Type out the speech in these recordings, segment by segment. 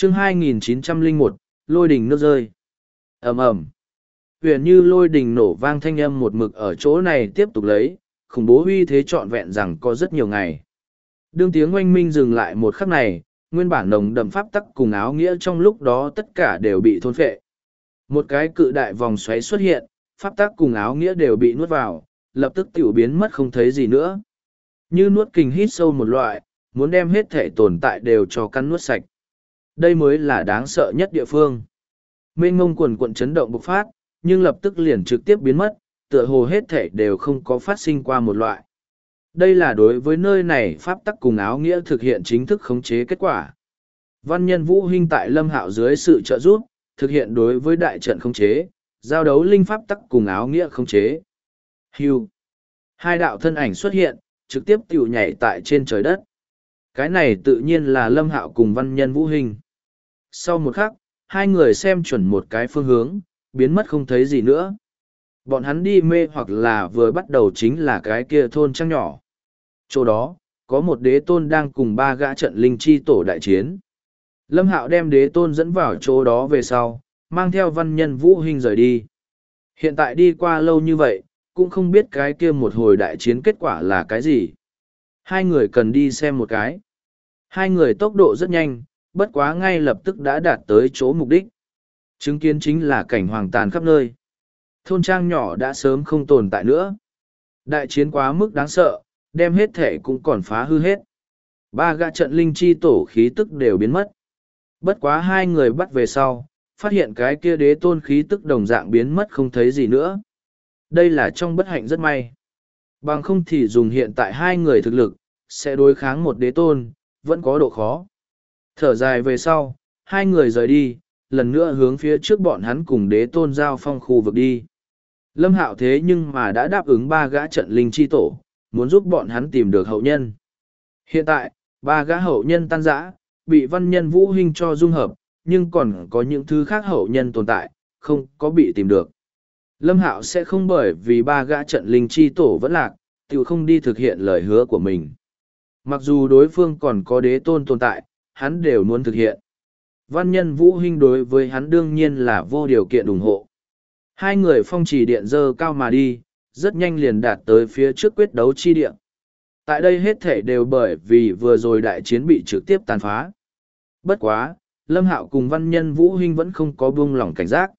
Chương 2901, lôi đình nước rơi. Ầm ầm. Huyền như lôi đình nổ vang thanh âm một mực ở chỗ này tiếp tục lấy, khủng bố uy thế trọn vẹn rằng có rất nhiều ngày. Đương tiếng oanh minh dừng lại một khắc này, nguyên bản nồng đậm pháp tắc cùng áo nghĩa trong lúc đó tất cả đều bị thôn phệ. Một cái cự đại vòng xoáy xuất hiện, pháp tắc cùng áo nghĩa đều bị nuốt vào, lập tức tiểu biến mất không thấy gì nữa. Như nuốt kình hít sâu một loại, muốn đem hết thể tồn tại đều cho cắn nuốt sạch. Đây mới là đáng sợ nhất địa phương. Mênh mông quần quận chấn động bộc phát, nhưng lập tức liền trực tiếp biến mất, tựa hồ hết thể đều không có phát sinh qua một loại. Đây là đối với nơi này pháp tắc cùng áo nghĩa thực hiện chính thức khống chế kết quả. Văn nhân Vũ Hinh tại Lâm Hạo dưới sự trợ giúp, thực hiện đối với đại trận khống chế, giao đấu linh pháp tắc cùng áo nghĩa khống chế. Hưu. Hai đạo thân ảnh xuất hiện, trực tiếp tiểu nhảy tại trên trời đất. Cái này tự nhiên là Lâm Hạo cùng văn nhân Vũ Hinh. Sau một khắc, hai người xem chuẩn một cái phương hướng, biến mất không thấy gì nữa. Bọn hắn đi mê hoặc là vừa bắt đầu chính là cái kia thôn trăng nhỏ. Chỗ đó, có một đế tôn đang cùng ba gã trận linh chi tổ đại chiến. Lâm Hạo đem đế tôn dẫn vào chỗ đó về sau, mang theo văn nhân Vũ Hinh rời đi. Hiện tại đi qua lâu như vậy, cũng không biết cái kia một hồi đại chiến kết quả là cái gì. Hai người cần đi xem một cái. Hai người tốc độ rất nhanh, bất quá ngay lập tức đã đạt tới chỗ mục đích. Chứng kiến chính là cảnh hoàng tàn khắp nơi. Thôn trang nhỏ đã sớm không tồn tại nữa. Đại chiến quá mức đáng sợ, đem hết thể cũng còn phá hư hết. Ba gã trận linh chi tổ khí tức đều biến mất. Bất quá hai người bắt về sau, phát hiện cái kia đế tôn khí tức đồng dạng biến mất không thấy gì nữa. Đây là trong bất hạnh rất may. Bằng không thì dùng hiện tại hai người thực lực, sẽ đối kháng một đế tôn, vẫn có độ khó. Thở dài về sau, hai người rời đi, lần nữa hướng phía trước bọn hắn cùng đế tôn giao phong khu vực đi. Lâm Hạo thế nhưng mà đã đáp ứng ba gã trận linh chi tổ, muốn giúp bọn hắn tìm được hậu nhân. Hiện tại, ba gã hậu nhân tan rã, bị văn nhân Vũ Hinh cho dung hợp, nhưng còn có những thứ khác hậu nhân tồn tại, không có bị tìm được. Lâm Hạo sẽ không bởi vì ba gã trận linh chi tổ vẫn lạc, tự không đi thực hiện lời hứa của mình. Mặc dù đối phương còn có đế tôn tồn tại, hắn đều muốn thực hiện. Văn nhân Vũ Hinh đối với hắn đương nhiên là vô điều kiện ủng hộ. Hai người phong trì điện dơ cao mà đi, rất nhanh liền đạt tới phía trước quyết đấu chi điện. Tại đây hết thể đều bởi vì vừa rồi đại chiến bị trực tiếp tàn phá. Bất quá, Lâm Hạo cùng văn nhân Vũ Hinh vẫn không có buông lỏng cảnh giác.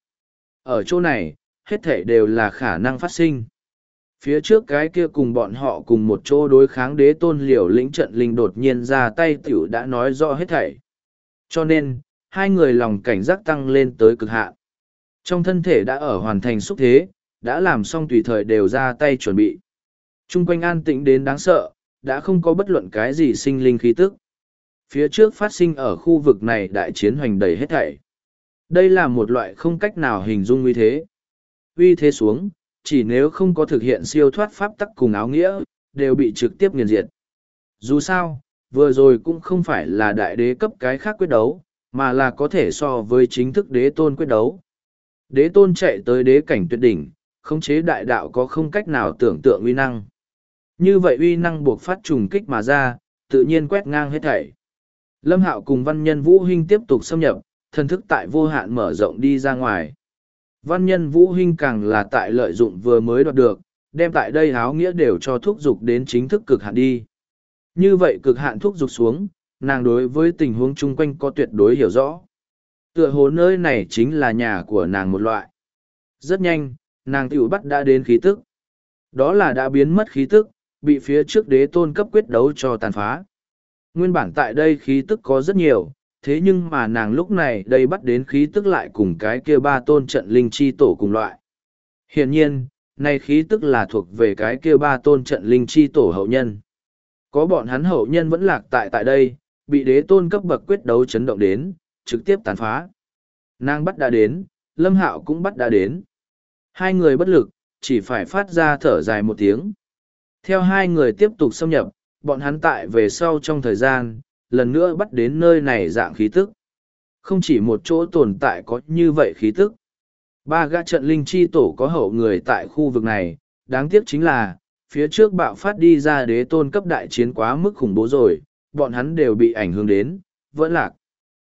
Ở chỗ này, hết thể đều là khả năng phát sinh. Phía trước cái kia cùng bọn họ cùng một chỗ đối kháng đế tôn liều lĩnh trận linh đột nhiên ra tay tiểu đã nói rõ hết thảy. Cho nên, hai người lòng cảnh giác tăng lên tới cực hạn. Trong thân thể đã ở hoàn thành xúc thế, đã làm xong tùy thời đều ra tay chuẩn bị. Trung quanh an tĩnh đến đáng sợ, đã không có bất luận cái gì sinh linh khí tức. Phía trước phát sinh ở khu vực này đại chiến hoành đầy hết thảy. Đây là một loại không cách nào hình dung uy thế. Uy thế xuống, chỉ nếu không có thực hiện siêu thoát pháp tắc cùng áo nghĩa, đều bị trực tiếp nghiền diệt. Dù sao, vừa rồi cũng không phải là đại đế cấp cái khác quyết đấu, mà là có thể so với chính thức đế tôn quyết đấu. Đế tôn chạy tới đế cảnh tuyệt đỉnh, khống chế đại đạo có không cách nào tưởng tượng uy năng. Như vậy uy năng buộc phát trùng kích mà ra, tự nhiên quét ngang hết thảy. Lâm Hạo cùng văn nhân Vũ Hinh tiếp tục xâm nhập, thần thức tại vô hạn mở rộng đi ra ngoài. Văn nhân Vũ Hinh càng là tại lợi dụng vừa mới đoạt được, đem tại đây áo nghĩa đều cho thúc dục đến chính thức cực hạn đi. Như vậy cực hạn thúc dục xuống, nàng đối với tình huống chung quanh có tuyệt đối hiểu rõ. Tựa hồ nơi này chính là nhà của nàng một loại. Rất nhanh, nàng tiểu bắt đã đến khí tức. Đó là đã biến mất khí tức, bị phía trước đế tôn cấp quyết đấu cho tàn phá. Nguyên bản tại đây khí tức có rất nhiều, thế nhưng mà nàng lúc này đây bắt đến khí tức lại cùng cái kia ba tôn trận linh chi tổ cùng loại. Hiển nhiên, này khí tức là thuộc về cái kia ba tôn trận linh chi tổ hậu nhân. Có bọn hắn hậu nhân vẫn lạc tại đây, bị đế tôn cấp bậc quyết đấu chấn động đến, trực tiếp tàn phá. Nàng bắt đã đến, Lâm Hạo cũng bắt đã đến. Hai người bất lực, chỉ phải phát ra thở dài một tiếng. Theo hai người tiếp tục xâm nhập, bọn hắn tại về sau trong thời gian, lần nữa bắt đến nơi này dạng khí tức. Không chỉ một chỗ tồn tại có như vậy khí tức. Ba gã trận linh chi tổ có hậu người tại khu vực này, đáng tiếc chính là, phía trước bạo phát đi ra đế tôn cấp đại chiến quá mức khủng bố rồi, bọn hắn đều bị ảnh hưởng đến, vẫn lạc.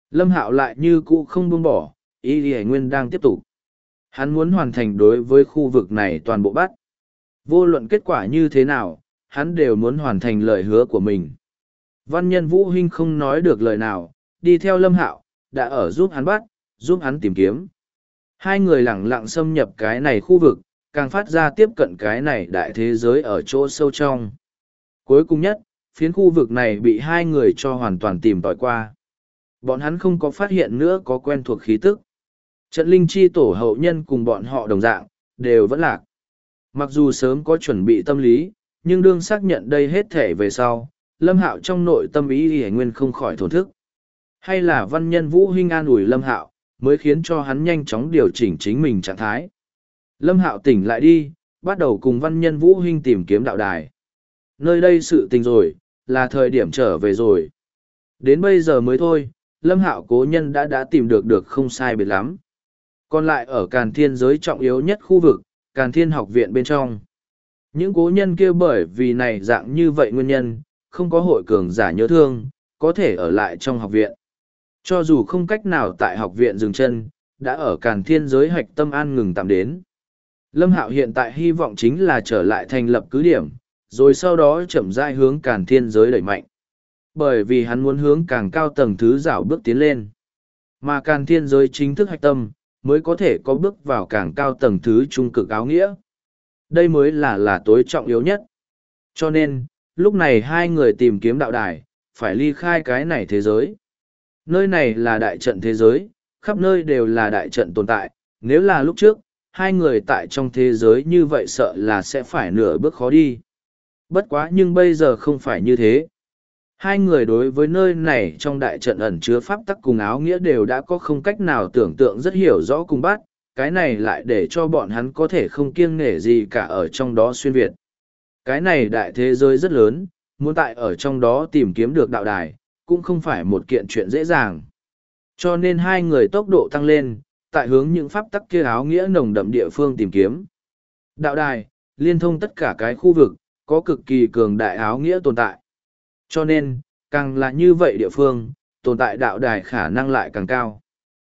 Lâm Hạo lại như cũ không buông bỏ, Y Lì Nguyên đang tiếp tục. Hắn muốn hoàn thành đối với khu vực này toàn bộ bắt. Vô luận kết quả như thế nào, hắn đều muốn hoàn thành lời hứa của mình. Văn nhân Vũ Hinh không nói được lời nào, đi theo Lâm Hạo, đã ở giúp hắn bắt, giúp hắn tìm kiếm. Hai người lẳng lặng xâm nhập cái này khu vực, càng phát ra tiếp cận cái này đại thế giới ở chỗ sâu trong. Cuối cùng nhất, phiến khu vực này bị hai người cho hoàn toàn tìm tòi qua. Bọn hắn không có phát hiện nữa có quen thuộc khí tức. Trận linh chi tổ hậu nhân cùng bọn họ đồng dạng, đều vẫn lạc. Mặc dù sớm có chuẩn bị tâm lý, nhưng đương xác nhận đây hết thể về sau, Lâm Hạo trong nội tâm ý Y Nguyên không khỏi thổn thức. Hay là văn nhân Vũ Hinh an ủi Lâm Hạo, mới khiến cho hắn nhanh chóng điều chỉnh chính mình trạng thái. Lâm Hạo tỉnh lại đi, bắt đầu cùng văn nhân Vũ Hinh tìm kiếm đạo đài. Nơi đây sự tình rồi, là thời điểm trở về rồi. Đến bây giờ mới thôi, Lâm Hạo cố nhân đã tìm được không sai biệt lắm. Còn lại ở Càn Thiên giới trọng yếu nhất khu vực, Càn Thiên học viện bên trong. Những cố nhân kia bởi vì này dạng như vậy nguyên nhân, không có hội cường giả nhớ thương, có thể ở lại trong học viện. Cho dù không cách nào tại học viện dừng chân, đã ở Càn Thiên giới hạch tâm an ngừng tạm đến. Lâm Hạo hiện tại hy vọng chính là trở lại thành lập cứ điểm, rồi sau đó chậm rãi hướng Càn Thiên giới đẩy mạnh. Bởi vì hắn muốn hướng càng cao tầng thứ rảo bước tiến lên. Mà Càn Thiên giới chính thức hạch tâm, mới có thể có bước vào càng cao tầng thứ trung cực áo nghĩa. Đây mới là tối trọng yếu nhất. Cho nên, lúc này hai người tìm kiếm đạo đài, phải ly khai cái này thế giới. Nơi này là đại trận thế giới, khắp nơi đều là đại trận tồn tại. Nếu là lúc trước, hai người tại trong thế giới như vậy sợ là sẽ phải nửa bước khó đi. Bất quá nhưng bây giờ không phải như thế. Hai người đối với nơi này trong đại trận ẩn chứa pháp tắc cùng áo nghĩa đều đã có không cách nào tưởng tượng rất hiểu rõ cùng bắt, cái này lại để cho bọn hắn có thể không kiêng nể gì cả ở trong đó xuyên Việt. Cái này đại thế giới rất lớn, muốn tại ở trong đó tìm kiếm được đạo đài, cũng không phải một kiện chuyện dễ dàng. Cho nên hai người tốc độ tăng lên, tại hướng những pháp tắc kia áo nghĩa nồng đậm địa phương tìm kiếm. Đạo đài, liên thông tất cả cái khu vực, có cực kỳ cường đại áo nghĩa tồn tại. Cho nên, càng là như vậy địa phương, tồn tại đạo đài khả năng lại càng cao.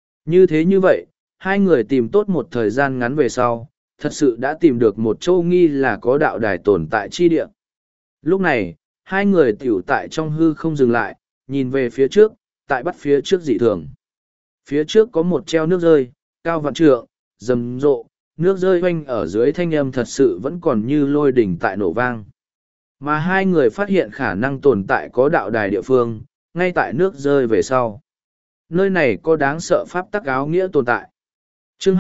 Như vậy, hai người tìm tốt một thời gian ngắn về sau, thật sự đã tìm được một châu nghi là có đạo đài tồn tại chi địa. Lúc này, hai người tiểu tại trong hư không dừng lại, nhìn về phía trước, tại bắt phía trước dị thường. Phía trước có một treo nước rơi, cao vạn trượng, rầm rộ, nước rơi oanh ở dưới thanh âm thật sự vẫn còn như lôi đỉnh tại nổ vang. Mà hai người phát hiện khả năng tồn tại có đạo đài địa phương, ngay tại nước rơi về sau. Nơi này có đáng sợ pháp tắc áo nghĩa tồn tại. Chương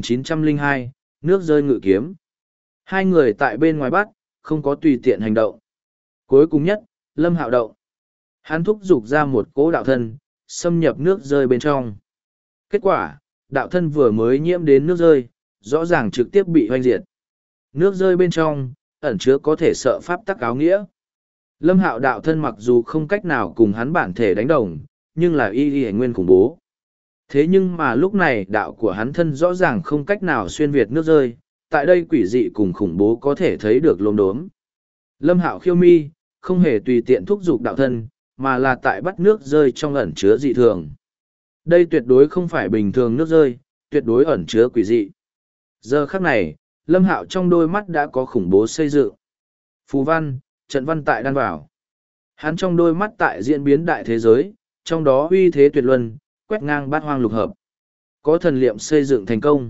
2902, nước rơi ngự kiếm. Hai người tại bên ngoài bắt, không có tùy tiện hành động. Cuối cùng nhất, Lâm Hạo động. Hắn thúc giục ra một cỗ đạo thân, xâm nhập nước rơi bên trong. Kết quả, đạo thân vừa mới nhiễm đến nước rơi, rõ ràng trực tiếp bị hoanh diệt. Nước rơi bên trong, ẩn chứa có thể sợ pháp tắc áo nghĩa. Lâm Hạo đạo thân mặc dù không cách nào cùng hắn bản thể đánh đồng, nhưng là y nguyên khủng bố. Thế nhưng mà lúc này đạo của hắn thân rõ ràng không cách nào xuyên việt nước rơi, tại đây quỷ dị cùng khủng bố có thể thấy được lốm đốm. Lâm Hạo khiêu mi, không hề tùy tiện thúc giục đạo thân, mà là tại bắt nước rơi trong ẩn chứa dị thường. Đây tuyệt đối không phải bình thường nước rơi, tuyệt đối ẩn chứa quỷ dị. Giờ khắc này, Lâm Hạo trong đôi mắt đã có khủng bố xây dựng. Phù văn, trận văn tại đan vào. Hắn trong đôi mắt tại diễn biến đại thế giới, trong đó uy thế tuyệt luân, quét ngang bát hoang lục hợp. Có thần liệm xây dựng thành công.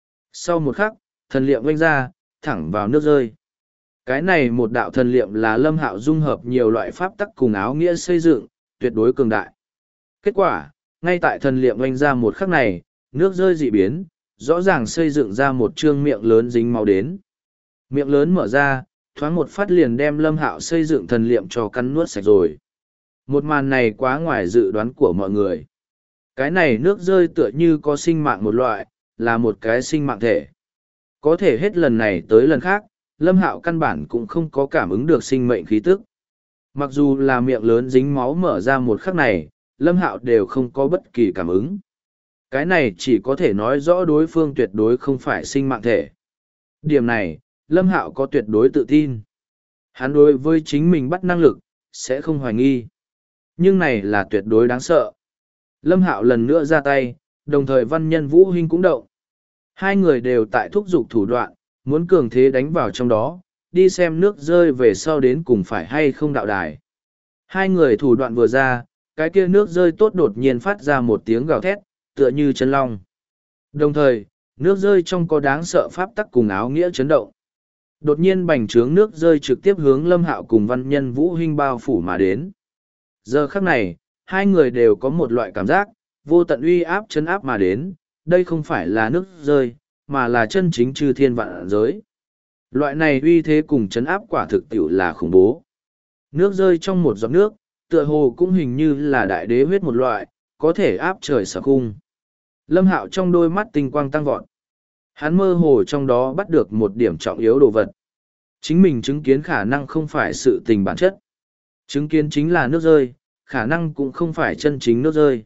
Sau một khắc, thần liệm vanh ra, thẳng vào nước rơi. Cái này một đạo thần liệm là Lâm Hạo dung hợp nhiều loại pháp tắc cùng áo nghĩa xây dựng, tuyệt đối cường đại. Kết quả, ngay tại thần liệm vanh ra một khắc này, nước rơi dị biến, rõ ràng xây dựng ra một trương miệng lớn dính máu đến. Miệng lớn mở ra, thoáng một phát liền đem Lâm Hạo xây dựng thần liệm cho cắn nuốt sạch rồi. Một màn này quá ngoài dự đoán của mọi người. Cái này nước rơi tựa như có sinh mạng một loại, là một cái sinh mạng thể. Có thể hết lần này tới lần khác, Lâm Hạo căn bản cũng không có cảm ứng được sinh mệnh khí tức. Mặc dù là miệng lớn dính máu mở ra một khắc này, Lâm Hạo đều không có bất kỳ cảm ứng. Cái này chỉ có thể nói rõ đối phương tuyệt đối không phải sinh mạng thể. Điểm này, Lâm Hạo có tuyệt đối tự tin. Hắn đối với chính mình bắt năng lực, sẽ không hoài nghi. Nhưng này là tuyệt đối đáng sợ. Lâm Hạo lần nữa ra tay, đồng thời Văn Nhân Vũ Hinh cũng động. Hai người đều tại thúc giục thủ đoạn, muốn cường thế đánh vào trong đó, đi xem nước rơi về sau đến cùng phải hay không đạo đài. Hai người thủ đoạn vừa ra, cái kia nước rơi tốt đột nhiên phát ra một tiếng gào thét, tựa như chân long. Đồng thời, nước rơi trong có đáng sợ pháp tắc cùng áo nghĩa chấn động. Đột nhiên bành trướng nước rơi trực tiếp hướng Lâm Hạo cùng Văn Nhân Vũ Hinh bao phủ mà đến. Giờ khắc này, hai người đều có một loại cảm giác, vô tận uy áp chấn áp mà đến, đây không phải là nước rơi, mà là chân chính chư thiên vạn giới. Loại này uy thế cùng chấn áp quả thực tiểu là khủng bố. Nước rơi trong một giọt nước, tựa hồ cũng hình như là đại đế huyết một loại, có thể áp trời sập khung. Lâm Hạo trong đôi mắt tinh quang tăng vọt. Hắn mơ hồ trong đó bắt được một điểm trọng yếu đồ vật. Chính mình chứng kiến khả năng không phải sự tình bản chất. Chứng kiến chính là nước rơi, khả năng cũng không phải chân chính nước rơi.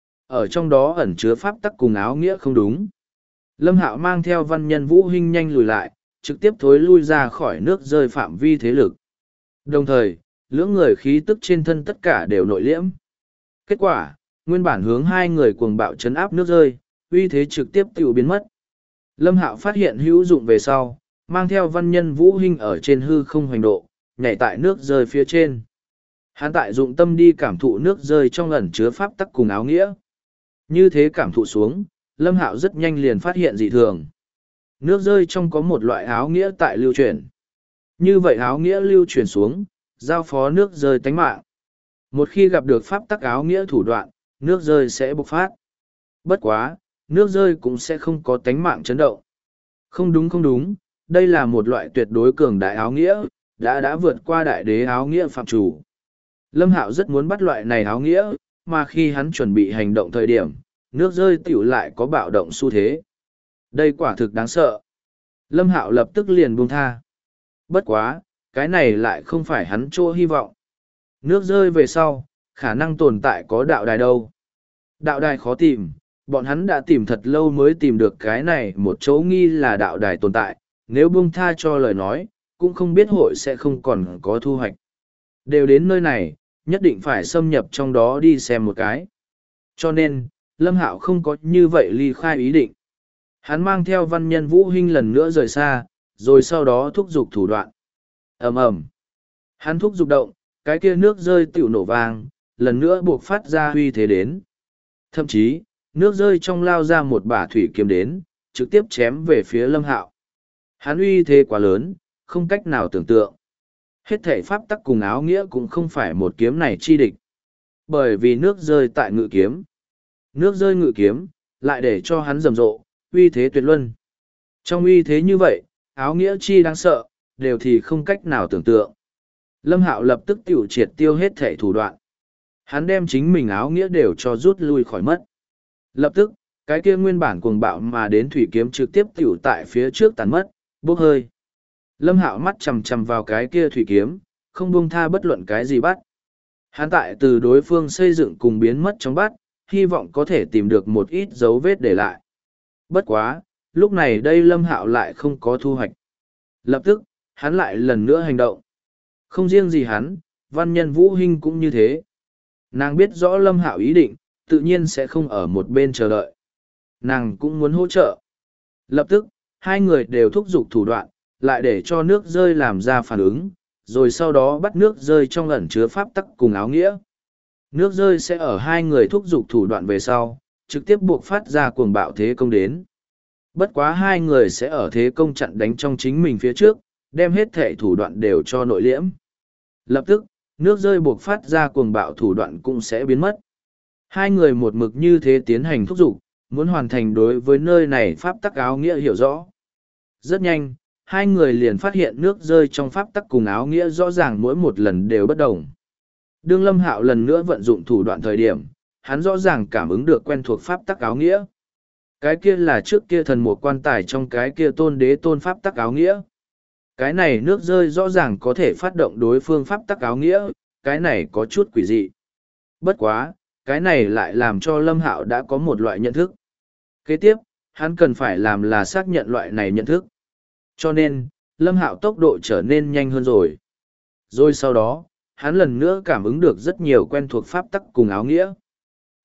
Ở trong đó ẩn chứa pháp tắc cùng áo nghĩa không đúng. Lâm Hạo mang theo Văn Nhân Vũ Hinh nhanh lùi lại, trực tiếp thối lui ra khỏi nước rơi phạm vi thế lực. Đồng thời, lưỡng người khí tức trên thân tất cả đều nội liễm. Kết quả, nguyên bản hướng hai người cuồng bạo chấn áp nước rơi, uy thế trực tiếp tiêu biến mất. Lâm Hạo phát hiện hữu dụng về sau, mang theo Văn Nhân Vũ Hinh ở trên hư không hoành độ, nhảy tại nước rơi phía trên. Hắn tại dụng tâm đi cảm thụ nước rơi trong ẩn chứa pháp tắc cùng áo nghĩa. Như thế cảm thụ xuống, Lâm Hạo rất nhanh liền phát hiện dị thường. Nước rơi trong có một loại áo nghĩa tại lưu chuyển. Như vậy áo nghĩa lưu chuyển xuống, giao phó nước rơi tánh mạng. Một khi gặp được pháp tắc áo nghĩa thủ đoạn, nước rơi sẽ bộc phát. Bất quá, nước rơi cũng sẽ không có tánh mạng chấn động. Không đúng không đúng, đây là một loại tuyệt đối cường đại áo nghĩa, đã vượt qua đại đế áo nghĩa phạm chủ. Lâm Hạo rất muốn bắt loại này áo nghĩa, mà khi hắn chuẩn bị hành động thời điểm, nước rơi tiểu lại có bạo động xu thế. Đây quả thực đáng sợ. Lâm Hạo lập tức liền buông tha. Bất quá, cái này lại không phải hắn chỗ hy vọng. Nước rơi về sau, khả năng tồn tại có đạo đài đâu. Đạo đài khó tìm, bọn hắn đã tìm thật lâu mới tìm được cái này một chỗ nghi là đạo đài tồn tại. Nếu buông tha cho lời nói, cũng không biết hội sẽ không còn có thu hoạch. Đều đến nơi này, nhất định phải xâm nhập trong đó đi xem một cái. Cho nên, Lâm Hạo không có như vậy ly khai ý định. Hắn mang theo Văn Nhân Vũ Hinh lần nữa rời xa, rồi sau đó thúc giục thủ đoạn. Ầm ầm. Hắn thúc giục động, cái kia nước rơi tiểu nổ vang, lần nữa buộc phát ra huy thế đến. Thậm chí, nước rơi trong lao ra một bả thủy kiếm đến, trực tiếp chém về phía Lâm Hạo. Hắn uy thế quá lớn, không cách nào tưởng tượng. Hết thể pháp tắc cùng áo nghĩa cũng không phải một kiếm này chi địch. Bởi vì nước rơi tại ngự kiếm. Nước rơi ngự kiếm, lại để cho hắn rầm rộ, uy thế tuyệt luân. Trong uy thế như vậy, áo nghĩa chi đáng sợ, đều thì không cách nào tưởng tượng. Lâm Hạo lập tức tiểu triệt tiêu hết thể thủ đoạn. Hắn đem chính mình áo nghĩa đều cho rút lui khỏi mất. Lập tức, cái kia nguyên bản cuồng bạo mà đến thủy kiếm trực tiếp tiểu tại phía trước tàn mất, bốc hơi. Lâm Hạo mắt chằm chằm vào cái kia thủy kiếm, không buông tha bất luận cái gì bắt. Hắn tại từ đối phương xây dựng cùng biến mất trong bắt, hy vọng có thể tìm được một ít dấu vết để lại. Bất quá, lúc này đây Lâm Hạo lại không có thu hoạch. Lập tức, hắn lại lần nữa hành động. Không riêng gì hắn, Văn Nhân Vũ Hinh cũng như thế. Nàng biết rõ Lâm Hạo ý định, tự nhiên sẽ không ở một bên chờ đợi. Nàng cũng muốn hỗ trợ. Lập tức, hai người đều thúc giục thủ đoạn, lại để cho nước rơi làm ra phản ứng, rồi sau đó bắt nước rơi trong ẩn chứa pháp tắc cùng áo nghĩa. Nước rơi sẽ ở hai người thúc giục thủ đoạn về sau, trực tiếp buộc phát ra cuồng bạo thế công đến. Bất quá hai người sẽ ở thế công chặn đánh trong chính mình phía trước, đem hết thể thủ đoạn đều cho nội liễm. Lập tức, nước rơi buộc phát ra cuồng bạo thủ đoạn cũng sẽ biến mất. Hai người một mực như thế tiến hành thúc giục, muốn hoàn thành đối với nơi này pháp tắc áo nghĩa hiểu rõ. Rất nhanh, hai người liền phát hiện nước rơi trong pháp tắc cùng áo nghĩa rõ ràng mỗi một lần đều bất đồng. Đương Lâm Hạo lần nữa vận dụng thủ đoạn thời điểm, hắn rõ ràng cảm ứng được quen thuộc pháp tắc áo nghĩa. Cái kia là trước kia thần một quan tài trong cái kia tôn đế tôn pháp tắc áo nghĩa. Cái này nước rơi rõ ràng có thể phát động đối phương pháp tắc áo nghĩa, cái này có chút quỷ dị. Bất quá, cái này lại làm cho Lâm Hạo đã có một loại nhận thức. Kế tiếp, hắn cần phải làm là xác nhận loại này nhận thức. Cho nên, Lâm Hạo tốc độ trở nên nhanh hơn rồi. Rồi sau đó, hắn lần nữa cảm ứng được rất nhiều quen thuộc pháp tắc cùng áo nghĩa.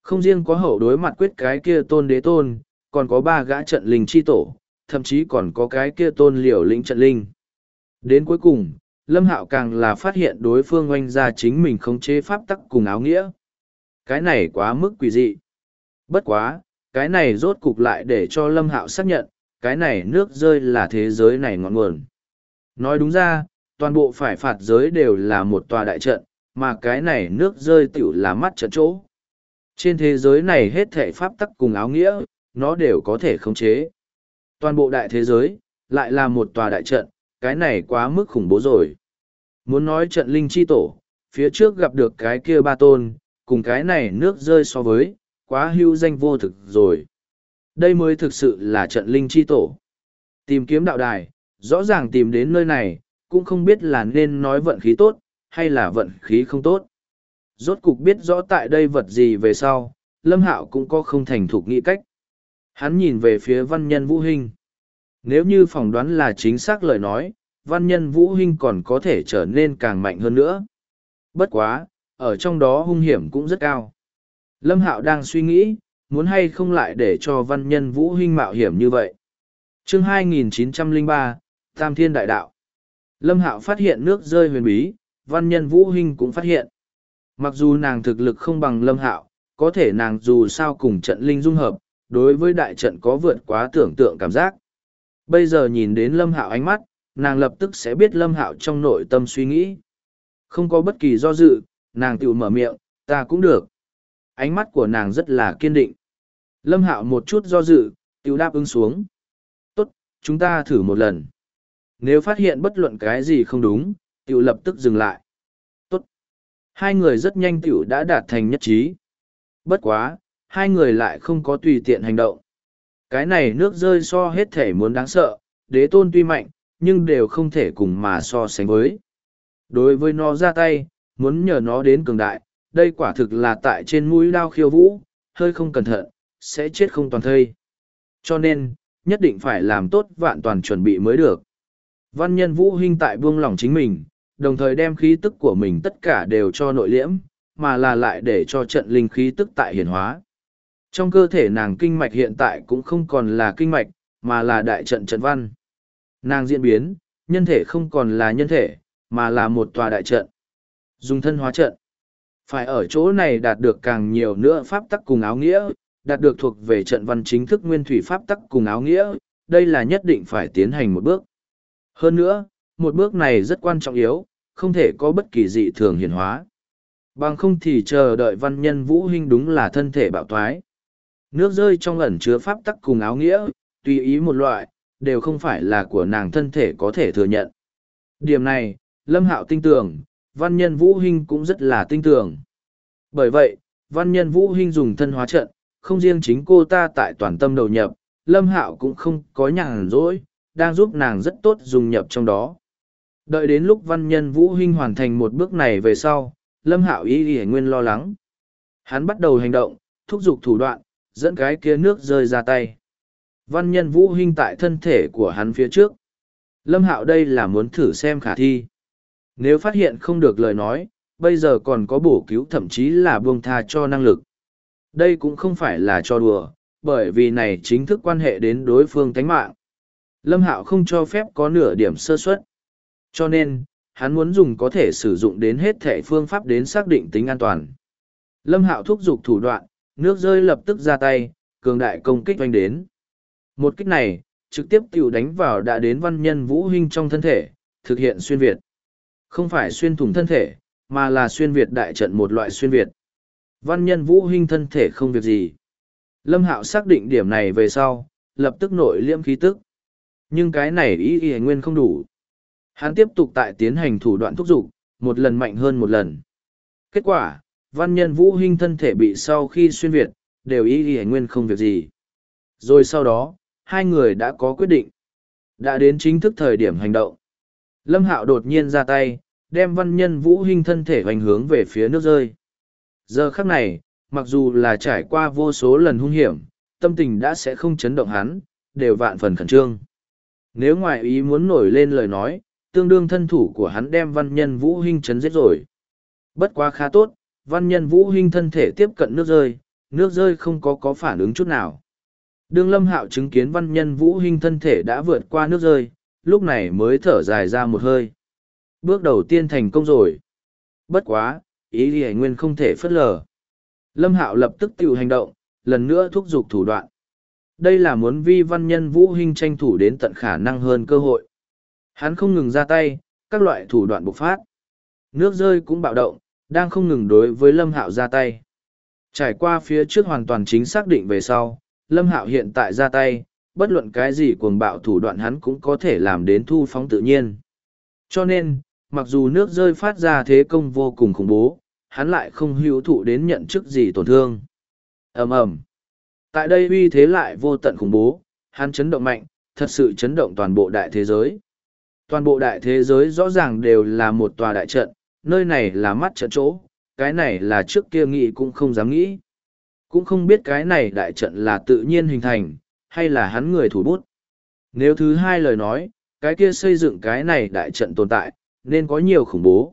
Không riêng có hậu đối mặt quyết cái kia tôn đế tôn, còn có 3 gã trận linh chi tổ, thậm chí còn có cái kia tôn liều lĩnh trận linh. Đến cuối cùng, Lâm Hạo càng là phát hiện đối phương oanh ra chính mình khống chế pháp tắc cùng áo nghĩa. Cái này quá mức quỷ dị. Bất quá, cái này rốt cục lại để cho Lâm Hạo xác nhận, cái này nước rơi là thế giới này ngọn nguồn. Nói đúng ra, toàn bộ phải phạt giới đều là một tòa đại trận, mà cái này nước rơi tiểu là mắt trận chỗ. Trên thế giới này hết thảy pháp tắc cùng áo nghĩa, nó đều có thể khống chế. Toàn bộ đại thế giới, lại là một tòa đại trận, cái này quá mức khủng bố rồi. Muốn nói trận linh chi tổ, phía trước gặp được cái kia 3 tôn, cùng cái này nước rơi so với, quá hưu danh vô thực rồi. Đây mới thực sự là trận linh chi tổ. Tìm kiếm đạo đài, rõ ràng tìm đến nơi này, cũng không biết là nên nói vận khí tốt, hay là vận khí không tốt. Rốt cục biết rõ tại đây vật gì về sau, Lâm Hạo cũng có không thành thục nghĩ cách. Hắn nhìn về phía văn nhân Vũ Hinh. Nếu như phỏng đoán là chính xác lời nói, văn nhân Vũ Hinh còn có thể trở nên càng mạnh hơn nữa. Bất quá, ở trong đó hung hiểm cũng rất cao. Lâm Hạo đang suy nghĩ, muốn hay không lại để cho văn nhân Vũ Hinh mạo hiểm như vậy. Chương 2903, Tam Thiên Đại Đạo. Lâm Hạo phát hiện nước rơi huyền bí, văn nhân Vũ Hinh cũng phát hiện. Mặc dù nàng thực lực không bằng Lâm Hạo, có thể nàng dù sao cùng trận linh dung hợp, đối với đại trận có vượt quá tưởng tượng cảm giác. Bây giờ nhìn đến Lâm Hạo ánh mắt, nàng lập tức sẽ biết Lâm Hạo trong nội tâm suy nghĩ. Không có bất kỳ do dự, nàng tự mở miệng, ta cũng được. Ánh mắt của nàng rất là kiên định. Lâm Hạo một chút do dự, tự đáp ứng xuống. Tốt, chúng ta thử một lần. Nếu phát hiện bất luận cái gì không đúng, tự lập tức dừng lại. Tốt. Hai người rất nhanh tự đã đạt thành nhất trí. Bất quá, hai người lại không có tùy tiện hành động. Cái này nước rơi so hết thể muốn đáng sợ, đế tôn tuy mạnh, nhưng đều không thể cùng mà so sánh với. Đối với nó ra tay, muốn nhờ nó đến cường đại, đây quả thực là tại trên mũi đao khiêu vũ, hơi không cẩn thận, sẽ chết không toàn thây. Cho nên, nhất định phải làm tốt vạn toàn chuẩn bị mới được. Văn nhân Vũ Hinh tại buông lỏng chính mình, đồng thời đem khí tức của mình tất cả đều cho nội liễm, mà là lại để cho trận linh khí tức tại hiển hóa. Trong cơ thể nàng kinh mạch hiện tại cũng không còn là kinh mạch, mà là đại trận trận văn. Nàng diễn biến, nhân thể không còn là nhân thể, mà là một tòa đại trận. Dùng thân hóa trận. Phải ở chỗ này đạt được càng nhiều nữa pháp tắc cùng áo nghĩa, đạt được thuộc về trận văn chính thức nguyên thủy pháp tắc cùng áo nghĩa, đây là nhất định phải tiến hành một bước. Hơn nữa, một bước này rất quan trọng yếu, không thể có bất kỳ dị thường hiển hóa. Bằng không thì chờ đợi văn nhân Vũ Hinh đúng là thân thể bạo thoái. Nước rơi trong ẩn chứa pháp tắc cùng áo nghĩa, tùy ý một loại, đều không phải là của nàng thân thể có thể thừa nhận. Điểm này, Lâm Hạo tin tưởng, văn nhân Vũ Hinh cũng rất là tin tưởng. Bởi vậy, văn nhân Vũ Hinh dùng thân hóa trận, không riêng chính cô ta tại toàn tâm đầu nhập, Lâm Hạo cũng không có nhàn rỗi, đang giúp nàng rất tốt dùng nhập trong đó. Đợi đến lúc văn nhân Vũ Hinh hoàn thành một bước này về sau, Lâm Hạo ý nguyên lo lắng. Hắn bắt đầu hành động, thúc giục thủ đoạn, dẫn cái kia nước rơi ra tay. Văn nhân Vũ Hinh tại thân thể của hắn phía trước. Lâm Hạo đây là muốn thử xem khả thi. Nếu phát hiện không được lời nói, bây giờ còn có bổ cứu thậm chí là buông tha cho năng lực. Đây cũng không phải là cho đùa, bởi vì này chính thức quan hệ đến đối phương tánh mạng. Lâm Hạo không cho phép có nửa điểm sơ suất. Cho nên, hắn muốn dùng có thể sử dụng đến hết thể phương pháp đến xác định tính an toàn. Lâm Hạo thúc giục thủ đoạn, nước rơi lập tức ra tay, cường đại công kích oanh đến. Một kích này, trực tiếp tiểu đánh vào đã đến văn nhân Vũ Hinh trong thân thể, thực hiện xuyên Việt. Không phải xuyên thủng thân thể, mà là xuyên Việt đại trận một loại xuyên Việt. Văn nhân Vũ Hinh thân thể không việc gì. Lâm Hạo xác định điểm này về sau, lập tức nội liễm khí tức. Nhưng cái này ý nguyên không đủ. Hắn tiếp tục tại tiến hành thủ đoạn thúc giục, một lần mạnh hơn một lần. Kết quả, văn nhân Vũ Hinh thân thể bị sau khi xuyên Việt, đều ý nguyên không việc gì. Rồi sau đó, hai người đã có quyết định. Đã đến chính thức thời điểm hành động. Lâm Hạo đột nhiên ra tay, đem văn nhân Vũ Hinh thân thể hoành hướng về phía nước rơi. Giờ khắc này, mặc dù là trải qua vô số lần hung hiểm, tâm tình đã sẽ không chấn động hắn, đều vạn phần khẩn trương. Nếu ngoại ý muốn nổi lên lời nói, tương đương thân thủ của hắn đem văn nhân Vũ Hinh chấn giết rồi. Bất quá khá tốt, văn nhân Vũ Hinh thân thể tiếp cận nước rơi, nước rơi không có phản ứng chút nào. Đương Lâm Hạo chứng kiến Văn Nhân Vũ Hinh thân thể đã vượt qua nước rơi, lúc này mới thở dài ra một hơi. Bước đầu tiên thành công rồi. Bất quá, ý Lý Nguyên không thể phớt lờ. Lâm Hạo lập tức tự hành động, lần nữa thúc giục thủ đoạn. Đây là muốn vi Văn Nhân Vũ Hinh tranh thủ đến tận khả năng hơn cơ hội. Hắn không ngừng ra tay, các loại thủ đoạn bộc phát. Nước rơi cũng bạo động, đang không ngừng đối với Lâm Hạo ra tay. Trải qua phía trước hoàn toàn chính xác định về sau, Lâm Hạo hiện tại ra tay, bất luận cái gì cuồng bạo thủ đoạn hắn cũng có thể làm đến thu phóng tự nhiên. Cho nên, mặc dù nước rơi phát ra thế công vô cùng khủng bố, hắn lại không hữu thụ đến nhận chức gì tổn thương. Ầm ầm. Tại đây uy thế lại vô tận khủng bố, hắn chấn động mạnh, thật sự chấn động toàn bộ đại thế giới. Toàn bộ đại thế giới rõ ràng đều là một tòa đại trận, nơi này là mắt trận chỗ, cái này là trước kia nghĩ cũng không dám nghĩ. Cũng không biết cái này đại trận là tự nhiên hình thành, hay là hắn người thủ bút. Nếu thứ hai lời nói, cái kia xây dựng cái này đại trận tồn tại, nên có nhiều khủng bố.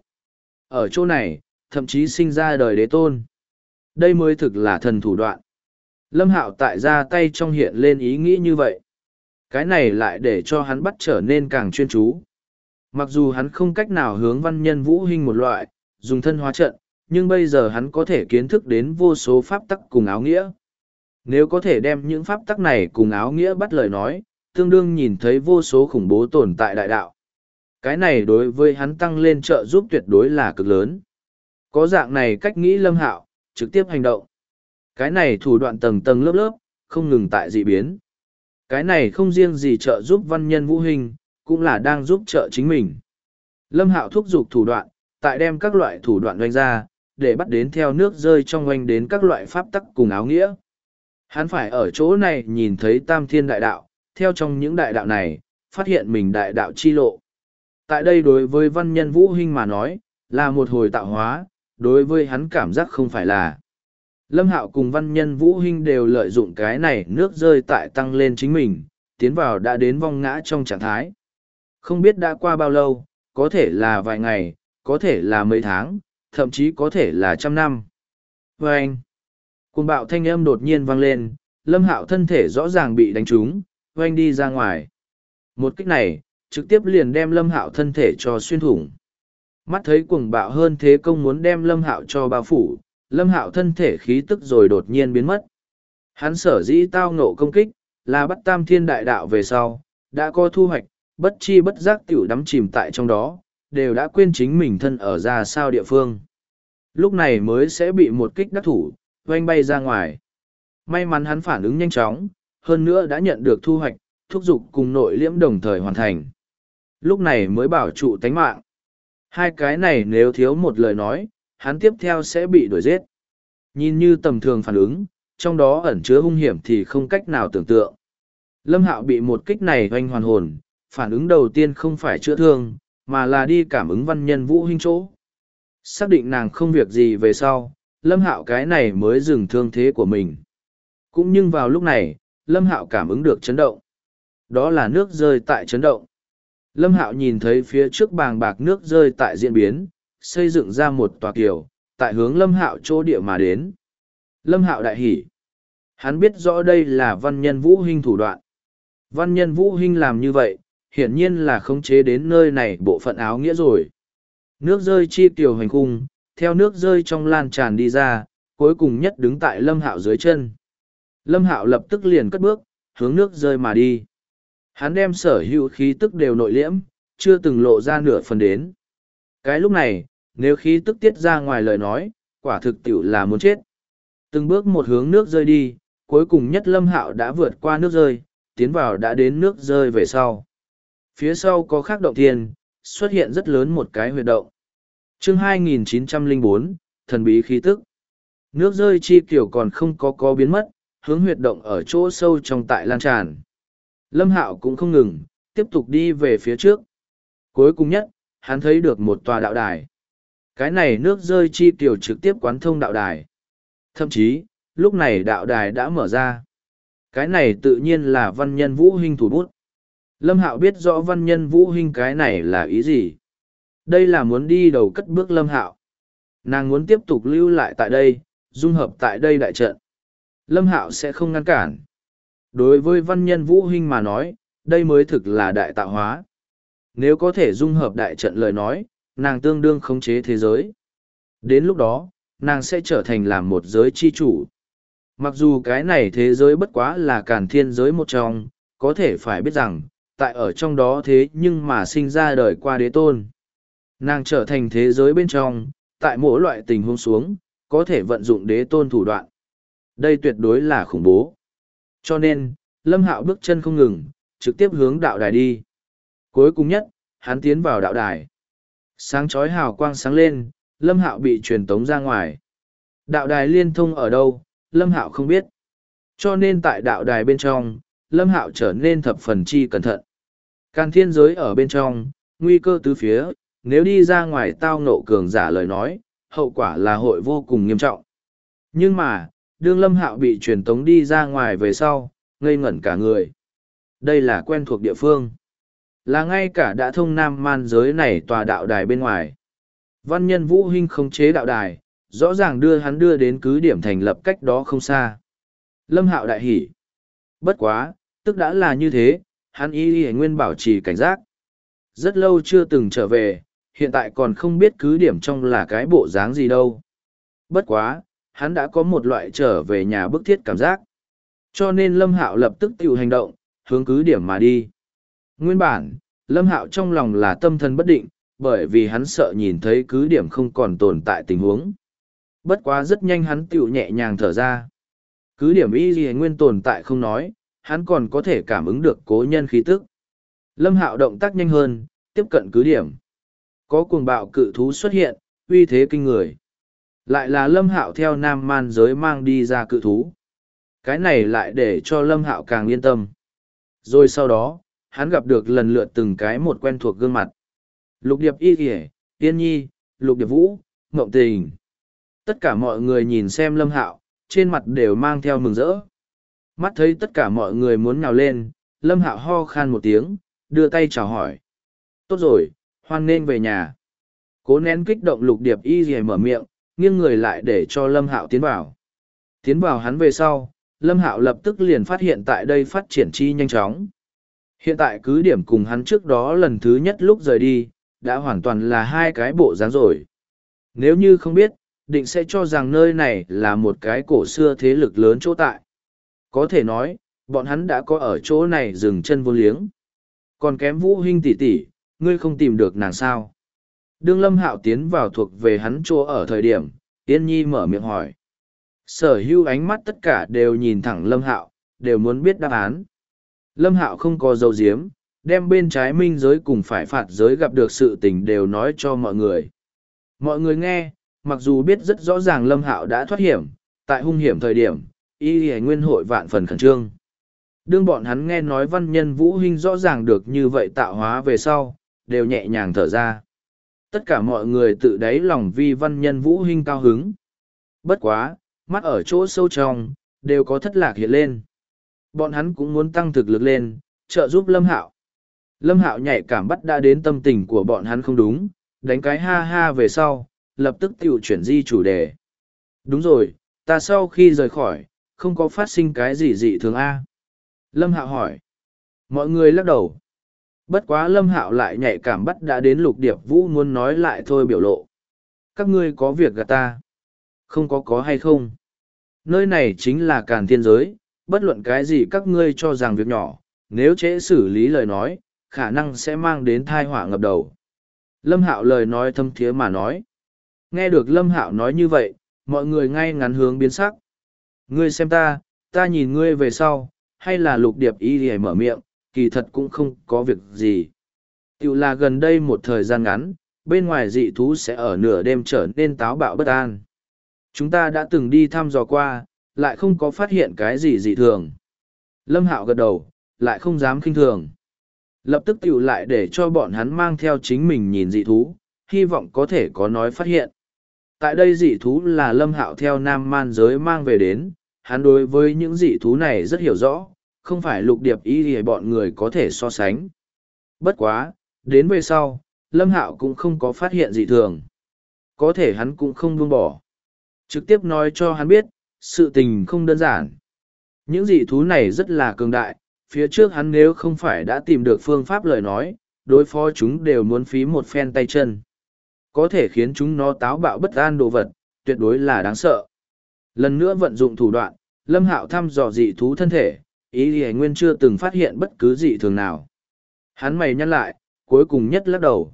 Ở chỗ này, thậm chí sinh ra đời đế tôn. Đây mới thực là thần thủ đoạn. Lâm Hạo tại ra tay trong hiện lên ý nghĩ như vậy. Cái này lại để cho hắn bắt trở nên càng chuyên chú. Mặc dù hắn không cách nào hướng Văn Nhân Vũ Hinh một loại, dùng thân hóa trận, nhưng bây giờ hắn có thể kiến thức đến vô số pháp tắc cùng áo nghĩa. Nếu có thể đem những pháp tắc này cùng áo nghĩa bắt lời nói, tương đương nhìn thấy vô số khủng bố tồn tại đại đạo. Cái này đối với hắn tăng lên trợ giúp tuyệt đối là cực lớn. Có dạng này cách nghĩ Lâm Hạo, trực tiếp hành động. Cái này thủ đoạn tầng tầng lớp lớp, không ngừng tại dị biến. Cái này không riêng gì trợ giúp Văn Nhân Vũ Hinh, cũng là đang giúp trợ chính mình. Lâm Hạo thúc giục thủ đoạn, tại đem các loại thủ đoạn oanh ra, để bắt đến theo nước rơi trong oanh đến các loại pháp tắc cùng áo nghĩa. Hắn phải ở chỗ này nhìn thấy tam thiên đại đạo, theo trong những đại đạo này, phát hiện mình đại đạo chi lộ. Tại đây đối với Văn Nhân Vũ Hinh mà nói, là một hồi tạo hóa, đối với hắn cảm giác không phải là. Lâm Hạo cùng Văn Nhân Vũ Hinh đều lợi dụng cái này nước rơi tại tăng lên chính mình, tiến vào đã đến vong ngã trong trạng thái. Không biết đã qua bao lâu, có thể là vài ngày, có thể là mấy tháng, thậm chí có thể là trăm năm. Và anh, cuồng bạo thanh âm đột nhiên vang lên, Lâm Hạo thân thể rõ ràng bị đánh trúng, oanh đi ra ngoài. Một kích này, trực tiếp liền đem Lâm Hạo thân thể cho xuyên thủng. Mắt thấy cuồng bạo hơn thế công muốn đem Lâm Hạo cho bao phủ, Lâm Hạo thân thể khí tức rồi đột nhiên biến mất. Hắn sở dĩ tao ngộ công kích, là bắt tam thiên đại đạo về sau, đã có thu hoạch, bất chi bất giác tiểu đắm chìm tại trong đó, đều đã quên chính mình thân ở ra sao địa phương. Lúc này mới sẽ bị một kích đắc thủ, oanh bay ra ngoài. May mắn hắn phản ứng nhanh chóng, hơn nữa đã nhận được thu hoạch, thúc giục cùng nội liễm đồng thời hoàn thành. Lúc này mới bảo trụ tánh mạng. Hai cái này nếu thiếu một lời nói, hắn tiếp theo sẽ bị đuổi giết. Nhìn như tầm thường phản ứng, trong đó ẩn chứa hung hiểm thì không cách nào tưởng tượng. Lâm Hạo bị một kích này oanh hoàn hồn, phản ứng đầu tiên không phải chữa thương, mà là đi cảm ứng Văn Nhân Vũ Hinh chỗ. Xác định nàng không việc gì về sau, Lâm Hạo cái này mới dừng thương thế của mình. Cũng nhưng vào lúc này, Lâm Hạo cảm ứng được chấn động. Đó là nước rơi tại chấn động. Lâm Hạo nhìn thấy phía trước bàng bạc nước rơi tại diễn biến, xây dựng ra một tòa kiều, tại hướng Lâm Hạo chỗ địa mà đến. Lâm Hạo đại hỉ. Hắn biết rõ đây là Văn Nhân Vũ Hinh thủ đoạn. Văn Nhân Vũ Hinh làm như vậy, hiển nhiên là khống chế đến nơi này bộ phận áo nghĩa rồi. Nước rơi chi kiều hành khung, theo nước rơi trong lan tràn đi ra, cuối cùng nhất đứng tại Lâm Hạo dưới chân. Lâm Hạo lập tức liền cất bước, hướng nước rơi mà đi. Hắn đem sở hữu khí tức đều nội liễm, chưa từng lộ ra nửa phần đến. Cái lúc này, nếu khí tức tiết ra ngoài lời nói, quả thực tiểu là muốn chết. Từng bước một hướng nước rơi đi, cuối cùng nhất Lâm Hạo đã vượt qua nước rơi, tiến vào đã đến nước rơi về sau. Phía sau có khắc động thiên, xuất hiện rất lớn một cái huyệt động. Chương 2904, thần bí khí tức. Nước rơi chi kiểu còn không có biến mất, hướng huyệt động ở chỗ sâu trong tại lan tràn. Lâm Hạo cũng không ngừng, tiếp tục đi về phía trước. Cuối cùng nhất, hắn thấy được một tòa đạo đài. Cái này nước rơi chi kiểu trực tiếp quán thông đạo đài. Thậm chí, lúc này đạo đài đã mở ra. Cái này tự nhiên là Văn Nhân Vũ Hinh thủ bút. Lâm Hạo biết rõ Văn Nhân Vũ Hinh cái này là ý gì. Đây là muốn đi đầu cất bước Lâm Hạo. Nàng muốn tiếp tục lưu lại tại đây, dung hợp tại đây đại trận. Lâm Hạo sẽ không ngăn cản. Đối với văn nhân Vũ Hinh mà nói, đây mới thực là đại tạo hóa. Nếu có thể dung hợp đại trận lời nói, nàng tương đương khống chế thế giới. Đến lúc đó, nàng sẽ trở thành làm một giới chi chủ. Mặc dù cái này thế giới bất quá là Càn Thiên giới một trong, có thể phải biết rằng, tại ở trong đó thế nhưng mà sinh ra đời qua đế tôn. Nàng trở thành thế giới bên trong, tại mỗi loại tình huống xuống, có thể vận dụng đế tôn thủ đoạn. Đây tuyệt đối là khủng bố. Cho nên, Lâm Hạo bước chân không ngừng, trực tiếp hướng đạo đài đi. Cuối cùng nhất, hắn tiến vào đạo đài. Sáng chói hào quang sáng lên, Lâm Hạo bị truyền tống ra ngoài. Đạo đài liên thông ở đâu, Lâm Hạo không biết. Cho nên tại đạo đài bên trong, Lâm Hạo trở nên thập phần chi cẩn thận. Càn Thiên giới ở bên trong, nguy cơ tứ phía, nếu đi ra ngoài tao ngộ cường giả lời nói, hậu quả là hội vô cùng nghiêm trọng. Nhưng mà, đương Lâm Hạo bị truyền tống đi ra ngoài về sau, ngây ngẩn cả người. Đây là quen thuộc địa phương. Là ngay cả đã thông nam man giới này tòa đạo đài bên ngoài. Văn nhân Vũ Hinh khống chế đạo đài, rõ ràng đưa hắn đưa đến cứ điểm thành lập cách đó không xa. Lâm Hạo đại hỉ. Bất quá, tức đã là như thế, hắn y nguyên bảo trì cảnh giác. Rất lâu chưa từng trở về, hiện tại còn không biết cứ điểm trong là cái bộ dáng gì đâu. Bất quá, hắn đã có một loại trở về nhà bức thiết cảm giác. Cho nên Lâm Hạo lập tức tự hành động, hướng cứ điểm mà đi. Nguyên bản, Lâm Hạo trong lòng là tâm thần bất định, bởi vì hắn sợ nhìn thấy cứ điểm không còn tồn tại tình huống. Bất quá rất nhanh hắn tự nhẹ nhàng thở ra. Cứ điểm y gì nguyên tồn tại không nói, hắn còn có thể cảm ứng được cố nhân khí tức. Lâm Hạo động tác nhanh hơn, tiếp cận cứ điểm. Có cuồng bạo cự thú xuất hiện, uy thế kinh người. Lại là Lâm Hạo theo nam man giới mang đi ra cự thú. Cái này lại để cho Lâm Hạo càng yên tâm. Rồi sau đó, hắn gặp được lần lượt từng cái một quen thuộc gương mặt. Lục Điệp Y Kìa, Tiên Nhi, Lục Điệp Vũ, Ngộng Tình. Tất cả mọi người nhìn xem Lâm Hạo, trên mặt đều mang theo mừng rỡ. Mắt thấy tất cả mọi người muốn nhào lên, Lâm Hạo ho khan một tiếng, đưa tay chào hỏi. Tốt rồi, hoan nên về nhà. Cố nén kích động Lục Điệp Y Kìa mở miệng, nghiêng người lại để cho Lâm Hạo tiến vào. Tiến vào hắn về sau, Lâm Hạo lập tức liền phát hiện tại đây phát triển chi nhanh chóng. Hiện tại cứ điểm cùng hắn trước đó lần thứ nhất lúc rời đi, đã hoàn toàn là hai cái bộ dáng rồi. Nếu như không biết, định sẽ cho rằng nơi này là một cái cổ xưa thế lực lớn chỗ tại. Có thể nói, bọn hắn đã có ở chỗ này dừng chân vô liếng. Còn kém Vũ Hinh tỷ tỷ, ngươi không tìm được nàng sao? Đương Lâm Hạo tiến vào thuộc về hắn chỗ ở thời điểm, Tiên Nhi mở miệng hỏi. Sở hữu ánh mắt tất cả đều nhìn thẳng Lâm Hạo, đều muốn biết đáp án. Lâm Hạo không có dấu diếm, đem bên trái minh giới cùng phải phạt giới gặp được sự tình đều nói cho mọi người. Mọi người nghe, mặc dù biết rất rõ ràng Lâm Hạo đã thoát hiểm, tại hung hiểm thời điểm, y nguyên hội vạn phần khẩn trương. Đương bọn hắn nghe nói văn nhân Vũ Hinh rõ ràng được như vậy tạo hóa về sau, đều nhẹ nhàng thở ra. Tất cả mọi người tự đáy lòng vì văn nhân Vũ Hinh cao hứng. Bất quá, mắt ở chỗ sâu trong, đều có thất lạc hiện lên. Bọn hắn cũng muốn tăng thực lực lên, trợ giúp Lâm Hạo. Lâm Hạo nhạy cảm bắt đã đến tâm tình của bọn hắn không đúng, đánh cái ha ha về sau, lập tức tiểu chuyển di chủ đề. Đúng rồi, ta sau khi rời khỏi, không có phát sinh cái gì dị thường A. Lâm Hạo hỏi. Mọi người lắc đầu. Bất quá Lâm Hạo lại nhạy cảm bắt đã đến Lục Điệp Vũ muốn nói lại thôi biểu lộ. Các ngươi có việc gạt ta. Không có hay không. Nơi này chính là Càn Thiên giới, bất luận cái gì các ngươi cho rằng việc nhỏ, nếu trễ xử lý lời nói, khả năng sẽ mang đến thai họa ngập đầu. Lâm Hạo lời nói thâm thiế mà nói. Nghe được Lâm Hạo nói như vậy, mọi người ngay ngắn hướng biến sắc. Ngươi xem ta nhìn ngươi về sau, hay là Lục Điệp Y để mở miệng, kỳ thật cũng không có việc gì. Tiểu là gần đây một thời gian ngắn, bên ngoài dị thú sẽ ở nửa đêm trở nên táo bạo bất an. Chúng ta đã từng đi thăm dò qua, lại không có phát hiện cái gì dị thường. Lâm Hạo gật đầu, lại không dám khinh thường. Lập tức tiểu lại để cho bọn hắn mang theo chính mình nhìn dị thú, hy vọng có thể có nói phát hiện. Tại đây dị thú là Lâm Hạo theo Nam Man giới mang về đến, hắn đối với những dị thú này rất hiểu rõ, không phải Lục Điệp Y thì bọn người có thể so sánh. Bất quá, đến về sau, Lâm Hạo cũng không có phát hiện dị thường. Có thể hắn cũng không buông bỏ. Trực tiếp nói cho hắn biết, Sự tình không đơn giản. Những dị thú này rất là cường đại, phía trước hắn nếu không phải đã tìm được phương pháp lời nói, đối phó chúng đều muốn phí một phen tay chân. Có thể khiến chúng nó táo bạo bất an đồ vật, tuyệt đối là đáng sợ. Lần nữa vận dụng thủ đoạn, Lâm Hạo thăm dò dị thú thân thể, ý Hải Nguyên chưa từng phát hiện bất cứ dị thường nào. Hắn mày nhăn lại, cuối cùng nhất lắc đầu.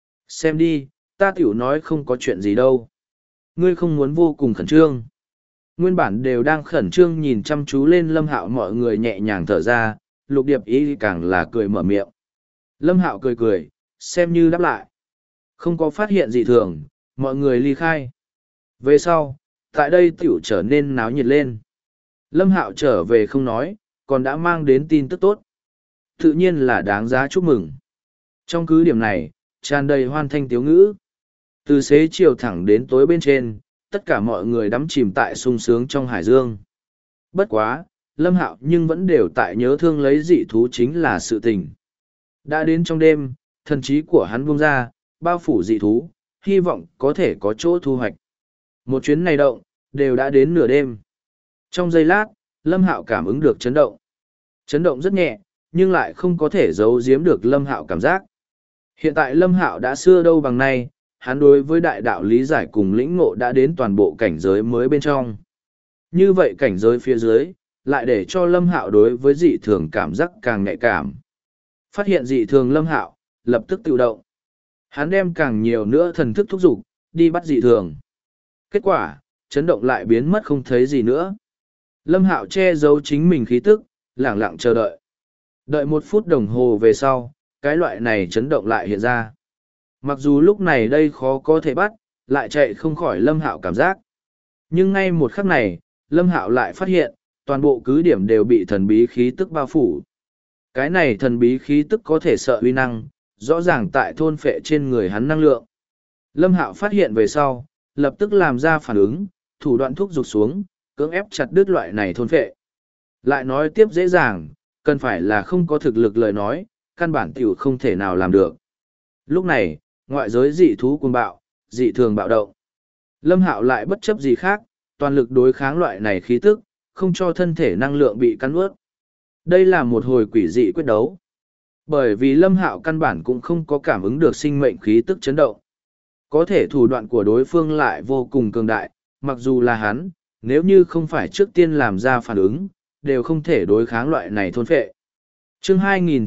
Xem đi, ta tiểu nói không có chuyện gì đâu. Ngươi không muốn vô cùng khẩn trương. Nguyên bản đều đang khẩn trương nhìn chăm chú lên Lâm Hạo, mọi người nhẹ nhàng thở ra, Lục Điệp ý càng là cười mở miệng. Lâm Hạo cười cười, xem như đáp lại. Không có phát hiện gì thường, mọi người ly khai. Về sau, tại đây tiểu trở nên náo nhiệt lên. Lâm Hạo trở về không nói, còn đã mang đến tin tức tốt. Tự nhiên là đáng giá chúc mừng. Trong cứ điểm này, tràn đầy hoan thanh tiếu ngữ. Từ xế chiều thẳng đến tối bên trên, tất cả mọi người đắm chìm tại sung sướng trong hải dương. Bất quá, Lâm Hạo nhưng vẫn đều tại nhớ thương lấy dị thú chính là sự tình. Đã đến trong đêm, thần trí của hắn buông ra, bao phủ dị thú, hy vọng có thể có chỗ thu hoạch. Một chuyến này động, đều đã đến nửa đêm. Trong giây lát, Lâm Hạo cảm ứng được chấn động. Chấn động rất nhẹ, nhưng lại không có thể giấu giếm được Lâm Hạo cảm giác. Hiện tại Lâm Hạo đã xưa đâu bằng nay, hắn đối với đại đạo lý giải cùng lĩnh ngộ đã đến toàn bộ cảnh giới mới bên trong. Như vậy cảnh giới phía dưới, lại để cho Lâm Hạo đối với dị thường cảm giác càng nhạy cảm. Phát hiện dị thường Lâm Hạo, lập tức tự động. Hắn đem càng nhiều nữa thần thức thúc giục, đi bắt dị thường. Kết quả, chấn động lại biến mất không thấy gì nữa. Lâm Hạo che giấu chính mình khí tức, lẳng lặng chờ đợi. Đợi 1 phút đồng hồ về sau, cái loại này chấn động lại hiện ra. Mặc dù lúc này đây khó có thể bắt, lại chạy không khỏi Lâm Hạo cảm giác. Nhưng ngay một khắc này, Lâm Hạo lại phát hiện, toàn bộ cứ điểm đều bị thần bí khí tức bao phủ. Cái này thần bí khí tức có thể sợ uy năng, rõ ràng tại thôn phệ trên người hắn năng lượng. Lâm Hạo phát hiện về sau, lập tức làm ra phản ứng, thủ đoạn thúc giục xuống, cưỡng ép chặt đứt loại này thôn phệ. Lại nói tiếp dễ dàng, cần phải là không có thực lực lời nói, căn bản tiểu không thể nào làm được. Lúc này, ngoại giới dị thú cuồng bạo, dị thường bạo động. Lâm Hạo lại bất chấp gì khác, toàn lực đối kháng loại này khí tức, không cho thân thể năng lượng bị cắn ướt. Đây là một hồi quỷ dị quyết đấu. Bởi vì Lâm Hạo căn bản cũng không có cảm ứng được sinh mệnh khí tức chấn động. Có thể thủ đoạn của đối phương lại vô cùng cường đại, mặc dù là hắn, nếu như không phải trước tiên làm ra phản ứng, đều không thể đối kháng loại này thôn phệ. Chương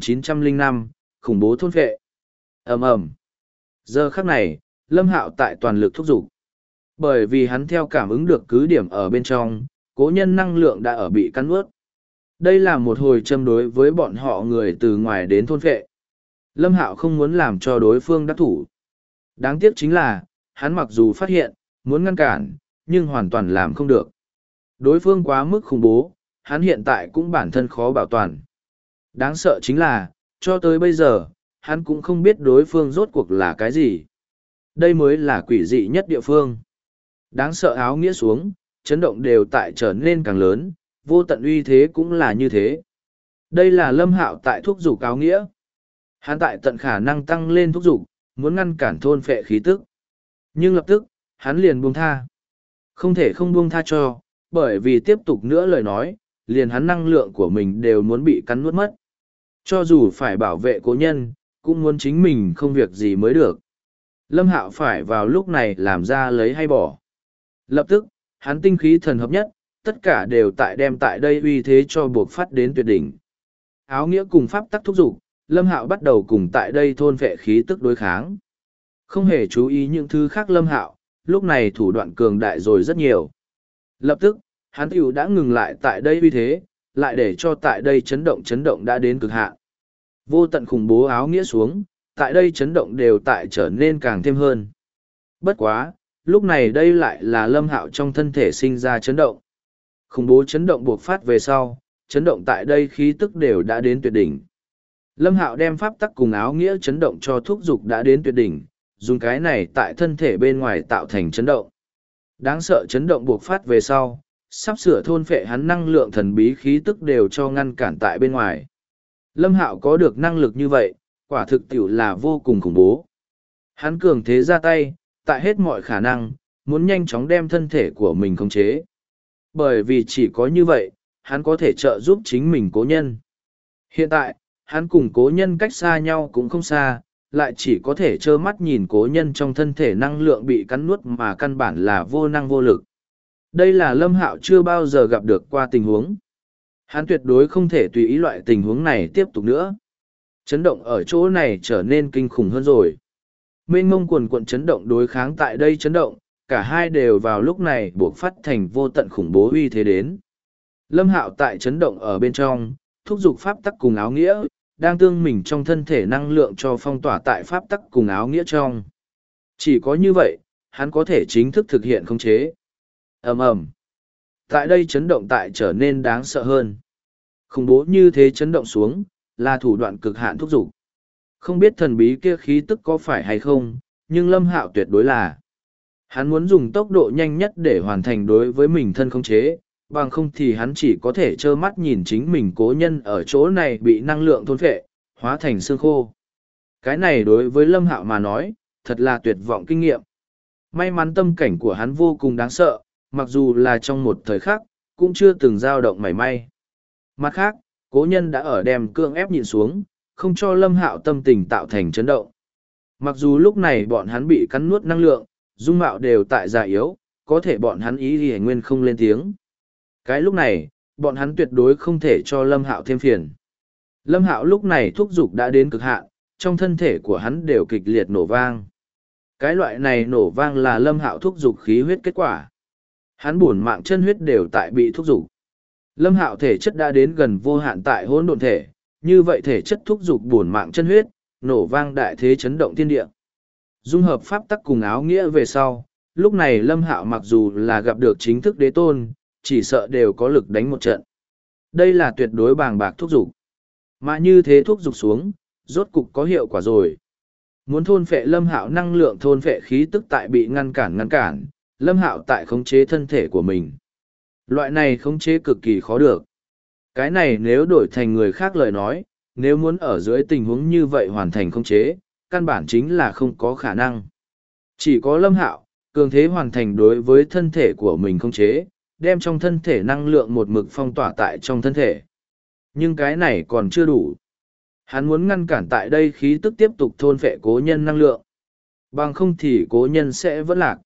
2905, khủng bố thôn phệ. Ầm ầm. Giờ khắc này, Lâm Hạo tại toàn lực thúc giục. Bởi vì hắn theo cảm ứng được cứ điểm ở bên trong, cố nhân năng lượng đã ở bị cắn ướt. Đây là một hồi châm đối với bọn họ người từ ngoài đến thôn phệ. Lâm Hạo không muốn làm cho đối phương đắc thủ. Đáng tiếc chính là, hắn mặc dù phát hiện, muốn ngăn cản, nhưng hoàn toàn làm không được. Đối phương quá mức khủng bố, hắn hiện tại cũng bản thân khó bảo toàn. Đáng sợ chính là, cho tới bây giờ, hắn cũng không biết đối phương rốt cuộc là cái gì. Đây mới là quỷ dị nhất địa phương. Đáng sợ áo nghĩa xuống, chấn động đều tại trở nên càng lớn, vô tận uy thế cũng là như thế. Đây là Lâm Hạo tại thúc giục áo nghĩa. Hắn tại tận khả năng tăng lên thúc giục, muốn ngăn cản thôn phệ khí tức. Nhưng lập tức, hắn liền buông tha. Không thể không buông tha cho, bởi vì tiếp tục nữa lời nói, liền hắn năng lượng của mình đều muốn bị cắn nuốt mất. Cho dù phải bảo vệ cố nhân, cũng muốn chính mình không việc gì mới được. Lâm Hạo phải vào lúc này làm ra lấy hay bỏ. Lập tức, hắn tinh khí thần hợp nhất, tất cả đều tại đem tại đây uy thế cho buộc phát đến tuyệt đỉnh. Áo nghĩa cùng pháp tắc thúc giục, Lâm Hạo bắt đầu cùng tại đây thôn vệ khí tức đối kháng. Không hề chú ý những thứ khác Lâm Hạo, lúc này thủ đoạn cường đại rồi rất nhiều. Lập tức, hắn tiểu đã ngừng lại tại đây uy thế, lại để cho tại đây chấn động đã đến cực hạn. Vô tận khủng bố áo nghĩa xuống, tại đây chấn động đều tại trở nên càng thêm hơn. Bất quá, lúc này đây lại là Lâm Hạo trong thân thể sinh ra chấn động. Khủng bố chấn động buộc phát về sau, chấn động tại đây khí tức đều đã đến tuyệt đỉnh. Lâm Hạo đem pháp tắc cùng áo nghĩa chấn động cho thúc dục đã đến tuyệt đỉnh, dùng cái này tại thân thể bên ngoài tạo thành chấn động. Đáng sợ chấn động buộc phát về sau, sắp sửa thôn phệ hắn năng lượng thần bí khí tức đều cho ngăn cản tại bên ngoài. Lâm Hạo có được năng lực như vậy, quả thực tiểu là vô cùng khủng bố. Hắn cường thế ra tay, tại hết mọi khả năng, muốn nhanh chóng đem thân thể của mình khống chế. Bởi vì chỉ có như vậy, hắn có thể trợ giúp chính mình cố nhân. Hiện tại, hắn cùng cố nhân cách xa nhau cũng không xa, lại chỉ có thể trơ mắt nhìn cố nhân trong thân thể năng lượng bị cắn nuốt mà căn bản là vô năng vô lực. Đây là Lâm Hạo chưa bao giờ gặp được qua tình huống. Hắn tuyệt đối không thể tùy ý loại tình huống này tiếp tục nữa. Chấn động ở chỗ này trở nên kinh khủng hơn rồi. Mênh mông quần cuộn chấn động đối kháng tại đây chấn động, cả hai đều vào lúc này buộc phát thành vô tận khủng bố uy thế đến. Lâm Hạo tại chấn động ở bên trong, thúc giục pháp tắc cùng áo nghĩa, đang tương mình trong thân thể năng lượng cho phong tỏa tại pháp tắc cùng áo nghĩa trong. Chỉ có như vậy, hắn có thể chính thức thực hiện khống chế. Ầm ầm. Tại đây chấn động tại trở nên đáng sợ hơn. Khủng bố như thế chấn động xuống, là thủ đoạn cực hạn thúc giục. Không biết thần bí kia khí tức có phải hay không, nhưng Lâm Hạo tuyệt đối là. Hắn muốn dùng tốc độ nhanh nhất để hoàn thành đối với mình thân khống chế, bằng không thì hắn chỉ có thể trơ mắt nhìn chính mình cố nhân ở chỗ này bị năng lượng thôn phệ, hóa thành xương khô. Cái này đối với Lâm Hạo mà nói, thật là tuyệt vọng kinh nghiệm. May mắn tâm cảnh của hắn vô cùng đáng sợ, mặc dù là trong một thời khắc, cũng chưa từng dao động mảy may. Mặt khác, cố nhân đã ở đem cương ép nhịn xuống, không cho Lâm Hạo tâm tình tạo thành chấn động. Mặc dù lúc này bọn hắn bị cắn nuốt năng lượng, dung mạo đều tại già yếu, có thể bọn hắn ý thì nguyên không lên tiếng. Cái lúc này, bọn hắn tuyệt đối không thể cho Lâm Hạo thêm phiền. Lâm Hạo lúc này thúc giục đã đến cực hạn, trong thân thể của hắn đều kịch liệt nổ vang. Cái loại này nổ vang là Lâm Hạo thúc giục khí huyết kết quả. Hắn buồn mạng chân huyết đều tại bị thúc giục. Lâm Hạo thể chất đã đến gần vô hạn tại hỗn độn thể, như vậy thể chất thúc giục buồn mạng chân huyết, nổ vang đại thế chấn động thiên địa. Dung hợp pháp tắc cùng áo nghĩa về sau, lúc này Lâm Hạo mặc dù là gặp được chính thức đế tôn, chỉ sợ đều có lực đánh một trận. Đây là tuyệt đối bàng bạc thúc giục. Mà như thế thúc giục xuống, rốt cục có hiệu quả rồi. Muốn thôn phệ Lâm Hạo năng lượng thôn phệ khí tức tại bị ngăn cản, Lâm Hạo tại khống chế thân thể của mình. Loại này khống chế cực kỳ khó được. Cái này nếu đổi thành người khác lời nói, nếu muốn ở dưới tình huống như vậy hoàn thành khống chế, căn bản chính là không có khả năng. Chỉ có Lâm Hạo, cường thế hoàn thành đối với thân thể của mình khống chế, đem trong thân thể năng lượng một mực phong tỏa tại trong thân thể. Nhưng cái này còn chưa đủ. Hắn muốn ngăn cản tại đây khí tức tiếp tục thôn phệ cố nhân năng lượng. Bằng không thì cố nhân sẽ vẫn lạc.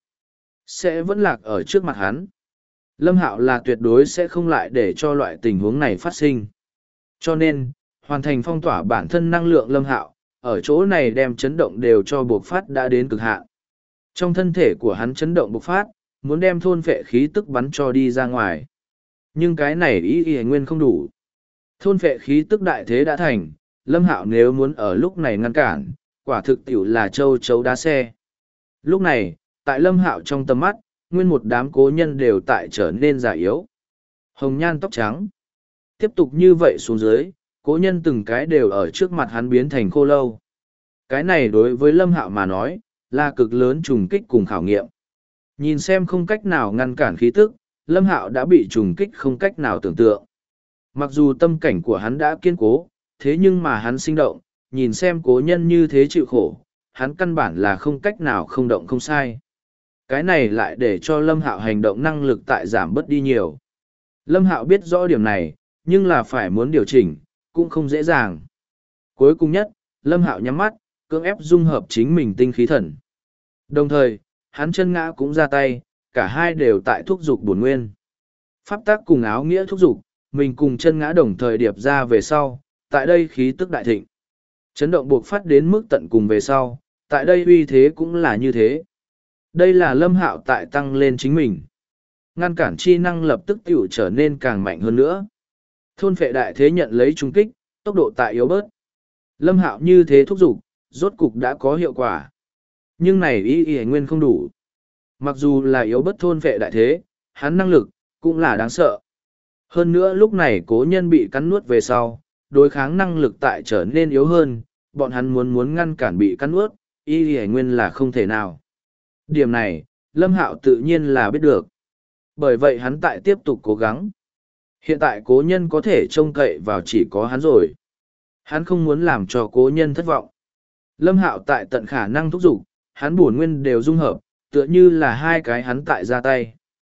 Sẽ vẫn lạc ở trước mặt hắn. Lâm Hạo là tuyệt đối sẽ không lại để cho loại tình huống này phát sinh. Cho nên, hoàn thành phong tỏa bản thân năng lượng Lâm Hạo, ở chỗ này đem chấn động đều cho buộc phát đã đến cực hạn. Trong thân thể của hắn chấn động bộc phát, muốn đem thôn phệ khí tức bắn cho đi ra ngoài. Nhưng cái này ý nguyên không đủ. Thôn phệ khí tức đại thế đã thành, Lâm Hạo nếu muốn ở lúc này ngăn cản, quả thực tiểu là châu chấu đá xe. Lúc này, tại Lâm Hạo trong tầm mắt, nguyên một đám cố nhân đều tại trở nên già yếu. Hồng nhan tóc trắng. Tiếp tục như vậy xuống dưới, cố nhân từng cái đều ở trước mặt hắn biến thành khô lâu. Cái này đối với Lâm Hạo mà nói, là cực lớn trùng kích cùng khảo nghiệm. Nhìn xem không cách nào ngăn cản khí tức, Lâm Hạo đã bị trùng kích không cách nào tưởng tượng. Mặc dù tâm cảnh của hắn đã kiên cố, thế nhưng mà hắn sinh động, nhìn xem cố nhân như thế chịu khổ, hắn căn bản là không cách nào không động không sai. Cái này lại để cho Lâm Hạo hành động năng lực tại giảm bớt đi nhiều. Lâm Hạo biết rõ điểm này, nhưng là phải muốn điều chỉnh, cũng không dễ dàng. Cuối cùng nhất, Lâm Hạo nhắm mắt, cưỡng ép dung hợp chính mình tinh khí thần. Đồng thời, hắn chân ngã cũng ra tay, cả hai đều tại thúc dục bổn nguyên. Pháp tác cùng áo nghĩa thúc dục, mình cùng chân ngã đồng thời điệp ra về sau, tại đây khí tức đại thịnh. Chấn động buộc phát đến mức tận cùng về sau, tại đây uy thế cũng là như thế. Đây là Lâm Hạo tại tăng lên chính mình. Ngăn cản chi năng lập tức tiểu trở nên càng mạnh hơn nữa. Thôn phệ đại thế nhận lấy trung kích, tốc độ tại yếu bớt. Lâm Hạo như thế thúc giục, rốt cục đã có hiệu quả. Nhưng này ý nguyên không đủ. Mặc dù là yếu bớt thôn phệ đại thế, hắn năng lực, cũng là đáng sợ. Hơn nữa lúc này cố nhân bị cắn nuốt về sau, đối kháng năng lực tại trở nên yếu hơn, bọn hắn muốn ngăn cản bị cắn nuốt, ý nguyên là không thể nào. Điểm này, Lâm Hạo tự nhiên là biết được. Bởi vậy hắn tại tiếp tục cố gắng. Hiện tại cố nhân có thể trông cậy vào chỉ có hắn rồi. Hắn không muốn làm cho cố nhân thất vọng. Lâm Hạo tại tận khả năng thúc giục, hắn bổn nguyên đều dung hợp, tựa như là hai cái hắn tại ra tay.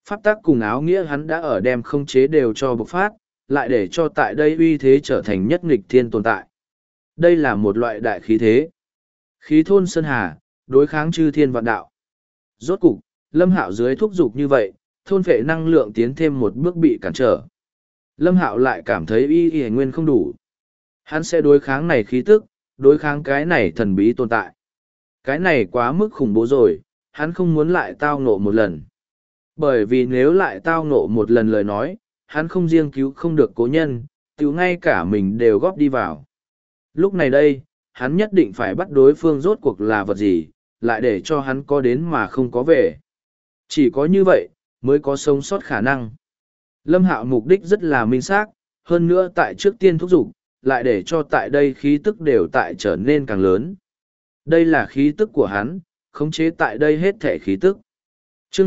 Pháp tắc cùng áo nghĩa hắn đã ở đem không chế đều cho bộc phát, lại để cho tại đây uy thế trở thành nhất nghịch thiên tồn tại. Đây là một loại đại khí thế. Khí thôn sơn hà, đối kháng chư thiên vạn đạo. Rốt cục, Lâm Hạo dưới thúc giục như vậy, thôn vệ năng lượng tiến thêm một bước bị cản trở. Lâm Hạo lại cảm thấy y nguyên không đủ. Hắn sẽ đối kháng này khí tức, đối kháng cái này thần bí tồn tại. Cái này quá mức khủng bố rồi, hắn không muốn lại tao ngộ một lần. Bởi vì nếu lại tao ngộ một lần lời nói, hắn không riêng cứu không được cố nhân, tiểu ngay cả mình đều góp đi vào. Lúc này đây, hắn nhất định phải bắt đối phương rốt cuộc là vật gì, lại để cho hắn có đến mà không có về. Chỉ có như vậy, mới có sống sót khả năng. Lâm Hạo mục đích rất là minh xác, hơn nữa tại trước tiên thúc giục, lại để cho tại đây khí tức đều tại trở nên càng lớn. Đây là khí tức của hắn, khống chế tại đây hết thể khí tức. Chương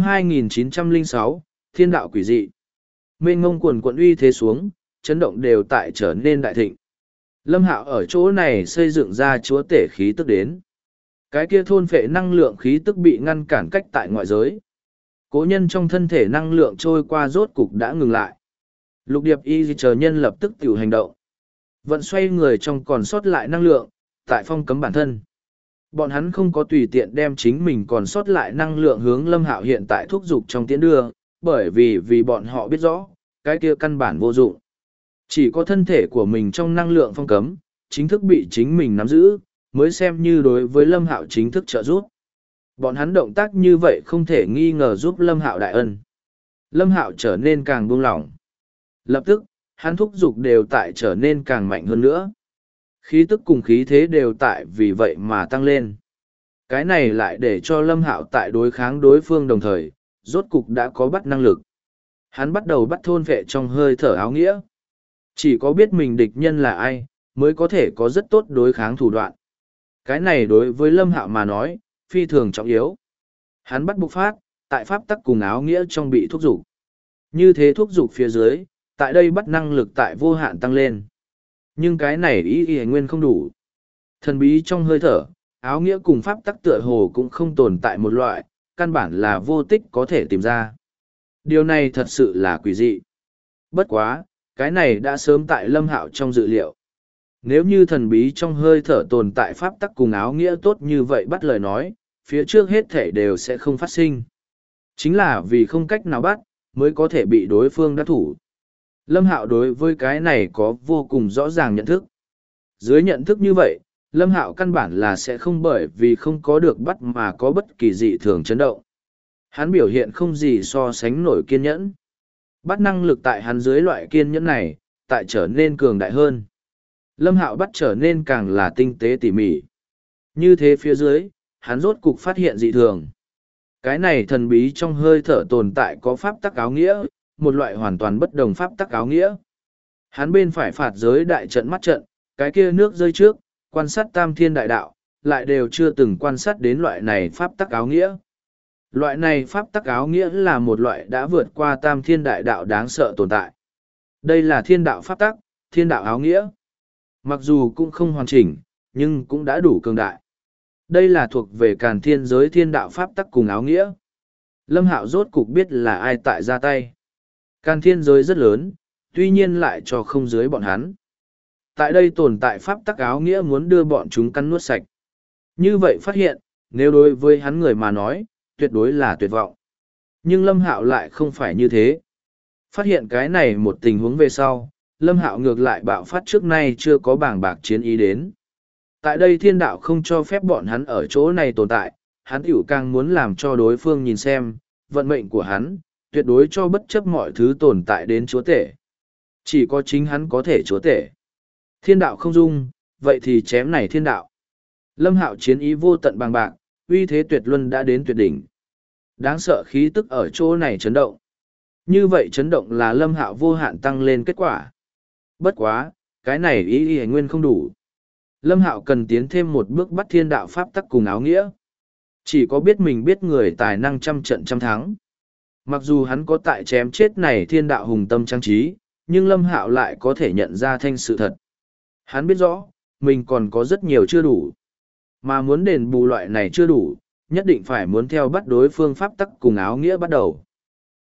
2906, Thiên đạo quỷ dị. Mênh ngông quần quận uy thế xuống, chấn động đều tại trở nên đại thịnh. Lâm Hạo ở chỗ này xây dựng ra chúa tể khí tức đến. Cái kia thôn phệ năng lượng khí tức bị ngăn cản cách tại ngoại giới. Cố nhân trong thân thể năng lượng trôi qua rốt cục đã ngừng lại. Lục điệp y chờ nhân lập tức tiểu hành động. Vận xoay người trong còn sót lại năng lượng, tại phong cấm bản thân. Bọn hắn không có tùy tiện đem chính mình còn sót lại năng lượng hướng Lâm Hạo hiện tại thúc giục trong tiến đưa, bởi vì bọn họ biết rõ, cái kia căn bản vô dụng. Chỉ có thân thể của mình trong năng lượng phong cấm, chính thức bị chính mình nắm giữ, mới xem như đối với Lâm Hạo chính thức trợ giúp. Bọn hắn động tác như vậy không thể nghi ngờ giúp Lâm Hạo đại ân. Lâm Hạo trở nên càng buông lỏng. Lập tức, hắn thúc giục đều tại trở nên càng mạnh hơn nữa. Khí tức cùng khí thế đều tại vì vậy mà tăng lên. Cái này lại để cho Lâm Hạo tại đối kháng đối phương đồng thời, rốt cục đã có bắt năng lực. Hắn bắt đầu bắt thôn vệ trong hơi thở áo nghĩa. Chỉ có biết mình địch nhân là ai, mới có thể có rất tốt đối kháng thủ đoạn. Cái này đối với Lâm Hạo mà nói, phi thường trọng yếu. Hắn bắt bộc phát, tại pháp tắc cùng áo nghĩa trong bị thúc giục. Như thế thúc giục phía dưới, tại đây bắt năng lực tại vô hạn tăng lên. Nhưng cái này ý nguyên không đủ. Thần bí trong hơi thở, áo nghĩa cùng pháp tắc tựa hồ cũng không tồn tại một loại, căn bản là vô tích có thể tìm ra. Điều này thật sự là quỷ dị. Bất quá, cái này đã sớm tại Lâm Hạo trong dự liệu. Nếu như thần bí trong hơi thở tồn tại pháp tắc cùng áo nghĩa tốt như vậy bắt lời nói, phía trước hết thể đều sẽ không phát sinh. Chính là vì không cách nào bắt, mới có thể bị đối phương đắc thủ. Lâm Hạo đối với cái này có vô cùng rõ ràng nhận thức. Dưới nhận thức như vậy, Lâm Hạo căn bản là sẽ không bởi vì không có được bắt mà có bất kỳ dị thường chấn động. Hắn biểu hiện không gì so sánh nổi kiên nhẫn. Bắt năng lực tại hắn dưới loại kiên nhẫn này, tại trở nên cường đại hơn. Lâm Hạo bắt trở nên càng là tinh tế tỉ mỉ. Như thế phía dưới, hắn rốt cục phát hiện dị thường. Cái này thần bí trong hơi thở tồn tại có pháp tắc áo nghĩa, một loại hoàn toàn bất đồng pháp tắc áo nghĩa. Hắn bên phải phạt giới đại trận mắt trận, cái kia nước rơi trước, quan sát tam thiên đại đạo, lại đều chưa từng quan sát đến loại này pháp tắc áo nghĩa. Loại này pháp tắc áo nghĩa là một loại đã vượt qua tam thiên đại đạo đáng sợ tồn tại. Đây là thiên đạo pháp tắc, thiên đạo áo nghĩa. Mặc dù cũng không hoàn chỉnh, nhưng cũng đã đủ cường đại. Đây là thuộc về càn thiên giới thiên đạo pháp tắc cùng áo nghĩa. Lâm Hạo rốt cục biết là ai tại ra tay. Càn thiên giới rất lớn, tuy nhiên lại cho không dưới bọn hắn. Tại đây tồn tại pháp tắc áo nghĩa muốn đưa bọn chúng cắn nuốt sạch. Như vậy phát hiện, nếu đối với hắn người mà nói, tuyệt đối là tuyệt vọng. Nhưng Lâm Hạo lại không phải như thế. Phát hiện cái này một tình huống về sau, Lâm Hạo ngược lại bạo phát trước nay chưa có bảng bạc chiến ý đến. Tại đây thiên đạo không cho phép bọn hắn ở chỗ này tồn tại, hắn tiểu càng muốn làm cho đối phương nhìn xem, vận mệnh của hắn, tuyệt đối cho bất chấp mọi thứ tồn tại đến chúa tể. Chỉ có chính hắn có thể chúa tể. Thiên đạo không dung, vậy thì chém này thiên đạo. Lâm Hạo chiến ý vô tận bằng bạc, uy thế tuyệt luân đã đến tuyệt đỉnh. Đáng sợ khí tức ở chỗ này chấn động. Như vậy chấn động là Lâm Hạo vô hạn tăng lên kết quả. Bất quá, cái này ý nguyên không đủ. Lâm Hạo cần tiến thêm một bước bắt thiên đạo pháp tắc cùng áo nghĩa. Chỉ có biết mình biết người tài năng trăm trận trăm thắng. Mặc dù hắn có tại chém chết này thiên đạo hùng tâm trang trí, nhưng Lâm Hạo lại có thể nhận ra thanh sự thật. Hắn biết rõ, mình còn có rất nhiều chưa đủ. Mà muốn đền bù loại này chưa đủ, nhất định phải muốn theo bắt đối phương pháp tắc cùng áo nghĩa bắt đầu.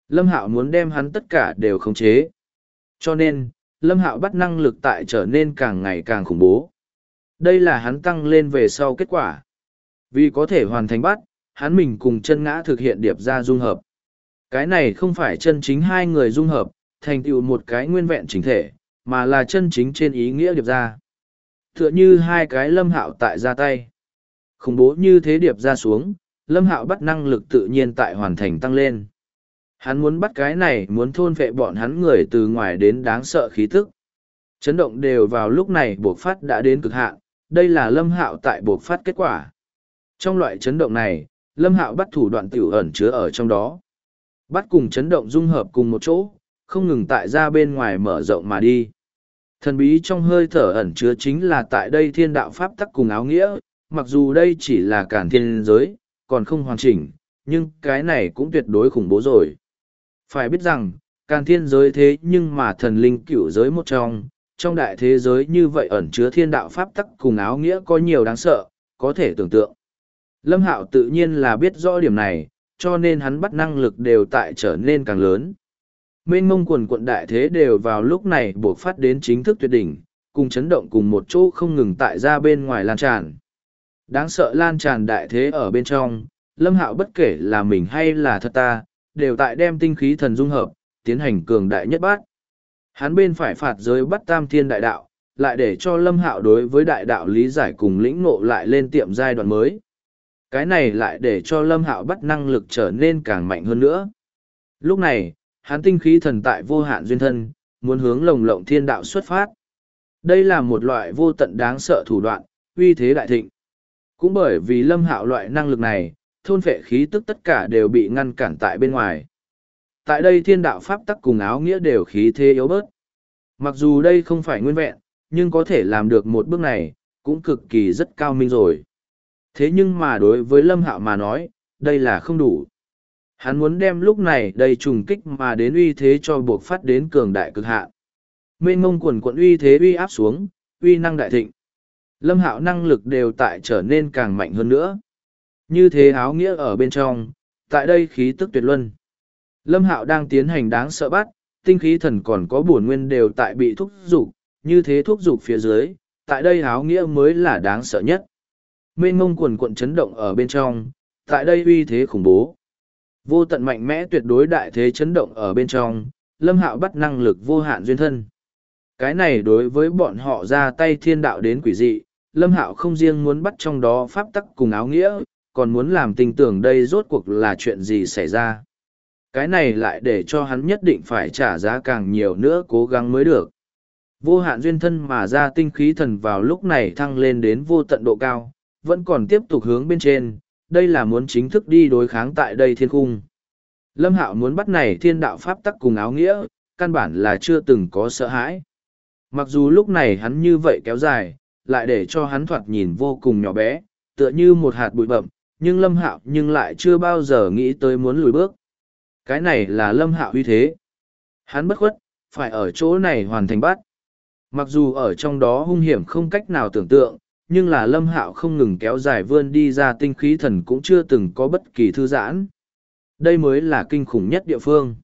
Lâm Hạo muốn đem hắn tất cả đều khống chế. Cho nên, Lâm Hạo bắt năng lực tại trở nên càng ngày càng khủng bố. Đây là hắn tăng lên về sau kết quả. Vì có thể hoàn thành bắt, hắn mình cùng chân ngã thực hiện điệp ra dung hợp. Cái này không phải chân chính hai người dung hợp, thành tựu một cái nguyên vẹn chỉnh thể, mà là chân chính trên ý nghĩa điệp ra. Tựa như hai cái Lâm Hạo tại ra tay. Khủng bố như thế điệp ra xuống, Lâm Hạo bắt năng lực tự nhiên tại hoàn thành tăng lên. Hắn muốn bắt cái này muốn thôn phệ bọn hắn người từ ngoài đến đáng sợ khí tức. Chấn động đều vào lúc này buộc phát đã đến cực hạn, đây là Lâm Hạo tại buộc phát kết quả. Trong loại chấn động này, Lâm Hạo bắt thủ đoạn tiểu ẩn chứa ở trong đó. Bắt cùng chấn động dung hợp cùng một chỗ, không ngừng tại ra bên ngoài mở rộng mà đi. Thần bí trong hơi thở ẩn chứa chính là tại đây thiên đạo pháp tắc cùng áo nghĩa, mặc dù đây chỉ là cản thiên giới, còn không hoàn chỉnh, nhưng cái này cũng tuyệt đối khủng bố rồi. Phải biết rằng, càn thiên giới thế nhưng mà thần linh cửu giới một trong đại thế giới như vậy ẩn chứa thiên đạo pháp tắc cùng áo nghĩa có nhiều đáng sợ, có thể tưởng tượng. Lâm Hạo tự nhiên là biết rõ điểm này, cho nên hắn bắt năng lực đều tại trở nên càng lớn. Mênh mông quần quận đại thế đều vào lúc này buộc phát đến chính thức tuyệt đỉnh, cùng chấn động cùng một chỗ không ngừng tại ra bên ngoài lan tràn. Đáng sợ lan tràn đại thế ở bên trong, Lâm Hạo bất kể là mình hay là thật ta, đều tại đem tinh khí thần dung hợp, tiến hành cường đại nhất bát. Hắn bên phải phạt giới bắt tam thiên đại đạo, lại để cho Lâm Hạo đối với đại đạo lý giải cùng lĩnh ngộ lại lên tiệm giai đoạn mới. Cái này lại để cho Lâm Hạo bắt năng lực trở nên càng mạnh hơn nữa. Lúc này, hắn tinh khí thần tại vô hạn duyên thân, muốn hướng lồng lộng thiên đạo xuất phát. Đây là một loại vô tận đáng sợ thủ đoạn, uy thế đại thịnh. Cũng bởi vì Lâm Hạo loại năng lực này, thôn phệ khí tức tất cả đều bị ngăn cản tại bên ngoài. Tại đây thiên đạo pháp tắc cùng áo nghĩa đều khí thế yếu bớt. Mặc dù đây không phải nguyên vẹn, nhưng có thể làm được một bước này, cũng cực kỳ rất cao minh rồi. Thế nhưng mà đối với Lâm Hạo mà nói, đây là không đủ. Hắn muốn đem lúc này đầy trùng kích mà đến uy thế cho buộc phát đến cường đại cực hạn. Mênh mông quần quận uy thế uy áp xuống, uy năng đại thịnh. Lâm Hạo năng lực đều tại trở nên càng mạnh hơn nữa. Như thế áo nghĩa ở bên trong, tại đây khí tức tuyệt luân. Lâm Hạo đang tiến hành đáng sợ bắt, tinh khí thần còn có bổn nguyên đều tại bị thúc dục, như thế thúc dục phía dưới, tại đây áo nghĩa mới là đáng sợ nhất. Mênh mông quần quận chấn động ở bên trong, tại đây uy thế khủng bố. Vô tận mạnh mẽ tuyệt đối đại thế chấn động ở bên trong, Lâm Hạo bắt năng lực vô hạn duyên thân. Cái này đối với bọn họ ra tay thiên đạo đến quỷ dị, Lâm Hạo không riêng muốn bắt trong đó pháp tắc cùng áo nghĩa, còn muốn làm tình tưởng đây rốt cuộc là chuyện gì xảy ra. Cái này lại để cho hắn nhất định phải trả giá càng nhiều nữa cố gắng mới được. Vô hạn duyên thân mà ra tinh khí thần vào lúc này thăng lên đến vô tận độ cao, vẫn còn tiếp tục hướng bên trên, đây là muốn chính thức đi đối kháng tại đây thiên cung. Lâm Hạo muốn bắt này thiên đạo pháp tắc cùng áo nghĩa, căn bản là chưa từng có sợ hãi. Mặc dù lúc này hắn như vậy kéo dài, lại để cho hắn thoạt nhìn vô cùng nhỏ bé, tựa như một hạt bụi bậm, nhưng Lâm Hạo nhưng lại chưa bao giờ nghĩ tới muốn lùi bước. Cái này là Lâm Hạo uy thế. Hắn bất khuất, phải ở chỗ này hoàn thành bắt. Mặc dù ở trong đó hung hiểm không cách nào tưởng tượng, nhưng là Lâm Hạo không ngừng kéo dài vươn đi ra tinh khí thần cũng chưa từng có bất kỳ thư giãn. Đây mới là kinh khủng nhất địa phương.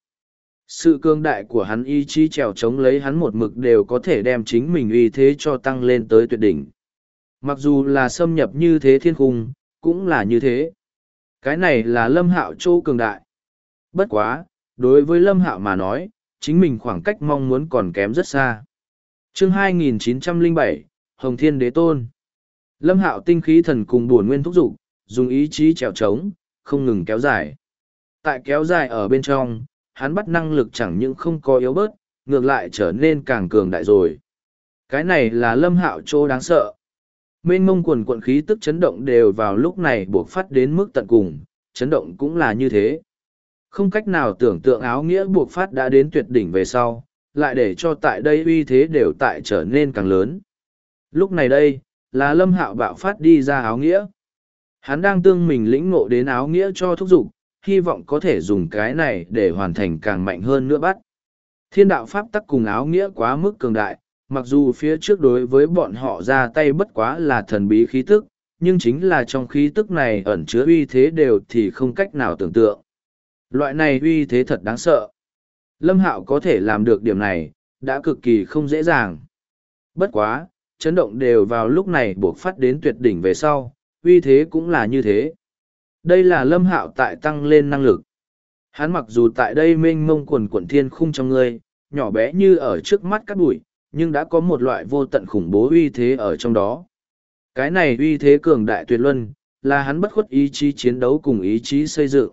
Sự cương đại của hắn ý chí trèo chống lấy hắn một mực đều có thể đem chính mình uy thế cho tăng lên tới tuyệt đỉnh. Mặc dù là xâm nhập như thế thiên cung, cũng là như thế. Cái này là Lâm Hạo chỗ cường đại. Bất quá, đối với Lâm Hạo mà nói, chính mình khoảng cách mong muốn còn kém rất xa. Chương 2907, Hồng Thiên Đế Tôn. Lâm Hạo tinh khí thần cùng bổn nguyên thúc dục, dùng ý chí trèo trống, không ngừng kéo dài. Tại kéo dài ở bên trong, hắn bắt năng lực chẳng những không có yếu bớt, ngược lại trở nên càng cường đại rồi. Cái này là Lâm Hạo chỗ đáng sợ. Mênh mông quần quận khí tức chấn động đều vào lúc này buộc phát đến mức tận cùng, chấn động cũng là như thế. Không cách nào tưởng tượng áo nghĩa buộc phát đã đến tuyệt đỉnh về sau, lại để cho tại đây uy thế đều tại trở nên càng lớn. Lúc này đây, là Lâm Hạo bạo phát đi ra áo nghĩa. Hắn đang tương mình lĩnh ngộ đến áo nghĩa cho thúc dục, hy vọng có thể dùng cái này để hoàn thành càng mạnh hơn nữa bắt. Thiên đạo pháp tắc cùng áo nghĩa quá mức cường đại, mặc dù phía trước đối với bọn họ ra tay bất quá là thần bí khí tức, nhưng chính là trong khí tức này ẩn chứa uy thế đều thì không cách nào tưởng tượng. Loại này uy thế thật đáng sợ. Lâm Hạo có thể làm được điểm này, đã cực kỳ không dễ dàng. Bất quá, chấn động đều vào lúc này buộc phát đến tuyệt đỉnh về sau, uy thế cũng là như thế. Đây là Lâm Hạo tại tăng lên năng lực. Hắn mặc dù tại đây mênh mông quần quần thiên khung trong ngươi, nhỏ bé như ở trước mắt cát bụi, nhưng đã có một loại vô tận khủng bố uy thế ở trong đó. Cái này uy thế cường đại tuyệt luân, là hắn bất khuất ý chí chiến đấu cùng ý chí xây dựng.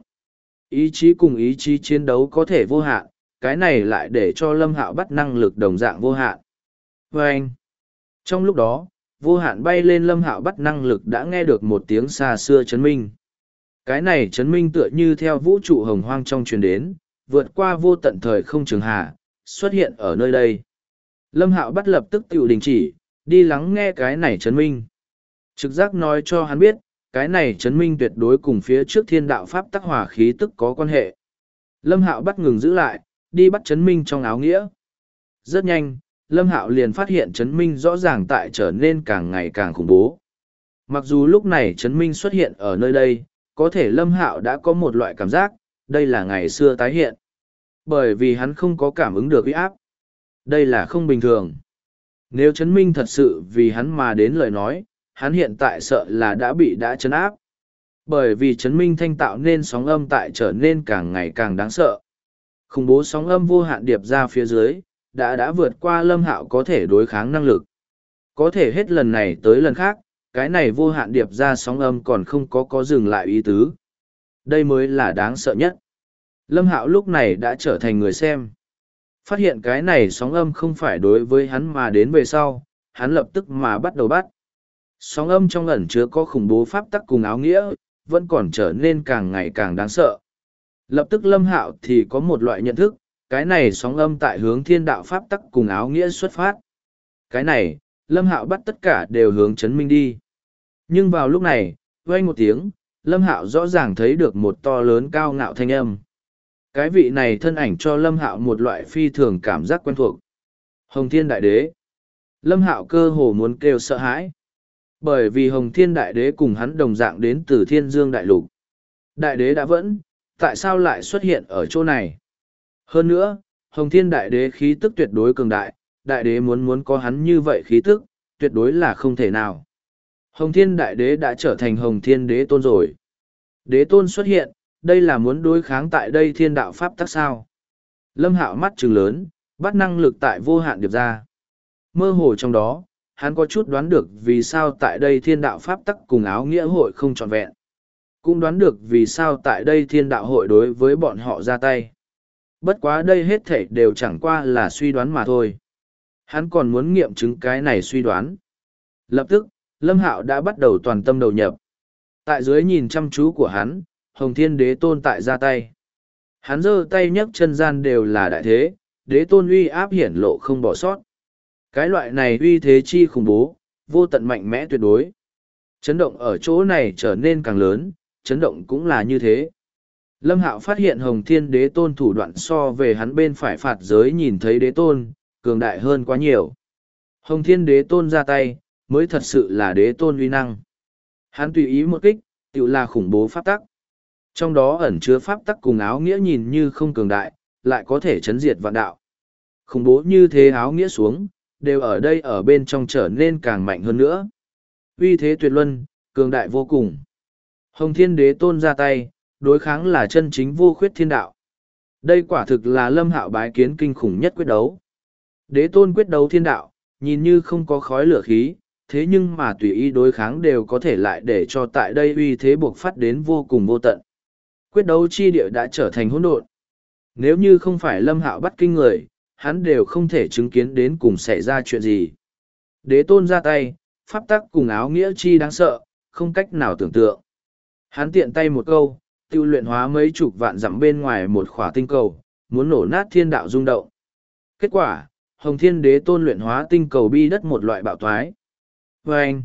Ý chí cùng ý chí chiến đấu có thể vô hạn, cái này lại để cho Lâm Hạo bắt năng lực đồng dạng vô hạn. Và anh, trong lúc đó, vô hạn bay lên Lâm Hạo bắt năng lực đã nghe được một tiếng xa xưa chấn minh. Cái này chấn minh tựa như theo vũ trụ hồng hoang trong truyền đến, vượt qua vô tận thời không trường hà, xuất hiện ở nơi đây. Lâm Hạo bắt lập tức tiểu đình chỉ, đi lắng nghe cái này chấn minh. Trực giác nói cho hắn biết, cái này chấn minh tuyệt đối cùng phía trước thiên đạo pháp tắc hòa khí tức có quan hệ. Lâm Hạo bắt ngừng giữ lại, đi bắt chấn minh trong áo nghĩa. Rất nhanh, Lâm Hạo liền phát hiện chấn minh rõ ràng tại trở nên càng ngày càng khủng bố. Mặc dù lúc này chấn minh xuất hiện ở nơi đây, có thể Lâm Hạo đã có một loại cảm giác, đây là ngày xưa tái hiện. Bởi vì hắn không có cảm ứng được uy áp. Đây là không bình thường. Nếu chấn minh thật sự vì hắn mà đến lời nói, hắn hiện tại sợ là đã chấn áp. Bởi vì chấn minh thanh tạo nên sóng âm tại trở nên càng ngày càng đáng sợ. Khủng bố sóng âm vô hạn điệp ra phía dưới, đã vượt qua Lâm Hạo có thể đối kháng năng lực. Có thể hết lần này tới lần khác, cái này vô hạn điệp ra sóng âm còn không có dừng lại ý tứ. Đây mới là đáng sợ nhất. Lâm Hạo lúc này đã trở thành người xem. Phát hiện cái này sóng âm không phải đối với hắn mà đến về sau, hắn lập tức mà bắt đầu bắt. Sóng âm trong ẩn chứa có khủng bố pháp tắc cùng áo nghĩa, vẫn còn trở nên càng ngày càng đáng sợ. Lập tức Lâm Hạo thì có một loại nhận thức, cái này sóng âm tại hướng thiên đạo pháp tắc cùng áo nghĩa xuất phát. Cái này, Lâm Hạo bắt tất cả đều hướng chấn minh đi. Nhưng vào lúc này, vang một tiếng, Lâm Hạo rõ ràng thấy được một to lớn cao ngạo thanh âm. Cái vị này thân ảnh cho Lâm Hạo một loại phi thường cảm giác quen thuộc. Hồng Thiên Đại Đế. Lâm Hạo cơ hồ muốn kêu sợ hãi. Bởi vì Hồng Thiên Đại Đế cùng hắn đồng dạng đến từ Thiên Dương Đại Lục. Đại Đế đã vẫn, tại sao lại xuất hiện ở chỗ này? Hơn nữa, Hồng Thiên Đại Đế khí tức tuyệt đối cường đại, Đại Đế muốn có hắn như vậy khí tức, tuyệt đối là không thể nào. Hồng Thiên Đại Đế đã trở thành Hồng Thiên Đế Tôn rồi. Đế Tôn xuất hiện, đây là muốn đối kháng tại đây thiên đạo pháp tắc sao? Lâm Hạo mắt trừng lớn, bắt năng lực tại vô hạn điệp ra. Mơ hồ trong đó, hắn có chút đoán được vì sao tại đây thiên đạo pháp tắc cùng áo nghĩa hội không trọn vẹn. Cũng đoán được vì sao tại đây thiên đạo hội đối với bọn họ ra tay. Bất quá đây hết thảy đều chẳng qua là suy đoán mà thôi. Hắn còn muốn nghiệm chứng cái này suy đoán. Lập tức, Lâm Hạo đã bắt đầu toàn tâm đầu nhập. Tại dưới nhìn chăm chú của hắn, Hồng Thiên Đế Tôn tại ra tay. Hắn giơ tay nhấc chân gian đều là đại thế, Đế Tôn uy áp hiển lộ không bỏ sót. Cái loại này uy thế chi khủng bố, vô tận mạnh mẽ tuyệt đối. Chấn động ở chỗ này trở nên càng lớn, chấn động cũng là như thế. Lâm Hạo phát hiện Hồng Thiên Đế Tôn thủ đoạn so về hắn bên phải phạt giới nhìn thấy Đế Tôn, cường đại hơn quá nhiều. Hồng Thiên Đế Tôn ra tay, mới thật sự là Đế Tôn uy năng. Hắn tùy ý một kích, tự là khủng bố pháp tắc. Trong đó ẩn chứa pháp tắc cùng áo nghĩa nhìn như không cường đại, lại có thể chấn diệt vạn đạo. Khủng bố như thế áo nghĩa xuống, đều ở đây ở bên trong trở nên càng mạnh hơn nữa. Uy thế tuyệt luân, cường đại vô cùng. Hồng Thiên Đế Tôn ra tay, đối kháng là chân chính vô khuyết thiên đạo. Đây quả thực là Lâm Hạo bái kiến kinh khủng nhất quyết đấu. Đế Tôn quyết đấu thiên đạo, nhìn như không có khói lửa khí, thế nhưng mà tùy ý đối kháng đều có thể lại để cho tại đây uy thế buộc phát đến vô cùng vô tận. Quyết đấu chi địa đã trở thành hỗn độn. Nếu như không phải Lâm Hạo bắt kinh người, hắn đều không thể chứng kiến đến cùng xảy ra chuyện gì. Đế Tôn ra tay, pháp tắc cùng áo nghĩa chi đáng sợ, không cách nào tưởng tượng. Hắn tiện tay một câu, tiêu luyện hóa mấy chục vạn dặm bên ngoài một khỏa tinh cầu, muốn nổ nát thiên đạo rung động. Kết quả, Hồng Thiên Đế Tôn luyện hóa tinh cầu bi đất một loại bạo thoái. Và anh,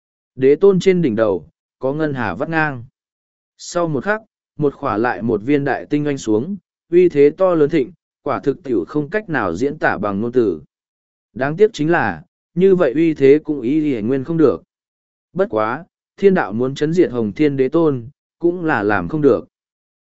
Đế Tôn trên đỉnh đầu, có ngân hà vắt ngang. Sau một khắc, một khỏa lại một viên đại tinh oanh xuống, uy thế to lớn thịnh, quả thực tiểu không cách nào diễn tả bằng ngôn từ. Đáng tiếc chính là, như vậy uy thế cũng ý hề nguyên không được. Bất quá, thiên đạo muốn chấn diệt Hồng Thiên Đế Tôn, cũng là làm không được.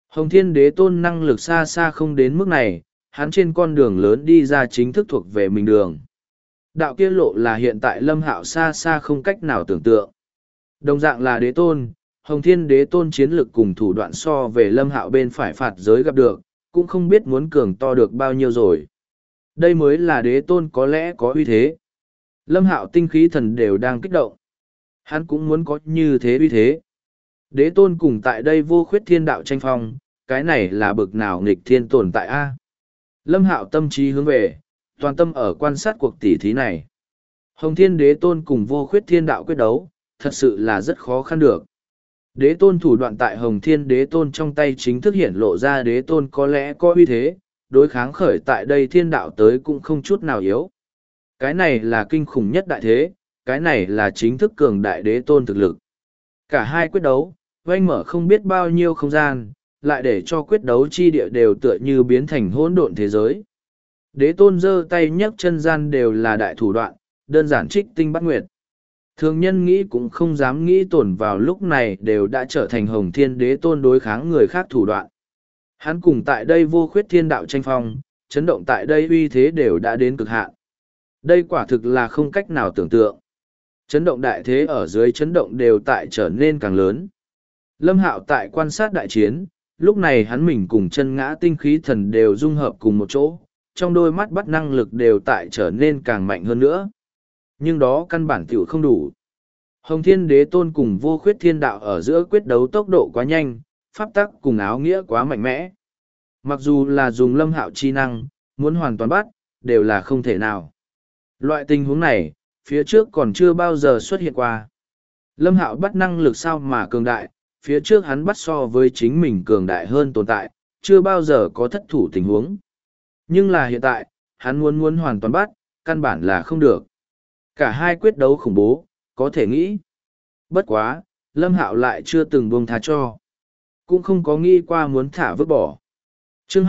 Hồng Thiên Đế Tôn năng lực xa xa không đến mức này, hắn trên con đường lớn đi ra chính thức thuộc về mình đường. Đạo kia lộ là hiện tại Lâm Hạo xa xa không cách nào tưởng tượng. Đồng dạng là Đế Tôn, Hồng Thiên Đế Tôn chiến lực cùng thủ đoạn so về Lâm Hạo bên phải phạt giới gặp được, cũng không biết muốn cường to được bao nhiêu rồi. Đây mới là Đế Tôn có lẽ có uy thế. Lâm Hạo tinh khí thần đều đang kích động. Hắn cũng muốn có như thế uy thế. Đế Tôn cùng tại đây vô khuyết thiên đạo tranh phong, cái này là bực nào nghịch thiên tồn tại a? Lâm Hạo tâm trí hướng về, toàn tâm ở quan sát cuộc tỉ thí này. Hồng Thiên Đế Tôn cùng vô khuyết thiên đạo quyết đấu, thật sự là rất khó khăn được. Đế Tôn thủ đoạn tại Hồng Thiên Đế Tôn trong tay chính thức hiển lộ ra Đế Tôn có lẽ có uy thế, đối kháng khởi tại đây thiên đạo tới cũng không chút nào yếu. Cái này là kinh khủng nhất đại thế, cái này là chính thức cường đại Đế Tôn thực lực. Cả hai quyết đấu, oanh mở không biết bao nhiêu không gian, lại để cho quyết đấu chi địa đều tựa như biến thành hỗn độn thế giới. Đế Tôn giơ tay nhấc chân gian đều là đại thủ đoạn, đơn giản trích tinh bắt nguyệt. Thường nhân nghĩ cũng không dám nghĩ tổn vào lúc này đều đã trở thành Hồng Thiên Đế Tôn đối kháng người khác thủ đoạn. Hắn cùng tại đây vô khuyết thiên đạo tranh phong, chấn động tại đây uy thế đều đã đến cực hạn. Đây quả thực là không cách nào tưởng tượng. Chấn động đại thế ở dưới chấn động đều tại trở nên càng lớn. Lâm Hạo tại quan sát đại chiến, lúc này hắn mình cùng chân ngã tinh khí thần đều dung hợp cùng một chỗ, trong đôi mắt bắt năng lực đều tại trở nên càng mạnh hơn nữa. Nhưng đó căn bản tiểu không đủ. Hồng Thiên Đế Tôn cùng vô khuyết thiên đạo ở giữa quyết đấu tốc độ quá nhanh, pháp tắc cùng áo nghĩa quá mạnh mẽ. Mặc dù là dùng Lâm Hạo chi năng, muốn hoàn toàn bắt, đều là không thể nào. Loại tình huống này, phía trước còn chưa bao giờ xuất hiện qua. Lâm Hạo bắt năng lực sao mà cường đại, phía trước hắn bắt so với chính mình cường đại hơn tồn tại, chưa bao giờ có thất thủ tình huống. Nhưng là hiện tại, hắn muốn hoàn toàn bắt, căn bản là không được. Cả hai quyết đấu khủng bố, có thể nghĩ. Bất quá, Lâm Hạo lại chưa từng buông tha cho. Cũng không có nghĩ qua muốn thả vứt bỏ. Chương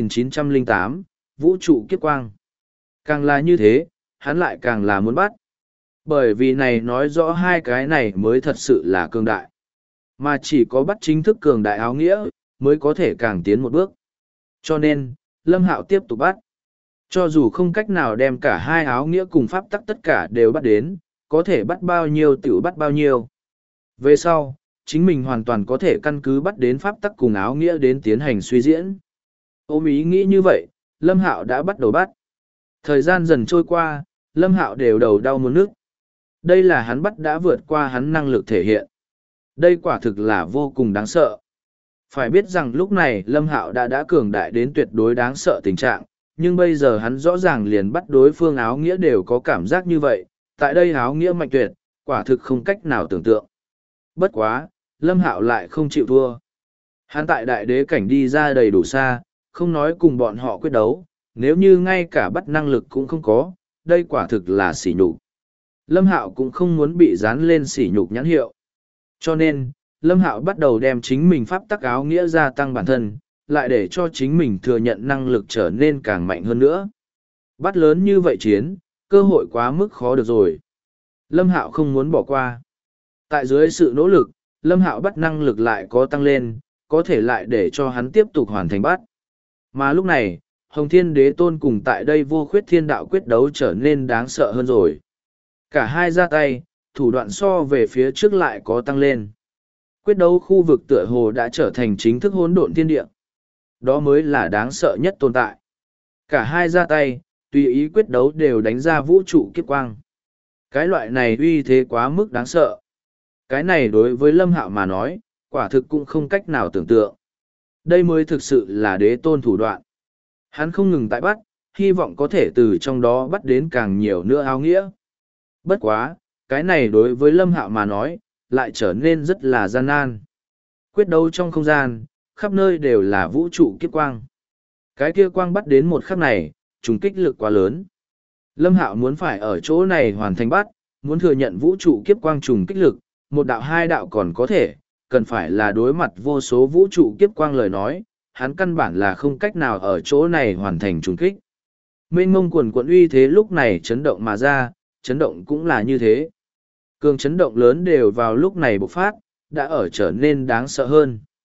2908, Vũ trụ kiếp quang. Càng là như thế, hắn lại càng là muốn bắt. Bởi vì này nói rõ hai cái này mới thật sự là cường đại. Mà chỉ có bắt chính thức cường đại áo nghĩa, mới có thể càng tiến một bước. Cho nên, Lâm Hạo tiếp tục bắt. Cho dù không cách nào đem cả hai áo nghĩa cùng pháp tắc tất cả đều bắt đến, có thể bắt bao nhiêu tiểu bắt bao nhiêu. Về sau, chính mình hoàn toàn có thể căn cứ bắt đến pháp tắc cùng áo nghĩa đến tiến hành suy diễn. Ôm ý nghĩ như vậy, Lâm Hạo đã bắt đầu bắt. Thời gian dần trôi qua, Lâm Hạo đều đầu đau muốn nức. Đây là hắn bắt đã vượt qua hắn năng lực thể hiện. Đây quả thực là vô cùng đáng sợ. Phải biết rằng lúc này Lâm Hạo đã cường đại đến tuyệt đối đáng sợ tình trạng, nhưng bây giờ hắn rõ ràng liền bắt đối phương áo nghĩa đều có cảm giác như vậy, tại đây áo nghĩa mạnh tuyệt, quả thực không cách nào tưởng tượng. Bất quá, Lâm Hạo lại không chịu thua. Hắn tại đại đế cảnh đi ra đầy đủ xa, không nói cùng bọn họ quyết đấu, nếu như ngay cả bắt năng lực cũng không có, đây quả thực là sỉ nhục. Lâm Hạo cũng không muốn bị dán lên sỉ nhục nhãn hiệu. Cho nên, Lâm Hạo bắt đầu đem chính mình pháp tắc áo nghĩa gia tăng bản thân, lại để cho chính mình thừa nhận năng lực trở nên càng mạnh hơn nữa. Bắt lớn như vậy chiến, cơ hội quá mức khó được rồi. Lâm Hạo không muốn bỏ qua. Tại dưới sự nỗ lực, Lâm Hạo bắt năng lực lại có tăng lên, có thể lại để cho hắn tiếp tục hoàn thành bắt. Mà lúc này, Hồng Thiên Đế Tôn cùng tại đây vô khuyết thiên đạo quyết đấu trở nên đáng sợ hơn rồi. Cả hai ra tay, thủ đoạn so về phía trước lại có tăng lên. Quyết đấu khu vực tựa hồ đã trở thành chính thức hỗn độn thiên địa. Đó mới là đáng sợ nhất tồn tại. Cả hai ra tay, tùy ý quyết đấu đều đánh ra vũ trụ kiếp quang. Cái loại này uy thế quá mức đáng sợ. Cái này đối với Lâm Hạo mà nói, quả thực cũng không cách nào tưởng tượng. Đây mới thực sự là đế tôn thủ đoạn. Hắn không ngừng tại bắt, hy vọng có thể từ trong đó bắt đến càng nhiều nữa áo nghĩa. Bất quá, cái này đối với Lâm Hạo mà nói, lại trở nên rất là gian nan. Quyết đấu trong không gian, khắp nơi đều là vũ trụ kiếp quang. Cái kia quang bắt đến một khắc này, trùng kích lực quá lớn. Lâm Hạo muốn phải ở chỗ này hoàn thành bắt, muốn thừa nhận vũ trụ kiếp quang trùng kích lực, một đạo hai đạo còn có thể, cần phải là đối mặt vô số vũ trụ kiếp quang lời nói, hắn căn bản là không cách nào ở chỗ này hoàn thành trùng kích. Mênh mông quần quận uy thế lúc này chấn động mà ra, chấn động cũng là như thế. Cường chấn động lớn đều vào lúc này bộc phát, đã ở trở nên đáng sợ hơn.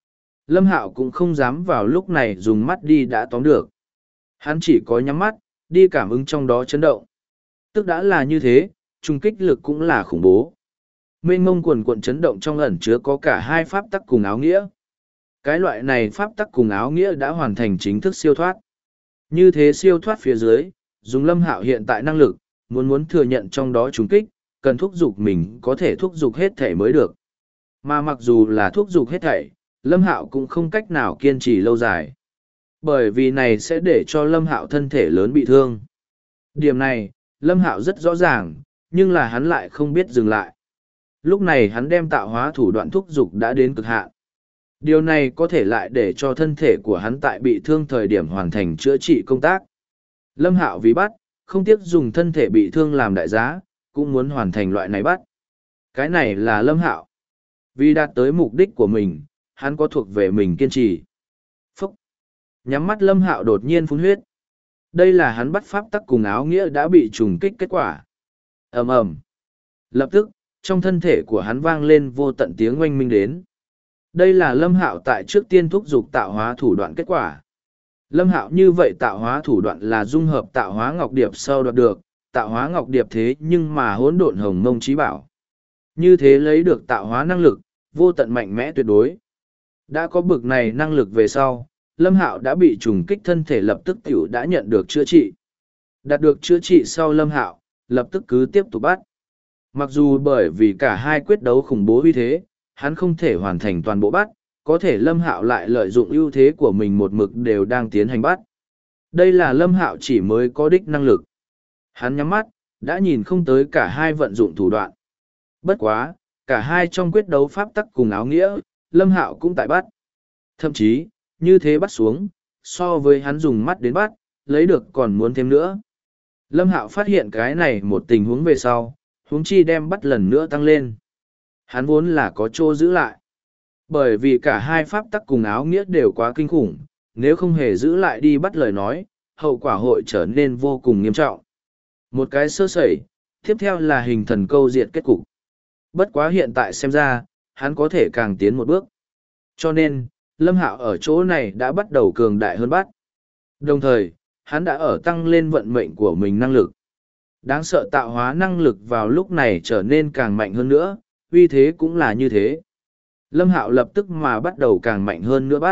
Lâm Hạo cũng không dám vào lúc này dùng mắt đi đã tóm được. Hắn chỉ có nhắm mắt, đi cảm ứng trong đó chấn động. Tức đã là như thế, trung kích lực cũng là khủng bố. Mênh mông quần cuộn chấn động trong ẩn chứa có cả hai pháp tắc cùng áo nghĩa. Cái loại này pháp tắc cùng áo nghĩa đã hoàn thành chính thức siêu thoát. Như thế siêu thoát phía dưới, dùng Lâm Hạo hiện tại năng lực, muốn thừa nhận trong đó trùng kích, cần thúc giục mình có thể thúc giục hết thể mới được. Mà mặc dù là thúc giục hết thảy, Lâm Hạo cũng không cách nào kiên trì lâu dài. Bởi vì này sẽ để cho Lâm Hạo thân thể lớn bị thương. Điểm này, Lâm Hạo rất rõ ràng, nhưng là hắn lại không biết dừng lại. Lúc này hắn đem tạo hóa thủ đoạn thúc giục đã đến cực hạn. Điều này có thể lại để cho thân thể của hắn tại bị thương thời điểm hoàn thành chữa trị công tác. Lâm Hạo vì bắt, không tiếc dùng thân thể bị thương làm đại giá, cũng muốn hoàn thành loại này bắt. Cái này là Lâm Hạo. Vì đạt tới mục đích của mình, hắn có thuộc về mình kiên trì. Phúc! Nhắm mắt Lâm Hạo đột nhiên phun huyết. Đây là hắn bắt pháp tắc cùng áo nghĩa đã bị trùng kích kết quả. Ầm ầm. Lập tức, trong thân thể của hắn vang lên vô tận tiếng oanh minh đến. Đây là Lâm Hạo tại trước tiên thúc giục tạo hóa thủ đoạn kết quả. Lâm Hạo như vậy tạo hóa thủ đoạn là dung hợp tạo hóa ngọc điệp sau đoạt được, tạo hóa ngọc điệp thế nhưng mà hỗn độn hồng mông trí bảo. Như thế lấy được tạo hóa năng lực, vô tận mạnh mẽ tuyệt đối. Đã có bực này năng lực về sau, Lâm Hạo đã bị trùng kích thân thể lập tức tiểu đã nhận được chữa trị. Đạt được chữa trị sau Lâm Hạo, lập tức cứ tiếp tục bắt. Mặc dù bởi vì cả hai quyết đấu khủng bố uy thế, hắn không thể hoàn thành toàn bộ bắt, có thể Lâm Hạo lại lợi dụng ưu thế của mình một mực đều đang tiến hành bắt. Đây là Lâm Hạo chỉ mới có đích năng lực. Hắn nhắm mắt, đã nhìn không tới cả hai vận dụng thủ đoạn. Bất quá, cả hai trong quyết đấu pháp tắc cùng áo nghĩa, Lâm Hạo cũng tại bắt. Thậm chí, như thế bắt xuống, so với hắn dùng mắt đến bắt, lấy được còn muốn thêm nữa. Lâm Hạo phát hiện cái này một tình huống về sau, huống chi đem bắt lần nữa tăng lên. Hắn vốn là có chỗ giữ lại. Bởi vì cả hai pháp tắc cùng áo nghĩa đều quá kinh khủng, nếu không hề giữ lại đi bắt lời nói, hậu quả hội trở nên vô cùng nghiêm trọng. Một cái sơ sẩy, tiếp theo là hình thần câu diệt kết cục. Bất quá hiện tại xem ra, hắn có thể càng tiến một bước. Cho nên, Lâm Hạo ở chỗ này đã bắt đầu cường đại hơn bắt. Đồng thời, hắn đã ở tăng lên vận mệnh của mình năng lực. Đáng sợ tạo hóa năng lực vào lúc này trở nên càng mạnh hơn nữa, uy thế cũng là như thế. Lâm Hạo lập tức mà bắt đầu càng mạnh hơn nữa bắt.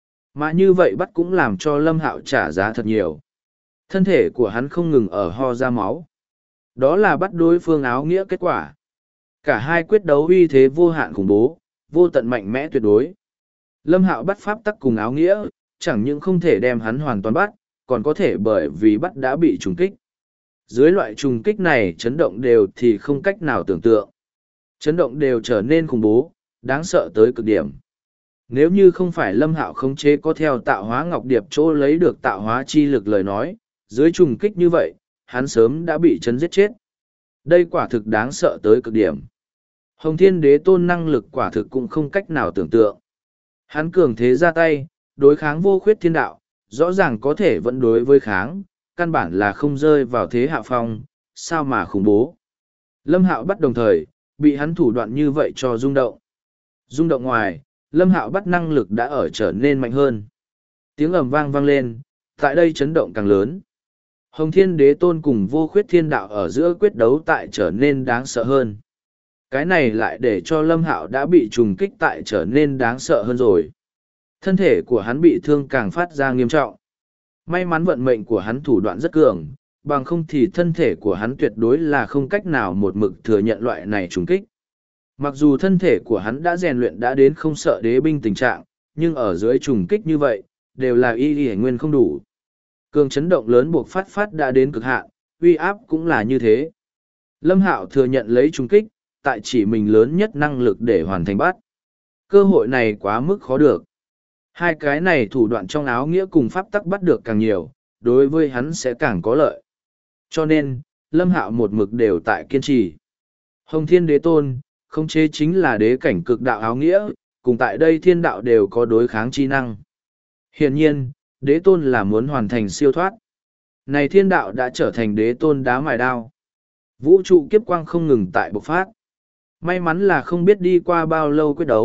Mà như vậy bắt cũng làm cho Lâm Hạo trả giá thật nhiều. Thân thể của hắn không ngừng ở ho ra máu. Đó là bắt đối phương áo nghĩa kết quả. Cả hai quyết đấu uy thế vô hạn khủng bố, vô tận mạnh mẽ tuyệt đối. Lâm Hạo bắt pháp tắc cùng áo nghĩa, chẳng những không thể đem hắn hoàn toàn bắt, còn có thể bởi vì bắt đã bị trùng kích. Dưới loại trùng kích này chấn động đều thì không cách nào tưởng tượng. Chấn động đều trở nên khủng bố, đáng sợ tới cực điểm. Nếu như không phải Lâm Hạo khống chế có theo tạo hóa ngọc điệp chỗ lấy được tạo hóa chi lực lời nói, dưới trùng kích như vậy, hắn sớm đã bị chấn giết chết. Đây quả thực đáng sợ tới cực điểm. Hồng Thiên Đế Tôn năng lực quả thực cũng không cách nào tưởng tượng. Hắn cường thế ra tay, đối kháng vô khuyết thiên đạo, rõ ràng có thể vẫn đối với kháng, căn bản là không rơi vào thế hạ phong, sao mà khủng bố. Lâm Hạo bắt đồng thời, bị hắn thủ đoạn như vậy cho rung động. Rung động ngoài, Lâm Hạo bắt năng lực đã ở trở nên mạnh hơn. Tiếng ầm vang vang lên, tại đây chấn động càng lớn. Hồng Thiên Đế Tôn cùng vô khuyết thiên đạo ở giữa quyết đấu tại trở nên đáng sợ hơn. Cái này lại để cho Lâm Hạo đã bị trùng kích tại trở nên đáng sợ hơn rồi. Thân thể của hắn bị thương càng phát ra nghiêm trọng. May mắn vận mệnh của hắn thủ đoạn rất cường, bằng không thì thân thể của hắn tuyệt đối là không cách nào một mực thừa nhận loại này trùng kích. Mặc dù thân thể của hắn đã rèn luyện đã đến không sợ đế binh tình trạng, nhưng ở dưới trùng kích như vậy, đều là y nguyên không đủ. Cường chấn động lớn buộc phát đã đến cực hạn, uy áp cũng là như thế. Lâm Hạo thừa nhận lấy trùng kích, tại chỉ mình lớn nhất năng lực để hoàn thành bắt. Cơ hội này quá mức khó được. Hai cái này thủ đoạn trong áo nghĩa cùng pháp tắc bắt được càng nhiều, đối với hắn sẽ càng có lợi. Cho nên, Lâm Hạo một mực đều tại kiên trì. Hồng Thiên Đế Tôn, khống chế chính là đế cảnh cực đạo áo nghĩa, cùng tại đây thiên đạo đều có đối kháng chi năng. Hiển nhiên, Đế Tôn là muốn hoàn thành siêu thoát. Này thiên đạo đã trở thành Đế Tôn đá mài đao. Vũ trụ kiếp quang không ngừng tại bộc phát. May mắn là không biết đi qua bao lâu quyết đấu,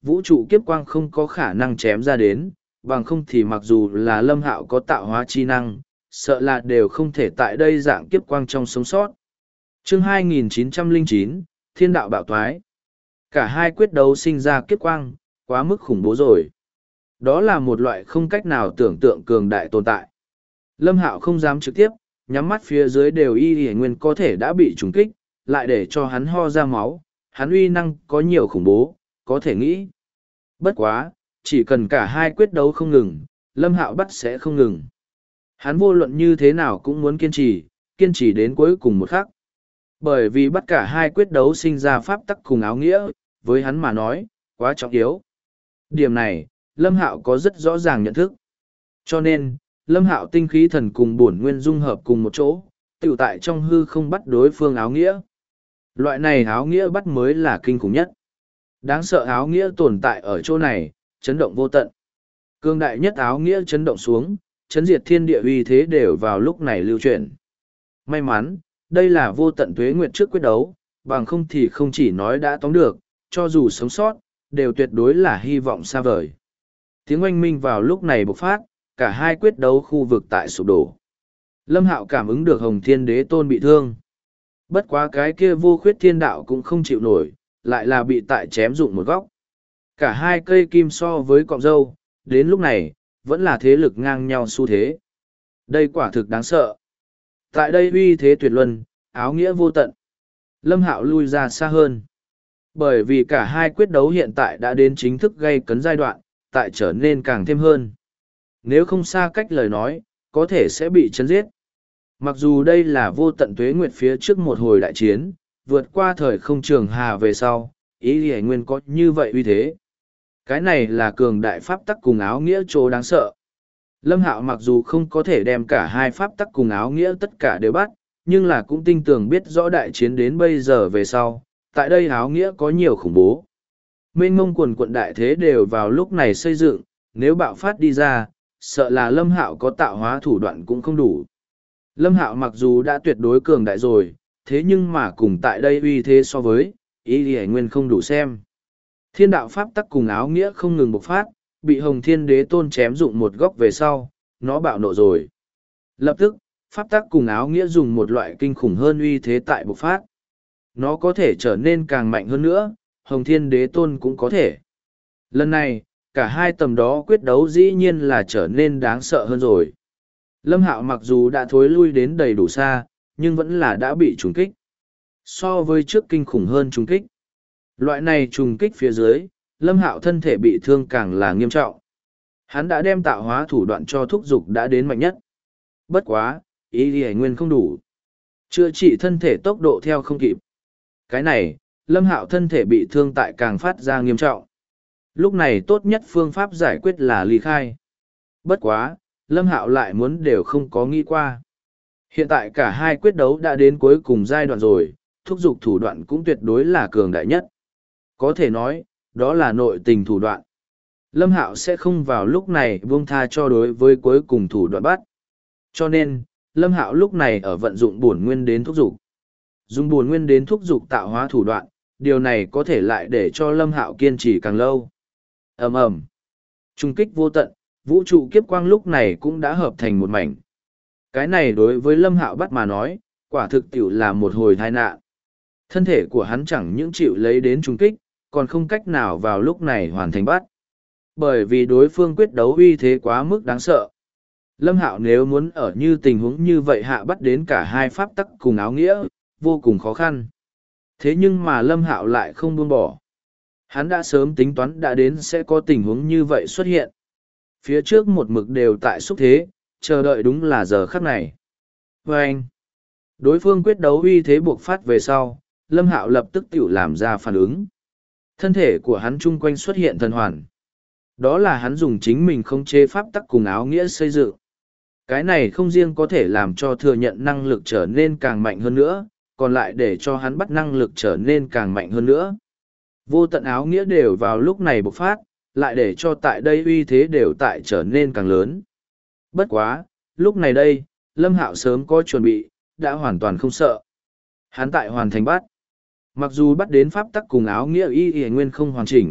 vũ trụ kiếp quang không có khả năng chém ra đến, bằng không thì mặc dù là Lâm Hạo có tạo hóa chi năng, sợ là đều không thể tại đây dạng kiếp quang trong sống sót. Chương 2909, Thiên đạo bạo thoái. Cả hai quyết đấu sinh ra kiếp quang, quá mức khủng bố rồi. Đó là một loại không cách nào tưởng tượng cường đại tồn tại. Lâm Hạo không dám trực tiếp, nhắm mắt phía dưới đều y nguyên có thể đã bị trùng kích, lại để cho hắn ho ra máu, hắn uy năng có nhiều khủng bố, có thể nghĩ. Bất quá, chỉ cần cả hai quyết đấu không ngừng, Lâm Hạo bắt sẽ không ngừng. Hắn vô luận như thế nào cũng muốn kiên trì đến cuối cùng một khắc. Bởi vì bắt cả hai quyết đấu sinh ra pháp tắc cùng áo nghĩa, với hắn mà nói, quá trọng yếu. Điểm này, Lâm Hạo có rất rõ ràng nhận thức. Cho nên, Lâm Hạo tinh khí thần cùng bổn nguyên dung hợp cùng một chỗ, tiểu tại trong hư không bắt đối phương áo nghĩa. Loại này áo nghĩa bắt mới là kinh khủng nhất. Đáng sợ áo nghĩa tồn tại ở chỗ này, chấn động vô tận. Cương đại nhất áo nghĩa chấn động xuống, chấn diệt thiên địa uy thế đều vào lúc này lưu chuyển. May mắn, đây là vô tận tuế nguyệt trước quyết đấu, bằng không thì không chỉ nói đã tóm được, cho dù sống sót, đều tuyệt đối là hy vọng xa vời. Tiếng oanh minh vào lúc này bộc phát, cả hai quyết đấu khu vực tại sụp đổ. Lâm Hạo cảm ứng được Hồng Thiên Đế Tôn bị thương. Bất quá cái kia vô khuyết thiên đạo cũng không chịu nổi, lại là bị tại chém dụng một góc. Cả hai cây kim so với cọng dâu, đến lúc này, vẫn là thế lực ngang nhau xu thế. Đây quả thực đáng sợ. Tại đây uy thế tuyệt luân, áo nghĩa vô tận. Lâm Hạo lui ra xa hơn. Bởi vì cả hai quyết đấu hiện tại đã đến chính thức gây cấn giai đoạn, tại trở nên càng thêm hơn. Nếu không xa cách lời nói, có thể sẽ bị chấn giết. Mặc dù đây là vô tận tuế nguyệt phía trước một hồi đại chiến, vượt qua thời không trường hà về sau, ý lý nguyên có như vậy uy thế. Cái này là cường đại pháp tắc cùng áo nghĩa chỗ đáng sợ. Lâm Hạo mặc dù không có thể đem cả hai pháp tắc cùng áo nghĩa tất cả đều bắt, nhưng là cũng tin tưởng biết rõ đại chiến đến bây giờ về sau, tại đây áo nghĩa có nhiều khủng bố. Mênh mông quần quận đại thế đều vào lúc này xây dựng, nếu bạo phát đi ra, sợ là Lâm Hạo có tạo hóa thủ đoạn cũng không đủ. Lâm Hạo mặc dù đã tuyệt đối cường đại rồi, thế nhưng mà cùng tại đây uy thế so với, ý lý nguyên không đủ xem. Thiên đạo pháp tắc cùng áo nghĩa không ngừng bộc phát, bị Hồng Thiên Đế Tôn chém dụng một góc về sau, nó bạo nộ rồi. Lập tức, pháp tắc cùng áo nghĩa dùng một loại kinh khủng hơn uy thế tại bộc phát. Nó có thể trở nên càng mạnh hơn nữa, Hồng Thiên Đế Tôn cũng có thể. Lần này, cả hai tầm đó quyết đấu dĩ nhiên là trở nên đáng sợ hơn rồi. Lâm Hạo mặc dù đã thối lui đến đầy đủ xa, nhưng vẫn là đã bị trùng kích. So với trước kinh khủng hơn trùng kích. Loại này trùng kích phía dưới, Lâm Hạo thân thể bị thương càng là nghiêm trọng. Hắn đã đem tạo hóa thủ đoạn cho thúc dục đã đến mạnh nhất. Bất quá, ý lý nguyên không đủ. Chữa trị thân thể tốc độ theo không kịp. Cái này, Lâm Hạo thân thể bị thương tại càng phát ra nghiêm trọng. Lúc này tốt nhất phương pháp giải quyết là ly khai. Bất quá, Lâm Hạo lại muốn đều không có nghĩ qua. Hiện tại cả hai quyết đấu đã đến cuối cùng giai đoạn rồi, thúc dục thủ đoạn cũng tuyệt đối là cường đại nhất. Có thể nói, đó là nội tình thủ đoạn. Lâm Hạo sẽ không vào lúc này buông tha cho đối với cuối cùng thủ đoạn bắt. Cho nên, Lâm Hạo lúc này ở vận dụng bổn nguyên đến thúc dục. Dùng bổn nguyên đến thúc dục tạo hóa thủ đoạn, điều này có thể lại để cho Lâm Hạo kiên trì càng lâu. Ầm ầm. Trung kích vô tận, vũ trụ kiếp quang lúc này cũng đã hợp thành một mảnh. Cái này đối với Lâm Hạo bắt mà nói, quả thực tiểu là một hồi tai nạn. Thân thể của hắn chẳng những chịu lấy đến trung kích, còn không cách nào vào lúc này hoàn thành bắt. Bởi vì đối phương quyết đấu uy thế quá mức đáng sợ. Lâm Hạo nếu muốn ở như tình huống như vậy hạ bắt đến cả hai pháp tắc cùng áo nghĩa, vô cùng khó khăn. Thế nhưng mà Lâm Hạo lại không buông bỏ. Hắn đã sớm tính toán đã đến sẽ có tình huống như vậy xuất hiện. Phía trước một mực đều tại xúc thế, chờ đợi đúng là giờ khắc này. Và anh, đối phương quyết đấu uy thế buộc phát về sau, Lâm Hạo lập tức tự làm ra phản ứng. Thân thể của hắn chung quanh xuất hiện thần hoàn. Đó là hắn dùng chính mình không chế pháp tắc cùng áo nghĩa xây dựng. Cái này không riêng có thể làm cho thừa nhận năng lực trở nên càng mạnh hơn nữa, còn lại để cho hắn bắt năng lực trở nên càng mạnh hơn nữa. Vô tận áo nghĩa đều vào lúc này bộc phát, lại để cho tại đây uy thế đều tại trở nên càng lớn. Bất quá, lúc này đây, Lâm Hạo sớm có chuẩn bị, đã hoàn toàn không sợ. Hắn tại hoàn thành bắt. Mặc dù bắt đến pháp tắc cùng áo nghĩa y nguyên không hoàn chỉnh,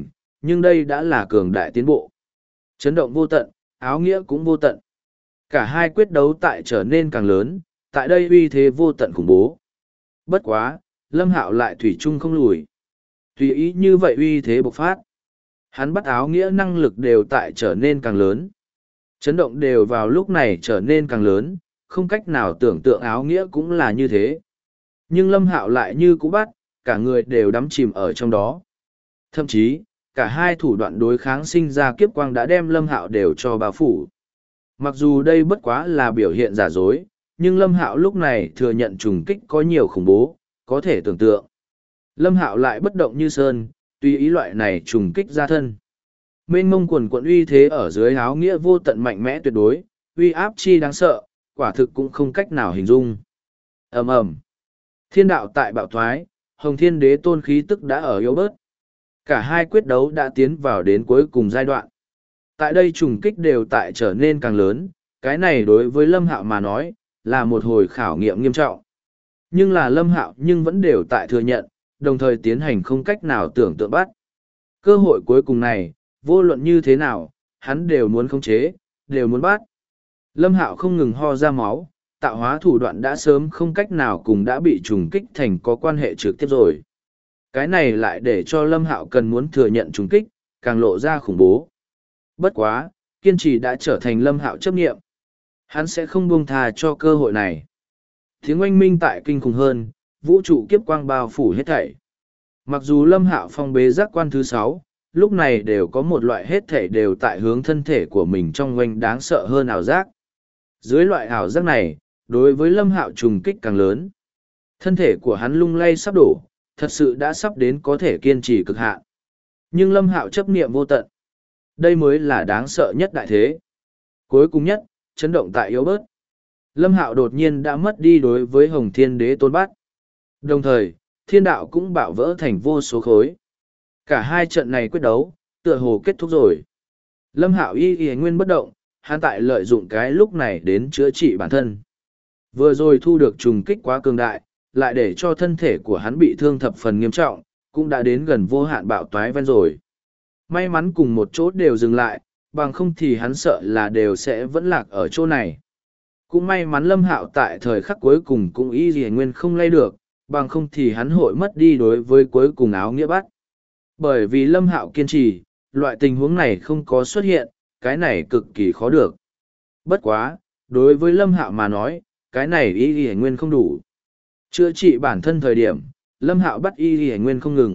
nhưng đây đã là cường đại tiến bộ. Chấn động vô tận, áo nghĩa cũng vô tận. Cả hai quyết đấu tại trở nên càng lớn, tại đây uy thế vô tận khủng bố. Bất quá, Lâm Hạo lại thủy chung không lùi. Tùy ý như vậy uy thế bộc phát. Hắn bắt áo nghĩa năng lực đều tại trở nên càng lớn. Chấn động đều vào lúc này trở nên càng lớn, không cách nào tưởng tượng áo nghĩa cũng là như thế. Nhưng Lâm Hạo lại như cũ bắt, cả người đều đắm chìm ở trong đó. Thậm chí, cả hai thủ đoạn đối kháng sinh ra kiếp quang đã đem Lâm Hạo đều cho bao phủ. Mặc dù đây bất quá là biểu hiện giả dối, nhưng Lâm Hạo lúc này thừa nhận trùng kích có nhiều khủng bố, có thể tưởng tượng. Lâm Hạo lại bất động như sơn, tùy ý loại này trùng kích ra thân. Mênh mông quần quận uy thế ở dưới áo nghĩa vô tận mạnh mẽ tuyệt đối, uy áp chi đáng sợ, quả thực cũng không cách nào hình dung. Ầm ầm, thiên đạo tại bạo thoái, Hồng Thiên Đế tôn khí tức đã ở yếu bớt. Cả hai quyết đấu đã tiến vào đến cuối cùng giai đoạn. Tại đây trùng kích đều tại trở nên càng lớn, cái này đối với Lâm Hạo mà nói, là một hồi khảo nghiệm nghiêm trọng. Nhưng là Lâm Hạo nhưng vẫn đều tại thừa nhận, đồng thời tiến hành không cách nào tưởng tượng bắt. Cơ hội cuối cùng này, vô luận như thế nào, hắn đều muốn khống chế, đều muốn bắt. Lâm Hạo không ngừng ho ra máu, tạo hóa thủ đoạn đã sớm không cách nào cùng đã bị trùng kích thành có quan hệ trực tiếp rồi. Cái này lại để cho Lâm Hạo cần muốn thừa nhận trùng kích, càng lộ ra khủng bố. Bất quá, kiên trì đã trở thành Lâm Hạo chấp nghiệm. Hắn sẽ không buông tha cho cơ hội này. Tiếng oanh minh tại kinh khủng hơn, vũ trụ kiếp quang bao phủ hết thảy. Mặc dù Lâm Hạo phong bế giác quan thứ 6, lúc này đều có một loại hết thảy đều tại hướng thân thể của mình trong oanh đáng sợ hơn ảo giác. Dưới loại ảo giác này, đối với Lâm Hạo trùng kích càng lớn. Thân thể của hắn lung lay sắp đổ, thật sự đã sắp đến có thể kiên trì cực hạn. Nhưng Lâm Hạo chấp niệm vô tận. Đây mới là đáng sợ nhất đại thế. Cuối cùng nhất, chấn động tại yếu bớt. Lâm Hạo đột nhiên đã mất đi đối với Hồng Thiên Đế tôn bắt. Đồng thời, thiên đạo cũng bạo vỡ thành vô số khối. Cả hai trận này quyết đấu, tựa hồ kết thúc rồi. Lâm Hạo y nguyên bất động, hắn tại lợi dụng cái lúc này đến chữa trị bản thân. Vừa rồi thu được trùng kích quá cường đại, lại để cho thân thể của hắn bị thương thập phần nghiêm trọng, cũng đã đến gần vô hạn bạo toái ven rồi. May mắn cùng một chỗ đều dừng lại, bằng không thì hắn sợ là đều sẽ vẫn lạc ở chỗ này. Cũng may mắn Lâm Hạo tại thời khắc cuối cùng cũng y gì nguyên không lay được, bằng không thì hắn hội mất đi đối với cuối cùng áo nghĩa bắt. Bởi vì Lâm Hạo kiên trì, loại tình huống này không có xuất hiện, cái này cực kỳ khó được. Bất quá, đối với Lâm Hạo mà nói, cái này y gì nguyên không đủ. Chữa trị bản thân thời điểm, Lâm Hạo bắt y gì nguyên không ngừng.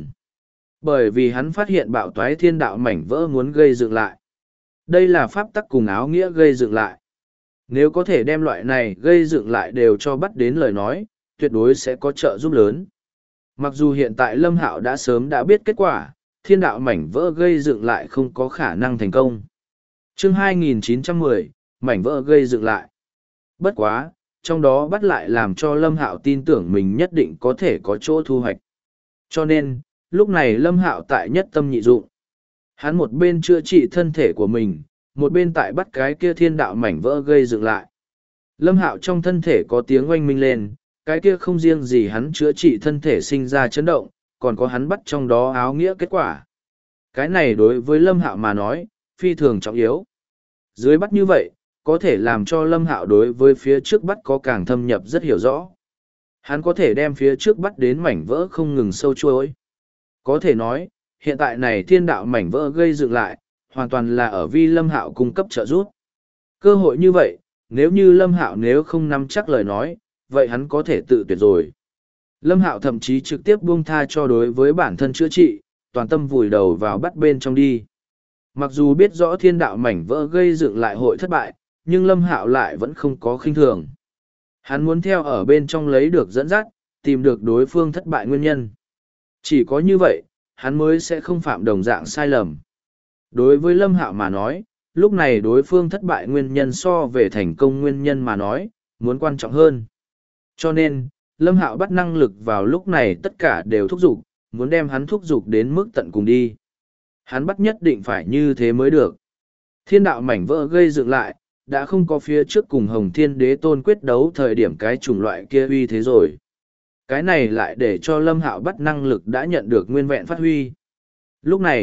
Bởi vì hắn phát hiện bạo toái thiên đạo mảnh vỡ muốn gây dựng lại. Đây là pháp tắc cùng áo nghĩa gây dựng lại. Nếu có thể đem loại này gây dựng lại đều cho bắt đến lời nói, tuyệt đối sẽ có trợ giúp lớn. Mặc dù hiện tại Lâm Hạo đã sớm đã biết kết quả, thiên đạo mảnh vỡ gây dựng lại không có khả năng thành công. Chương 2910, mảnh vỡ gây dựng lại. Bất quá, trong đó bắt lại làm cho Lâm Hạo tin tưởng mình nhất định có thể có chỗ thu hoạch. Cho nên, lúc này Lâm Hạo tại nhất tâm nhị dụng. Hắn một bên chữa trị thân thể của mình, một bên tại bắt cái kia thiên đạo mảnh vỡ gây dựng lại. Lâm Hạo trong thân thể có tiếng oanh minh lên, cái kia không riêng gì hắn chữa trị thân thể sinh ra chấn động, còn có hắn bắt trong đó áo nghĩa kết quả. Cái này đối với Lâm Hạo mà nói, phi thường trọng yếu. Dưới bắt như vậy, có thể làm cho Lâm Hạo đối với phía trước bắt có càng thâm nhập rất hiểu rõ. Hắn có thể đem phía trước bắt đến mảnh vỡ không ngừng sâu chuối. Có thể nói, hiện tại này thiên đạo mảnh vỡ gây dựng lại, hoàn toàn là ở vi Lâm Hạo cung cấp trợ giúp. Cơ hội như vậy, nếu như Lâm Hạo nếu không nắm chắc lời nói, vậy hắn có thể tự tuyệt rồi. Lâm Hạo thậm chí trực tiếp buông tha cho đối với bản thân chữa trị, toàn tâm vùi đầu vào bắt bên trong đi. Mặc dù biết rõ thiên đạo mảnh vỡ gây dựng lại hội thất bại, nhưng Lâm Hạo lại vẫn không có khinh thường. Hắn muốn theo ở bên trong lấy được dẫn dắt, tìm được đối phương thất bại nguyên nhân. Chỉ có như vậy, hắn mới sẽ không phạm đồng dạng sai lầm. Đối với Lâm Hạo mà nói, lúc này đối phương thất bại nguyên nhân so về thành công nguyên nhân mà nói, muốn quan trọng hơn. Cho nên, Lâm Hạo bắt năng lực vào lúc này tất cả đều thúc giục, muốn đem hắn thúc giục đến mức tận cùng đi. Hắn bắt nhất định phải như thế mới được. Thiên đạo mảnh vỡ gây dựng lại, đã không có phía trước cùng Hồng Thiên Đế Tôn quyết đấu thời điểm cái chủng loại kia uy thế rồi. Cái này lại để cho Lâm Hạo bắt năng lực đã nhận được nguyên vẹn phát huy. Lúc này,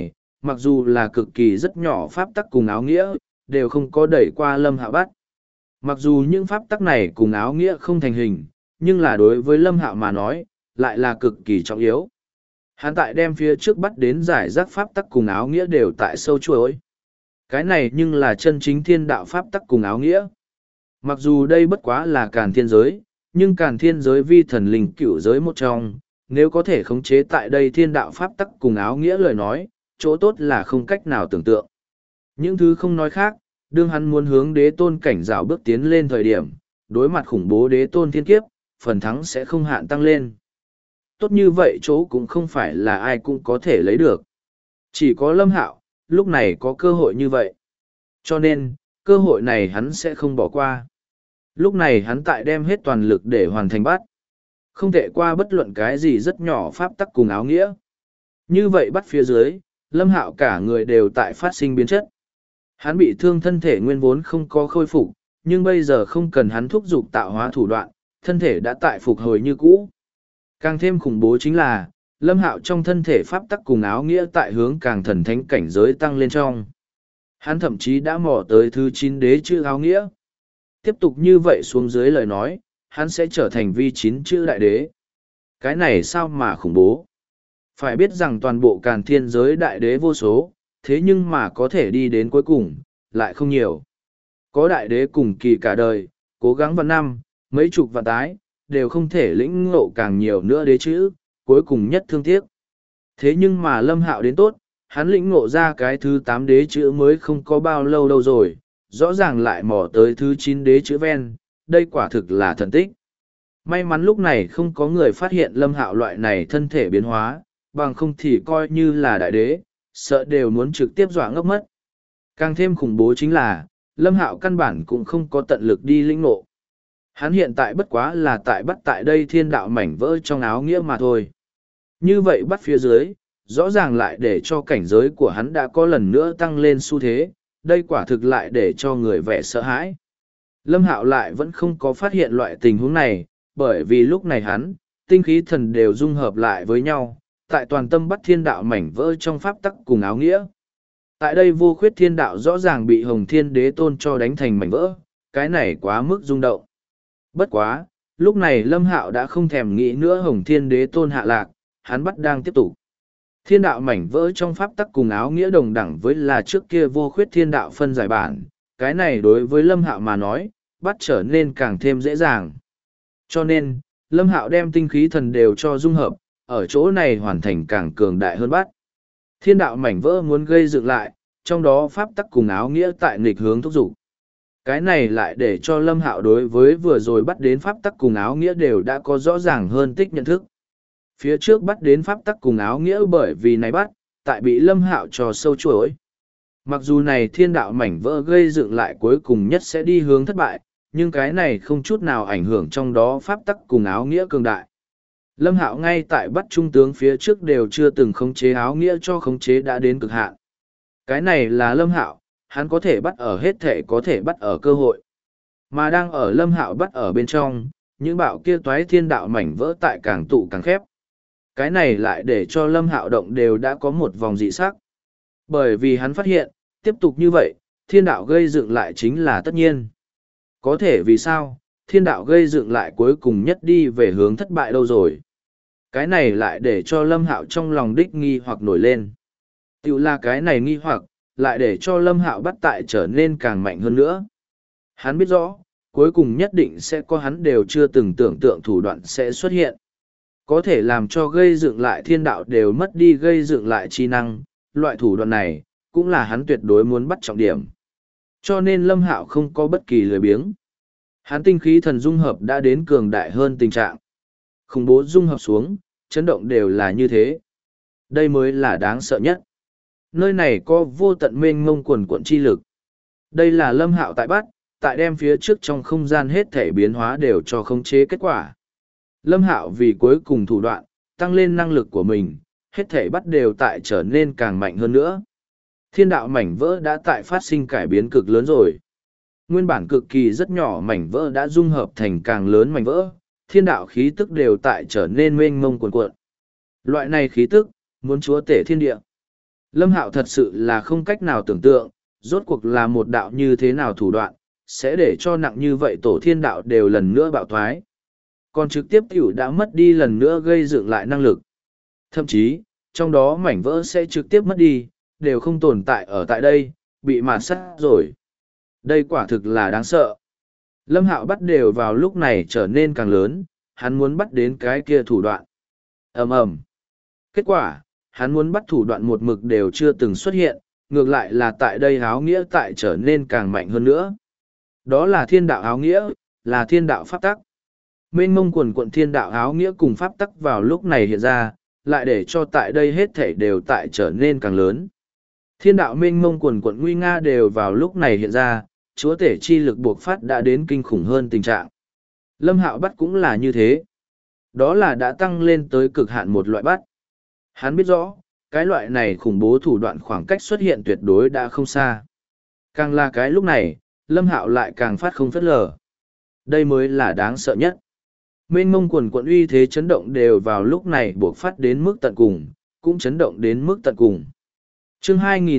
mặc dù là cực kỳ rất nhỏ pháp tắc cùng áo nghĩa, đều không có đẩy qua Lâm Hạo bắt. Mặc dù những pháp tắc này cùng áo nghĩa không thành hình, nhưng là đối với Lâm Hạo mà nói, lại là cực kỳ trọng yếu. Hắn tại đem phía trước bắt đến giải rác pháp tắc cùng áo nghĩa đều tại sâu chuỗi. Cái này nhưng là chân chính thiên đạo pháp tắc cùng áo nghĩa. Mặc dù đây bất quá là càn thiên giới, nhưng càn thiên giới vi thần linh cửu giới một trong, nếu có thể khống chế tại đây thiên đạo pháp tắc cùng áo nghĩa lời nói, chỗ tốt là không cách nào tưởng tượng. Những thứ không nói khác, đương hắn muốn hướng đế tôn cảnh rào bước tiến lên thời điểm, đối mặt khủng bố đế tôn thiên kiếp, phần thắng sẽ không hạn tăng lên. Tốt như vậy chỗ cũng không phải là ai cũng có thể lấy được. Chỉ có Lâm Hạo, lúc này có cơ hội như vậy. Cho nên, cơ hội này hắn sẽ không bỏ qua. Lúc này hắn tại đem hết toàn lực để hoàn thành bắt. Không thể qua bất luận cái gì rất nhỏ pháp tắc cùng áo nghĩa. Như vậy bắt phía dưới, Lâm Hạo cả người đều tại phát sinh biến chất. Hắn bị thương thân thể nguyên vốn không có khôi phục, nhưng bây giờ không cần hắn thúc giục tạo hóa thủ đoạn, thân thể đã tại phục hồi như cũ. Càng thêm khủng bố chính là, Lâm Hạo trong thân thể pháp tắc cùng áo nghĩa tại hướng càng thần thánh cảnh giới tăng lên trong. Hắn thậm chí đã mò tới thứ 9 đế chữ áo nghĩa. Tiếp tục như vậy xuống dưới lời nói, hắn sẽ trở thành vi 9 chữ đại đế. Cái này sao mà khủng bố? Phải biết rằng toàn bộ càn thiên giới đại đế vô số, thế nhưng mà có thể đi đến cuối cùng, lại không nhiều. Có đại đế cùng kỳ cả đời, cố gắng vạn năm, mấy chục vạn tái, đều không thể lĩnh ngộ càng nhiều nữa đế chữ, cuối cùng nhất thương tiếc. Thế nhưng mà Lâm Hạo đến tốt, hắn lĩnh ngộ ra cái thứ 8 đế chữ mới không có bao lâu đâu rồi, rõ ràng lại mò tới thứ 9 đế chữ ven, đây quả thực là thần tích. May mắn lúc này không có người phát hiện Lâm Hạo loại này thân thể biến hóa, bằng không thì coi như là đại đế, sợ đều muốn trực tiếp dọa ngốc mất. Càng thêm khủng bố chính là, Lâm Hạo căn bản cũng không có tận lực đi lĩnh ngộ. Hắn hiện tại bất quá là tại bắt tại đây thiên đạo mảnh vỡ trong áo nghĩa mà thôi. Như vậy bắt phía dưới, rõ ràng lại để cho cảnh giới của hắn đã có lần nữa tăng lên xu thế, đây quả thực lại để cho người vẻ sợ hãi. Lâm Hạo lại vẫn không có phát hiện loại tình huống này, bởi vì lúc này hắn, tinh khí thần đều dung hợp lại với nhau, tại toàn tâm bắt thiên đạo mảnh vỡ trong pháp tắc cùng áo nghĩa. Tại đây vô khuyết thiên đạo rõ ràng bị Hồng Thiên Đế Tôn cho đánh thành mảnh vỡ, cái này quá mức rung động. Bất quá, lúc này Lâm Hạo đã không thèm nghĩ nữa Hồng Thiên Đế Tôn hạ lạc, hắn bắt đang tiếp tục. Thiên đạo mảnh vỡ trong pháp tắc cùng áo nghĩa đồng đẳng với là trước kia vô khuyết thiên đạo phân giải bản, cái này đối với Lâm Hạo mà nói, bắt trở nên càng thêm dễ dàng. Cho nên, Lâm Hạo đem tinh khí thần đều cho dung hợp, ở chỗ này hoàn thành càng cường đại hơn bắt. Thiên đạo mảnh vỡ muốn gây dựng lại, trong đó pháp tắc cùng áo nghĩa tại nghịch hướng thúc dục. Cái này lại để cho Lâm Hạo đối với vừa rồi bắt đến pháp tắc cùng áo nghĩa đều đã có rõ ràng hơn tích nhận thức. Phía trước bắt đến pháp tắc cùng áo nghĩa bởi vì này bắt, tại bị Lâm Hạo cho sâu chuỗi. Mặc dù này thiên đạo mảnh vỡ gây dựng lại cuối cùng nhất sẽ đi hướng thất bại, nhưng cái này không chút nào ảnh hưởng trong đó pháp tắc cùng áo nghĩa cường đại. Lâm Hạo ngay tại bắt trung tướng phía trước đều chưa từng khống chế áo nghĩa cho khống chế đã đến cực hạn. Cái này là Lâm Hạo, hắn có thể bắt ở hết thể có thể bắt ở cơ hội. Mà đang ở Lâm Hạo bắt ở bên trong, những bạo kia toái thiên đạo mảnh vỡ tại càng tụ càng khép. Cái này lại để cho Lâm Hạo động đều đã có một vòng dị sắc. Bởi vì hắn phát hiện, tiếp tục như vậy, thiên đạo gây dựng lại chính là tất nhiên. Có thể vì sao, thiên đạo gây dựng lại cuối cùng nhất đi về hướng thất bại đâu rồi. Cái này lại để cho Lâm Hạo trong lòng đích nghi hoặc nổi lên. Tiểu là cái này nghi hoặc, lại để cho Lâm Hạo bắt tại trở nên càng mạnh hơn nữa. Hắn biết rõ, cuối cùng nhất định sẽ có hắn đều chưa từng tưởng tượng thủ đoạn sẽ xuất hiện. Có thể làm cho gây dựng lại thiên đạo đều mất đi gây dựng lại chi năng, loại thủ đoạn này, cũng là hắn tuyệt đối muốn bắt trọng điểm. Cho nên Lâm Hạo không có bất kỳ lười biếng. Hắn tinh khí thần dung hợp đã đến cường đại hơn tình trạng. Khủng bố dung hợp xuống, chấn động đều là như thế. Đây mới là đáng sợ nhất. Nơi này có vô tận mênh mông quần cuộn chi lực. Đây là Lâm Hạo tại bắt, tại đem phía trước trong không gian hết thể biến hóa đều cho khống chế kết quả. Lâm Hạo vì cuối cùng thủ đoạn, tăng lên năng lực của mình, hết thể bắt đều tại trở nên càng mạnh hơn nữa. Thiên đạo mảnh vỡ đã tại phát sinh cải biến cực lớn rồi. Nguyên bản cực kỳ rất nhỏ mảnh vỡ đã dung hợp thành càng lớn mảnh vỡ, thiên đạo khí tức đều tại trở nên mênh mông cuồn cuộn. Loại này khí tức, muốn chúa tể thiên địa. Lâm Hạo thật sự là không cách nào tưởng tượng, rốt cuộc là một đạo như thế nào thủ đoạn, sẽ để cho nặng như vậy tổ thiên đạo đều lần nữa bạo thoái. Còn trực tiếp tiểu đã mất đi lần nữa gây dựng lại năng lực. Thậm chí, trong đó mảnh vỡ sẽ trực tiếp mất đi, đều không tồn tại ở tại đây, bị mạt sát rồi. Đây quả thực là đáng sợ. Lâm Hạo bắt đều vào lúc này trở nên càng lớn, hắn muốn bắt đến cái kia thủ đoạn. Ầm ầm. Kết quả, hắn muốn bắt thủ đoạn một mực đều chưa từng xuất hiện, ngược lại là tại đây áo nghĩa tại trở nên càng mạnh hơn nữa. Đó là thiên đạo áo nghĩa, là thiên đạo pháp tắc. Mênh mông quần quận thiên đạo áo nghĩa cùng pháp tắc vào lúc này hiện ra, lại để cho tại đây hết thảy đều tại trở nên càng lớn. Thiên đạo mênh mông quần quận nguy nga đều vào lúc này hiện ra, chúa tể chi lực buộc phát đã đến kinh khủng hơn tình trạng. Lâm Hạo bắt cũng là như thế. Đó là đã tăng lên tới cực hạn một loại bắt. Hắn biết rõ, cái loại này khủng bố thủ đoạn khoảng cách xuất hiện tuyệt đối đã không xa. Càng là cái lúc này, Lâm Hạo lại càng phát không phất lờ. Đây mới là đáng sợ nhất. Mênh mông quần quận uy thế chấn động đều vào lúc này buộc phát đến mức tận cùng, cũng chấn động đến mức tận cùng. Chương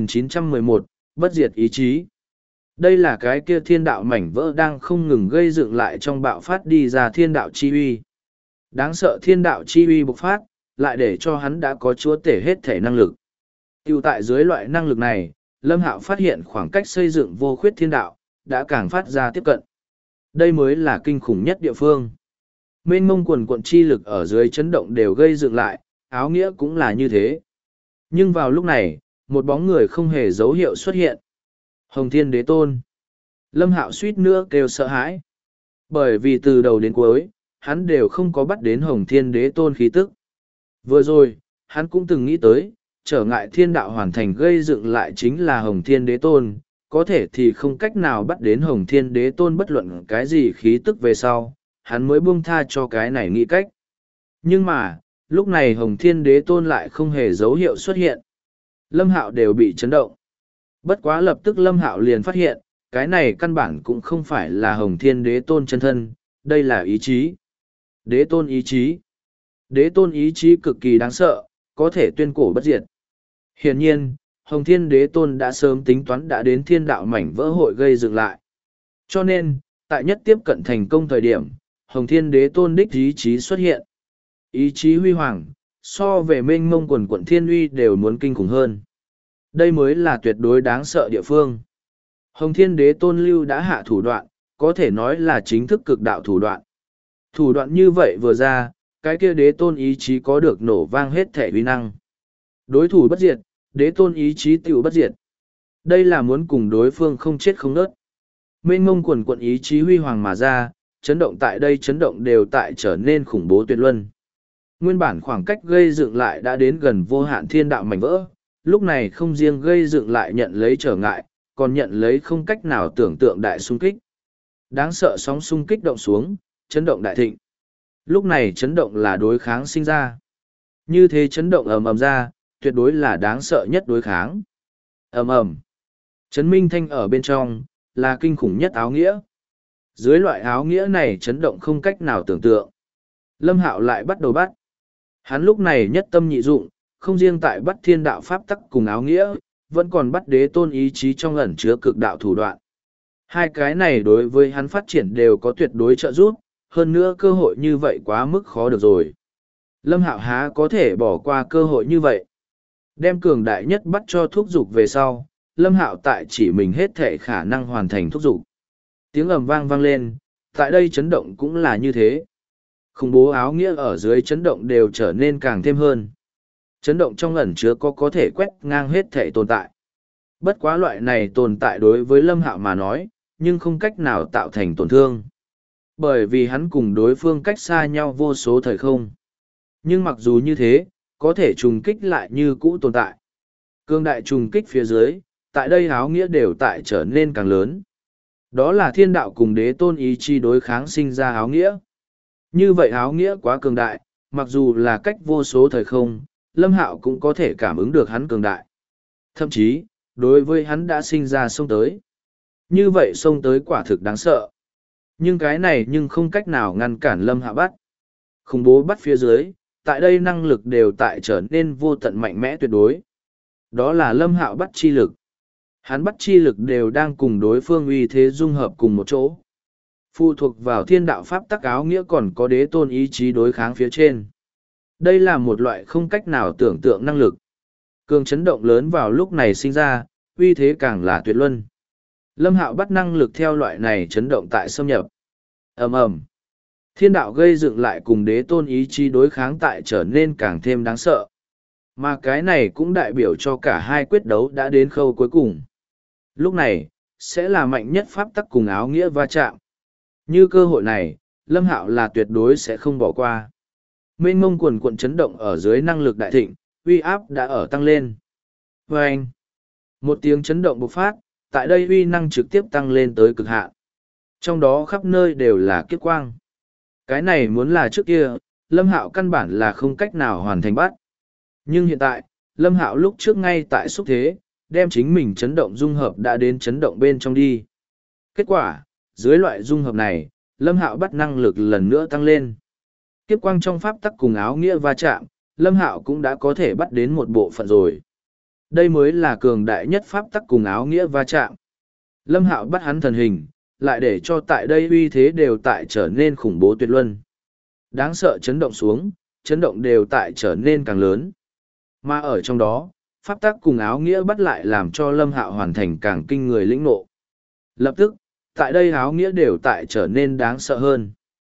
2911, Bất diệt ý chí. Đây là cái kia thiên đạo mảnh vỡ đang không ngừng gây dựng lại trong bạo phát đi ra thiên đạo chi uy. Đáng sợ thiên đạo chi uy bộc phát, lại để cho hắn đã có chúa tể hết thể năng lực. Tiêu tại dưới loại năng lực này, Lâm Hạo phát hiện khoảng cách xây dựng vô khuyết thiên đạo, đã càng phát ra tiếp cận. Đây mới là kinh khủng nhất địa phương. Mênh mông quần quận chi lực ở dưới chấn động đều gây dựng lại, áo nghĩa cũng là như thế. Nhưng vào lúc này, một bóng người không hề dấu hiệu xuất hiện. Hồng Thiên Đế Tôn. Lâm Hạo suýt nữa kêu sợ hãi. Bởi vì từ đầu đến cuối, hắn đều không có bắt đến Hồng Thiên Đế Tôn khí tức. Vừa rồi, hắn cũng từng nghĩ tới, trở ngại thiên đạo hoàn thành gây dựng lại chính là Hồng Thiên Đế Tôn, có thể thì không cách nào bắt đến Hồng Thiên Đế Tôn bất luận cái gì khí tức về sau, hắn mới buông tha cho cái này nghĩ cách. Nhưng mà, lúc này Hồng Thiên Đế Tôn lại không hề dấu hiệu xuất hiện. Lâm Hạo đều bị chấn động. Bất quá lập tức Lâm Hạo liền phát hiện, cái này căn bản cũng không phải là Hồng Thiên Đế Tôn chân thân, đây là ý chí. Đế Tôn ý chí. Đế Tôn ý chí cực kỳ đáng sợ, có thể tuyên cổ bất diệt. Hiển nhiên, Hồng Thiên Đế Tôn đã sớm tính toán đã đến thiên đạo mảnh vỡ hội gây dựng lại. Cho nên, tại nhất tiếp cận thành công thời điểm, Hồng Thiên Đế Tôn đích ý chí xuất hiện. Ý chí huy hoàng, so về mênh mông quần quận thiên uy đều muốn kinh khủng hơn. Đây mới là tuyệt đối đáng sợ địa phương. Hồng Thiên Đế Tôn lưu đã hạ thủ đoạn, có thể nói là chính thức cực đạo thủ đoạn. Thủ đoạn như vậy vừa ra, cái kia Đế Tôn ý chí có được nổ vang hết thể uy năng. Đối thủ bất diệt, Đế Tôn ý chí tiểu bất diệt. Đây là muốn cùng đối phương không chết không nớt. Mênh mông quần quận ý chí huy hoàng mà ra, chấn động tại đây chấn động đều tại trở nên khủng bố tuyệt luân. Nguyên bản khoảng cách gây dựng lại đã đến gần vô hạn thiên đạo mảnh vỡ, lúc này không riêng gây dựng lại nhận lấy trở ngại, còn nhận lấy không cách nào tưởng tượng đại xung kích. Đáng sợ sóng xung kích động xuống, chấn động đại thịnh. Lúc này chấn động là đối kháng sinh ra. Như thế chấn động ầm ầm ra, tuyệt đối là đáng sợ nhất đối kháng. Ầm ầm. Chấn minh thanh ở bên trong, là kinh khủng nhất áo nghĩa. Dưới loại áo nghĩa này chấn động không cách nào tưởng tượng. Lâm Hạo lại bắt đầu bắt. Hắn lúc này nhất tâm nhị dụng, không riêng tại bắt thiên đạo pháp tắc cùng áo nghĩa, vẫn còn bắt Đế Tôn ý chí trong ẩn chứa cực đạo thủ đoạn. Hai cái này đối với hắn phát triển đều có tuyệt đối trợ giúp, hơn nữa cơ hội như vậy quá mức khó được rồi. Lâm Hạo há có thể bỏ qua cơ hội như vậy. Đem cường đại nhất bắt cho thúc dục về sau, Lâm Hạo tại chỉ mình hết thể khả năng hoàn thành thúc dục. Tiếng ầm vang vang lên, tại đây chấn động cũng là như thế. Khủng bố áo nghĩa ở dưới chấn động đều trở nên càng thêm hơn. Chấn động trong ẩn chứa có thể quét ngang hết thể tồn tại. Bất quá loại này tồn tại đối với Lâm Hạo mà nói, nhưng không cách nào tạo thành tổn thương. Bởi vì hắn cùng đối phương cách xa nhau vô số thời không. Nhưng mặc dù như thế, có thể trùng kích lại như cũ tồn tại. Cương đại trùng kích phía dưới, tại đây áo nghĩa đều tại trở nên càng lớn. Đó là thiên đạo cùng Đế Tôn ý chí đối kháng sinh ra áo nghĩa. Như vậy áo nghĩa quá cường đại, mặc dù là cách vô số thời không, Lâm Hạo cũng có thể cảm ứng được hắn cường đại. Thậm chí, đối với hắn đã sinh ra xông tới. Như vậy xông tới quả thực đáng sợ. Nhưng cái này nhưng không cách nào ngăn cản Lâm Hạo bắt. Khủng bố bắt phía dưới, tại đây năng lực đều tại trở nên vô tận mạnh mẽ tuyệt đối. Đó là Lâm Hạo bắt chi lực. Hắn bắt chi lực đều đang cùng đối phương uy thế dung hợp cùng một chỗ. Phụ thuộc vào thiên đạo pháp tắc áo nghĩa còn có đế tôn ý chí đối kháng phía trên. Đây là một loại không cách nào tưởng tượng năng lực. Cường chấn động lớn vào lúc này sinh ra, uy thế càng là tuyệt luân. Lâm Hạo bắt năng lực theo loại này chấn động tại xâm nhập. Ầm ầm. Thiên đạo gây dựng lại cùng đế tôn ý chí đối kháng tại trở nên càng thêm đáng sợ. Mà cái này cũng đại biểu cho cả hai quyết đấu đã đến khâu cuối cùng. Lúc này, sẽ là mạnh nhất pháp tắc cùng áo nghĩa va chạm. Như cơ hội này, Lâm Hạo là tuyệt đối sẽ không bỏ qua. Mênh mông quần cuộn chấn động ở dưới năng lực đại thịnh, uy áp đã ở tăng lên. Và anh, một tiếng chấn động bộc phát, tại đây uy năng trực tiếp tăng lên tới cực hạn. Trong đó khắp nơi đều là kiếp quang. Cái này muốn là trước kia, Lâm Hạo căn bản là không cách nào hoàn thành bắt. Nhưng hiện tại, Lâm Hạo lúc trước ngay tại xúc thế, đem chính mình chấn động dung hợp đã đến chấn động bên trong đi. Kết quả, dưới loại dung hợp này, Lâm Hạo bắt năng lực lần nữa tăng lên. Kiếp quang trong pháp tắc cùng áo nghĩa va chạm, Lâm Hạo cũng đã có thể bắt đến một bộ phận rồi. Đây mới là cường đại nhất pháp tắc cùng áo nghĩa va chạm. Lâm Hạo bắt hắn thần hình, lại để cho tại đây uy thế đều tại trở nên khủng bố tuyệt luân. Đáng sợ chấn động xuống, chấn động đều tại trở nên càng lớn. Mà ở trong đó, pháp tắc cùng áo nghĩa bắt lại làm cho Lâm Hạo hoàn thành càng kinh người lĩnh ngộ. Lập tức, tại đây áo nghĩa đều tại trở nên đáng sợ hơn.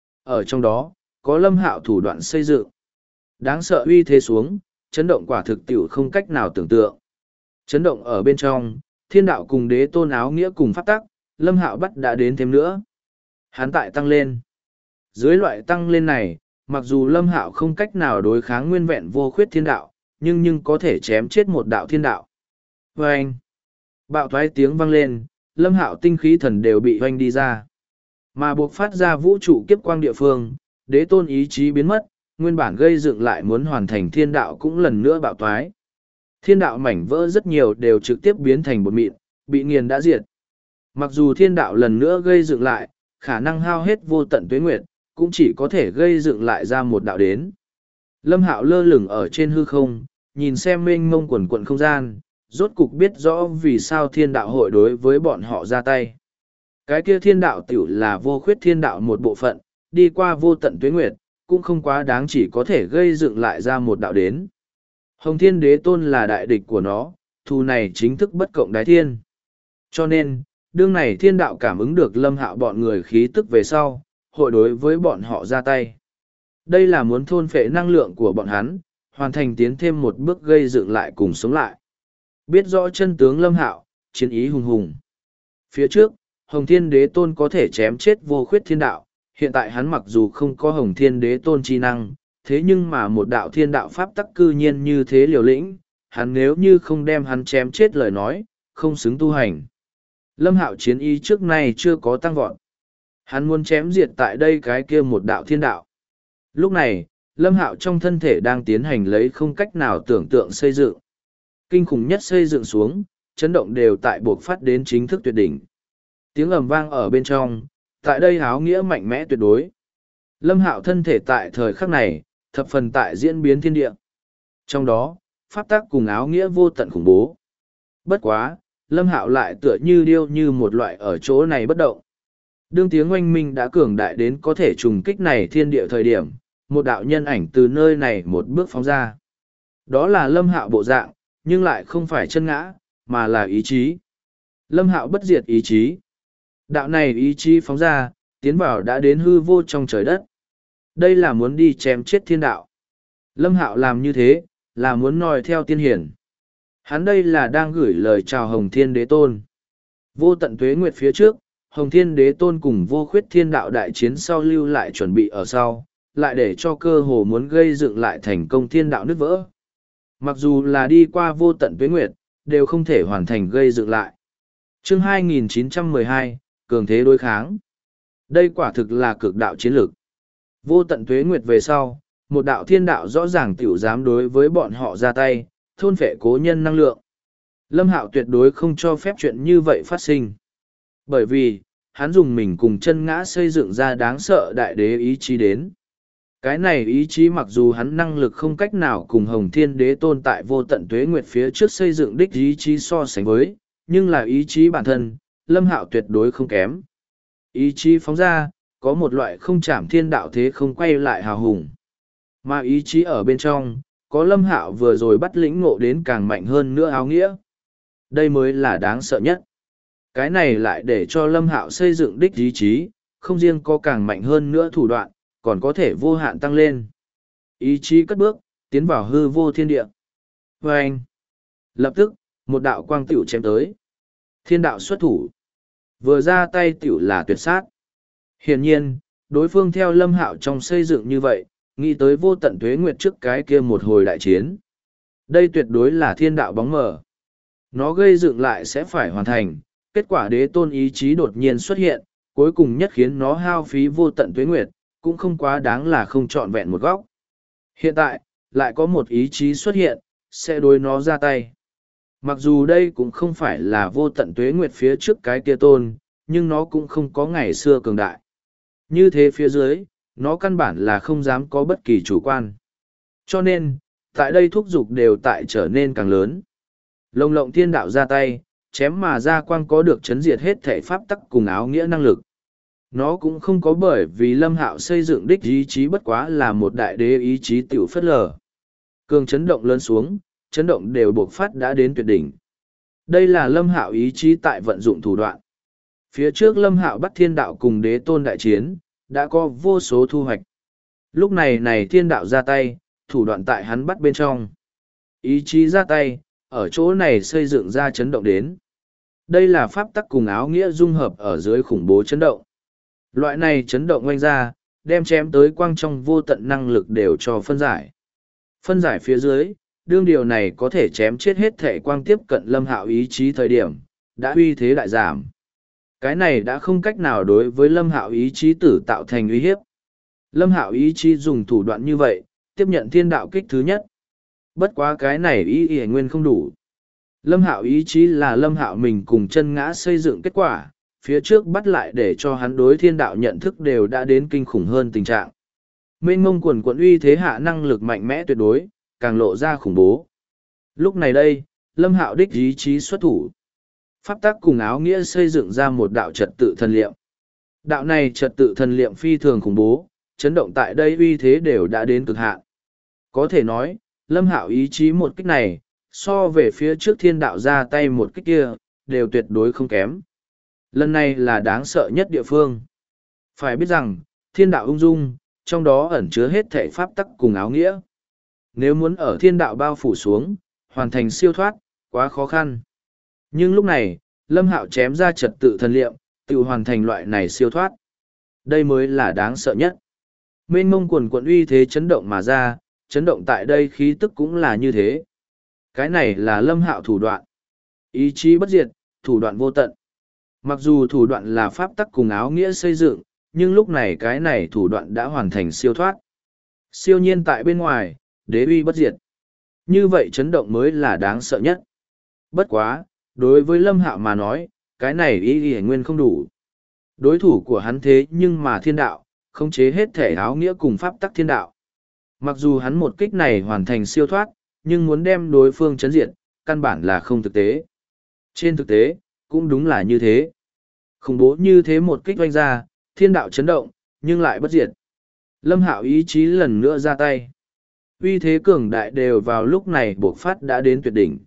Ở trong đó, có Lâm Hạo thủ đoạn xây dựng. Đáng sợ uy thế xuống, chấn động quả thực tiểu không cách nào tưởng tượng. Chấn động ở bên trong, thiên đạo cùng đế tôn áo nghĩa cùng pháp tắc, Lâm Hạo bắt đã đến thêm nữa. Hắn tại tăng lên. Dưới loại tăng lên này, mặc dù Lâm Hạo không cách nào đối kháng nguyên vẹn vô khuyết thiên đạo, nhưng có thể chém chết một đạo thiên đạo. Vâng! Bạo thoái tiếng vang lên, Lâm Hạo tinh khí thần đều bị hoanh đi ra. Mà buộc phát ra vũ trụ kiếp quang địa phương, đế tôn ý chí biến mất, nguyên bản gây dựng lại muốn hoàn thành thiên đạo cũng lần nữa bạo thoái. Thiên đạo mảnh vỡ rất nhiều đều trực tiếp biến thành bột mịn, bị nghiền đã diệt. Mặc dù thiên đạo lần nữa gây dựng lại, khả năng hao hết vô tận tuế nguyệt, cũng chỉ có thể gây dựng lại ra một đạo đến. Lâm Hạo lơ lửng ở trên hư không, nhìn xem mênh mông quần quận không gian, rốt cục biết rõ vì sao thiên đạo hội đối với bọn họ ra tay. Cái kia thiên đạo tiểu là vô khuyết thiên đạo một bộ phận, đi qua vô tận tuế nguyệt, cũng không quá đáng chỉ có thể gây dựng lại ra một đạo đến. Hồng Thiên Đế Tôn là đại địch của nó, thù này chính thức bất cộng đái thiên. Cho nên, đương này thiên đạo cảm ứng được Lâm Hạo bọn người khí tức về sau, hội đối với bọn họ ra tay. Đây là muốn thôn phệ năng lượng của bọn hắn, hoàn thành tiến thêm một bước gây dựng lại cùng sống lại. Biết rõ chân tướng Lâm Hạo, chiến ý hùng hùng. Phía trước, Hồng Thiên Đế Tôn có thể chém chết vô khuyết thiên đạo, hiện tại hắn mặc dù không có Hồng Thiên Đế Tôn chi năng, thế nhưng mà một đạo thiên đạo pháp tắc cư nhiên như thế liều lĩnh, hắn nếu như không đem hắn chém chết lời nói, không xứng tu hành. Lâm Hạo chiến ý trước nay chưa có tăng vọt. Hắn muốn chém diệt tại đây cái kia một đạo thiên đạo. Lúc này, Lâm Hạo trong thân thể đang tiến hành lấy không cách nào tưởng tượng xây dựng. Kinh khủng nhất xây dựng xuống, chấn động đều tại buộc phát đến chính thức tuyệt đỉnh. Tiếng ầm vang ở bên trong, tại đây áo nghĩa mạnh mẽ tuyệt đối. Lâm Hạo thân thể tại thời khắc này, thập phần tại diễn biến thiên địa. Trong đó, pháp tắc cùng áo nghĩa vô tận khủng bố. Bất quá, Lâm Hạo lại tựa như điêu như một loại ở chỗ này bất động. Đương tiếng oanh minh đã cường đại đến có thể trùng kích này thiên địa thời điểm, một đạo nhân ảnh từ nơi này một bước phóng ra. Đó là Lâm Hạo bộ dạng, nhưng lại không phải chân ngã, mà là ý chí. Lâm Hạo bất diệt ý chí. Đạo này ý chí phóng ra, tiến vào đã đến hư vô trong trời đất. Đây là muốn đi chém chết thiên đạo. Lâm Hạo làm như thế, là muốn noi theo tiên hiển. Hắn đây là đang gửi lời chào Hồng Thiên Đế Tôn. Vô tận tuế nguyệt phía trước, Hồng Thiên Đế Tôn cùng vô khuyết thiên đạo đại chiến sau lưu lại chuẩn bị ở sau, lại để cho cơ hồ muốn gây dựng lại thành công thiên đạo nứt vỡ. Mặc dù là đi qua vô tận tuế nguyệt, đều không thể hoàn thành gây dựng lại. Chương 2912, Cường thế đối kháng. Đây quả thực là cực đạo chiến lược. Vô tận tuế nguyệt về sau, một đạo thiên đạo rõ ràng tiểu dám đối với bọn họ ra tay, thôn phệ cố nhân năng lượng. Lâm Hạo tuyệt đối không cho phép chuyện như vậy phát sinh. Bởi vì, hắn dùng mình cùng chân ngã xây dựng ra đáng sợ đại đế ý chí đến. Cái này ý chí mặc dù hắn năng lực không cách nào cùng Hồng Thiên Đế Tôn tại vô tận tuế nguyệt phía trước xây dựng đích ý chí so sánh với, nhưng là ý chí bản thân, Lâm Hạo tuyệt đối không kém. Ý chí phóng ra, có một loại không chạm thiên đạo thế không quay lại hào hùng. Mà ý chí ở bên trong, có Lâm Hạo vừa rồi bắt lĩnh ngộ đến càng mạnh hơn nữa áo nghĩa. Đây mới là đáng sợ nhất. Cái này lại để cho Lâm Hạo xây dựng đích ý chí, không riêng có càng mạnh hơn nữa thủ đoạn, còn có thể vô hạn tăng lên. Ý chí cất bước, tiến vào hư vô thiên địa. Và anh, lập tức, một đạo quang tiểu chém tới. Thiên đạo xuất thủ. Vừa ra tay tiểu là tuyệt sát. Hiển nhiên, đối phương theo Lâm Hạo trong xây dựng như vậy, nghĩ tới vô tận tuế nguyệt trước cái kia một hồi đại chiến. Đây tuyệt đối là thiên đạo bóng mờ. Nó gây dựng lại sẽ phải hoàn thành, kết quả đế tôn ý chí đột nhiên xuất hiện, cuối cùng nhất khiến nó hao phí vô tận tuế nguyệt, cũng không quá đáng là không trọn vẹn một góc. Hiện tại, lại có một ý chí xuất hiện, sẽ đối nó ra tay. Mặc dù đây cũng không phải là vô tận tuế nguyệt phía trước cái kia tôn, nhưng nó cũng không có ngày xưa cường đại. Như thế phía dưới, nó căn bản là không dám có bất kỳ chủ quan. Cho nên, tại đây thúc giục đều tại trở nên càng lớn. Lồng lộng thiên đạo ra tay, chém mà ra quang có được chấn diệt hết thể pháp tắc cùng áo nghĩa năng lực. Nó cũng không có bởi vì Lâm Hạo xây dựng đích ý chí bất quá là một đại đế ý chí tiểu phất lờ. Cường chấn động lớn xuống, chấn động đều bộc phát đã đến tuyệt đỉnh. Đây là Lâm Hạo ý chí tại vận dụng thủ đoạn. Phía trước Lâm Hạo bắt thiên đạo cùng đế tôn đại chiến, đã có vô số thu hoạch. Lúc này thiên đạo ra tay, thủ đoạn tại hắn bắt bên trong. Ý chí ra tay, ở chỗ này xây dựng ra chấn động đến. Đây là pháp tắc cùng áo nghĩa dung hợp ở dưới khủng bố chấn động. Loại này chấn động oanh ra, đem chém tới quang trong vô tận năng lực đều cho phân giải. Phân giải phía dưới, đương điều này có thể chém chết hết thể quang tiếp cận Lâm Hạo ý chí thời điểm, đã uy thế đại giảm. Cái này đã không cách nào đối với Lâm Hạo ý chí tử tạo thành uy hiếp. Lâm Hạo ý chí dùng thủ đoạn như vậy, tiếp nhận thiên đạo kích thứ nhất. Bất quá cái này ý nguyên không đủ. Lâm Hạo ý chí là Lâm Hạo mình cùng chân ngã xây dựng kết quả, phía trước bắt lại để cho hắn đối thiên đạo nhận thức đều đã đến kinh khủng hơn tình trạng. Mênh mông quần quận uy thế hạ năng lực mạnh mẽ tuyệt đối, càng lộ ra khủng bố. Lúc này đây, Lâm Hạo đích ý chí xuất thủ. Pháp tắc cùng áo nghĩa xây dựng ra một đạo trật tự thần liệm. Đạo này trật tự thần liệm phi thường khủng bố, chấn động tại đây uy thế đều đã đến cực hạn. Có thể nói, Lâm Hạo ý chí một kích này, so về phía trước thiên đạo ra tay một kích kia, đều tuyệt đối không kém. Lần này là đáng sợ nhất địa phương. Phải biết rằng, thiên đạo ung dung, trong đó ẩn chứa hết thể pháp tắc cùng áo nghĩa. Nếu muốn ở thiên đạo bao phủ xuống, hoàn thành siêu thoát, quá khó khăn. Nhưng lúc này, Lâm Hạo chém ra trật tự thần liệm, tự hoàn thành loại này siêu thoát. Đây mới là đáng sợ nhất. Mênh mông quần quận uy thế chấn động mà ra, chấn động tại đây khí tức cũng là như thế. Cái này là Lâm Hạo thủ đoạn. Ý chí bất diệt, thủ đoạn vô tận. Mặc dù thủ đoạn là pháp tắc cùng áo nghĩa xây dựng, nhưng lúc này cái này thủ đoạn đã hoàn thành siêu thoát. Siêu nhiên tại bên ngoài, đế uy bất diệt. Như vậy chấn động mới là đáng sợ nhất. Bất quá, đối với Lâm Hạo mà nói, cái này ý nguyên không đủ. Đối thủ của hắn thế nhưng mà thiên đạo, khống chế hết thể áo nghĩa cùng pháp tắc thiên đạo. Mặc dù hắn một kích này hoàn thành siêu thoát, nhưng muốn đem đối phương chấn diệt, căn bản là không thực tế. Trên thực tế, cũng đúng là như thế. Khủng bố như thế một kích oanh ra, thiên đạo chấn động, nhưng lại bất diệt. Lâm Hạo ý chí lần nữa ra tay. Uy thế cường đại đều vào lúc này buộc phát đã đến tuyệt đỉnh.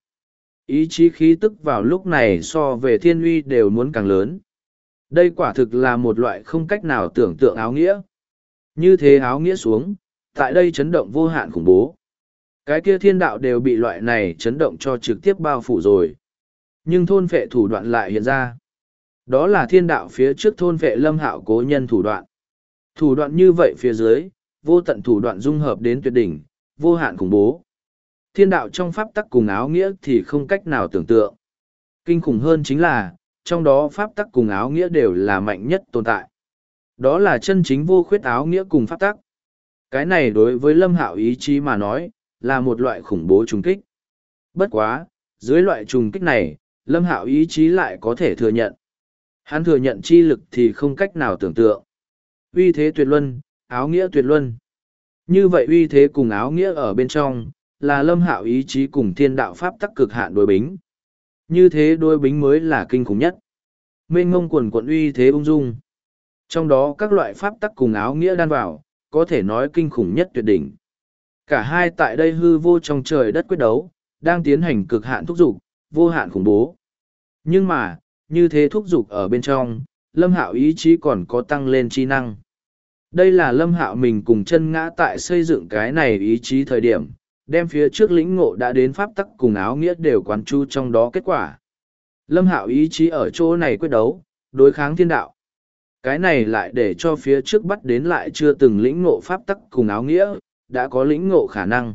Ý chí khí tức vào lúc này so về thiên uy đều muốn càng lớn. Đây quả thực là một loại không cách nào tưởng tượng áo nghĩa. Như thế áo nghĩa xuống, tại đây chấn động vô hạn khủng bố. Cái kia thiên đạo đều bị loại này chấn động cho trực tiếp bao phủ rồi. Nhưng thôn phệ thủ đoạn lại hiện ra. Đó là thiên đạo phía trước thôn phệ Lâm Hạo cố nhân thủ đoạn. Thủ đoạn như vậy phía dưới, vô tận thủ đoạn dung hợp đến tuyệt đỉnh, vô hạn khủng bố. Thiên đạo trong pháp tắc cùng áo nghĩa thì không cách nào tưởng tượng. Kinh khủng hơn chính là, trong đó pháp tắc cùng áo nghĩa đều là mạnh nhất tồn tại. Đó là chân chính vô khuyết áo nghĩa cùng pháp tắc. Cái này đối với Lâm Hạo ý chí mà nói, là một loại khủng bố trùng kích. Bất quá, dưới loại trùng kích này, Lâm Hạo ý chí lại có thể thừa nhận. Hắn thừa nhận chi lực thì không cách nào tưởng tượng. Uy thế tuyệt luân, áo nghĩa tuyệt luân. Như vậy uy thế cùng áo nghĩa ở bên trong, là Lâm Hạo ý chí cùng thiên đạo pháp tắc cực hạn đối bính. Như thế đối bính mới là kinh khủng nhất. Mênh mông quần quận uy thế ung dung. Trong đó các loại pháp tắc cùng áo nghĩa đan vào, có thể nói kinh khủng nhất tuyệt đỉnh. Cả hai tại đây hư vô trong trời đất quyết đấu, đang tiến hành cực hạn thúc dục, vô hạn khủng bố. Nhưng mà, như thế thúc dục ở bên trong, Lâm Hạo ý chí còn có tăng lên trí năng. Đây là Lâm Hạo mình cùng chân ngã tại xây dựng cái này ý chí thời điểm, đem phía trước lĩnh ngộ đã đến pháp tắc cùng áo nghĩa đều quán chu trong đó kết quả. Lâm Hạo ý chí ở chỗ này quyết đấu, đối kháng thiên đạo. Cái này lại để cho phía trước bắt đến lại chưa từng lĩnh ngộ pháp tắc cùng áo nghĩa, đã có lĩnh ngộ khả năng.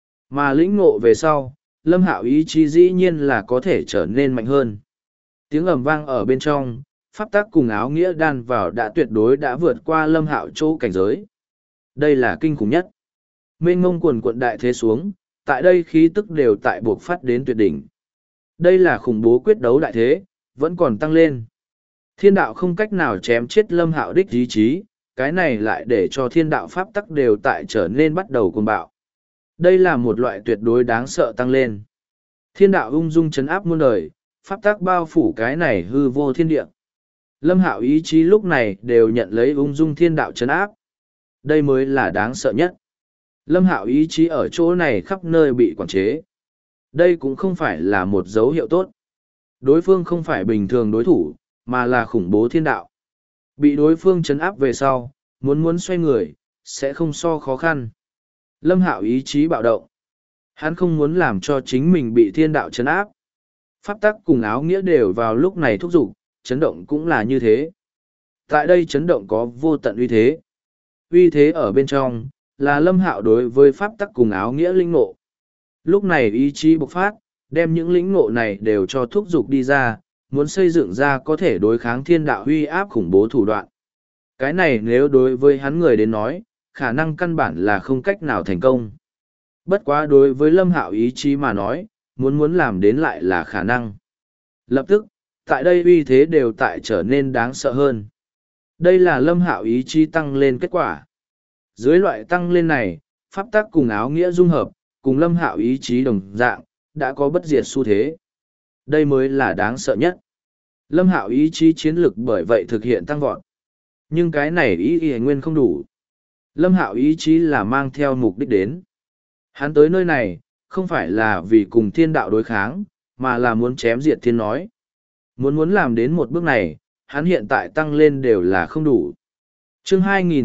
Mà lĩnh ngộ về sau, Lâm Hạo ý chí dĩ nhiên là có thể trở nên mạnh hơn. Tiếng ầm vang ở bên trong, pháp tắc cùng áo nghĩa đan vào đã tuyệt đối đã vượt qua Lâm Hạo chỗ cảnh giới. Đây là kinh khủng nhất. Mênh mông quần quận đại thế xuống, tại đây khí tức đều tại buộc phát đến tuyệt đỉnh. Đây là khủng bố quyết đấu đại thế, vẫn còn tăng lên. Thiên đạo không cách nào chém chết Lâm Hạo đích ý chí, cái này lại để cho thiên đạo pháp tắc đều tại trở nên bắt đầu cuồng bạo. Đây là một loại tuyệt đối đáng sợ tăng lên. Thiên đạo ung dung chấn áp muôn đời, pháp tắc bao phủ cái này hư vô thiên địa. Lâm Hạo ý chí lúc này đều nhận lấy ung dung thiên đạo chấn áp. Đây mới là đáng sợ nhất. Lâm Hạo ý chí ở chỗ này khắp nơi bị quản chế. Đây cũng không phải là một dấu hiệu tốt. Đối phương không phải bình thường đối thủ, mà là khủng bố thiên đạo. Bị đối phương chấn áp về sau, muốn xoay người, sẽ không so khó khăn. Lâm Hạo ý chí bạo động. Hắn không muốn làm cho chính mình bị thiên đạo chấn áp. Pháp tắc cùng áo nghĩa đều vào lúc này thúc giục, chấn động cũng là như thế. Tại đây chấn động có vô tận uy thế. Uy thế ở bên trong, là Lâm Hạo đối với pháp tắc cùng áo nghĩa linh ngộ. Lúc này ý chí bộc phát, đem những lĩnh ngộ này đều cho thúc giục đi ra, muốn xây dựng ra có thể đối kháng thiên đạo uy áp khủng bố thủ đoạn. Cái này nếu đối với hắn người đến nói, khả năng căn bản là không cách nào thành công. Bất quá đối với Lâm Hạo ý chí mà nói, muốn làm đến lại là khả năng. Lập tức, tại đây uy thế đều tại trở nên đáng sợ hơn. Đây là Lâm Hạo ý chí tăng lên kết quả. Dưới loại tăng lên này, pháp tắc cùng áo nghĩa dung hợp, cùng Lâm Hạo ý chí đồng dạng, đã có bất diệt xu thế. Đây mới là đáng sợ nhất. Lâm Hạo ý chí chiến lực bởi vậy thực hiện tăng vọt. Nhưng cái này ý nguyên không đủ. Lâm Hạo ý chí là mang theo mục đích đến. Hắn tới nơi này, không phải là vì cùng thiên đạo đối kháng, mà là muốn chém diệt thiên nói. Muốn làm đến một bước này, hắn hiện tại tăng lên đều là không đủ. Chương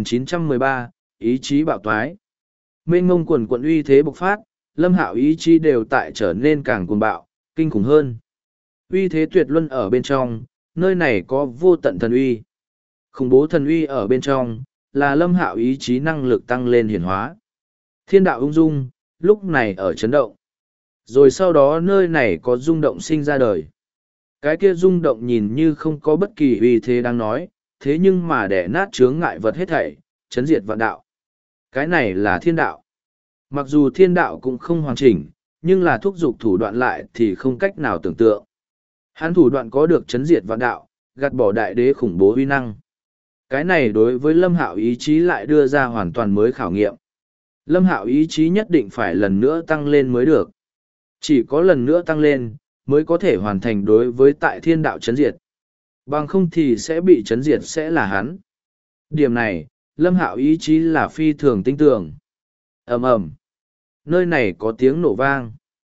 2913, ý chí bạo toái. Mênh mông quần quận uy thế bộc phát, Lâm Hạo ý chí đều tại trở nên càng cuồng bạo, kinh khủng hơn. Uy thế tuyệt luân ở bên trong, nơi này có vô tận thần uy. Khủng bố thần uy ở bên trong, là Lâm Hạo ý chí năng lực tăng lên hiển hóa. Thiên đạo ung dung, lúc này ở chấn động. Rồi sau đó nơi này có rung động sinh ra đời. Cái kia rung động nhìn như không có bất kỳ uy thế đang nói, thế nhưng mà để nát chướng ngại vật hết thảy, chấn diệt vạn đạo. Cái này là thiên đạo. Mặc dù thiên đạo cũng không hoàn chỉnh, nhưng là thúc giục thủ đoạn lại thì không cách nào tưởng tượng. Hắn thủ đoạn có được chấn diệt vạn đạo, gạt bỏ đại đế khủng bố uy năng. Cái này đối với Lâm Hạo ý chí lại đưa ra hoàn toàn mới khảo nghiệm. Lâm Hạo ý chí nhất định phải lần nữa tăng lên mới được. Chỉ có lần nữa tăng lên, mới có thể hoàn thành đối với tại thiên đạo chấn diệt. Bằng không thì sẽ bị chấn diệt sẽ là hắn. Điểm này, Lâm Hạo ý chí là phi thường tinh tường. Ầm ầm. Nơi này có tiếng nổ vang.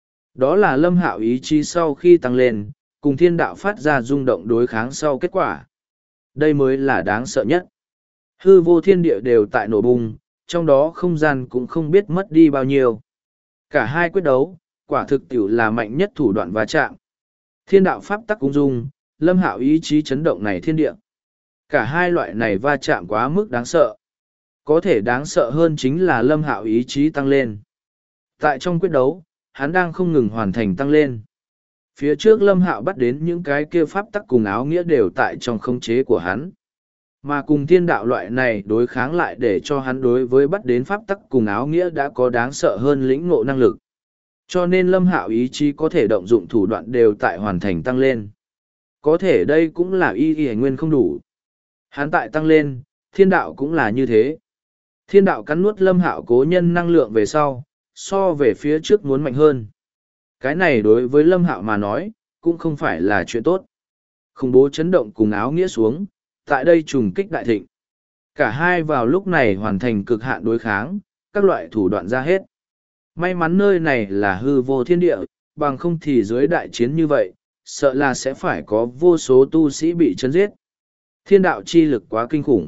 Đó là Lâm Hạo ý chí sau khi tăng lên, cùng thiên đạo phát ra rung động đối kháng sau kết quả. Đây mới là đáng sợ nhất. Hư vô thiên địa đều tại nổ bung, trong đó không gian cũng không biết mất đi bao nhiêu. Cả hai quyết đấu, quả thực tiểu là mạnh nhất thủ đoạn va chạm. Thiên đạo pháp tắc cung dung, Lâm Hạo ý chí chấn động này thiên địa. Cả hai loại này va chạm quá mức đáng sợ. Có thể đáng sợ hơn chính là Lâm Hạo ý chí tăng lên. Tại trong quyết đấu, hắn đang không ngừng hoàn thành tăng lên. Phía trước Lâm Hạo bắt đến những cái kia pháp tắc cùng áo nghĩa đều tại trong khống chế của hắn. Mà cùng thiên đạo loại này đối kháng lại để cho hắn đối với bắt đến pháp tắc cùng áo nghĩa đã có đáng sợ hơn lĩnh ngộ năng lực. Cho nên Lâm Hạo ý chí có thể động dụng thủ đoạn đều tại hoàn thành tăng lên. Có thể đây cũng là y nguyên không đủ. Hắn tại tăng lên, thiên đạo cũng là như thế. Thiên đạo cắn nuốt Lâm Hạo cố nhân năng lượng về sau, so về phía trước muốn mạnh hơn. Cái này đối với Lâm Hạo mà nói, cũng không phải là chuyện tốt. Khủng bố chấn động cùng áo nghĩa xuống, tại đây trùng kích đại thịnh. Cả hai vào lúc này hoàn thành cực hạn đối kháng, các loại thủ đoạn ra hết. May mắn nơi này là hư vô thiên địa, bằng không thì dưới đại chiến như vậy, sợ là sẽ phải có vô số tu sĩ bị chấn giết. Thiên đạo chi lực quá kinh khủng.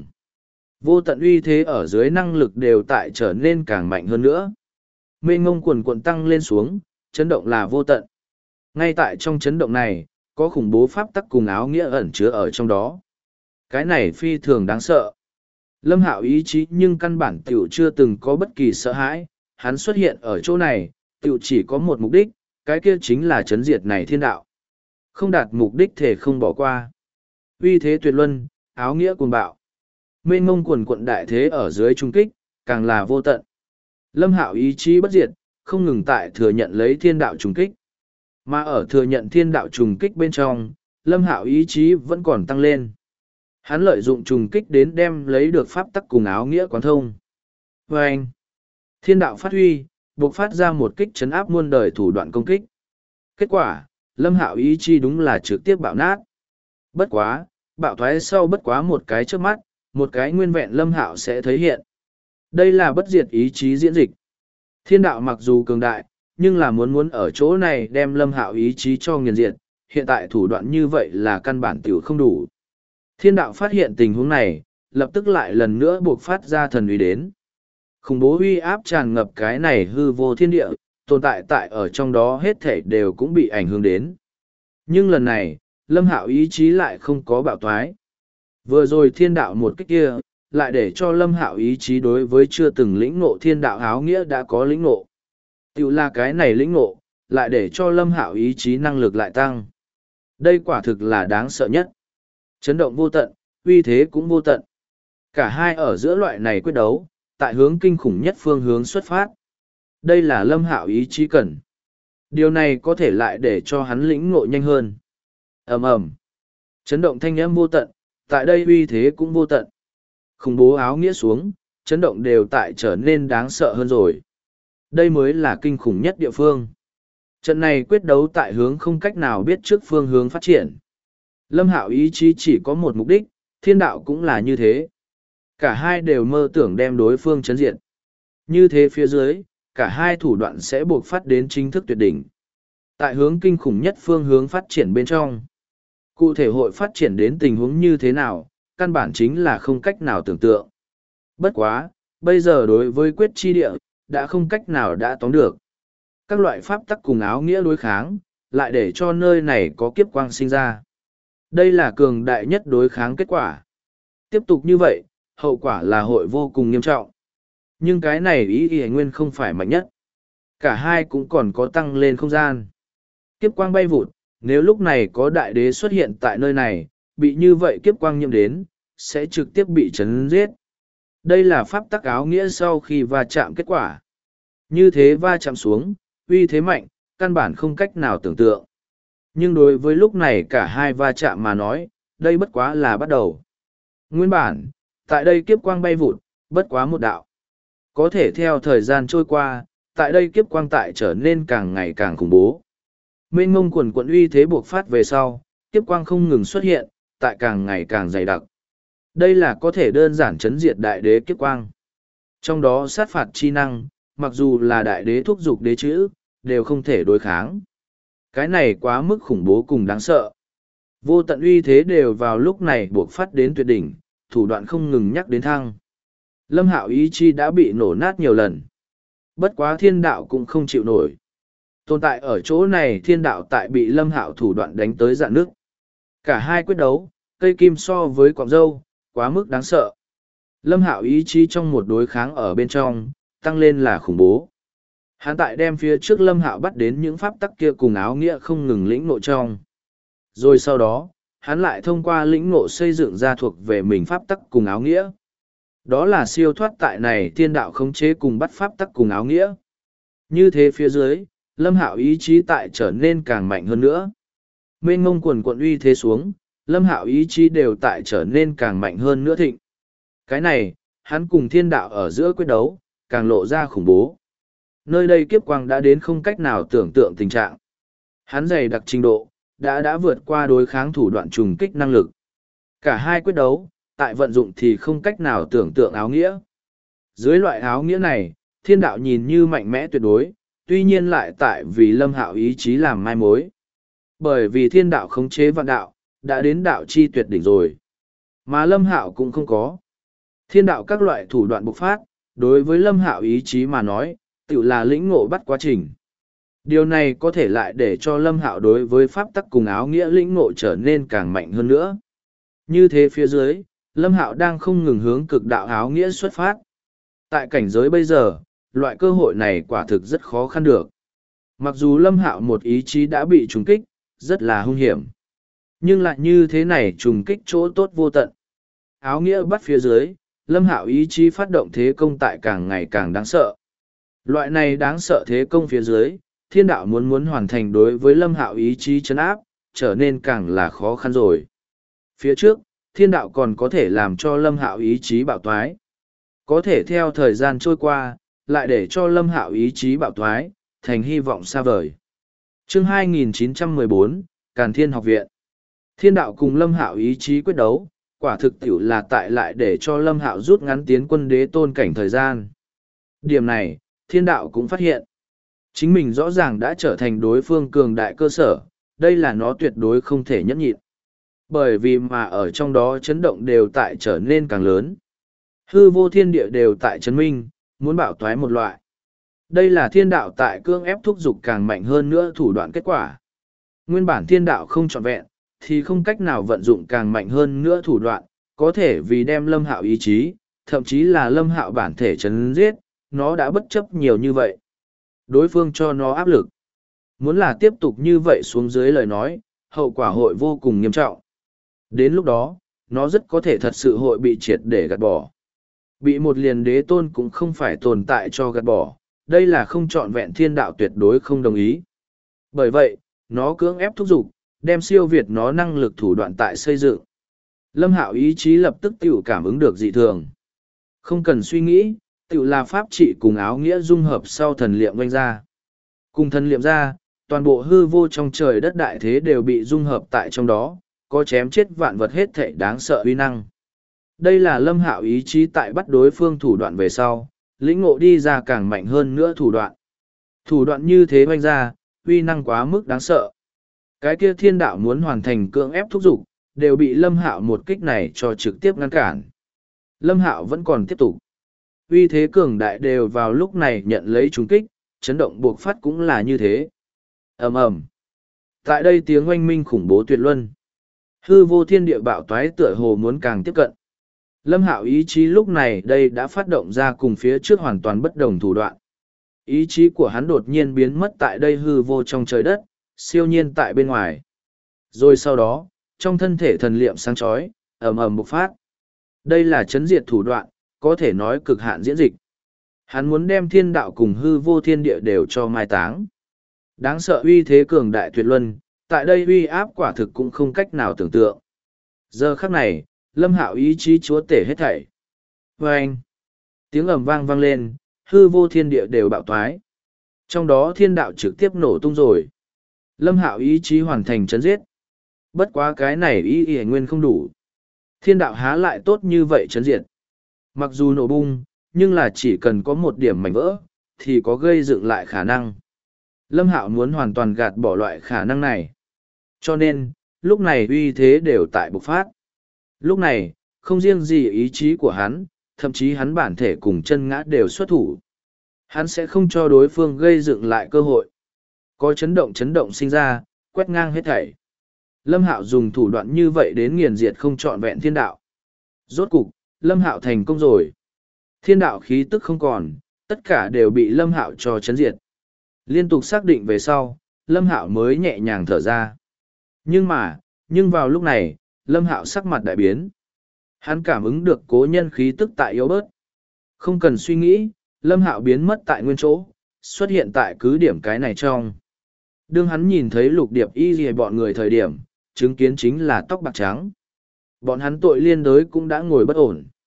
Vô tận uy thế ở dưới năng lực đều tại trở nên càng mạnh hơn nữa. Mênh ngông quần cuộn tăng lên xuống, chấn động là vô tận. Ngay tại trong chấn động này, có khủng bố pháp tắc cùng áo nghĩa ẩn chứa ở trong đó. Cái này phi thường đáng sợ. Lâm Hạo ý chí nhưng căn bản tiểu chưa từng có bất kỳ sợ hãi, hắn xuất hiện ở chỗ này, tiểu chỉ có một mục đích, cái kia chính là chấn diệt này thiên đạo. Không đạt mục đích thể không bỏ qua. Uy thế tuyệt luân, áo nghĩa cuồng bạo. Mênh mông quần quận đại thế ở dưới trung kích, càng là vô tận. Lâm Hạo ý chí bất diệt, không ngừng tại thừa nhận lấy thiên đạo trùng kích. Mà ở thừa nhận thiên đạo trùng kích bên trong, Lâm Hạo ý chí vẫn còn tăng lên. Hắn lợi dụng trùng kích đến đem lấy được pháp tắc cùng áo nghĩa quán thông. Và anh, thiên đạo phát huy, buộc phát ra một kích chấn áp muôn đời thủ đoạn công kích. Kết quả, Lâm Hạo ý chí đúng là trực tiếp bạo nát. Bất quá, bạo thoái sau bất quá một cái trước mắt, một cái nguyên vẹn Lâm Hạo sẽ thấy hiện. Đây là bất diệt ý chí diễn dịch. Thiên đạo mặc dù cường đại, nhưng là muốn ở chỗ này đem Lâm Hạo ý chí cho nghiền diệt, hiện tại thủ đoạn như vậy là căn bản tiểu không đủ. Thiên đạo phát hiện tình huống này, lập tức lại lần nữa buộc phát ra thần uy đến. Khủng bố uy áp tràn ngập cái này hư vô thiên địa, tồn tại tại ở trong đó hết thể đều cũng bị ảnh hưởng đến. Nhưng lần này, Lâm Hạo ý chí lại không có bạo thoái. Vừa rồi thiên đạo một cách kia, lại để cho Lâm Hạo ý chí đối với chưa từng lĩnh ngộ thiên đạo áo nghĩa đã có lĩnh ngộ. Tiểu là cái này lĩnh ngộ, lại để cho Lâm Hạo ý chí năng lực lại tăng. Đây quả thực là đáng sợ nhất. Chấn động vô tận, uy thế cũng vô tận. Cả hai ở giữa loại này quyết đấu, tại hướng kinh khủng nhất phương hướng xuất phát. Đây là Lâm Hạo ý chí cần. Điều này có thể lại để cho hắn lĩnh ngộ nhanh hơn. Ầm ầm. Chấn động thanh âm vô tận, tại đây uy thế cũng vô tận. Khủng bố áo nghĩa xuống, chấn động đều tại trở nên đáng sợ hơn rồi. Đây mới là kinh khủng nhất địa phương. Trận này quyết đấu tại hướng không cách nào biết trước phương hướng phát triển. Lâm Hạo ý chí chỉ có một mục đích, thiên đạo cũng là như thế. Cả hai đều mơ tưởng đem đối phương chấn diệt. Như thế phía dưới, cả hai thủ đoạn sẽ buộc phát đến chính thức tuyệt đỉnh. Tại hướng kinh khủng nhất phương hướng phát triển bên trong. Cụ thể hội phát triển đến tình huống như thế nào, căn bản chính là không cách nào tưởng tượng. Bất quá, bây giờ đối với quyết chi địa, đã không cách nào đã tóm được. Các loại pháp tắc cùng áo nghĩa đối kháng, lại để cho nơi này có kiếp quang sinh ra. Đây là cường đại nhất đối kháng kết quả. Tiếp tục như vậy, hậu quả là hội vô cùng nghiêm trọng. Nhưng cái này ý y nguyên không phải mạnh nhất. Cả hai cũng còn có tăng lên không gian. Kiếp quang bay vụt, nếu lúc này có đại đế xuất hiện tại nơi này, bị như vậy kiếp quang nhiễm đến, sẽ trực tiếp bị chấn giết. Đây là pháp tắc áo nghĩa sau khi va chạm kết quả. Như thế va chạm xuống, uy thế mạnh, căn bản không cách nào tưởng tượng. Nhưng đối với lúc này cả hai va chạm mà nói, đây bất quá là bắt đầu. Nguyên bản, tại đây kiếp quang bay vụt, bất quá một đạo. Có thể theo thời gian trôi qua, tại đây kiếp quang tại trở nên càng ngày càng khủng bố. Mênh mông quần quận uy thế buộc phát về sau, kiếp quang không ngừng xuất hiện, tại càng ngày càng dày đặc. Đây là có thể đơn giản chấn diệt đại đế kiếp quang. Trong đó sát phạt chi năng, mặc dù là đại đế thúc giục đế chữ, đều không thể đối kháng. Cái này quá mức khủng bố cùng đáng sợ. Vô tận uy thế đều vào lúc này buộc phát đến tuyệt đỉnh, thủ đoạn không ngừng nhắc đến thăng. Lâm Hạo ý chi đã bị nổ nát nhiều lần. Bất quá thiên đạo cũng không chịu nổi. Tồn tại ở chỗ này thiên đạo tại bị Lâm Hạo thủ đoạn đánh tới dạn nước. Cả hai quyết đấu, cây kim so với quạng dâu, quá mức đáng sợ. Lâm Hạo ý chí trong một đối kháng ở bên trong, tăng lên là khủng bố. Hắn tại đem phía trước Lâm Hạo bắt đến những pháp tắc kia cùng áo nghĩa không ngừng lĩnh ngộ trong. Rồi sau đó, hắn lại thông qua lĩnh ngộ xây dựng ra thuộc về mình pháp tắc cùng áo nghĩa. Đó là siêu thoát tại này thiên đạo khống chế cùng bắt pháp tắc cùng áo nghĩa. Như thế phía dưới, Lâm Hạo ý chí tại trở nên càng mạnh hơn nữa. Mênh ngông quần quận uy thế xuống, Lâm Hạo ý chí đều tại trở nên càng mạnh hơn nữa thịnh. Cái này, hắn cùng thiên đạo ở giữa quyết đấu, càng lộ ra khủng bố. Nơi đây kiếp quang đã đến không cách nào tưởng tượng tình trạng. Hắn dày đặc trình độ, đã vượt qua đối kháng thủ đoạn trùng kích năng lực. Cả hai quyết đấu, tại vận dụng thì không cách nào tưởng tượng áo nghĩa. Dưới loại áo nghĩa này, thiên đạo nhìn như mạnh mẽ tuyệt đối, tuy nhiên lại tại vì Lâm Hạo ý chí làm mai mối. Bởi vì thiên đạo khống chế vạn đạo, đã đến đạo chi tuyệt đỉnh rồi. Mà Lâm Hạo cũng không có. Thiên đạo các loại thủ đoạn bộc phát, đối với Lâm Hạo ý chí mà nói, tự là lĩnh ngộ bắt quá trình. Điều này có thể lại để cho Lâm Hạo đối với pháp tắc cùng áo nghĩa lĩnh ngộ trở nên càng mạnh hơn nữa. Như thế phía dưới, Lâm Hạo đang không ngừng hướng cực đạo áo nghĩa xuất phát. Tại cảnh giới bây giờ, loại cơ hội này quả thực rất khó khăn được. Mặc dù Lâm Hạo một ý chí đã bị trùng kích, rất là hung hiểm. Nhưng lại như thế này trùng kích chỗ tốt vô tận. Áo nghĩa bắt phía dưới, Lâm Hạo ý chí phát động thế công tại càng ngày càng đáng sợ. Loại này đáng sợ thế công phía dưới, thiên đạo muốn hoàn thành đối với Lâm Hạo ý chí trấn áp, trở nên càng là khó khăn rồi. Phía trước, thiên đạo còn có thể làm cho Lâm Hạo ý chí bạo toái. Có thể theo thời gian trôi qua, lại để cho Lâm Hạo ý chí bạo toái, thành hy vọng xa vời. Chương 2914, Càn Thiên Học Viện. Thiên đạo cùng Lâm Hạo ý chí quyết đấu, quả thực tiểu là tại lại để cho Lâm Hạo rút ngắn tiến quân đế tôn cảnh thời gian. Điểm này, thiên đạo cũng phát hiện. Chính mình rõ ràng đã trở thành đối phương cường đại cơ sở, đây là nó tuyệt đối không thể nhẫn nhịn. Bởi vì mà ở trong đó chấn động đều tại trở nên càng lớn. Hư vô thiên địa đều tại chấn minh, muốn bạo toái một loại. Đây là thiên đạo tại cương ép thúc giục càng mạnh hơn nữa thủ đoạn kết quả. Nguyên bản thiên đạo không trọn vẹn, thì không cách nào vận dụng càng mạnh hơn nữa thủ đoạn, có thể vì đem Lâm Hạo ý chí, thậm chí là Lâm Hạo bản thể chấn giết, nó đã bất chấp nhiều như vậy. Đối phương cho nó áp lực. Muốn là tiếp tục như vậy xuống dưới lời nói, hậu quả hội vô cùng nghiêm trọng. Đến lúc đó, nó rất có thể thật sự hội bị triệt để gạt bỏ. Bị một liền đế tôn cũng không phải tồn tại cho gạt bỏ, đây là không trọn vẹn thiên đạo tuyệt đối không đồng ý. Bởi vậy, nó cưỡng ép thúc giục, đem siêu việt nó năng lực thủ đoạn tại xây dựng. Lâm Hạo ý chí lập tức tiểu cảm ứng được dị thường. Không cần suy nghĩ, tiểu là pháp trị cùng áo nghĩa dung hợp sau thần liệm vanh ra. Cùng thần liệm ra, toàn bộ hư vô trong trời đất đại thế đều bị dung hợp tại trong đó, có chém chết vạn vật hết thảy đáng sợ uy năng. Đây là Lâm Hạo ý chí tại bắt đối phương thủ đoạn về sau, lĩnh ngộ đi ra càng mạnh hơn nữa thủ đoạn. Thủ đoạn như thế vanh ra, uy năng quá mức đáng sợ. Cái kia thiên đạo muốn hoàn thành cưỡng ép thúc giục, đều bị Lâm Hạo một kích này cho trực tiếp ngăn cản. Lâm Hạo vẫn còn tiếp tục. Uy thế cường đại đều vào lúc này nhận lấy trúng kích, chấn động buộc phát cũng là như thế. Ầm ầm. Tại đây tiếng oanh minh khủng bố tuyệt luân. Hư vô thiên địa bạo toái tựa hồ muốn càng tiếp cận. Lâm Hạo ý chí lúc này đây đã phát động ra cùng phía trước hoàn toàn bất đồng thủ đoạn. Ý chí của hắn đột nhiên biến mất tại đây hư vô trong trời đất, siêu nhiên tại bên ngoài. Rồi sau đó, trong thân thể thần liệm sáng chói, ầm ầm bộc phát. Đây là chấn diệt thủ đoạn, có thể nói cực hạn diễn dịch. Hắn muốn đem thiên đạo cùng hư vô thiên địa đều cho mai táng. Đáng sợ uy thế cường đại tuyệt luân, tại đây uy áp quả thực cũng không cách nào tưởng tượng. Giờ khắc này, Lâm Hạo ý chí chúa tể hết thảy. Vâng! Tiếng ầm vang vang lên, hư vô thiên địa đều bạo toái. Trong đó thiên đạo trực tiếp nổ tung rồi. Lâm Hạo ý chí hoàn thành chấn giết. Bất quá cái này ý nguyên không đủ. Thiên đạo há lại tốt như vậy chấn diệt. Mặc dù nổ bung, nhưng là chỉ cần có một điểm mảnh vỡ, thì có gây dựng lại khả năng. Lâm Hạo muốn hoàn toàn gạt bỏ loại khả năng này. Cho nên, lúc này uy thế đều tại bộc phát. Lúc này, không riêng gì ý chí của hắn, thậm chí hắn bản thể cùng chân ngã đều xuất thủ. Hắn sẽ không cho đối phương gây dựng lại cơ hội. Có chấn động sinh ra, quét ngang hết thảy. Lâm Hạo dùng thủ đoạn như vậy đến nghiền diệt không trọn vẹn thiên đạo. Rốt cục, Lâm Hạo thành công rồi. Thiên đạo khí tức không còn, tất cả đều bị Lâm Hạo cho chấn diệt. Liên tục xác định về sau, Lâm Hạo mới nhẹ nhàng thở ra. Nhưng vào lúc này, Lâm Hạo sắc mặt đại biến. Hắn cảm ứng được cố nhân khí tức tại yếu bớt. Không cần suy nghĩ, Lâm Hạo biến mất tại nguyên chỗ, xuất hiện tại cứ điểm cái này trong. Đương hắn nhìn thấy Lục Điệp Y Lìa bọn người thời điểm, chứng kiến chính là tóc bạc trắng. Bọn hắn tội liên đới cũng đã ngồi bất ổn.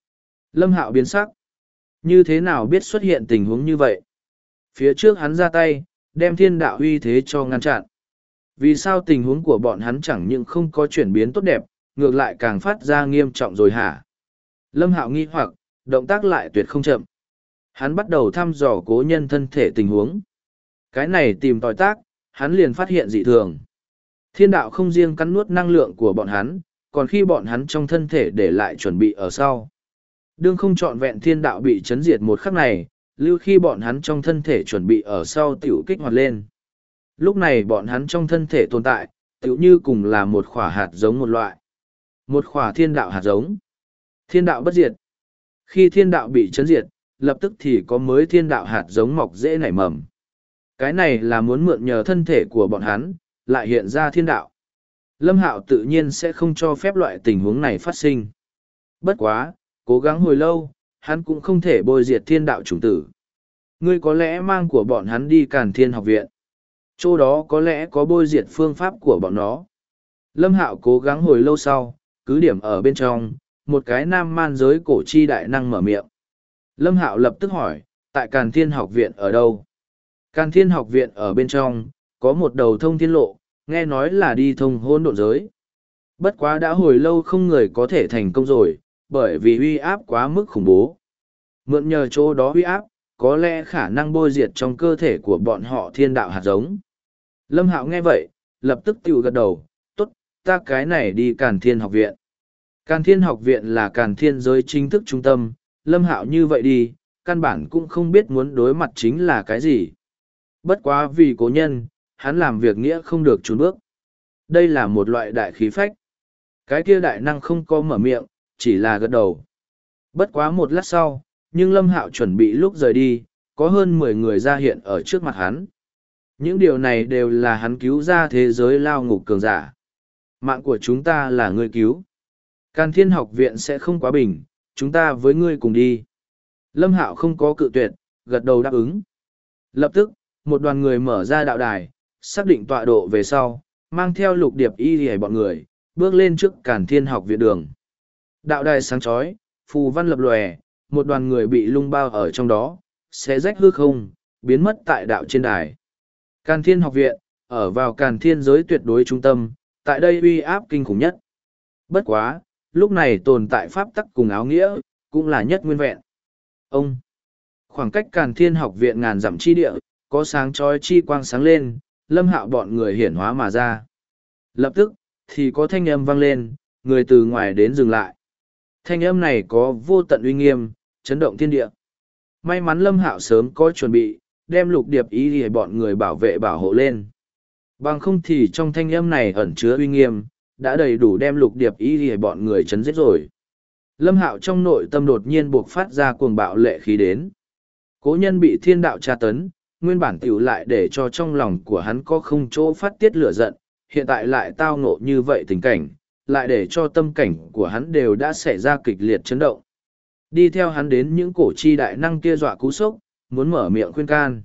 Lâm Hạo biến sắc. Như thế nào biết xuất hiện tình huống như vậy? Phía trước hắn ra tay, đem thiên đạo uy thế cho ngăn chặn. Vì sao tình huống của bọn hắn chẳng những không có chuyển biến tốt đẹp, ngược lại càng phát ra nghiêm trọng rồi hả? Lâm Hạo nghi hoặc, động tác lại tuyệt không chậm. Hắn bắt đầu thăm dò cố nhân thân thể tình huống. Cái này tìm tòi tác, hắn liền phát hiện dị thường. Thiên đạo không riêng cắn nuốt năng lượng của bọn hắn, còn khi bọn hắn trong thân thể để lại chuẩn bị ở sau. Đương không trọn vẹn thiên đạo bị chấn diệt một khắc này, lưu khi bọn hắn trong thân thể chuẩn bị ở sau tiểu kích hoạt lên. Lúc này bọn hắn trong thân thể tồn tại, tiểu như cùng là một khỏa hạt giống một loại. Một khỏa thiên đạo hạt giống. Thiên đạo bất diệt. Khi thiên đạo bị chấn diệt, lập tức thì có mới thiên đạo hạt giống mọc dễ nảy mầm. Cái này là muốn mượn nhờ thân thể của bọn hắn, lại hiện ra thiên đạo. Lâm Hạo tự nhiên sẽ không cho phép loại tình huống này phát sinh. Bất quá, cố gắng hồi lâu, hắn cũng không thể bôi diệt thiên đạo chủng tử. Ngươi có lẽ mang của bọn hắn đi Càn Thiên học viện. Chỗ đó có lẽ có bôi diệt phương pháp của bọn nó. Lâm Hạo cố gắng hồi lâu sau, cứ điểm ở bên trong, một cái nam man giới cổ chi đại năng mở miệng. Lâm Hạo lập tức hỏi, tại Càn Thiên học viện ở đâu? Càn Thiên học viện ở bên trong, có một đầu thông thiên lộ, nghe nói là đi thông hôn độn giới. Bất quá đã hồi lâu không người có thể thành công rồi, bởi vì uy áp quá mức khủng bố. Mượn nhờ chỗ đó uy áp, có lẽ khả năng bôi diệt trong cơ thể của bọn họ thiên đạo hạt giống. Lâm Hạo nghe vậy, lập tức tiểu gật đầu, tốt, ta cái này đi Càn Thiên học viện. Càn Thiên học viện là Càn Thiên giới chính thức trung tâm, Lâm Hạo như vậy đi, căn bản cũng không biết muốn đối mặt chính là cái gì. Bất quá vì cố nhân, hắn làm việc nghĩa không được trốn bước. Đây là một loại đại khí phách. Cái kia đại năng không có mở miệng, chỉ là gật đầu. Bất quá một lát sau, nhưng Lâm Hạo chuẩn bị lúc rời đi, có hơn 10 người ra hiện ở trước mặt hắn. Những điều này đều là hắn cứu ra thế giới lao ngục cường giả. Mạng của chúng ta là ngươi cứu. Càn Thiên học viện sẽ không quá bình, chúng ta với ngươi cùng đi. Lâm Hạo không có cự tuyệt, gật đầu đáp ứng. Lập tức, một đoàn người mở ra đạo đài, xác định tọa độ về sau, mang theo Lục Điệp Y hề bọn người, bước lên trước Càn Thiên học viện đường. Đạo đài sáng chói, phù văn lập lòe, một đoàn người bị lung bao ở trong đó, xé rách hư không, biến mất tại đạo trên đài. Càn Thiên học viện, ở vào Càn Thiên giới tuyệt đối trung tâm, tại đây uy áp kinh khủng nhất. Bất quá, lúc này tồn tại pháp tắc cùng áo nghĩa, cũng là nhất nguyên vẹn. Ông, khoảng cách Càn Thiên học viện ngàn dặm chi địa, có sáng chói chi quang sáng lên, Lâm Hạo bọn người hiển hóa mà ra. Lập tức, thì có thanh âm vang lên, người từ ngoài đến dừng lại. Thanh âm này có vô tận uy nghiêm, chấn động thiên địa. May mắn Lâm Hạo sớm có chuẩn bị, đem Lục Điệp Y để bọn người bảo vệ bảo hộ lên. Bằng không thì trong thanh âm này ẩn chứa uy nghiêm, đã đầy đủ đem Lục Điệp Y để bọn người chấn giết rồi. Lâm Hạo trong nội tâm đột nhiên buộc phát ra cuồng bạo lệ khí đến. Cố nhân bị thiên đạo tra tấn, nguyên bản tiểu lại để cho trong lòng của hắn có không chỗ phát tiết lửa giận, hiện tại lại tao ngộ như vậy tình cảnh, lại để cho tâm cảnh của hắn đều đã xảy ra kịch liệt chấn động. Đi theo hắn đến những cổ chi đại năng kia dọa cú sốc, muốn mở miệng khuyên can.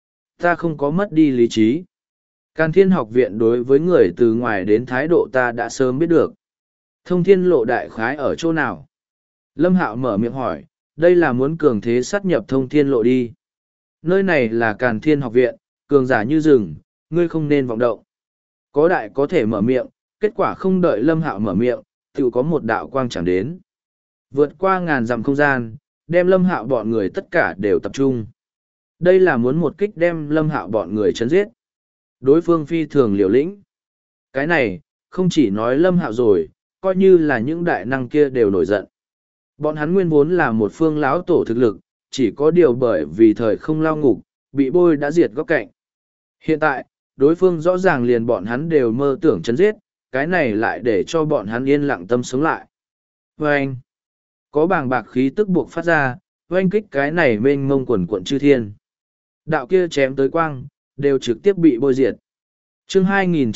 Ta không có mất đi lý trí. Càn Thiên học viện đối với người từ ngoài đến thái độ ta đã sớm biết được. Thông thiên lộ đại khái ở chỗ nào? Lâm Hạo mở miệng hỏi, đây là muốn cường thế sát nhập thông thiên lộ đi. Nơi này là Càn Thiên học viện, cường giả như rừng, ngươi không nên vọng động. Có đại có thể mở miệng, kết quả không đợi Lâm Hạo mở miệng, tự có một đạo quang chẳng đến. Vượt qua ngàn dặm không gian, đem Lâm Hạo bọn người tất cả đều tập trung. Đây là muốn một kích đem Lâm Hạo bọn người chấn giết. Đối phương phi thường liều lĩnh. Cái này, không chỉ nói Lâm Hạo rồi, coi như là những đại năng kia đều nổi giận. Bọn hắn nguyên vốn là một phương lão tổ thực lực, chỉ có điều bởi vì thời không lao ngục, bị bôi đã diệt góc cạnh. Hiện tại, đối phương rõ ràng liền bọn hắn đều mơ tưởng chấn giết, cái này lại để cho bọn hắn yên lặng tâm sống lại. Vâng! Có bàng bạc khí tức buộc phát ra, oanh kích cái này mênh mông quần quận chư thiên. Đạo kia chém tới quang, đều trực tiếp bị bôi diệt. Chương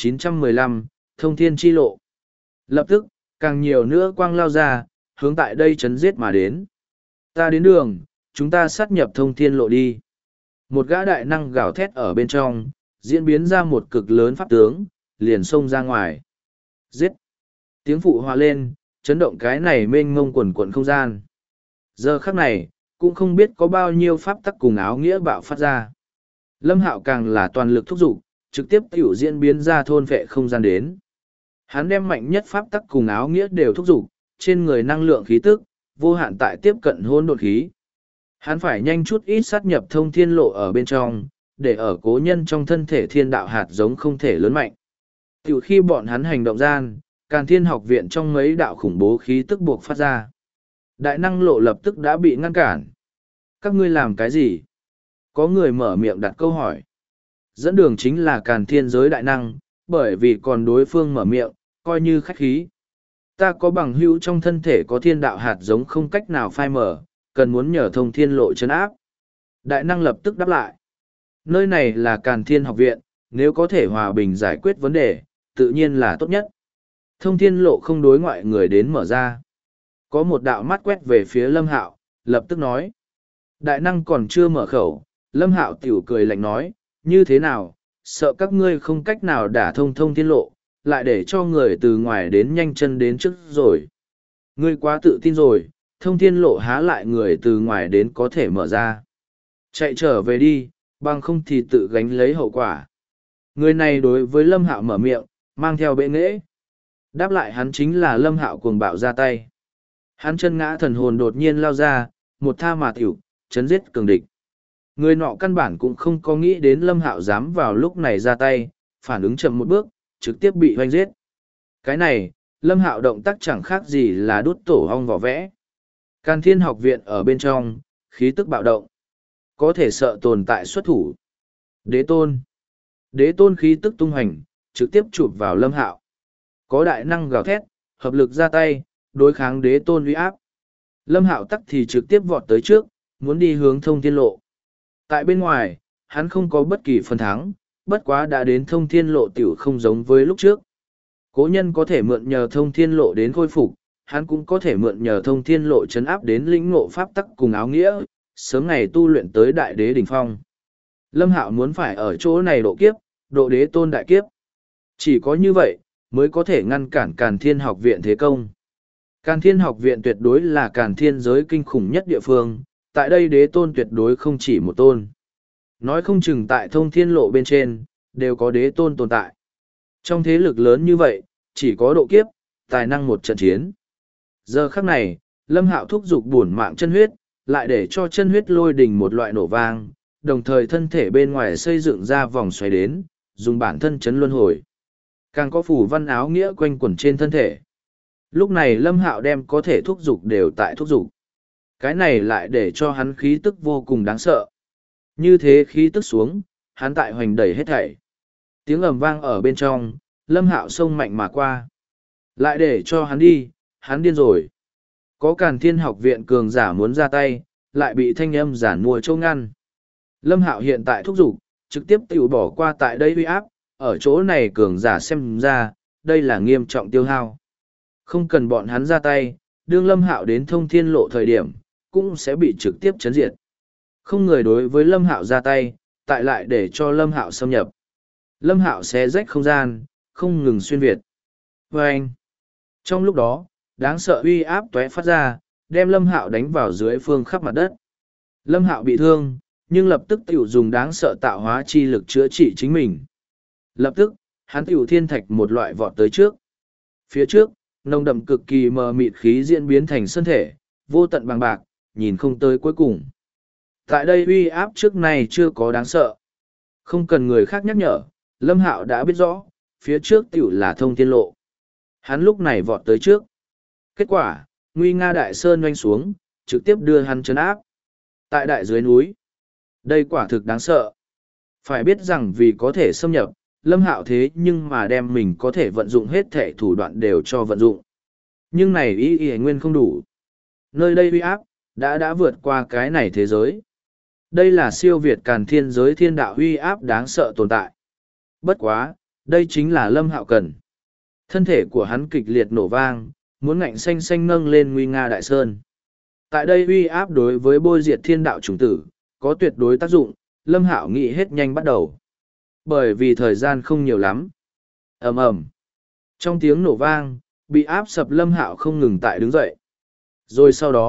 2915, Thông Thiên Chi Lộ. Lập tức, càng nhiều nữa quang lao ra, hướng tại đây chấn giết mà đến. Ta đến đường, chúng ta sát nhập Thông Thiên Lộ đi. Một gã đại năng gào thét ở bên trong, diễn biến ra một cực lớn pháp tướng, liền xông ra ngoài. Giết! Tiếng phụ hòa lên, chấn động cái này mênh mông quần quận không gian. Giờ khắc này, cũng không biết có bao nhiêu pháp tắc cùng áo nghĩa bạo phát ra. Lâm Hạo càng là toàn lực thúc giục, trực tiếp tiểu diễn biến ra thôn vệ không gian đến. Hắn đem mạnh nhất pháp tắc cùng áo nghĩa đều thúc giục, trên người năng lượng khí tức, vô hạn tại tiếp cận hỗn độn khí. Hắn phải nhanh chút ít sát nhập thông thiên lộ ở bên trong, để ở cố nhân trong thân thể thiên đạo hạt giống không thể lớn mạnh. Tiểu khi bọn hắn hành động gian, Càn Thiên học viện trong mấy đạo khủng bố khí tức buộc phát ra. Đại năng lộ lập tức đã bị ngăn cản. Các ngươi làm cái gì? Có người mở miệng đặt câu hỏi. Dẫn đường chính là Càn Thiên giới đại năng, bởi vì còn đối phương mở miệng, coi như khách khí. Ta có bằng hữu trong thân thể có thiên đạo hạt giống không cách nào phai mở, cần muốn nhờ thông thiên lộ chấn áp. Đại năng lập tức đáp lại. Nơi này là Càn Thiên học viện, nếu có thể hòa bình giải quyết vấn đề, tự nhiên là tốt nhất. Thông thiên lộ không đối ngoại người đến mở ra. Có một đạo mắt quét về phía Lâm Hạo, lập tức nói. Đại năng còn chưa mở khẩu, Lâm Hạo tiểu cười lạnh nói, như thế nào, sợ các ngươi không cách nào đả thông thông thiên lộ, lại để cho người từ ngoài đến nhanh chân đến trước rồi. Ngươi quá tự tin rồi, thông thiên lộ há lại người từ ngoài đến có thể mở ra. Chạy trở về đi, bằng không thì tự gánh lấy hậu quả. Người này đối với Lâm Hạo mở miệng, mang theo bệ nghễ. Đáp lại hắn chính là Lâm Hạo cuồng bạo ra tay. Hắn chân ngã thần hồn đột nhiên lao ra, một tha mà tiểu, chấn giết cường địch. Người nọ căn bản cũng không có nghĩ đến Lâm Hạo dám vào lúc này ra tay, phản ứng chậm một bước, trực tiếp bị hoanh giết. Cái này, Lâm Hạo động tác chẳng khác gì là đút tổ ong vỏ vẽ. Càn Thiên học viện ở bên trong, khí tức bạo động. Có thể sợ tồn tại xuất thủ. Đế tôn. Đế tôn khí tức tung hành, trực tiếp chụp vào Lâm Hạo. Có đại năng gào thét, hợp lực ra tay, đối kháng đế tôn uy áp. Lâm Hạo tắc thì trực tiếp vọt tới trước, muốn đi hướng thông thiên lộ. Tại bên ngoài, hắn không có bất kỳ phần thắng, bất quá đã đến thông thiên lộ tiểu không giống với lúc trước. Cố nhân có thể mượn nhờ thông thiên lộ đến khôi phục, hắn cũng có thể mượn nhờ thông thiên lộ chấn áp đến lĩnh ngộ pháp tắc cùng áo nghĩa, sớm ngày tu luyện tới đại đế đỉnh phong. Lâm Hạo muốn phải ở chỗ này độ kiếp, độ đế tôn đại kiếp. Chỉ có như vậy, mới có thể ngăn cản Càn Thiên học viện thế công. Càn Thiên học viện tuyệt đối là Càn Thiên giới kinh khủng nhất địa phương, tại đây đế tôn tuyệt đối không chỉ một tôn. Nói không chừng tại thông thiên lộ bên trên, đều có đế tôn tồn tại. Trong thế lực lớn như vậy, chỉ có độ kiếp, tài năng một trận chiến. Giờ khắc này, Lâm Hạo thúc giục bổn mạng chân huyết, lại để cho chân huyết lôi đình một loại nổ vang, đồng thời thân thể bên ngoài xây dựng ra vòng xoay đến, dùng bản thân chấn luân hồi. Càng có phủ văn áo nghĩa quanh quẩn trên thân thể. Lúc này Lâm Hạo đem có thể thúc giục đều tại thúc giục. Cái này lại để cho hắn khí tức vô cùng đáng sợ. Như thế khí tức xuống, hắn tại hoành đẩy hết thảy. Tiếng ầm vang ở bên trong, Lâm Hạo xông mạnh mà qua. Lại để cho hắn đi, hắn điên rồi. Có Càn Thiên học viện cường giả muốn ra tay, lại bị thanh âm giản mua châu ngăn. Lâm Hạo hiện tại thúc giục, trực tiếp tự bỏ qua tại đây uy áp, ở chỗ này cường giả xem ra, đây là nghiêm trọng tiêu hao. Không cần bọn hắn ra tay, đương Lâm Hạo đến thông thiên lộ thời điểm, cũng sẽ bị trực tiếp chấn diệt. Không người đối với Lâm Hạo ra tay, tại lại để cho Lâm Hạo xâm nhập. Lâm Hạo xé rách không gian, không ngừng xuyên việt. Và anh, trong lúc đó, đáng sợ uy áp tóe phát ra, đem Lâm Hạo đánh vào dưới phương khắp mặt đất. Lâm Hạo bị thương, nhưng lập tức tiểu dùng đáng sợ tạo hóa chi lực chữa trị chính mình. Lập tức, hắn tiểu thiên thạch một loại vọt tới trước. Phía trước, nồng đậm cực kỳ mờ mịt khí diễn biến thành sơn thể, vô tận bằng bạc, nhìn không tới cuối cùng. Tại đây uy áp trước này chưa có đáng sợ. Không cần người khác nhắc nhở, Lâm Hạo đã biết rõ, phía trước tiểu là thông thiên lộ. Hắn lúc này vọt tới trước. Kết quả, nguy nga đại sơn doanh xuống, trực tiếp đưa hắn trấn áp. Tại đại dưới núi, đây quả thực đáng sợ. Phải biết rằng vì có thể xâm nhập, Lâm Hạo thế nhưng mà đem mình có thể vận dụng hết thể thủ đoạn đều cho vận dụng. Nhưng này ý nguyên không đủ. Nơi đây uy áp, đã vượt qua cái này thế giới. Đây là siêu việt Càn Thiên giới thiên đạo uy áp đáng sợ tồn tại. Bất quá, đây chính là Lâm Hạo cần. Thân thể của hắn kịch liệt nổ vang, muốn ngạnh xanh xanh nâng lên nguy nga đại sơn. Tại đây uy áp đối với bôi diệt thiên đạo chủng tử, có tuyệt đối tác dụng, Lâm Hạo nghĩ hết nhanh bắt đầu. Bởi vì thời gian không nhiều lắm. Ầm ầm. Trong tiếng nổ vang, bị áp sập Lâm Hạo không ngừng tại đứng dậy. Rồi sau đó,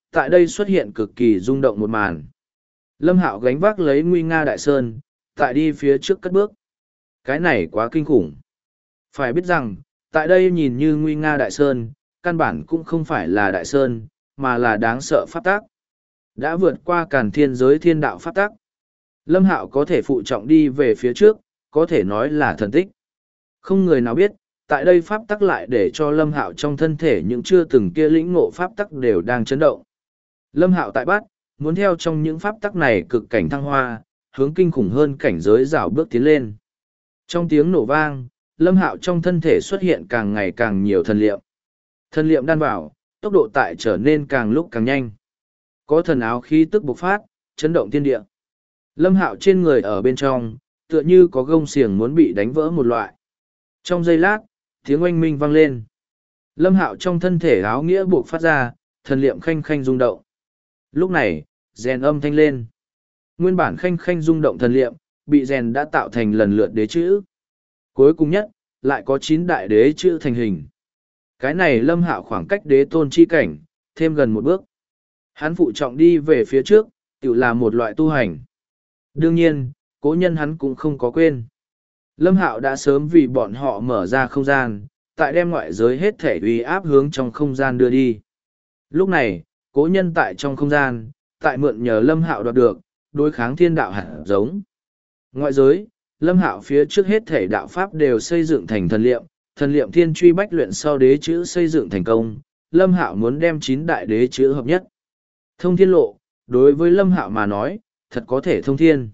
tại đây xuất hiện cực kỳ rung động một màn. Lâm Hạo gánh vác lấy nguy nga đại sơn, tại đi phía trước cất bước. Cái này quá kinh khủng. Phải biết rằng, tại đây nhìn như nguy nga đại sơn, căn bản cũng không phải là đại sơn, mà là đáng sợ pháp tắc. Đã vượt qua càn thiên giới thiên đạo pháp tắc. Lâm Hạo có thể phụ trọng đi về phía trước, có thể nói là thần tích. Không người nào biết, tại đây pháp tắc lại để cho Lâm Hạo trong thân thể những chưa từng kia lĩnh ngộ pháp tắc đều đang chấn động. Lâm Hạo tại bát, muốn theo trong những pháp tắc này cực cảnh thăng hoa, hướng kinh khủng hơn cảnh giới rảo bước tiến lên. Trong tiếng nổ vang, Lâm Hạo trong thân thể xuất hiện càng ngày càng nhiều thần liệm. Thần liệm đan vào, tốc độ tại trở nên càng lúc càng nhanh. Có thần áo khí tức bộc phát, chấn động thiên địa. Lâm Hạo trên người ở bên trong, tựa như có gông xiềng muốn bị đánh vỡ một loại. Trong giây lát, tiếng oanh minh vang lên. Lâm Hạo trong thân thể áo nghĩa bộc phát ra, thần liệm khanh khanh rung động. Lúc này, rèn âm thanh lên. Nguyên bản khanh khanh rung động thần liệm, bị rèn đã tạo thành lần lượt đế chữ. Cuối cùng nhất, lại có 9 đại đế chữ thành hình. Cái này Lâm Hạo khoảng cách đế tôn chi cảnh, thêm gần một bước. Hắn phụ trọng đi về phía trước, tự là một loại tu hành. Đương nhiên, cố nhân hắn cũng không có quên. Lâm Hạo đã sớm vì bọn họ mở ra không gian, tại đem ngoại giới hết thể uy áp hướng trong không gian đưa đi. Lúc này, cố nhân tại trong không gian, tại mượn nhờ Lâm Hạo đoạt được, đối kháng thiên đạo hạt giống. Ngoại giới, Lâm Hạo phía trước hết thể đạo pháp đều xây dựng thành thần liệm thiên truy bách luyện sau đế chữ xây dựng thành công. Lâm Hạo muốn đem 9 đại đế chữ hợp nhất. Thông thiên lộ, đối với Lâm Hạo mà nói, thật có thể thông thiên.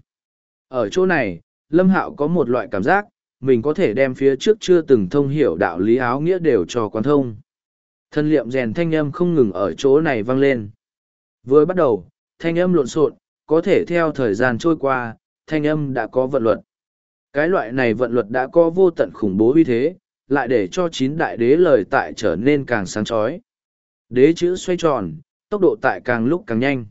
Ở chỗ này, Lâm Hạo có một loại cảm giác, mình có thể đem phía trước chưa từng thông hiểu đạo lý áo nghĩa đều cho quán thông. Thần liệm rèn thanh âm không ngừng ở chỗ này vang lên. Vừa bắt đầu, thanh âm lộn xộn, có thể theo thời gian trôi qua, thanh âm đã có vận luật. Cái loại này vận luật đã có vô tận khủng bố uy thế, lại để cho 9 đại đế lời tại trở nên càng sáng chói. Đế chữ xoay tròn, tốc độ tại càng lúc càng nhanh.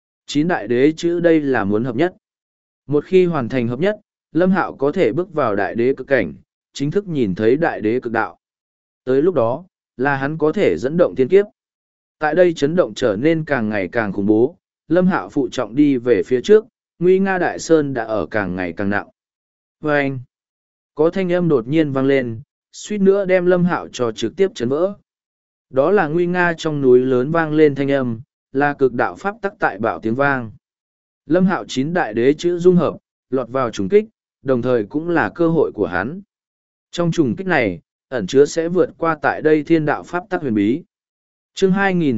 9 đại đế chữ đây là muốn hợp nhất. Một khi hoàn thành hợp nhất, Lâm Hạo có thể bước vào đại đế cực cảnh, chính thức nhìn thấy đại đế cực đạo. Tới lúc đó, là hắn có thể dẫn động thiên kiếp. Tại đây chấn động trở nên càng ngày càng khủng bố, Lâm Hạo phụ trọng đi về phía trước, nguy nga đại sơn đã ở càng ngày càng nặng. Và anh, có thanh âm đột nhiên vang lên, suýt nữa đem Lâm Hạo cho trực tiếp chấn vỡ. Đó là nguy nga trong núi lớn vang lên thanh âm, là cực đạo pháp tắc tại bạo tiếng vang. Lâm Hạo 9 đại đế chữ dung hợp, lọt vào trùng kích, đồng thời cũng là cơ hội của hắn. Trong trùng kích này, ẩn chứa sẽ vượt qua tại đây thiên đạo pháp tắc huyền bí. Chương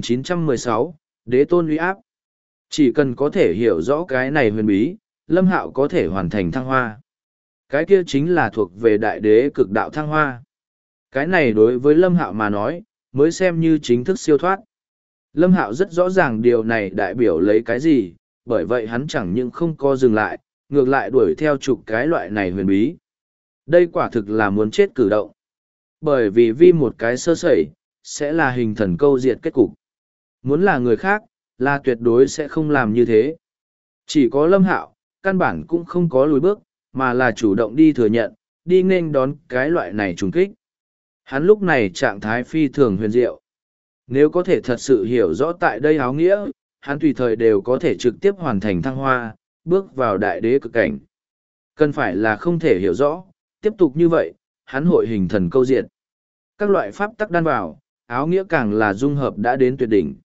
2916, Đế tôn uy áp. Chỉ cần có thể hiểu rõ cái này huyền bí, Lâm Hạo có thể hoàn thành thăng hoa. Cái kia chính là thuộc về đại đế cực đạo thăng hoa. Cái này đối với Lâm Hạo mà nói, mới xem như chính thức siêu thoát. Lâm Hạo rất rõ ràng điều này đại biểu lấy cái gì, bởi vậy hắn chẳng những không co dừng lại, ngược lại đuổi theo chục cái loại này huyền bí. Đây quả thực là muốn chết cử động. Bởi vì một cái sơ sẩy, sẽ là hình thần câu diệt kết cục. Muốn là người khác, là tuyệt đối sẽ không làm như thế. Chỉ có Lâm Hạo, căn bản cũng không có lùi bước, mà là chủ động đi thừa nhận, đi nghênh đón cái loại này trùng kích. Hắn lúc này trạng thái phi thường huyền diệu. Nếu có thể thật sự hiểu rõ tại đây áo nghĩa, hắn tùy thời đều có thể trực tiếp hoàn thành thăng hoa, bước vào đại đế cực cảnh. Cần phải là không thể hiểu rõ, tiếp tục như vậy, hắn hội hình thần câu diệt. Các loại pháp tắc đan vào, áo nghĩa càng là dung hợp đã đến tuyệt đỉnh.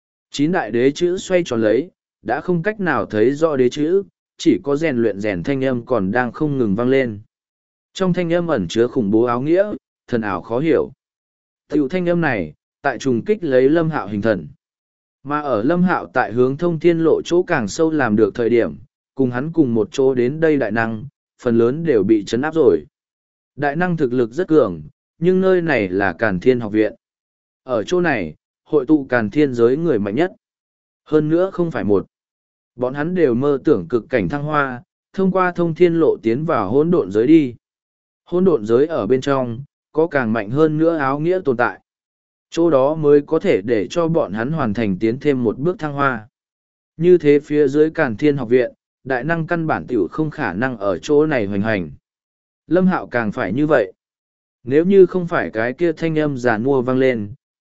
9 đại đế chữ xoay tròn lấy, đã không cách nào thấy rõ đế chữ, chỉ có rèn luyện rèn thanh âm còn đang không ngừng vang lên. Trong thanh âm ẩn chứa khủng bố áo nghĩa, thần ảo khó hiểu. Tiểu thanh âm này, tại trùng kích lấy Lâm Hạo hình thần. Mà ở Lâm Hạo tại hướng thông thiên lộ chỗ càng sâu làm được thời điểm, cùng hắn cùng một chỗ đến đây đại năng, phần lớn đều bị chấn áp rồi. Đại năng thực lực rất cường, nhưng nơi này là Càn Thiên học viện. Ở chỗ này, hội tụ Càn Thiên giới người mạnh nhất. Hơn nữa không phải một. Bọn hắn đều mơ tưởng cực cảnh thăng hoa, thông qua thông thiên lộ tiến vào hỗn độn giới đi. Hỗn độn giới ở bên trong, có càng mạnh hơn nữa áo nghĩa tồn tại. Chỗ đó mới có thể để cho bọn hắn hoàn thành tiến thêm một bước thăng hoa. Như thế phía dưới Càn Thiên học viện, đại năng căn bản tiểu không khả năng ở chỗ này hoành hành. Lâm Hạo càng phải như vậy. Nếu như không phải cái kia thanh âm giàn mua vang lên,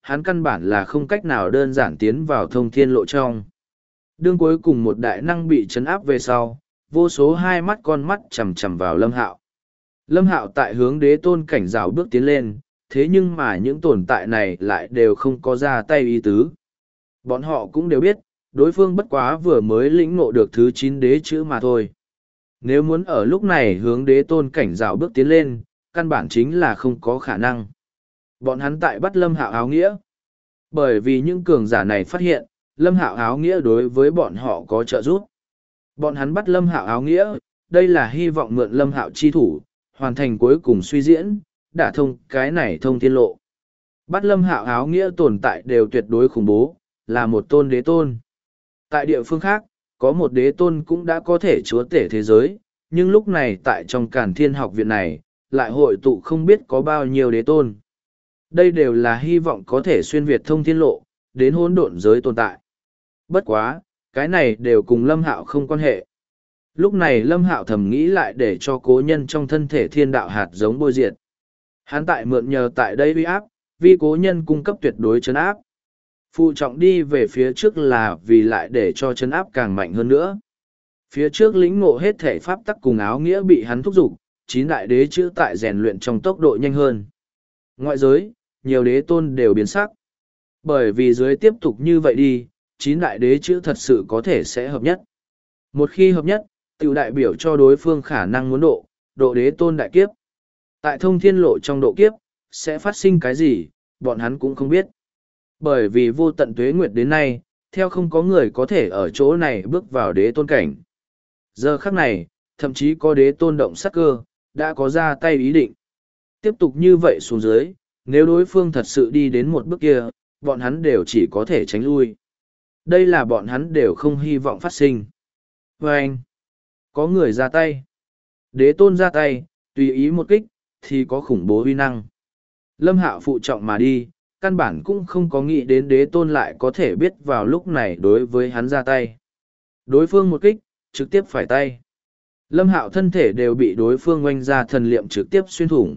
hắn căn bản là không cách nào đơn giản tiến vào thông thiên lộ trong. Đương cuối cùng một đại năng bị chấn áp về sau, vô số hai mắt con mắt chằm chằm vào Lâm Hạo. Lâm Hạo tại hướng đế tôn cảnh rào bước tiến lên, thế nhưng mà những tồn tại này lại đều không có ra tay ý tứ. Bọn họ cũng đều biết, đối phương bất quá vừa mới lĩnh ngộ được thứ 9 đế chữ mà thôi. Nếu muốn ở lúc này hướng đế tôn cảnh rào bước tiến lên, căn bản chính là không có khả năng. Bọn hắn tại bắt Lâm Hạo áo nghĩa. Bởi vì những cường giả này phát hiện, Lâm Hạo áo nghĩa đối với bọn họ có trợ giúp. Bọn hắn bắt Lâm Hạo áo nghĩa, đây là hy vọng mượn Lâm Hạo chi thủ, hoàn thành cuối cùng suy diễn, đả thông cái này thông thiên lộ. Bắt Lâm Hạo áo nghĩa tồn tại đều tuyệt đối khủng bố, là một tôn đế tôn. Tại địa phương khác, có một đế tôn cũng đã có thể chúa tể thế giới, nhưng lúc này tại trong Càn Thiên học viện này, lại hội tụ không biết có bao nhiêu đế tôn. Đây đều là hy vọng có thể xuyên việt thông thiên lộ, đến hỗn độn giới tồn tại. Bất quá, cái này đều cùng Lâm Hạo không quan hệ. Lúc này Lâm Hạo thầm nghĩ lại để cho cố nhân trong thân thể thiên đạo hạt giống bôi diệt. Hắn tại mượn nhờ tại đây uy áp, vì cố nhân cung cấp tuyệt đối chấn áp. Phụ trọng đi về phía trước là vì lại để cho chấn áp càng mạnh hơn nữa. Phía trước lĩnh ngộ hết thể pháp tắc cùng áo nghĩa bị hắn thúc giục, 9 đại đế chữ tại rèn luyện trong tốc độ nhanh hơn. Ngoại giới, nhiều đế tôn đều biến sắc. Bởi vì dưới tiếp tục như vậy đi, 9 đại đế chữ thật sự có thể sẽ hợp nhất. Một khi hợp nhất, tiểu đại biểu cho đối phương khả năng muốn độ đế tôn đại kiếp. Tại thông thiên lộ trong độ kiếp, sẽ phát sinh cái gì, bọn hắn cũng không biết. Bởi vì vô tận tuế nguyệt đến nay, theo không có người có thể ở chỗ này bước vào đế tôn cảnh. Giờ khắc này, thậm chí có đế tôn động sát cơ, đã có ra tay ý định. Tiếp tục như vậy xuống dưới, nếu đối phương thật sự đi đến một bước kia, bọn hắn đều chỉ có thể tránh lui. Đây là bọn hắn đều không hy vọng phát sinh. Và anh, có người ra tay. Đế tôn ra tay, tùy ý một kích, thì có khủng bố uy năng. Lâm Hạo phụ trọng mà đi, căn bản cũng không có nghĩ đến đế tôn lại có thể biết vào lúc này đối với hắn ra tay. Đối phương một kích, trực tiếp phải tay. Lâm Hạo thân thể đều bị đối phương oanh ra thần liệm trực tiếp xuyên thủng.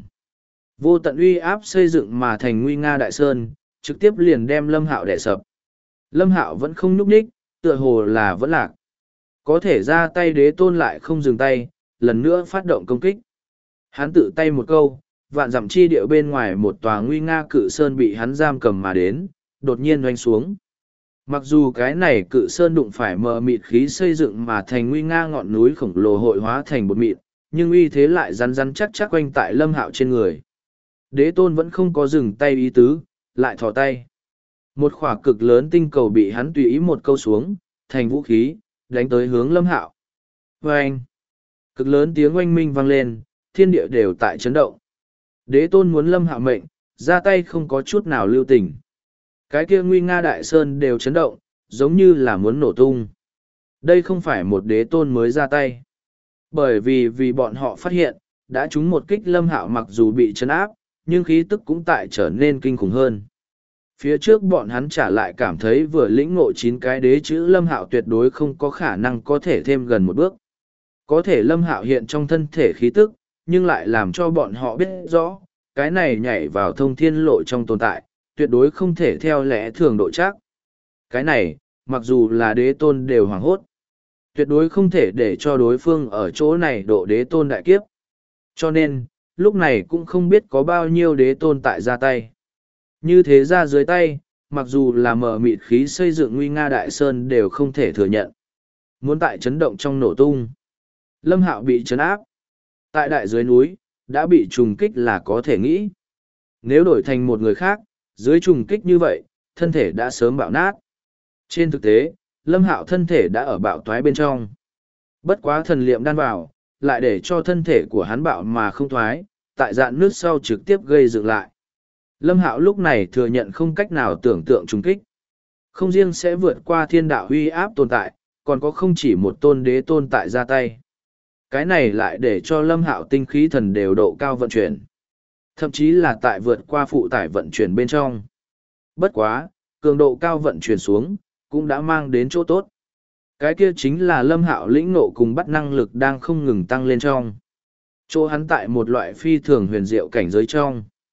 Vô tận uy áp xây dựng mà thành nguy nga đại sơn, trực tiếp liền đem Lâm Hạo đè sập. Lâm Hạo vẫn không nhúc nhích, tựa hồ là vẫn lạc. Có thể ra tay đế tôn lại không dừng tay, lần nữa phát động công kích. Hắn tự tay một câu, vạn dặm chi địa bên ngoài một tòa nguy nga cự sơn bị hắn giam cầm mà đến, đột nhiên oanh xuống. Mặc dù cái này cự sơn đụng phải mờ mịt khí xây dựng mà thành nguy nga ngọn núi khổng lồ hội hóa thành bột mịn, nhưng uy thế lại rắn rắn chắc chắc quanh tại Lâm Hạo trên người. Đế tôn vẫn không có dừng tay ý tứ, lại thò tay. Một khỏa cực lớn tinh cầu bị hắn tùy ý một câu xuống, thành vũ khí, đánh tới hướng Lâm Hạo. Vâng! Cực lớn tiếng oanh minh vang lên, thiên địa đều tại chấn động. Đế tôn muốn Lâm Hạo mệnh, ra tay không có chút nào lưu tình. Cái kia nguy nga đại sơn đều chấn động, giống như là muốn nổ tung. Đây không phải một đế tôn mới ra tay. Bởi vì bọn họ phát hiện, đã trúng một kích Lâm Hạo mặc dù bị chấn áp, nhưng khí tức cũng tại trở nên kinh khủng hơn. Phía trước bọn hắn trả lại cảm thấy vừa lĩnh ngộ 9 cái đế chữ Lâm Hạo tuyệt đối không có khả năng có thể thêm gần một bước. Có thể Lâm Hạo hiện trong thân thể khí tức, nhưng lại làm cho bọn họ biết rõ, cái này nhảy vào thông thiên lộ trong tồn tại, tuyệt đối không thể theo lẽ thường độ chắc. Cái này, mặc dù là đế tôn đều hoảng hốt, tuyệt đối không thể để cho đối phương ở chỗ này độ đế tôn đại kiếp. Cho nên, lúc này cũng không biết có bao nhiêu đế tôn tại ra tay. Như thế ra dưới tay, mặc dù là mở mịt khí xây dựng nguy nga đại sơn đều không thể thừa nhận. Muốn tại chấn động trong nổ tung. Lâm Hạo bị chấn áp. Tại đại dưới núi, đã bị trùng kích là có thể nghĩ. Nếu đổi thành một người khác, dưới trùng kích như vậy, thân thể đã sớm bạo nát. Trên thực tế, Lâm Hạo thân thể đã ở bạo toái bên trong. Bất quá thần liệm đan vào, lại để cho thân thể của hắn bạo mà không thoái, tại dạn nước sau trực tiếp gây dựng lại. Lâm Hạo lúc này thừa nhận không cách nào tưởng tượng trùng kích. Không riêng sẽ vượt qua thiên đạo uy áp tồn tại, còn có không chỉ một tôn đế tôn tại ra tay. Cái này lại để cho Lâm Hạo tinh khí thần đều độ cao vận chuyển. Thậm chí là tại vượt qua phụ tải vận chuyển bên trong. Bất quá, cường độ cao vận chuyển xuống, cũng đã mang đến chỗ tốt. Cái kia chính là Lâm Hạo lĩnh nộ cùng bắt năng lực đang không ngừng tăng lên trong. Chỗ hắn tại một loại phi thường huyền diệu cảnh giới trong.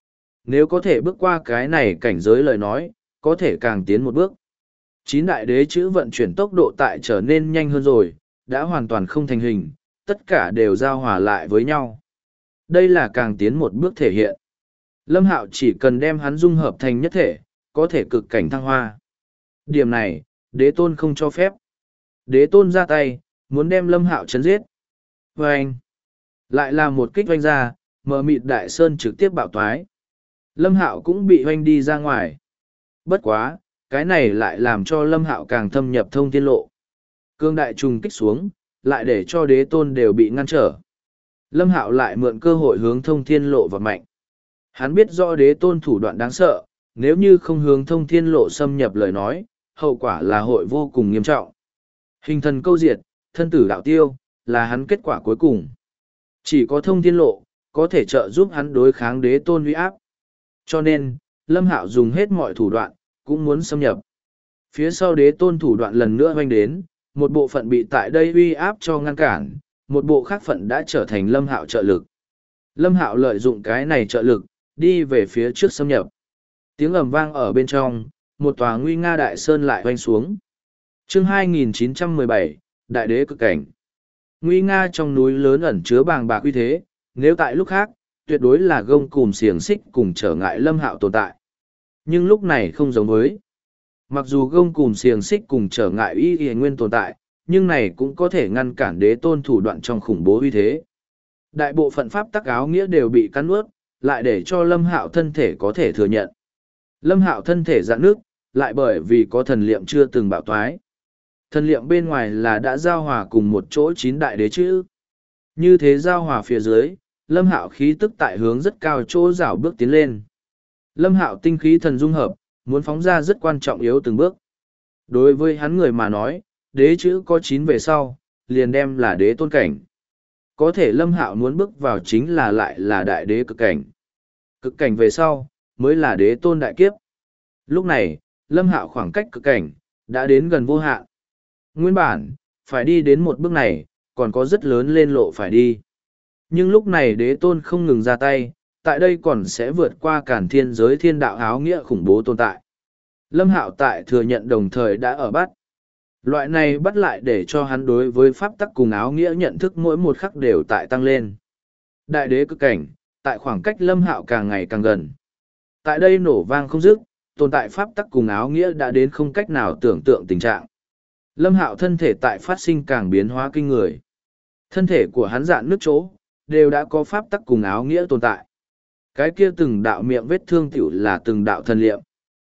Nếu có thể bước qua cái này cảnh giới lời nói, có thể càng tiến một bước. 9 đại đế chữ vận chuyển tốc độ tại trở nên nhanh hơn rồi, đã hoàn toàn không thành hình, tất cả đều giao hòa lại với nhau. Đây là càng tiến một bước thể hiện. Lâm Hạo chỉ cần đem hắn dung hợp thành nhất thể, có thể cực cảnh thăng hoa. Điểm này, đế tôn không cho phép. Đế tôn ra tay, muốn đem Lâm Hạo chấn giết. Và anh, lại là một kích oanh ra, mờ mịt đại sơn trực tiếp bạo toái. Lâm Hạo cũng bị oanh đi ra ngoài. Bất quá, cái này lại làm cho Lâm Hạo càng thâm nhập thông thiên lộ. Cương đại trùng kích xuống, lại để cho đế tôn đều bị ngăn trở. Lâm Hạo lại mượn cơ hội hướng thông thiên lộ vào mạnh. Hắn biết rõ đế tôn thủ đoạn đáng sợ, nếu như không hướng thông thiên lộ xâm nhập lời nói, hậu quả là hội vô cùng nghiêm trọng. Hình thần câu diệt, thân tử đạo tiêu, là hắn kết quả cuối cùng. Chỉ có thông thiên lộ, có thể trợ giúp hắn đối kháng đế tôn uy áp. Cho nên, Lâm Hạo dùng hết mọi thủ đoạn, cũng muốn xâm nhập. Phía sau đế tôn thủ đoạn lần nữa hoanh đến, một bộ phận bị tại đây uy áp cho ngăn cản, một bộ khác phận đã trở thành Lâm Hạo trợ lực. Lâm Hạo lợi dụng cái này trợ lực, đi về phía trước xâm nhập. Tiếng ầm vang ở bên trong, một tòa nguy nga đại sơn lại hoanh xuống. Chương 2917, Đại đế cực cảnh. Nguy nga trong núi lớn ẩn chứa bàng bạc uy thế, nếu tại lúc khác, tuyệt đối là gông cùm xiềng xích cùng trở ngại Lâm Hạo tồn tại. Nhưng lúc này không giống với. Mặc dù gông cùm xiềng xích cùng trở ngại y nguyên tồn tại, nhưng này cũng có thể ngăn cản đế tôn thủ đoạn trong khủng bố uy thế. Đại bộ phận pháp tắc áo nghĩa đều bị cắn nuốt, lại để cho Lâm Hạo thân thể có thể thừa nhận. Lâm Hạo thân thể dạn nước, lại bởi vì có thần liệm chưa từng bạo toái. Thần liệm bên ngoài là đã giao hòa cùng một chỗ 9 đại đế chữ. Như thế giao hòa phía dưới, Lâm Hạo khí tức tại hướng rất cao chỗ rảo bước tiến lên. Lâm Hạo tinh khí thần dung hợp, muốn phóng ra rất quan trọng yếu từng bước. Đối với hắn người mà nói, đế chữ có 9 về sau, liền đem là đế tôn cảnh. Có thể Lâm Hạo muốn bước vào chính là lại là đại đế cực cảnh. Cực cảnh về sau, mới là đế tôn đại kiếp. Lúc này, Lâm Hạo khoảng cách cực cảnh, đã đến gần vô hạn. Nguyên bản, phải đi đến một bước này, còn có rất lớn lên lộ phải đi. Nhưng lúc này đế tôn không ngừng ra tay, tại đây còn sẽ vượt qua cản thiên giới thiên đạo áo nghĩa khủng bố tồn tại. Lâm Hạo tại thừa nhận đồng thời đã ở bắt. Loại này bắt lại để cho hắn đối với pháp tắc cùng áo nghĩa nhận thức mỗi một khắc đều tại tăng lên. Đại đế cực cảnh, tại khoảng cách Lâm Hạo càng ngày càng gần. Tại đây nổ vang không dứt, tồn tại pháp tắc cùng áo nghĩa đã đến không cách nào tưởng tượng tình trạng. Lâm Hạo thân thể tại phát sinh càng biến hóa kinh người. Thân thể của hắn dạn nước chỗ, đều đã có pháp tắc cùng áo nghĩa tồn tại. Cái kia từng đạo miệng vết thương tiểu là từng đạo thần liệm.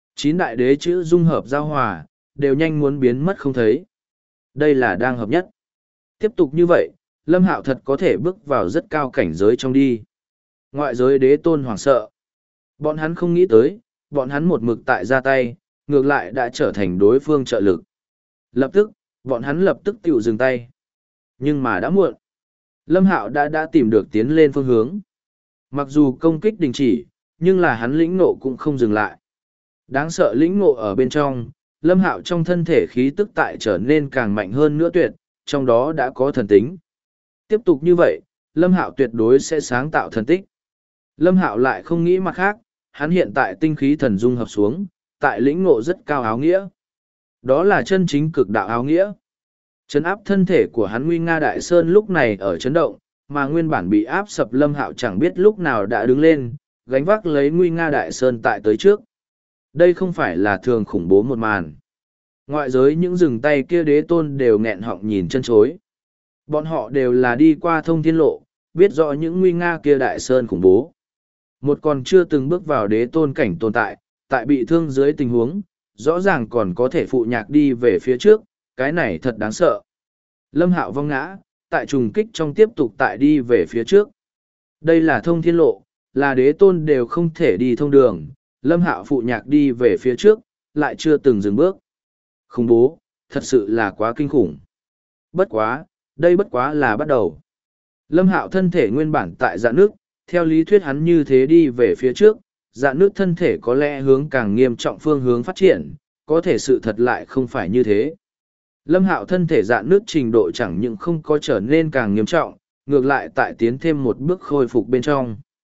9 đại đế chữ dung hợp giao hòa, đều nhanh muốn biến mất không thấy. Đây là đang hợp nhất. Tiếp tục như vậy, Lâm Hạo thật có thể bước vào rất cao cảnh giới trong đi. Ngoại giới đế tôn hoảng sợ. Bọn hắn không nghĩ tới, bọn hắn một mực tại ra tay, ngược lại đã trở thành đối phương trợ lực. Lập tức, bọn hắn lập tức tiểu dừng tay. Nhưng mà đã muộn. Lâm Hạo đã tìm được tiến lên phương hướng. Mặc dù công kích đình chỉ, nhưng là hắn lĩnh ngộ cũng không dừng lại. Đáng sợ lĩnh ngộ ở bên trong, Lâm Hạo trong thân thể khí tức tại trở nên càng mạnh hơn nữa tuyệt, trong đó đã có thần tính. Tiếp tục như vậy, Lâm Hạo tuyệt đối sẽ sáng tạo thần tích. Lâm Hạo lại không nghĩ mặt khác, hắn hiện tại tinh khí thần dung hợp xuống, tại lĩnh ngộ rất cao áo nghĩa. Đó là chân chính cực đạo áo nghĩa. Chấn áp thân thể của hắn nguy nga đại sơn lúc này ở chấn động, mà nguyên bản bị áp sập Lâm Hạo chẳng biết lúc nào đã đứng lên, gánh vác lấy nguy nga đại sơn tại tới trước. Đây không phải là thường khủng bố một màn. Ngoại giới những rừng tay kia đế tôn đều nghẹn họng nhìn chân chối. Bọn họ đều là đi qua thông thiên lộ, biết rõ những nguy nga kia đại sơn khủng bố. Một còn chưa từng bước vào đế tôn cảnh tồn tại, tại bị thương dưới tình huống, rõ ràng còn có thể phụ nhạc đi về phía trước, cái này thật đáng sợ. Lâm Hạo vong ngã, tại trùng kích trong tiếp tục tại đi về phía trước. Đây là thông thiên lộ, là đế tôn đều không thể đi thông đường, Lâm Hạo phụ nhạc đi về phía trước, lại chưa từng dừng bước. Khủng bố, thật sự là quá kinh khủng. Bất quá, đây bất quá là bắt đầu. Lâm Hạo thân thể nguyên bản tại dạ nước, theo lý thuyết hắn như thế đi về phía trước, dạ nước thân thể có lẽ hướng càng nghiêm trọng phương hướng phát triển, có thể sự thật lại không phải như thế. Lâm Hạo thân thể dạ nước trình độ chẳng những không có trở nên càng nghiêm trọng, ngược lại tại tiến thêm một bước khôi phục bên trong.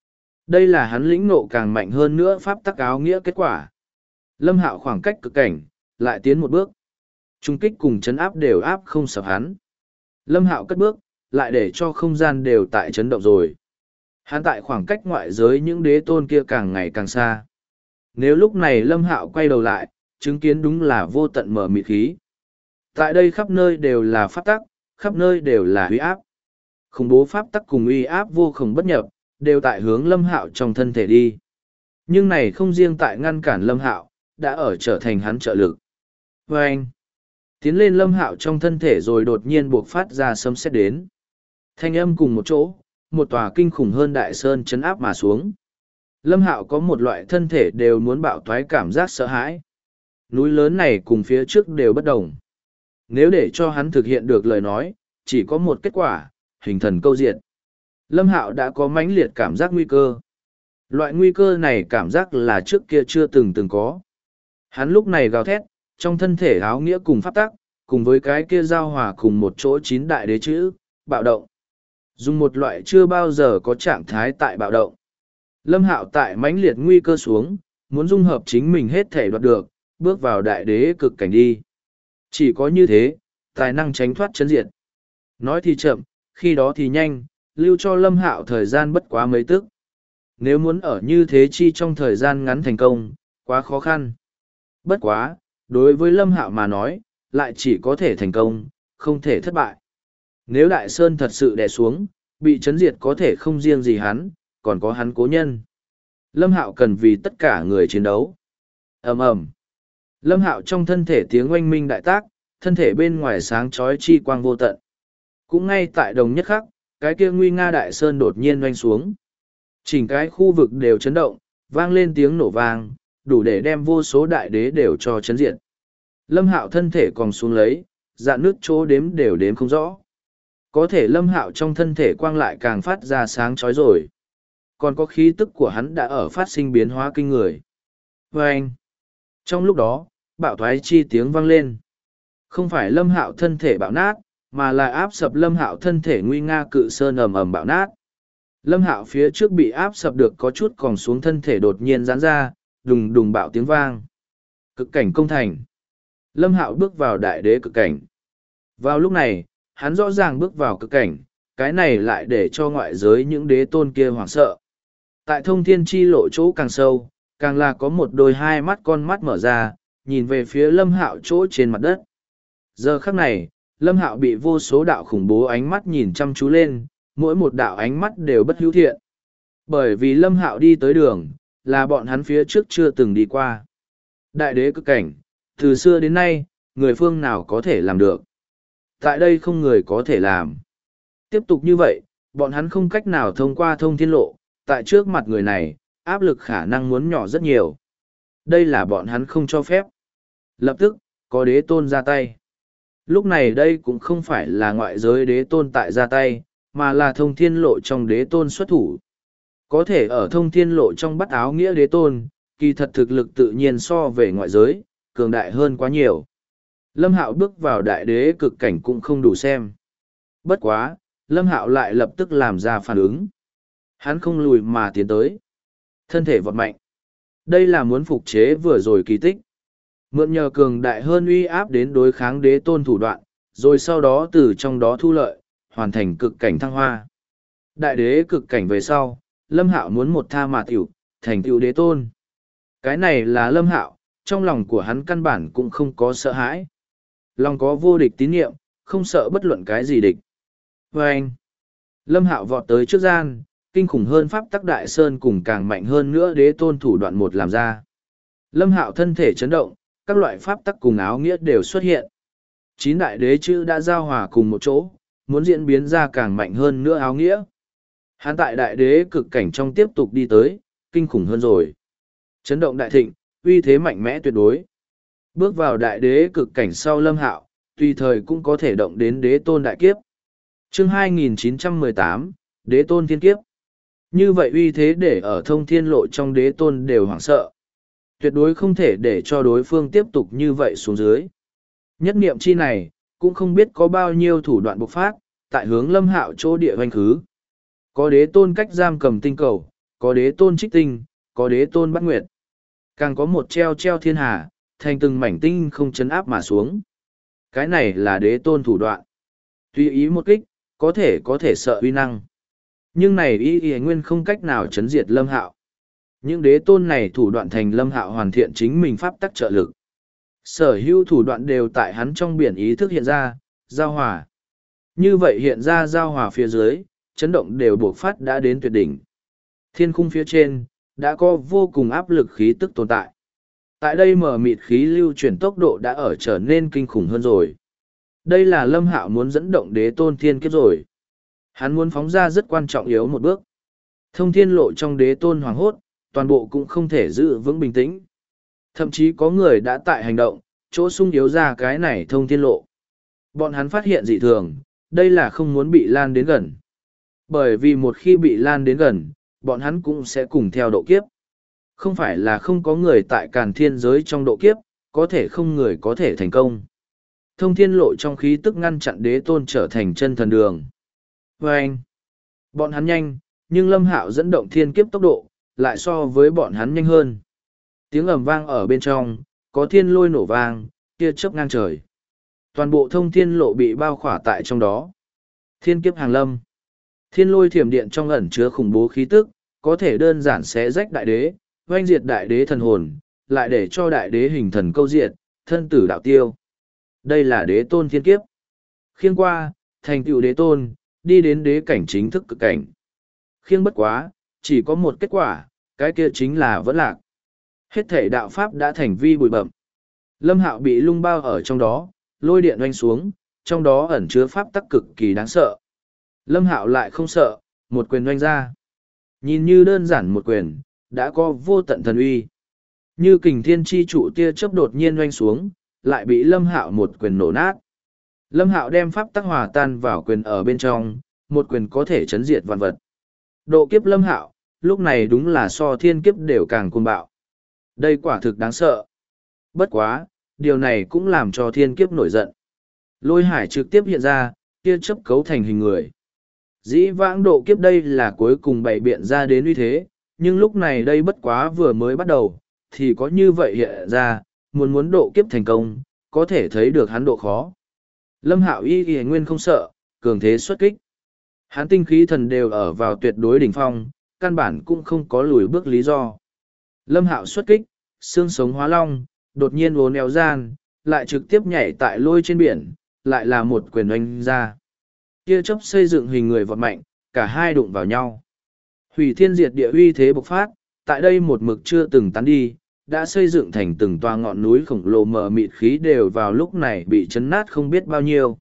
Đây là hắn lĩnh ngộ càng mạnh hơn nữa pháp tắc áo nghĩa kết quả. Lâm Hạo khoảng cách cực cảnh, lại tiến một bước. Trung kích cùng chấn áp đều áp không sập hắn. Lâm Hạo cất bước, lại để cho không gian đều tại chấn động rồi. Hắn tại khoảng cách ngoại giới những đế tôn kia càng ngày càng xa. Nếu lúc này Lâm Hạo quay đầu lại, chứng kiến đúng là vô tận mở mịt khí. Tại đây khắp nơi đều là pháp tắc, khắp nơi đều là uy áp. Khủng bố pháp tắc cùng uy áp vô cùng bất nhập, đều tại hướng Lâm Hạo trong thân thể đi. Nhưng này không riêng tại ngăn cản Lâm Hạo, đã ở trở thành hắn trợ lực. Và anh, tiến lên Lâm Hạo trong thân thể rồi đột nhiên buộc phát ra sấm sét đến. Thanh âm cùng một chỗ, một tòa kinh khủng hơn đại sơn chấn áp mà xuống. Lâm Hạo có một loại thân thể đều muốn bạo thoái cảm giác sợ hãi. Núi lớn này cùng phía trước đều bất đồng. Nếu để cho hắn thực hiện được lời nói, chỉ có một kết quả, hình thần câu diệt. Lâm Hạo đã có mãnh liệt cảm giác nguy cơ. Loại nguy cơ này cảm giác là trước kia chưa từng có. Hắn lúc này gào thét, trong thân thể áo nghĩa cùng pháp tắc, cùng với cái kia giao hòa cùng một chỗ chín đại đế chữ, bạo động. Dùng một loại chưa bao giờ có trạng thái tại bạo động. Lâm Hạo tại mãnh liệt nguy cơ xuống, muốn dung hợp chính mình hết thể đoạt được, bước vào đại đế cực cảnh đi. Chỉ có như thế, tài năng tránh thoát chấn diệt. Nói thì chậm, khi đó thì nhanh, lưu cho Lâm Hạo thời gian bất quá mấy tức. Nếu muốn ở như thế chi trong thời gian ngắn thành công, quá khó khăn. Bất quá, đối với Lâm Hạo mà nói, lại chỉ có thể thành công, không thể thất bại. Nếu Đại Sơn thật sự đè xuống, bị chấn diệt có thể không riêng gì hắn, còn có hắn cố nhân. Lâm Hạo cần vì tất cả người chiến đấu. Ầm ầm. Lâm Hạo trong thân thể tiếng oanh minh đại tác, thân thể bên ngoài sáng chói chi quang vô tận. Cũng ngay tại đồng nhất khắc, cái kia nguy nga đại sơn đột nhiên oanh xuống. Chỉnh cái khu vực đều chấn động, vang lên tiếng nổ vang, đủ để đem vô số đại đế đều cho chấn diệt. Lâm Hạo thân thể còn xuống lấy, dạn nước chỗ đếm đều đếm không rõ. Có thể Lâm Hạo trong thân thể quang lại càng phát ra sáng chói rồi. Còn có khí tức của hắn đã ở phát sinh biến hóa kinh người. Và anh, trong lúc đó, bạo thoái chi tiếng vang lên. Không phải Lâm Hạo thân thể bạo nát, mà là áp sập Lâm Hạo thân thể nguy nga cự sơn ầm ầm bạo nát. Lâm Hạo phía trước bị áp sập được có chút còn xuống thân thể đột nhiên giãn ra, đùng đùng bạo tiếng vang. Cực cảnh công thành. Lâm Hạo bước vào đại đế cực cảnh. Vào lúc này, hắn rõ ràng bước vào cực cảnh, cái này lại để cho ngoại giới những đế tôn kia hoảng sợ. Tại thông thiên chi lộ chỗ càng sâu, càng là có một đôi hai mắt con mắt mở ra, nhìn về phía Lâm Hạo chỗ trên mặt đất. Giờ khắc này, Lâm Hạo bị vô số đạo khủng bố ánh mắt nhìn chăm chú lên, mỗi một đạo ánh mắt đều bất hữu thiện. Bởi vì Lâm Hạo đi tới đường, là bọn hắn phía trước chưa từng đi qua. Đại đế cực cảnh, từ xưa đến nay, người phương nào có thể làm được. Tại đây không người có thể làm. Tiếp tục như vậy, bọn hắn không cách nào thông qua thông thiên lộ, tại trước mặt người này, áp lực khả năng muốn nhỏ rất nhiều. Đây là bọn hắn không cho phép. Lập tức, có đế tôn ra tay. Lúc này đây cũng không phải là ngoại giới đế tôn tại ra tay, mà là thông thiên lộ trong đế tôn xuất thủ. Có thể ở thông thiên lộ trong bắt áo nghĩa đế tôn, kỳ thật thực lực tự nhiên so về ngoại giới, cường đại hơn quá nhiều. Lâm Hạo bước vào đại đế cực cảnh cũng không đủ xem. Bất quá, Lâm Hạo lại lập tức làm ra phản ứng. Hắn không lùi mà tiến tới. Thân thể vọt mạnh. Đây là muốn phục chế vừa rồi kỳ tích. Mượn nhờ cường đại hơn uy áp đến đối kháng đế tôn thủ đoạn, rồi sau đó từ trong đó thu lợi, hoàn thành cực cảnh thăng hoa. Đại đế cực cảnh về sau, Lâm Hạo muốn một tha mà tiểu, thành tựu đế tôn. Cái này là Lâm Hạo, trong lòng của hắn căn bản cũng không có sợ hãi. Lòng có vô địch tín nhiệm, không sợ bất luận cái gì địch. Và anh, Lâm Hạo vọt tới trước gian, kinh khủng hơn pháp tắc đại sơn cùng càng mạnh hơn nữa đế tôn thủ đoạn một làm ra. Lâm Hạo thân thể chấn động, các loại pháp tắc cùng áo nghĩa đều xuất hiện. Chín đại đế chữ đã giao hòa cùng một chỗ, muốn diễn biến ra càng mạnh hơn nữa áo nghĩa. Hắn tại đại đế cực cảnh trong tiếp tục đi tới, kinh khủng hơn rồi. Chấn động đại thịnh, uy thế mạnh mẽ tuyệt đối. Bước vào đại đế cực cảnh sau Lâm Hạo, tùy thời cũng có thể động đến đế tôn đại kiếp. Chương 2918, Đế tôn thiên kiếp. Như vậy uy thế để ở thông thiên lộ trong đế tôn đều hoảng sợ. Tuyệt đối không thể để cho đối phương tiếp tục như vậy xuống dưới. Nhất niệm chi này, cũng không biết có bao nhiêu thủ đoạn bộc phát, tại hướng Lâm Hạo chỗ địa hoành khứ. Có đế tôn cách giam cầm tinh cầu, có đế tôn trích tinh, có đế tôn bát nguyệt. Càng có một treo treo thiên hà, thành từng mảnh tinh không chấn áp mà xuống. Cái này là đế tôn thủ đoạn. Tùy ý một kích, có thể sợ uy năng. Nhưng này y nguyên không cách nào chấn diệt Lâm Hạo. Những đế tôn này thủ đoạn thành Lâm Hạo hoàn thiện chính mình pháp tắc trợ lực. Sở hữu thủ đoạn đều tại hắn trong biển ý thức hiện ra, giao hòa. Như vậy hiện ra giao hòa phía dưới, chấn động đều buộc phát đã đến tuyệt đỉnh. Thiên khung phía trên, đã có vô cùng áp lực khí tức tồn tại. Tại đây mở mịt khí lưu chuyển tốc độ đã ở trở nên kinh khủng hơn rồi. Đây là Lâm Hạo muốn dẫn động đế tôn thiên kiếp rồi. Hắn muốn phóng ra rất quan trọng yếu một bước. Thông thiên lộ trong đế tôn hoàng hốt, toàn bộ cũng không thể giữ vững bình tĩnh. Thậm chí có người đã tại hành động, chỗ sung yếu ra cái này thông thiên lộ. Bọn hắn phát hiện dị thường, đây là không muốn bị lan đến gần. Bởi vì một khi bị lan đến gần, bọn hắn cũng sẽ cùng theo độ kiếp. Không phải là không có người tại càn thiên giới trong độ kiếp, có thể không người có thể thành công. Thông thiên lộ trong khí tức ngăn chặn đế tôn trở thành chân thần đường. Và anh, bọn hắn nhanh, nhưng Lâm Hạo dẫn động thiên kiếp tốc độ, lại so với bọn hắn nhanh hơn. Tiếng ầm vang ở bên trong, có thiên lôi nổ vang, tia chớp ngang trời. Toàn bộ thông thiên lộ bị bao khỏa tại trong đó. Thiên kiếp hàng lâm. Thiên lôi thiểm điện trong ẩn chứa khủng bố khí tức, có thể đơn giản xé rách đại đế, oanh diệt đại đế thần hồn, lại để cho đại đế hình thần câu diệt, thân tử đạo tiêu. Đây là đế tôn thiên kiếp. Khiêng qua, thành tựu đế tôn, đi đến đế cảnh chính thức cực cảnh. Khiêng bất quá, chỉ có một kết quả, cái kia chính là vẫn lạc. Hết thể đạo pháp đã thành vi bụi bậm. Lâm Hạo bị lung bao ở trong đó, lôi điện oanh xuống, trong đó ẩn chứa pháp tắc cực kỳ đáng sợ. Lâm Hạo lại không sợ, một quyền oanh ra. Nhìn như đơn giản một quyền, đã có vô tận thần uy. Như kình thiên chi trụ tia chớp đột nhiên oanh xuống, lại bị Lâm Hạo một quyền nổ nát. Lâm Hạo đem pháp tắc hòa tan vào quyền ở bên trong, một quyền có thể chấn diệt vạn vật. Độ kiếp Lâm Hạo, lúc này đúng là so thiên kiếp đều càng cuồng bạo. Đây quả thực đáng sợ. Bất quá, điều này cũng làm cho thiên kiếp nổi giận. Lôi hải trực tiếp hiện ra, tia chớp cấu thành hình người. Dĩ vãng độ kiếp đây là cuối cùng bày biện ra đến uy thế, nhưng lúc này đây bất quá vừa mới bắt đầu, thì có như vậy hiện ra, muốn độ kiếp thành công, có thể thấy được hắn độ khó. Lâm Hạo y nguyên không sợ, cường thế xuất kích. Hắn tinh khí thần đều ở vào tuyệt đối đỉnh phong, căn bản cũng không có lùi bước lý do. Lâm Hạo xuất kích, xương sống hóa long, đột nhiên uốn éo gian, lại trực tiếp nhảy tại lôi trên biển, lại là một quyền oanh ra. Tia chớp xây dựng hình người vọt mạnh, cả hai đụng vào nhau. Hủy thiên diệt địa uy thế bộc phát, tại đây một mực chưa từng tán đi, đã xây dựng thành từng toa ngọn núi khổng lồ mờ mịt khí đều vào lúc này bị chấn nát không biết bao nhiêu.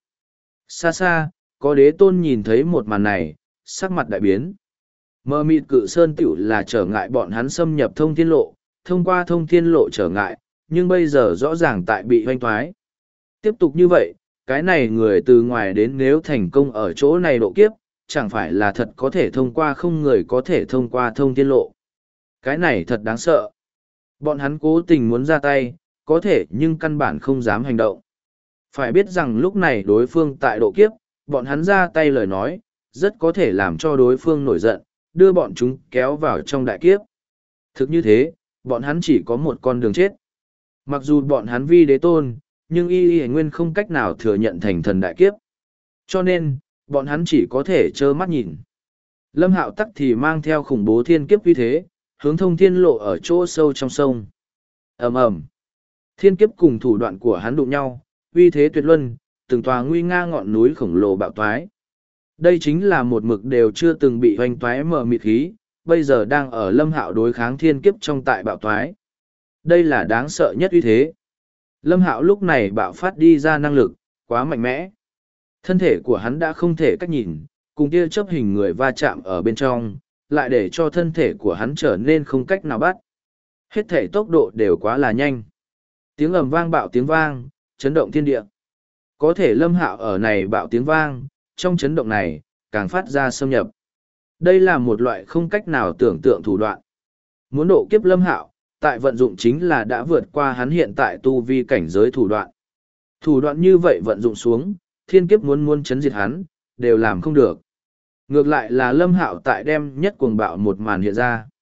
Xa xa, có đế tôn nhìn thấy một màn này, sắc mặt đại biến. Mờ mịt cự sơn tiểu là trở ngại bọn hắn xâm nhập thông thiên lộ, thông qua thông thiên lộ trở ngại, nhưng bây giờ rõ ràng tại bị hoanh thoái. Tiếp tục như vậy, cái này người từ ngoài đến nếu thành công ở chỗ này độ kiếp, chẳng phải là thật có thể thông qua không người có thể thông qua thông thiên lộ. Cái này thật đáng sợ. Bọn hắn cố tình muốn ra tay, có thể nhưng căn bản không dám hành động. Phải biết rằng lúc này đối phương tại độ kiếp, bọn hắn ra tay lời nói, rất có thể làm cho đối phương nổi giận, đưa bọn chúng kéo vào trong đại kiếp. Thực như thế, bọn hắn chỉ có một con đường chết. Mặc dù bọn hắn vi đế tôn, nhưng y nguyên không cách nào thừa nhận thành thần đại kiếp. Cho nên, bọn hắn chỉ có thể trơ mắt nhìn. Lâm Hạo tắc thì mang theo khủng bố thiên kiếp uy thế, hướng thông thiên lộ ở chỗ sâu trong sông. Ầm ầm, thiên kiếp cùng thủ đoạn của hắn đụng nhau, uy thế tuyệt luân, từng tòa nguy nga ngọn núi khổng lồ bạo toái. Đây chính là một mực đều chưa từng bị hoành toái mờ mịt khí, bây giờ đang ở Lâm Hạo đối kháng thiên kiếp trong tại bạo toái. Đây là đáng sợ nhất uy thế. Lâm Hạo lúc này bạo phát đi ra năng lực, quá mạnh mẽ. Thân thể của hắn đã không thể cách nhìn, cùng tia chớp hình người va chạm ở bên trong, lại để cho thân thể của hắn trở nên không cách nào bắt. Hết thể tốc độ đều quá là nhanh. Tiếng ầm vang bạo tiếng vang, chấn động thiên địa. Có thể Lâm Hạo ở này bạo tiếng vang, trong chấn động này, càng phát ra xâm nhập. Đây là một loại không cách nào tưởng tượng thủ đoạn. Muốn độ kiếp Lâm Hạo, tại vận dụng chính là đã vượt qua hắn hiện tại tu vi cảnh giới thủ đoạn. Thủ đoạn như vậy vận dụng xuống, thiên kiếp muốn chấn diệt hắn, đều làm không được. Ngược lại là Lâm Hạo tại đem nhất cuồng bạo một màn hiện ra.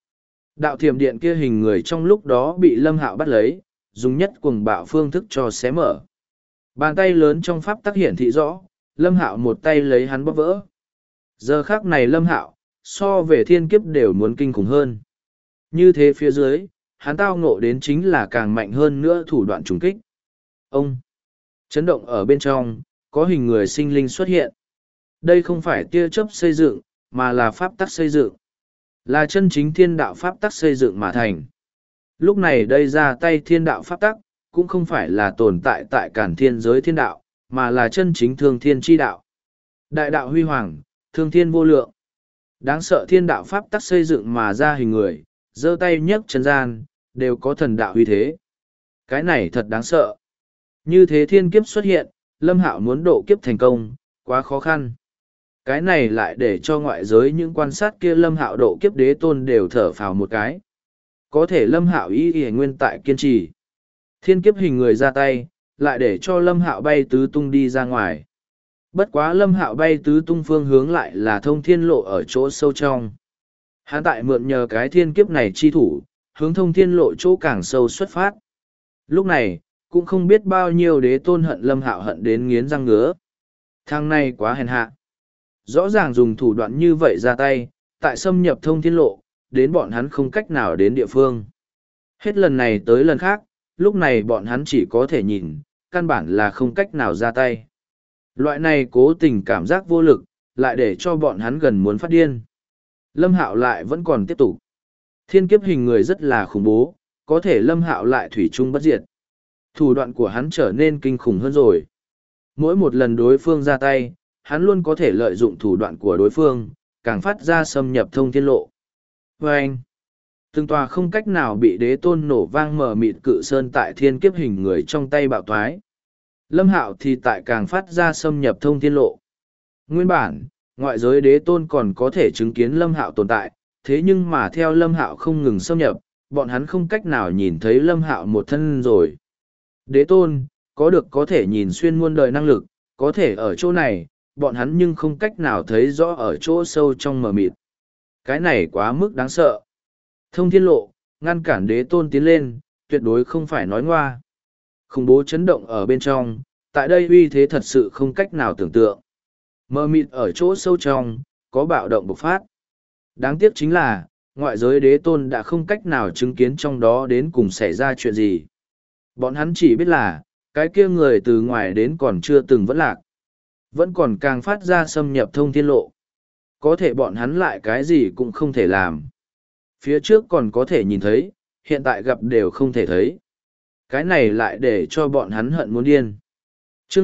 Đạo thiểm điện kia hình người trong lúc đó bị Lâm Hạo bắt lấy, dùng nhất cuồng bạo phương thức cho xé mở. Bàn tay lớn trong pháp tắc hiển thị rõ, Lâm Hạo một tay lấy hắn bóp vỡ. Giờ khác này Lâm Hạo, so về thiên kiếp đều muốn kinh khủng hơn. Như thế phía dưới, hắn tao ngộ đến chính là càng mạnh hơn nữa thủ đoạn trùng kích. Ông! Chấn động ở bên trong, có hình người sinh linh xuất hiện. Đây không phải tia chớp xây dựng, mà là pháp tắc xây dựng. Là chân chính thiên đạo pháp tắc xây dựng mà thành. Lúc này đây ra tay thiên đạo pháp tắc, cũng không phải là tồn tại tại cản thiên giới thiên đạo, mà là chân chính thương thiên chi đạo. Đại đạo huy hoàng, thương thiên vô lượng. Đáng sợ thiên đạo pháp tắc xây dựng mà ra hình người, giơ tay nhấc chân gian, đều có thần đạo huy thế. Cái này thật đáng sợ. Như thế thiên kiếp xuất hiện, Lâm Hạo muốn độ kiếp thành công, quá khó khăn. Cái này lại để cho ngoại giới những quan sát kia Lâm Hạo độ kiếp đế tôn đều thở phào một cái. Có thể Lâm Hạo y nguyên tại kiên trì. Thiên kiếp hình người ra tay, lại để cho Lâm Hạo bay tứ tung đi ra ngoài. Bất quá Lâm Hạo bay tứ tung phương hướng lại là thông thiên lộ ở chỗ sâu trong. Hắn tại mượn nhờ cái thiên kiếp này chi thủ, hướng thông thiên lộ chỗ càng sâu xuất phát. Lúc này, cũng không biết bao nhiêu đế tôn hận Lâm Hạo hận đến nghiến răng ngứa. Thằng này quá hèn hạ. Rõ ràng dùng thủ đoạn như vậy ra tay, tại xâm nhập thông thiên lộ, đến bọn hắn không cách nào đến địa phương. Hết lần này tới lần khác, lúc này bọn hắn chỉ có thể nhìn, căn bản là không cách nào ra tay. Loại này cố tình cảm giác vô lực, lại để cho bọn hắn gần muốn phát điên. Lâm Hạo lại vẫn còn tiếp tục. Thiên kiếp hình người rất là khủng bố, có thể Lâm Hạo lại thủy chung bất diệt. Thủ đoạn của hắn trở nên kinh khủng hơn rồi. Mỗi một lần đối phương ra tay, hắn luôn có thể lợi dụng thủ đoạn của đối phương, càng phát ra xâm nhập thông thiên lộ. Và anh, từng tòa không cách nào bị đế tôn nổ vang mở mịt cự sơn tại thiên kiếp hình người trong tay bạo thoái. Lâm Hạo thì tại càng phát ra xâm nhập thông thiên lộ. Nguyên bản, ngoại giới đế tôn còn có thể chứng kiến Lâm Hạo tồn tại, thế nhưng mà theo Lâm Hạo không ngừng xâm nhập, bọn hắn không cách nào nhìn thấy Lâm Hạo một thân rồi. Đế tôn, có thể nhìn xuyên muôn đời năng lực, có thể ở chỗ này, bọn hắn nhưng không cách nào thấy rõ ở chỗ sâu trong mờ mịt. Cái này quá mức đáng sợ. Thông thiên lộ, ngăn cản đế tôn tiến lên, tuyệt đối không phải nói ngoa. Khủng bố chấn động ở bên trong, tại đây uy thế thật sự không cách nào tưởng tượng. Mờ mịt ở chỗ sâu trong, có bạo động bộc phát. Đáng tiếc chính là, ngoại giới đế tôn đã không cách nào chứng kiến trong đó đến cùng xảy ra chuyện gì. Bọn hắn chỉ biết là, cái kia người từ ngoài đến còn chưa từng vẫn lạc. Vẫn còn càng phát ra xâm nhập thông thiên lộ. Có thể bọn hắn lại cái gì cũng không thể làm. Phía trước còn có thể nhìn thấy, hiện tại gặp đều không thể thấy. Cái này lại để cho bọn hắn hận muốn điên. Chương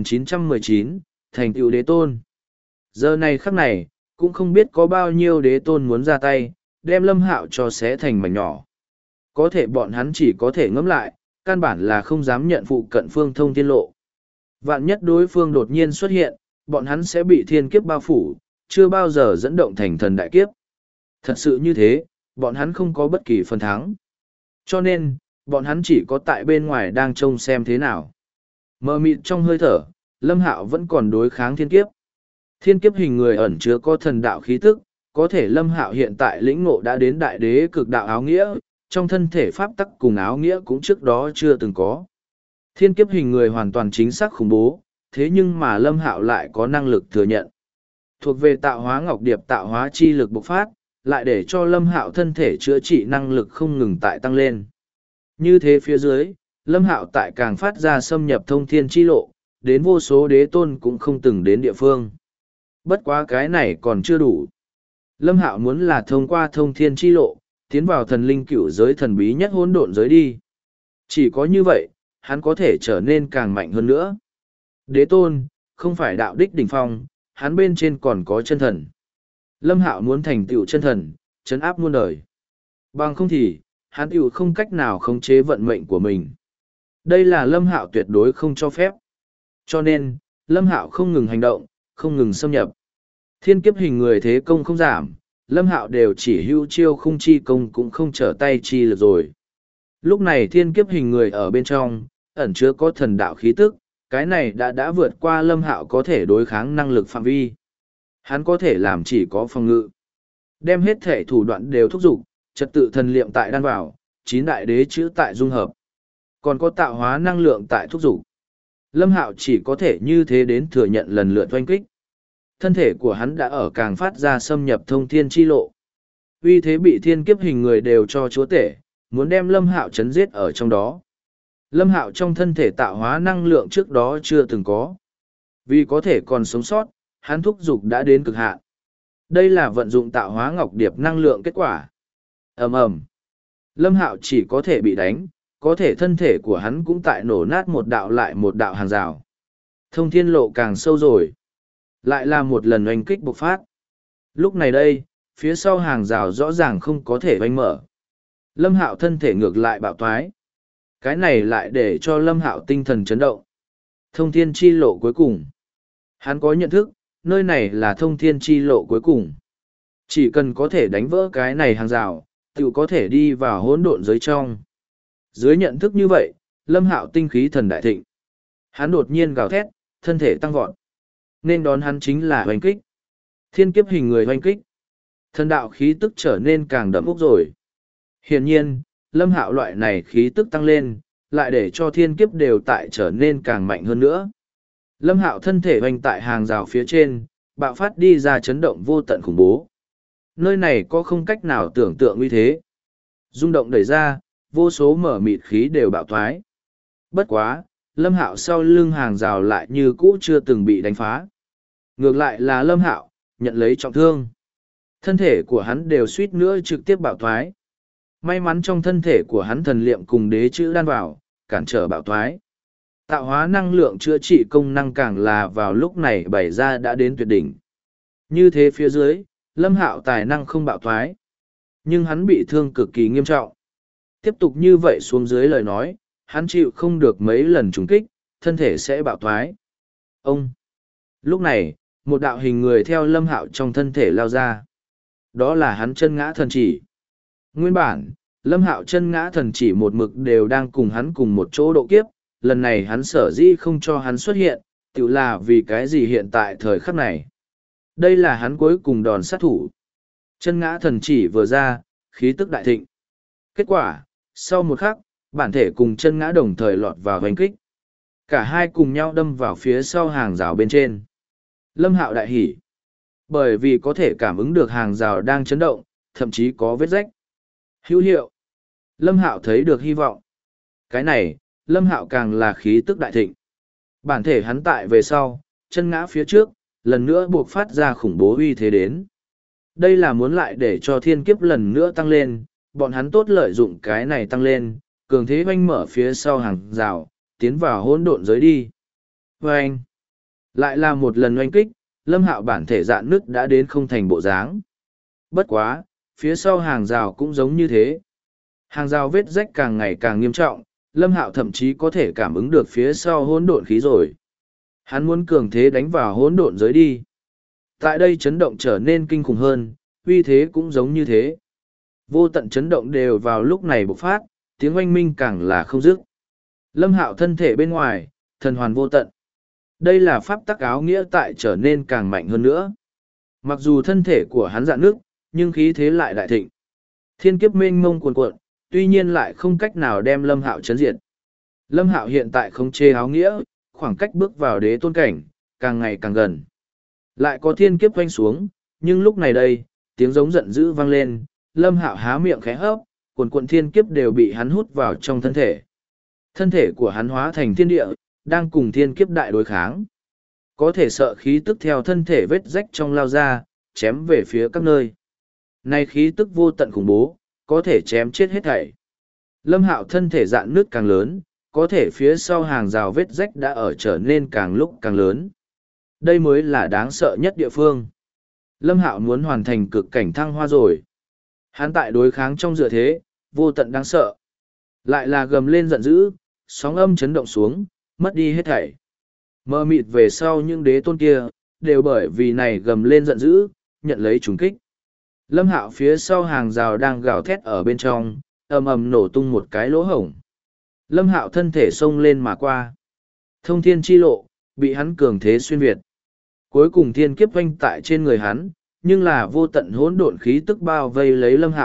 2919, thành tựu đế tôn. Giờ này khắc này, cũng không biết có bao nhiêu đế tôn muốn ra tay, đem Lâm Hạo cho xé thành mảnh nhỏ. Có thể bọn hắn chỉ có thể ngẫm lại, căn bản là không dám nhận phụ cận phương thông thiên lộ. Vạn nhất đối phương đột nhiên xuất hiện, bọn hắn sẽ bị thiên kiếp bao phủ, chưa bao giờ dẫn động thành thần đại kiếp. Thật sự như thế, bọn hắn không có bất kỳ phần thắng. Cho nên, bọn hắn chỉ có tại bên ngoài đang trông xem thế nào. Mờ mịt trong hơi thở, Lâm Hạo vẫn còn đối kháng thiên kiếp. Thiên kiếp hình người ẩn chứa có thần đạo khí tức, có thể Lâm Hạo hiện tại lĩnh ngộ đã đến đại đế cực đạo áo nghĩa, trong thân thể pháp tắc cùng áo nghĩa cũng trước đó chưa từng có. Thiên kiếp hình người hoàn toàn chính xác khủng bố, thế nhưng mà Lâm Hạo lại có năng lực thừa nhận. Thuộc về tạo hóa ngọc điệp tạo hóa chi lực bộc phát, lại để cho Lâm Hạo thân thể chữa trị năng lực không ngừng tại tăng lên. Như thế phía dưới, Lâm Hạo tại càng phát ra xâm nhập thông thiên chi lộ, đến vô số đế tôn cũng không từng đến địa phương. Bất quá cái này còn chưa đủ. Lâm Hạo muốn là thông qua thông thiên chi lộ, tiến vào thần linh cửu giới thần bí nhất hỗn độn giới đi. Chỉ có như vậy, hắn có thể trở nên càng mạnh hơn nữa. Đế tôn, không phải đạo đích đỉnh phong, hắn bên trên còn có chân thần. Lâm Hạo muốn thành tựu chân thần, trấn áp muôn đời. Bằng không thì, hắn tựu không cách nào khống chế vận mệnh của mình. Đây là Lâm Hạo tuyệt đối không cho phép. Cho nên, Lâm Hạo không ngừng hành động, không ngừng xâm nhập. Thiên kiếp hình người thế công không giảm, Lâm Hạo đều chỉ hưu chiêu không chi công cũng không trở tay chi lực rồi. Lúc này thiên kiếp hình người ở bên trong, ẩn chứa có thần đạo khí tức, cái này đã vượt qua Lâm Hạo có thể đối kháng năng lực phạm vi. Hắn có thể làm chỉ có phòng ngự. Đem hết thể thủ đoạn đều thúc giục, trật tự thần liệm tại đan vào, 9 đại đế chữ tại dung hợp, còn có tạo hóa năng lượng tại thúc dục. Lâm Hạo chỉ có thể như thế đến thừa nhận lần lượt oanh kích. Thân thể của hắn đã ở càng phát ra xâm nhập thông thiên chi lộ. Uy thế bị thiên kiếp hình người đều cho chúa tể, muốn đem Lâm Hạo chấn giết ở trong đó. Lâm Hạo trong thân thể tạo hóa năng lượng trước đó chưa từng có. Vì có thể còn sống sót, hắn thúc dục đã đến cực hạn. Đây là vận dụng tạo hóa ngọc điệp năng lượng kết quả. Ầm ầm. Lâm Hạo chỉ có thể bị đánh, có thể thân thể của hắn cũng tại nổ nát một đạo lại một đạo hàng rào. Thông thiên lộ càng sâu rồi. Lại là một lần oanh kích bộc phát. Lúc này đây, phía sau hàng rào rõ ràng không có thể oanh mở. Lâm Hạo thân thể ngược lại bạo toái. Cái này lại để cho Lâm Hạo tinh thần chấn động. Thông thiên chi lộ cuối cùng. Hắn có nhận thức, nơi này là thông thiên chi lộ cuối cùng. Chỉ cần có thể đánh vỡ cái này hàng rào, tự có thể đi vào hỗn độn giới trong. Dưới nhận thức như vậy, Lâm Hạo tinh khí thần đại thịnh. Hắn đột nhiên gào thét, thân thể tăng vọt. Nên đón hắn chính là hoành kích. Thiên kiếp hình người hoành kích. Thần đạo khí tức trở nên càng đậm úc rồi. Hiển nhiên, Lâm Hạo loại này khí tức tăng lên, lại để cho thiên kiếp đều tại trở nên càng mạnh hơn nữa. Lâm Hạo thân thể hoành tại hàng rào phía trên, bạo phát đi ra chấn động vô tận khủng bố. Nơi này có không cách nào tưởng tượng uy thế. Rung động đẩy ra, vô số mở mịt khí đều bạo thoái. Bất quá, Lâm Hạo sau lưng hàng rào lại như cũ chưa từng bị đánh phá. Ngược lại là Lâm Hạo nhận lấy trọng thương. Thân thể của hắn đều suýt nữa trực tiếp bạo thoái. May mắn trong thân thể của hắn thần liệm cùng đế chữ đan vào, cản trở bạo thoái. Tạo hóa năng lượng chữa trị công năng càng là vào lúc này bày ra đã đến tuyệt đỉnh. Như thế phía dưới, Lâm Hạo tài năng không bạo thoái. Nhưng hắn bị thương cực kỳ nghiêm trọng. Tiếp tục như vậy xuống dưới lời nói, hắn chịu không được mấy lần trùng kích, thân thể sẽ bạo thoái. Ông! Lúc này, một đạo hình người theo Lâm Hạo trong thân thể lao ra. Đó là hắn chân ngã thần chỉ. Nguyên bản, Lâm Hạo chân ngã thần chỉ một mực đều đang cùng hắn cùng một chỗ độ kiếp, lần này hắn sở dĩ không cho hắn xuất hiện, tự là vì cái gì hiện tại thời khắc này. Đây là hắn cuối cùng đòn sát thủ. Chân ngã thần chỉ vừa ra, khí tức đại thịnh. Kết quả, sau một khắc, bản thể cùng chân ngã đồng thời lọt vào hoành kích. Cả hai cùng nhau đâm vào phía sau hàng rào bên trên. Lâm Hạo đại hỉ. Bởi vì có thể cảm ứng được hàng rào đang chấn động, thậm chí có vết rách. Hữu hiệu. Lâm Hạo thấy được hy vọng. Cái này, Lâm Hạo càng là khí tức đại thịnh. Bản thể hắn tại về sau, chân ngã phía trước, lần nữa buộc phát ra khủng bố uy thế đến. Đây là muốn lại để cho thiên kiếp lần nữa tăng lên, bọn hắn tốt lợi dụng cái này tăng lên, cường thế hoanh mở phía sau hàng rào, tiến vào hỗn độn giới đi. Oanh! Lại là một lần oanh kích, Lâm Hạo bản thể dạn nứt đã đến không thành bộ dáng. Bất quá, phía sau hàng rào cũng giống như thế. Hàng rào vết rách càng ngày càng nghiêm trọng, Lâm Hạo thậm chí có thể cảm ứng được phía sau hỗn độn khí rồi. Hắn muốn cường thế đánh vào hỗn độn giới đi. Tại đây chấn động trở nên kinh khủng hơn, uy thế cũng giống như thế. Vô tận chấn động đều vào lúc này bộc phát, tiếng oanh minh càng là không dứt. Lâm Hạo thân thể bên ngoài, thần hoàn vô tận. Đây là pháp tắc áo nghĩa tại trở nên càng mạnh hơn nữa. Mặc dù thân thể của hắn dạn nước, nhưng khí thế lại đại thịnh. Thiên kiếp mênh mông cuồn cuộn, tuy nhiên lại không cách nào đem Lâm Hạo chấn diệt. Lâm Hạo hiện tại không chê áo nghĩa, khoảng cách bước vào đế tôn cảnh, càng ngày càng gần. Lại có thiên kiếp quanh xuống, nhưng lúc này đây, tiếng giống giận dữ vang lên, Lâm Hạo há miệng khẽ hấp, cuồn cuộn thiên kiếp đều bị hắn hút vào trong thân thể. Thân thể của hắn hóa thành thiên địa, đang cùng thiên kiếp đại đối kháng. Có thể sợ khí tức theo thân thể vết rách trong lao ra, chém về phía các nơi. Này khí tức vô tận khủng bố, có thể chém chết hết thảy. Lâm Hạo thân thể dạn nước càng lớn, có thể phía sau hàng rào vết rách đã ở trở nên càng lúc càng lớn. Đây mới là đáng sợ nhất địa phương. Lâm Hạo muốn hoàn thành cực cảnh thăng hoa rồi. Hắn tại đối kháng trong dựa thế, vô tận đáng sợ. Lại là gầm lên giận dữ, sóng âm chấn động xuống, mất đi hết thảy. Mơ mịt về sau những đế tôn kia, đều bởi vì này gầm lên giận dữ, nhận lấy trùng kích. Lâm Hạo phía sau hàng rào đang gào thét ở bên trong, ầm ầm nổ tung một cái lỗ hổng. Lâm Hạo thân thể xông lên mà qua. Thông thiên chi lộ, bị hắn cường thế xuyên việt. Cuối cùng thiên kiếp oanh tại trên người hắn, nhưng là vô tận hỗn độn khí tức bao vây lấy Lâm Hạo,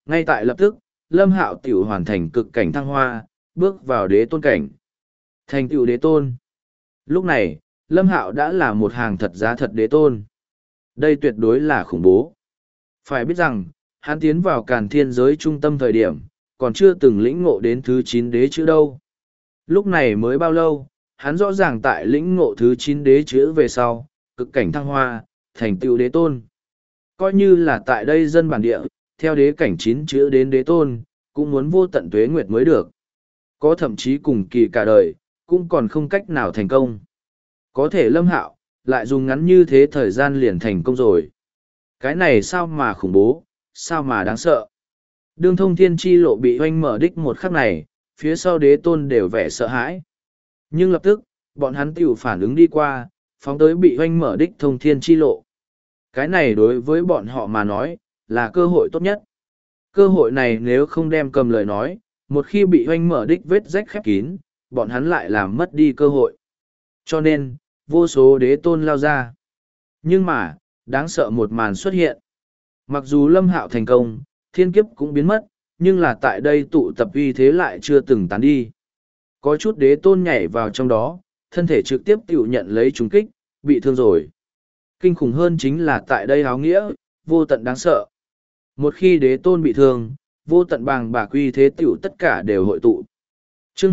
Ngay tại lập tức, Lâm Hạo tiểu hoàn thành cực cảnh thăng hoa, bước vào đế tôn cảnh. Thành tựu đế tôn. Lúc này, Lâm Hạo đã là một hàng thật giá thật đế tôn. Đây tuyệt đối là khủng bố. Phải biết rằng, hắn tiến vào Càn Thiên giới trung tâm thời điểm, còn chưa từng lĩnh ngộ đến thứ 9 đế chữ đâu. Lúc này mới bao lâu, hắn rõ ràng tại lĩnh ngộ thứ 9 đế chữ về sau, cực cảnh thăng hoa, thành tựu đế tôn. Coi như là tại đây dân bản địa, theo đế cảnh 9 chữ đến đế tôn, cũng muốn vô tận tuế nguyệt mới được. Có thậm chí cùng kỳ cả đời, cũng còn không cách nào thành công. Có thể Lâm Hạo, lại dùng ngắn như thế thời gian liền thành công rồi. Cái này sao mà khủng bố, sao mà đáng sợ. Đương thông thiên chi lộ bị oanh mở đích một khắc này, phía sau đế tôn đều vẻ sợ hãi. Nhưng lập tức, bọn hắn tiểu phản ứng đi qua, phóng tới bị oanh mở đích thông thiên chi lộ. Cái này đối với bọn họ mà nói, là cơ hội tốt nhất. Cơ hội này nếu không đem cầm lời nói, một khi bị oanh mở đích vết rách khép kín, bọn hắn lại làm mất đi cơ hội. Cho nên, vô số đế tôn lao ra. Nhưng mà, đáng sợ một màn xuất hiện. Mặc dù Lâm Hạo thành công, thiên kiếp cũng biến mất, nhưng là tại đây tụ tập uy thế lại chưa từng tán đi. Có chút đế tôn nhảy vào trong đó, thân thể trực tiếp tự nhận lấy trúng kích, bị thương rồi. Kinh khủng hơn chính là tại đây áo nghĩa, vô tận đáng sợ. Một khi đế tôn bị thương, vô tận bàng bạc uy thế tiểu tất cả đều hội tụ. Chương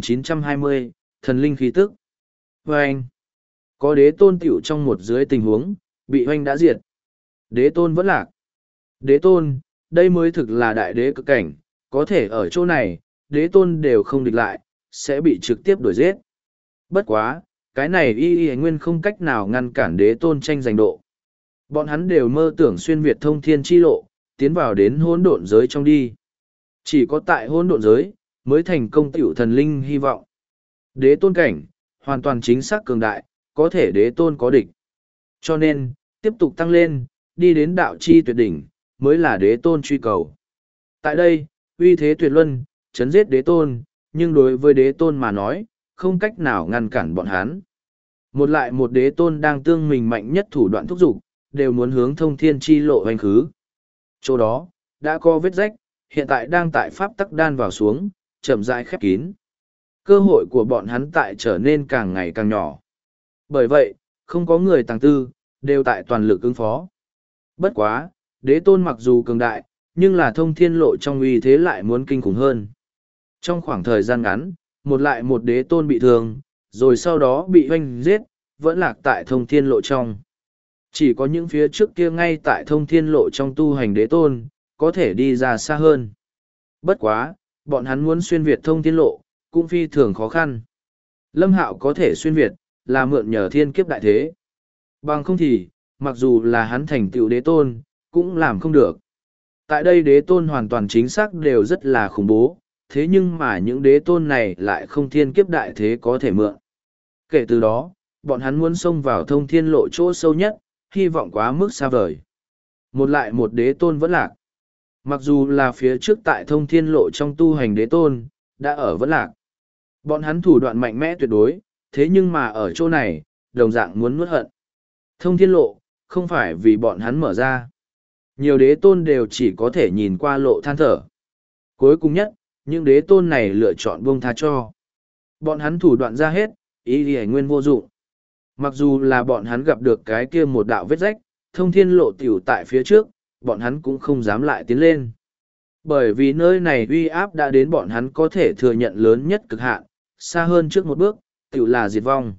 2920, Thần linh khí tức. Vâng! Có đế tôn tiểu trong một dưới tình huống, bị hoanh đã diệt. Đế tôn vẫn lạc. Đế tôn, đây mới thực là đại đế cực cảnh, có thể ở chỗ này, đế tôn đều không địch lại, sẽ bị trực tiếp đuổi giết. Bất quá, cái này y nguyên không cách nào ngăn cản đế tôn tranh giành độ. Bọn hắn đều mơ tưởng xuyên Việt thông thiên chi lộ, tiến vào đến hỗn độn giới trong đi. Chỉ có tại hỗn độn giới, mới thành công tiểu thần linh hy vọng. Đế tôn cảnh, hoàn toàn chính xác cường đại, có thể đế tôn có địch. Cho nên, tiếp tục tăng lên, đi đến đạo chi tuyệt đỉnh, mới là đế tôn truy cầu. Tại đây, uy thế tuyệt luân, chấn giết đế tôn, nhưng đối với đế tôn mà nói, không cách nào ngăn cản bọn hắn. Một lại một đế tôn đang tương mình mạnh nhất thủ đoạn thúc giục, đều muốn hướng thông thiên chi lộ hoành khứ. Chỗ đó, đã có vết rách, hiện tại đang tại pháp tắc đan vào xuống, chậm rãi khép kín. Cơ hội của bọn hắn tại trở nên càng ngày càng nhỏ. Bởi vậy, không có người tàng tư, đều tại toàn lực ứng phó. Bất quá, đế tôn mặc dù cường đại, nhưng là thông thiên lộ trong uy thế lại muốn kinh khủng hơn. Trong khoảng thời gian ngắn, một lại một đế tôn bị thương, rồi sau đó bị hoanh giết, vẫn lạc tại thông thiên lộ trong. Chỉ có những phía trước kia ngay tại thông thiên lộ trong tu hành đế tôn, có thể đi ra xa hơn. Bất quá, bọn hắn muốn xuyên Việt thông thiên lộ, cũng phi thường khó khăn. Lâm Hạo có thể xuyên Việt, là mượn nhờ thiên kiếp đại thế. Bằng không thì, mặc dù là hắn thành tựu đế tôn, cũng làm không được. Tại đây đế tôn hoàn toàn chính xác đều rất là khủng bố, thế nhưng mà những đế tôn này lại không thiên kiếp đại thế có thể mượn. Kể từ đó, bọn hắn muốn xông vào thông thiên lộ chỗ sâu nhất, hy vọng quá mức xa vời. Một lại một đế tôn vẫn lạc. Mặc dù là phía trước tại thông thiên lộ trong tu hành đế tôn, đã ở vẫn lạc. Bọn hắn thủ đoạn mạnh mẽ tuyệt đối, thế nhưng mà ở chỗ này, đồng dạng muốn nuốt hận. Thông thiên lộ, không phải vì bọn hắn mở ra. Nhiều đế tôn đều chỉ có thể nhìn qua lộ than thở. Cuối cùng nhất, những đế tôn này lựa chọn buông tha cho. Bọn hắn thủ đoạn ra hết, ý thì nguyên vô dụng. Mặc dù là bọn hắn gặp được cái kia một đạo vết rách, thông thiên lộ tiểu tại phía trước, bọn hắn cũng không dám lại tiến lên. Bởi vì nơi này uy áp đã đến bọn hắn có thể thừa nhận lớn nhất cực hạn, xa hơn trước một bước, tiểu là diệt vong.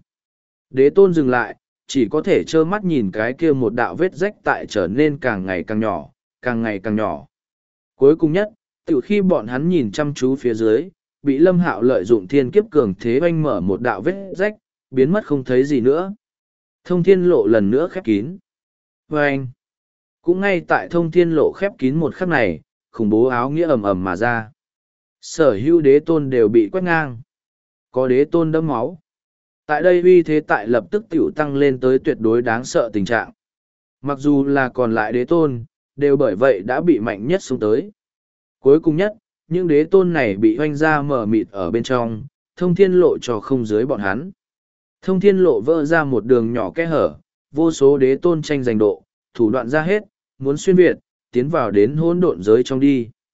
Đế tôn dừng lại, chỉ có thể trơ mắt nhìn cái kia một đạo vết rách tại trở nên càng ngày càng nhỏ, càng ngày càng nhỏ. Cuối cùng nhất, tiểu khi bọn hắn nhìn chăm chú phía dưới, bị Lâm Hạo lợi dụng thiên kiếp cường thế oanh mở một đạo vết rách, biến mất không thấy gì nữa. Thông thiên lộ lần nữa khép kín. Vâng! Cũng ngay tại thông thiên lộ khép kín một khắc này, khủng bố áo nghĩa ầm ầm mà ra. Sở hữu đế tôn đều bị quét ngang. Có đế tôn đẫm máu. Tại đây uy thế tại lập tức tiểu tăng lên tới tuyệt đối đáng sợ tình trạng. Mặc dù là còn lại đế tôn, đều bởi vậy đã bị mạnh nhất xuống tới. Cuối cùng nhất, những đế tôn này bị hoanh ra mở mịt ở bên trong, thông thiên lộ cho không dưới bọn hắn. Thông thiên lộ vỡ ra một đường nhỏ kẽ hở, vô số đế tôn tranh giành độ, thủ đoạn ra hết, muốn xuyên Việt, tiến vào đến hỗn độn giới trong đi.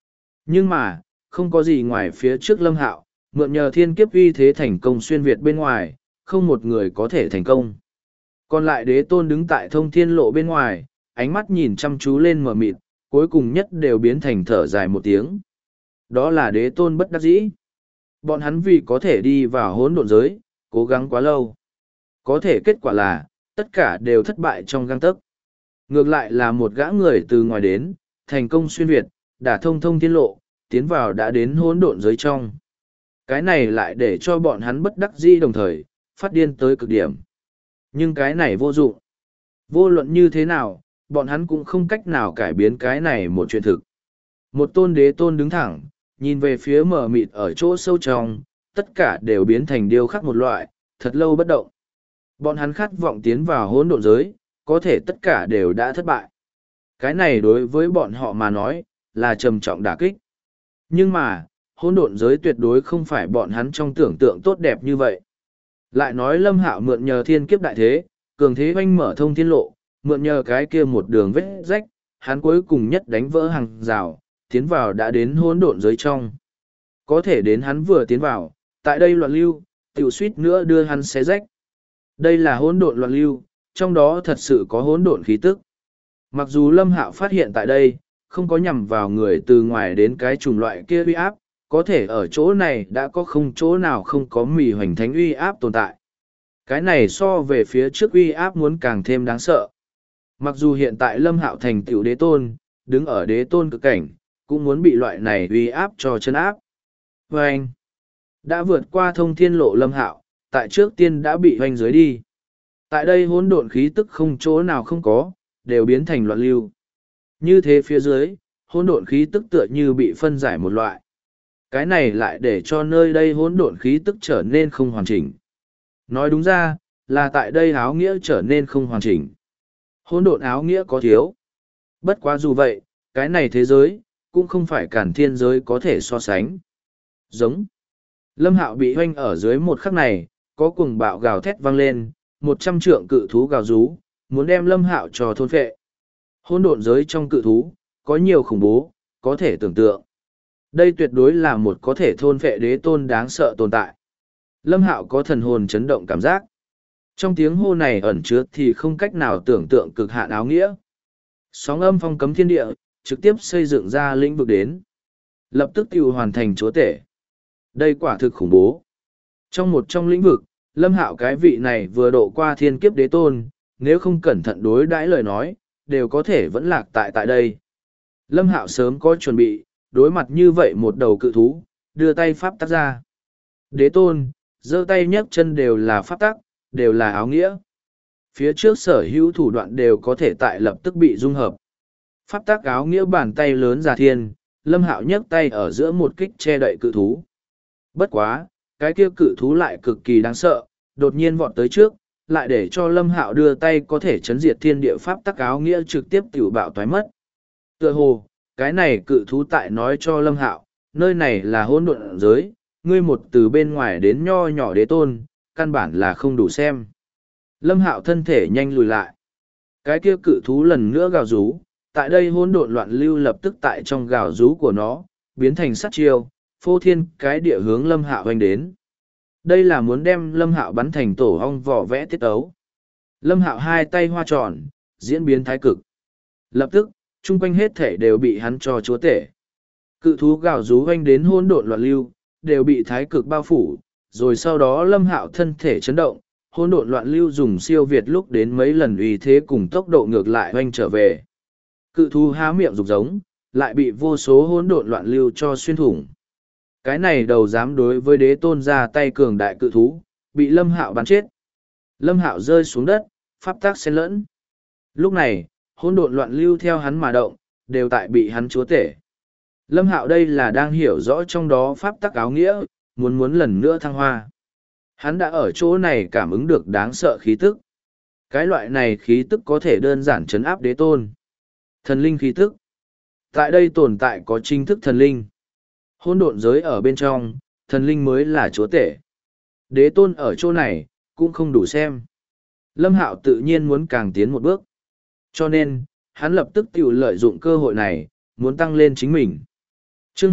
Nhưng mà, không có gì ngoài phía trước Lâm Hạo, mượn nhờ thiên kiếp uy thế thành công xuyên Việt bên ngoài, không một người có thể thành công. Còn lại đế tôn đứng tại thông thiên lộ bên ngoài, ánh mắt nhìn chăm chú lên mờ mịt, cuối cùng nhất đều biến thành thở dài một tiếng. Đó là đế tôn bất đắc dĩ. Bọn hắn vì có thể đi vào hỗn độn giới, cố gắng quá lâu. Có thể kết quả là, tất cả đều thất bại trong gang tấc. Ngược lại là một gã người từ ngoài đến, thành công xuyên Việt, đả thông thông thiên lộ, tiến vào đã đến hỗn độn giới trong. Cái này lại để cho bọn hắn bất đắc dĩ đồng thời, phát điên tới cực điểm. Nhưng cái này vô dụng. Vô luận như thế nào, bọn hắn cũng không cách nào cải biến cái này một chuyện thực. Một tôn đế tôn đứng thẳng, nhìn về phía mờ mịt ở chỗ sâu trong, tất cả đều biến thành điêu khắc một loại, thật lâu bất động. Bọn hắn khát vọng tiến vào hỗn độn giới, có thể tất cả đều đã thất bại. Cái này đối với bọn họ mà nói, là trầm trọng đả kích. Nhưng mà, hỗn độn giới tuyệt đối không phải bọn hắn trong tưởng tượng tốt đẹp như vậy. Lại nói Lâm Hạo mượn nhờ thiên kiếp đại thế, cường thế oanh mở thông thiên lộ, mượn nhờ cái kia một đường vết rách, hắn cuối cùng nhất đánh vỡ hàng rào, tiến vào đã đến hỗn độn giới trong. Có thể đến hắn vừa tiến vào, tại đây loạn lưu, tiểu suýt nữa đưa hắn xé rách. Đây là hỗn độn loạn lưu, trong đó thật sự có hỗn độn khí tức. Mặc dù Lâm Hạo phát hiện tại đây, không có nhằm vào người từ ngoài đến cái chủng loại kia uy áp, có thể ở chỗ này đã có không chỗ nào không có mì hoành thánh uy áp tồn tại. Cái này so về phía trước uy áp muốn càng thêm đáng sợ. Mặc dù hiện tại Lâm Hạo thành tựu đế tôn, đứng ở đế tôn cực cảnh, cũng muốn bị loại này uy áp cho chân áp. Và anh, đã vượt qua thông thiên lộ Lâm Hạo, tại trước tiên đã bị hoành dưới đi. Tại đây hỗn độn khí tức không chỗ nào không có, đều biến thành loạn lưu. Như thế phía dưới, hỗn độn khí tức tựa như bị phân giải một loại. Cái này lại để cho nơi đây hỗn độn khí tức trở nên không hoàn chỉnh. Nói đúng ra, là tại đây áo nghĩa trở nên không hoàn chỉnh. Hỗn độn áo nghĩa có thiếu. Bất quá dù vậy, cái này thế giới, cũng không phải cản thiên giới có thể so sánh. Giống. Lâm Hạo bị hoanh ở dưới một khắc này, có cuồng bạo gào thét vang lên, 100 trượng cự thú gào rú, muốn đem Lâm Hạo cho thôn phệ. Hỗn độn giới trong cự thú, có nhiều khủng bố, có thể tưởng tượng. Đây tuyệt đối là một có thể thôn phệ đế tôn đáng sợ tồn tại. Lâm Hạo có thần hồn chấn động cảm giác. Trong tiếng hô này ẩn chứa thì không cách nào tưởng tượng cực hạn áo nghĩa. Sóng âm phong cấm thiên địa, trực tiếp xây dựng ra lĩnh vực đến. Lập tức tiêu hoàn thành chúa tể. Đây quả thực khủng bố. Trong lĩnh vực, Lâm Hạo cái vị này vừa độ qua thiên kiếp đế tôn, nếu không cẩn thận đối đãi lời nói, đều có thể vẫn lạc tại đây. Lâm Hạo sớm có chuẩn bị, đối mặt như vậy một đầu cự thú, đưa tay pháp tắc ra. Đế tôn, giơ tay nhấc chân đều là pháp tắc, đều là áo nghĩa. Phía trước sở hữu thủ đoạn đều có thể tại lập tức bị dung hợp. Pháp tắc áo nghĩa bàn tay lớn ra thiên, Lâm Hạo nhấc tay ở giữa một kích che đậy cự thú. Bất quá, cái kia cự thú lại cực kỳ đáng sợ, đột nhiên vọt tới trước, lại để cho Lâm Hạo đưa tay có thể chấn diệt thiên địa pháp tắc áo nghĩa trực tiếp tiểu bạo toái mất. Tựa hồ, cái này cự thú tại nói cho Lâm Hạo, nơi này là hỗn độn giới, ngươi một từ bên ngoài đến nho nhỏ đế tôn, căn bản là không đủ xem. Lâm Hạo thân thể nhanh lùi lại. Cái kia cự thú lần nữa gào rú, tại đây hỗn độn loạn lưu lập tức tại trong gào rú của nó, biến thành sát chiêu, phô thiên cái địa hướng Lâm Hạo hoành đến. Đây là muốn đem Lâm Hạo bắn thành tổ ong vỏ vẽ tiết ấu. Lâm Hạo hai tay hoa tròn, diễn biến thái cực. Lập tức, chung quanh hết thể đều bị hắn cho chúa tể. Cự thú gào rú hoành đến hỗn độn loạn lưu, đều bị thái cực bao phủ, rồi sau đó Lâm Hạo thân thể chấn động, hỗn độn loạn lưu dùng siêu việt lúc đến mấy lần uy thế cùng tốc độ ngược lại hoành trở về. Cự thú há miệng rục giống, lại bị vô số hỗn độn loạn lưu cho xuyên thủng. Cái này đầu dám đối với đế tôn ra tay cường đại cự thú, bị Lâm Hạo bắn chết. Lâm Hạo rơi xuống đất, pháp tắc xen lẫn. Lúc này, hỗn độn loạn lưu theo hắn mà động, đều tại bị hắn chúa tể. Lâm Hạo đây là đang hiểu rõ trong đó pháp tắc áo nghĩa, muốn lần nữa thăng hoa. Hắn đã ở chỗ này cảm ứng được đáng sợ khí tức. Cái loại này khí tức có thể đơn giản trấn áp đế tôn. Thần linh khí tức. Tại đây tồn tại có chính thức thần linh. Hỗn độn giới ở bên trong, thần linh mới là chúa tể. Đế tôn ở chỗ này, cũng không đủ xem. Lâm Hạo tự nhiên muốn càng tiến một bước. Cho nên, hắn lập tức tự lợi dụng cơ hội này, muốn tăng lên chính mình. Chương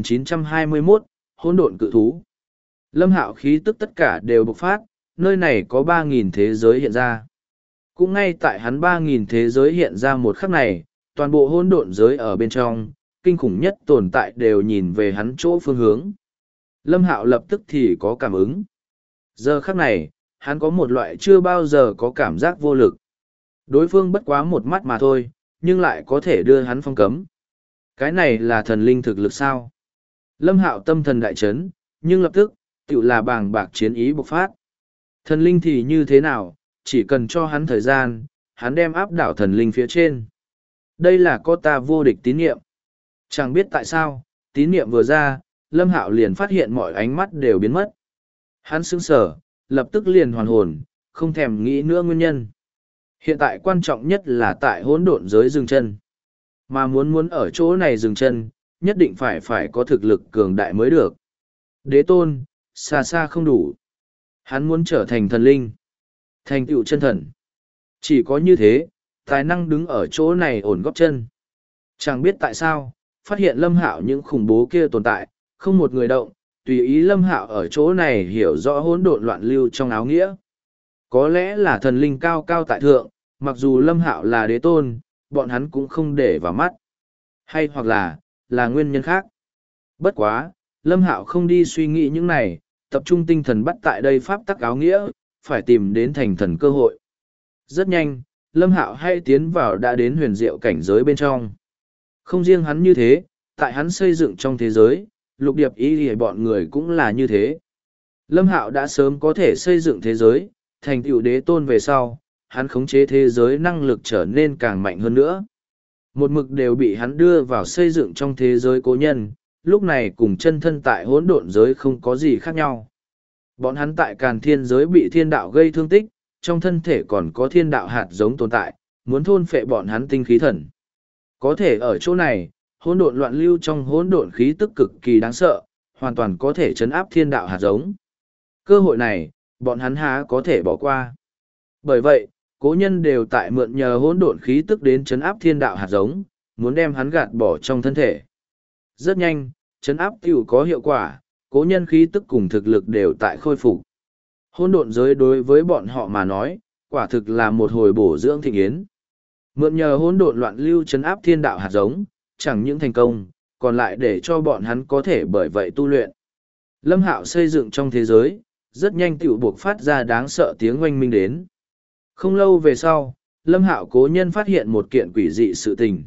2921, hỗn độn cự thú. Lâm Hạo khí tức tất cả đều bộc phát, nơi này có 3.000 thế giới hiện ra. Cũng ngay tại hắn 3.000 thế giới hiện ra một khắc này, toàn bộ hỗn độn giới ở bên trong, kinh khủng nhất tồn tại đều nhìn về hắn chỗ phương hướng. Lâm Hạo lập tức thì có cảm ứng. Giờ khắc này, hắn có một loại chưa bao giờ có cảm giác vô lực. Đối phương bất quá một mắt mà thôi, nhưng lại có thể đưa hắn phong cấm. Cái này là thần linh thực lực sao? Lâm Hạo tâm thần đại chấn, nhưng lập tức, tự là bàng bạc chiến ý bộc phát. Thần linh thì như thế nào, chỉ cần cho hắn thời gian, hắn đem áp đảo thần linh phía trên. Đây là có ta vô địch tín niệm. Chẳng biết tại sao, tín niệm vừa ra, Lâm Hạo liền phát hiện mọi ánh mắt đều biến mất. Hắn sững sờ, lập tức liền hoàn hồn, không thèm nghĩ nữa nguyên nhân. Hiện tại quan trọng nhất là tại hỗn độn giới dừng chân. Mà muốn ở chỗ này dừng chân, nhất định phải có thực lực cường đại mới được. Đế tôn, xa xa không đủ. Hắn muốn trở thành thần linh, thành tựu chân thần. Chỉ có như thế, tài năng đứng ở chỗ này ổn góp chân. Chẳng biết tại sao, phát hiện Lâm Hạo những khủng bố kia tồn tại, không một người động, tùy ý Lâm Hạo ở chỗ này hiểu rõ hỗn độn loạn lưu trong áo nghĩa. Có lẽ là thần linh cao cao tại thượng, mặc dù Lâm Hạo là đế tôn, bọn hắn cũng không để vào mắt. Hay hoặc là nguyên nhân khác. Bất quá, Lâm Hạo không đi suy nghĩ những này, tập trung tinh thần bắt tại đây pháp tắc áo nghĩa, phải tìm đến thành thần cơ hội. Rất nhanh, Lâm Hạo hay tiến vào đã đến huyền diệu cảnh giới bên trong. Không riêng hắn như thế, tại hắn xây dựng trong thế giới, lục điệp ý thì bọn người cũng là như thế. Lâm Hạo đã sớm có thể xây dựng thế giới, thành tựu đế tôn về sau, hắn khống chế thế giới năng lực trở nên càng mạnh hơn nữa. Một mực đều bị hắn đưa vào xây dựng trong thế giới cố nhân, lúc này cùng chân thân tại hỗn độn giới không có gì khác nhau. Bọn hắn tại Càn Thiên giới bị thiên đạo gây thương tích, trong thân thể còn có thiên đạo hạt giống tồn tại, muốn thôn phệ bọn hắn tinh khí thần. Có thể ở chỗ này, hỗn độn loạn lưu trong hỗn độn khí tức cực kỳ đáng sợ, hoàn toàn có thể chấn áp thiên đạo hạt giống. Cơ hội này, bọn hắn há có thể bỏ qua. Bởi vậy, cố nhân đều tại mượn nhờ hỗn độn khí tức đến chấn áp thiên đạo hạt giống, muốn đem hắn gạt bỏ trong thân thể. Rất nhanh, chấn áp tiểu có hiệu quả, cố nhân khí tức cùng thực lực đều tại khôi phục. Hỗn độn giới đối với bọn họ mà nói, quả thực là một hồi bổ dưỡng thịnh yến. Mượn nhờ hỗn độn loạn lưu chấn áp thiên đạo hạt giống, chẳng những thành công, còn lại để cho bọn hắn có thể bởi vậy tu luyện. Lâm Hạo xây dựng trong thế giới, rất nhanh tiểu buộc phát ra đáng sợ tiếng oanh minh đến. Không lâu về sau, Lâm Hạo cố nhân phát hiện một kiện quỷ dị sự tình.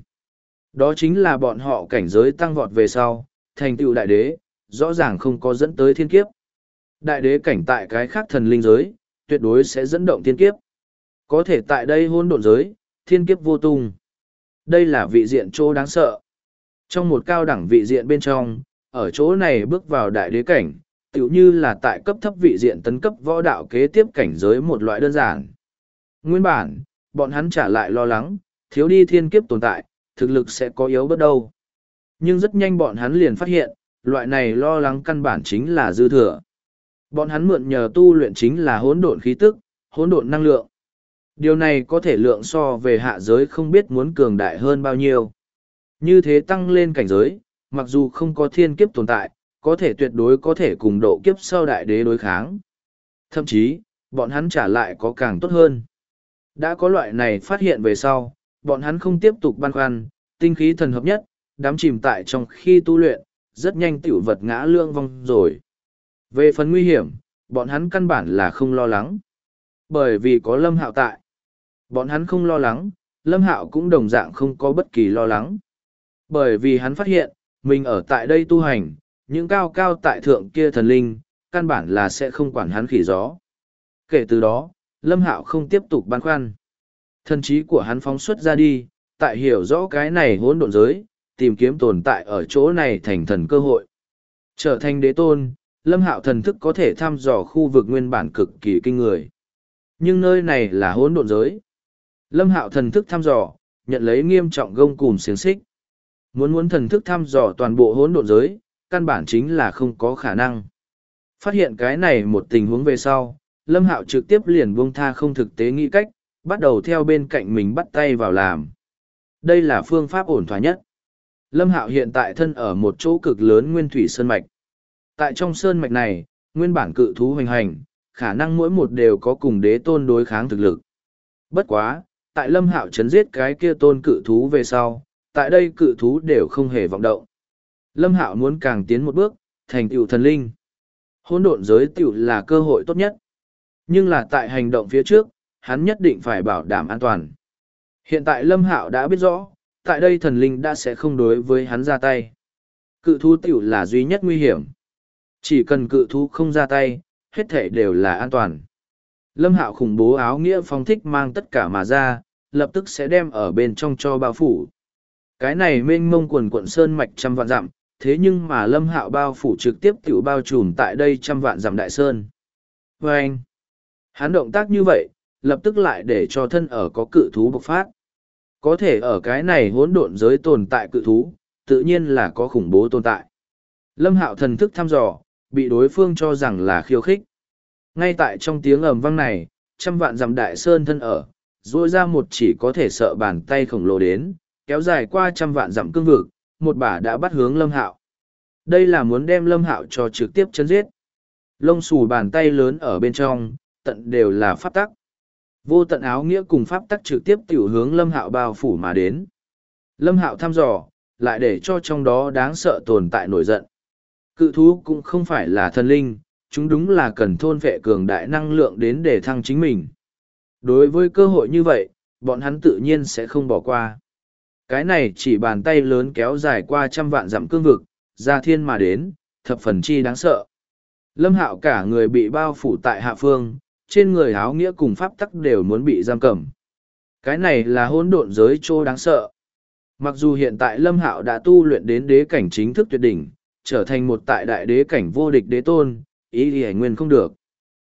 Đó chính là bọn họ cảnh giới tăng vọt về sau, thành tựu đại đế, rõ ràng không có dẫn tới thiên kiếp. Đại đế cảnh tại cái khác thần linh giới, tuyệt đối sẽ dẫn động thiên kiếp. Có thể tại đây hỗn độn giới, thiên kiếp vô tung. Đây là vị diện chỗ đáng sợ. Trong một cao đẳng vị diện bên trong, ở chỗ này bước vào đại đế cảnh, tựu như là tại cấp thấp vị diện tấn cấp võ đạo kế tiếp cảnh giới một loại đơn giản. Nguyên bản, bọn hắn trả lại lo lắng, thiếu đi thiên kiếp tồn tại, thực lực sẽ có yếu bớt đâu. Nhưng rất nhanh bọn hắn liền phát hiện, loại này lo lắng căn bản chính là dư thừa. Bọn hắn mượn nhờ tu luyện chính là hỗn độn khí tức, hỗn độn năng lượng. Điều này có thể lượng so về hạ giới không biết muốn cường đại hơn bao nhiêu. Như thế tăng lên cảnh giới, mặc dù không có thiên kiếp tồn tại, có thể tuyệt đối có thể cùng độ kiếp sau đại đế đối kháng. Thậm chí, bọn hắn trả lại có càng tốt hơn. Đã có loại này phát hiện về sau, bọn hắn không tiếp tục băn khoăn, tinh khí thần hợp nhất, đám chìm tại trong khi tu luyện, rất nhanh tiểu vật ngã lương vong rồi. Về phần nguy hiểm, bọn hắn căn bản là không lo lắng. Bởi vì có Lâm Hạo tại. Bọn hắn không lo lắng, Lâm Hạo cũng đồng dạng không có bất kỳ lo lắng. Bởi vì hắn phát hiện, mình ở tại đây tu hành, những cao cao tại thượng kia thần linh, căn bản là sẽ không quản hắn khỉ gió. Kể từ đó, Lâm Hạo không tiếp tục băn khoăn. Thần trí của hắn phóng xuất ra đi, tại hiểu rõ cái này hỗn độn giới, tìm kiếm tồn tại ở chỗ này thành thần cơ hội. Trở thành đế tôn, Lâm Hạo thần thức có thể thăm dò khu vực nguyên bản cực kỳ kinh người. Nhưng nơi này là hỗn độn giới. Lâm Hạo thần thức thăm dò, nhận lấy nghiêm trọng gông cùm xiềng xích. Muốn thần thức thăm dò toàn bộ hỗn độn giới, căn bản chính là không có khả năng. Phát hiện cái này một tình huống về sau, Lâm Hạo trực tiếp liền buông tha không thực tế nghĩ cách, bắt đầu theo bên cạnh mình bắt tay vào làm. Đây là phương pháp ổn thỏa nhất. Lâm Hạo hiện tại thân ở một chỗ cực lớn nguyên thủy sơn mạch. Tại trong sơn mạch này, nguyên bản cự thú hoành hành, khả năng mỗi một đều có cùng đế tôn đối kháng thực lực. Bất quá, tại Lâm Hạo chấn giết cái kia tôn cự thú về sau, tại đây cự thú đều không hề vọng động. Lâm Hạo muốn càng tiến một bước, thành tựu thần linh. Hỗn độn giới tựu là cơ hội tốt nhất. Nhưng là tại hành động phía trước, hắn nhất định phải bảo đảm an toàn. Hiện tại Lâm Hạo đã biết rõ, tại đây thần linh đã sẽ không đối với hắn ra tay. Cự thú tựu là duy nhất nguy hiểm. Chỉ cần cự thú không ra tay, hết thể đều là an toàn. Lâm Hạo khủng bố áo nghĩa phong thích mang tất cả mà ra, lập tức sẽ đem ở bên trong cho bao phủ. Cái này mênh mông quần quận sơn mạch trăm vạn dặm, thế nhưng mà Lâm Hạo bao phủ trực tiếp tiểu bao trùm tại đây trăm vạn dặm đại sơn. Và anh, hắn động tác như vậy, lập tức lại để cho thân ở có cự thú bộc phát. Có thể ở cái này hỗn độn giới tồn tại cự thú, tự nhiên là có khủng bố tồn tại. Lâm Hạo thần thức thăm dò, bị đối phương cho rằng là khiêu khích. Ngay tại trong tiếng ầm vang này, trăm vạn dặm đại sơn thân ở, duỗi ra một chỉ có thể sợ bàn tay khổng lồ đến, kéo dài qua trăm vạn dặm cương vực, một bả đã bắt hướng Lâm Hạo. Đây là muốn đem Lâm Hạo cho trực tiếp chấn giết. Lông xù bàn tay lớn ở bên trong, tận đều là pháp tắc. Vô tận áo nghĩa cùng pháp tắc trực tiếp tiểu hướng Lâm Hạo bao phủ mà đến. Lâm Hạo thăm dò, lại để cho trong đó đáng sợ tồn tại nổi giận. Cự thú cũng không phải là thần linh, chúng đúng là cần thôn vệ cường đại năng lượng đến để thăng chính mình. Đối với cơ hội như vậy, bọn hắn tự nhiên sẽ không bỏ qua. Cái này chỉ bàn tay lớn kéo dài qua trăm vạn dặm cương vực, ra thiên mà đến, thập phần chi đáng sợ. Lâm Hạo cả người bị bao phủ tại hạ phương, trên người áo nghĩa cùng pháp tắc đều muốn bị giam cầm. Cái này là hỗn độn giới trô đáng sợ. Mặc dù hiện tại Lâm Hạo đã tu luyện đến đế cảnh chính thức tuyệt đỉnh, trở thành một tại đại đế cảnh vô địch đế tôn, ý thì hành nguyên không được.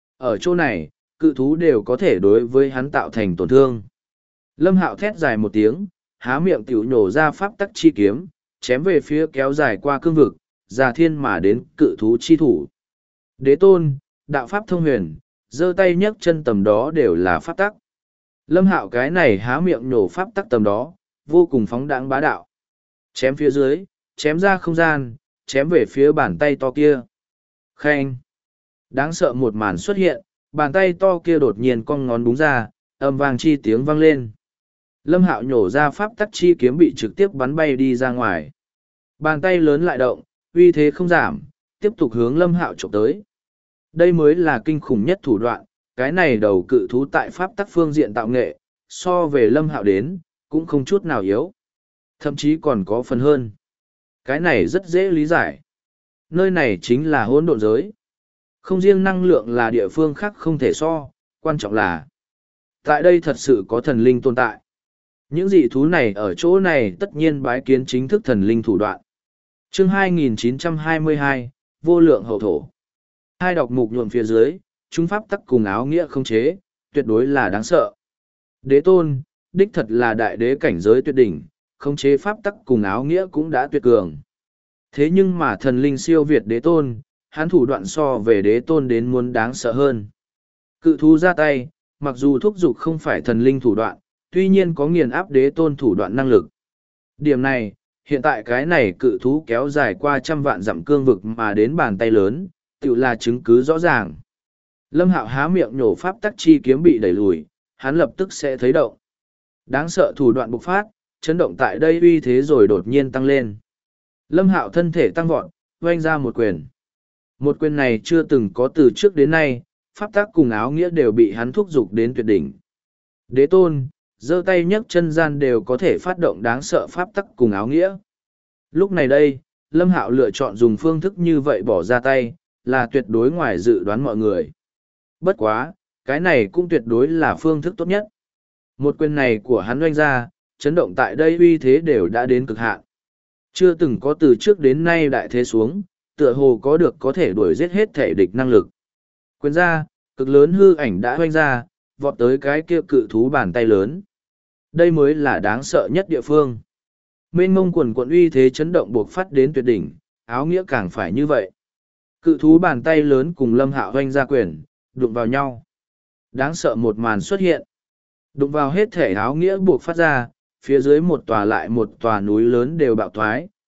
Ở chỗ này, cự thú đều có thể đối với hắn tạo thành tổn thương. Lâm Hạo thét dài một tiếng, há miệng tiểu nhổ ra pháp tắc chi kiếm, chém về phía kéo dài qua cương vực, ra thiên mà đến cự thú chi thủ. Đế tôn, đạo pháp thông huyền, giơ tay nhấc chân tầm đó đều là pháp tắc. Lâm Hạo cái này há miệng nhổ pháp tắc tầm đó, vô cùng phóng đãng bá đạo. Chém phía dưới, chém ra không gian, chém về phía bàn tay to kia. Khen! Đáng sợ một màn xuất hiện, bàn tay to kia đột nhiên cong ngón búng ra, âm vang chi tiếng vang lên. Lâm Hạo nhổ ra pháp tắc chi kiếm bị trực tiếp bắn bay đi ra ngoài. Bàn tay lớn lại động, uy thế không giảm, tiếp tục hướng Lâm Hạo chụp tới. Đây mới là kinh khủng nhất thủ đoạn, cái này đầu cự thú tại pháp tắc phương diện tạo nghệ, so về Lâm Hạo đến, cũng không chút nào yếu. Thậm chí còn có phần hơn. Cái này rất dễ lý giải. Nơi này chính là hỗn độn giới. Không riêng năng lượng là địa phương khác không thể so, quan trọng là tại đây thật sự có thần linh tồn tại. Những dị thú này ở chỗ này tất nhiên bái kiến chính thức thần linh thủ đoạn. Chương 2922, vô lượng hậu thổ. Hai đọc mục nhuộm phía dưới, chúng pháp tắc cùng áo nghĩa không chế, tuyệt đối là đáng sợ. Đế tôn, đích thật là đại đế cảnh giới tuyệt đỉnh, không chế pháp tắc cùng áo nghĩa cũng đã tuyệt cường. Thế nhưng mà thần linh siêu việt đế tôn, hắn thủ đoạn so về đế tôn đến muốn đáng sợ hơn. Cự thú ra tay, mặc dù thúc giục không phải thần linh thủ đoạn, tuy nhiên có nghiền áp đế tôn thủ đoạn năng lực. Điểm này, hiện tại cái này cự thú kéo dài qua trăm vạn dặm cương vực mà đến bàn tay lớn, tự là chứng cứ rõ ràng. Lâm Hạo há miệng nhổ pháp tắc chi kiếm bị đẩy lùi, hắn lập tức sẽ thấy động. Đáng sợ thủ đoạn bộc phát, chấn động tại đây uy thế rồi đột nhiên tăng lên. Lâm Hạo thân thể tăng vọt, oanh ra một quyền. Một quyền này chưa từng có từ trước đến nay, pháp tắc cùng áo nghĩa đều bị hắn thúc giục đến tuyệt đỉnh. Đế tôn, giơ tay nhấc chân gian đều có thể phát động đáng sợ pháp tắc cùng áo nghĩa. Lúc này đây, Lâm Hạo lựa chọn dùng phương thức như vậy bỏ ra tay, là tuyệt đối ngoài dự đoán mọi người. Bất quá, cái này cũng tuyệt đối là phương thức tốt nhất. Một quyền này của hắn oanh ra, chấn động tại đây uy thế đều đã đến cực hạn. Chưa từng có từ trước đến nay đại thế xuống, tựa hồ có được có thể đuổi giết hết thể địch năng lực. Quyền ra, cực lớn hư ảnh đã oanh ra, vọt tới cái kia cự thú bàn tay lớn. Đây mới là đáng sợ nhất địa phương. Mênh mông quần quận uy thế chấn động buộc phát đến tuyệt đỉnh, áo nghĩa càng phải như vậy. Cự thú bàn tay lớn cùng Lâm Hạo oanh ra quyền, đụng vào nhau. Đáng sợ một màn xuất hiện. Đụng vào hết thể áo nghĩa buộc phát ra, phía dưới một tòa lại một tòa núi lớn đều bạo thoái,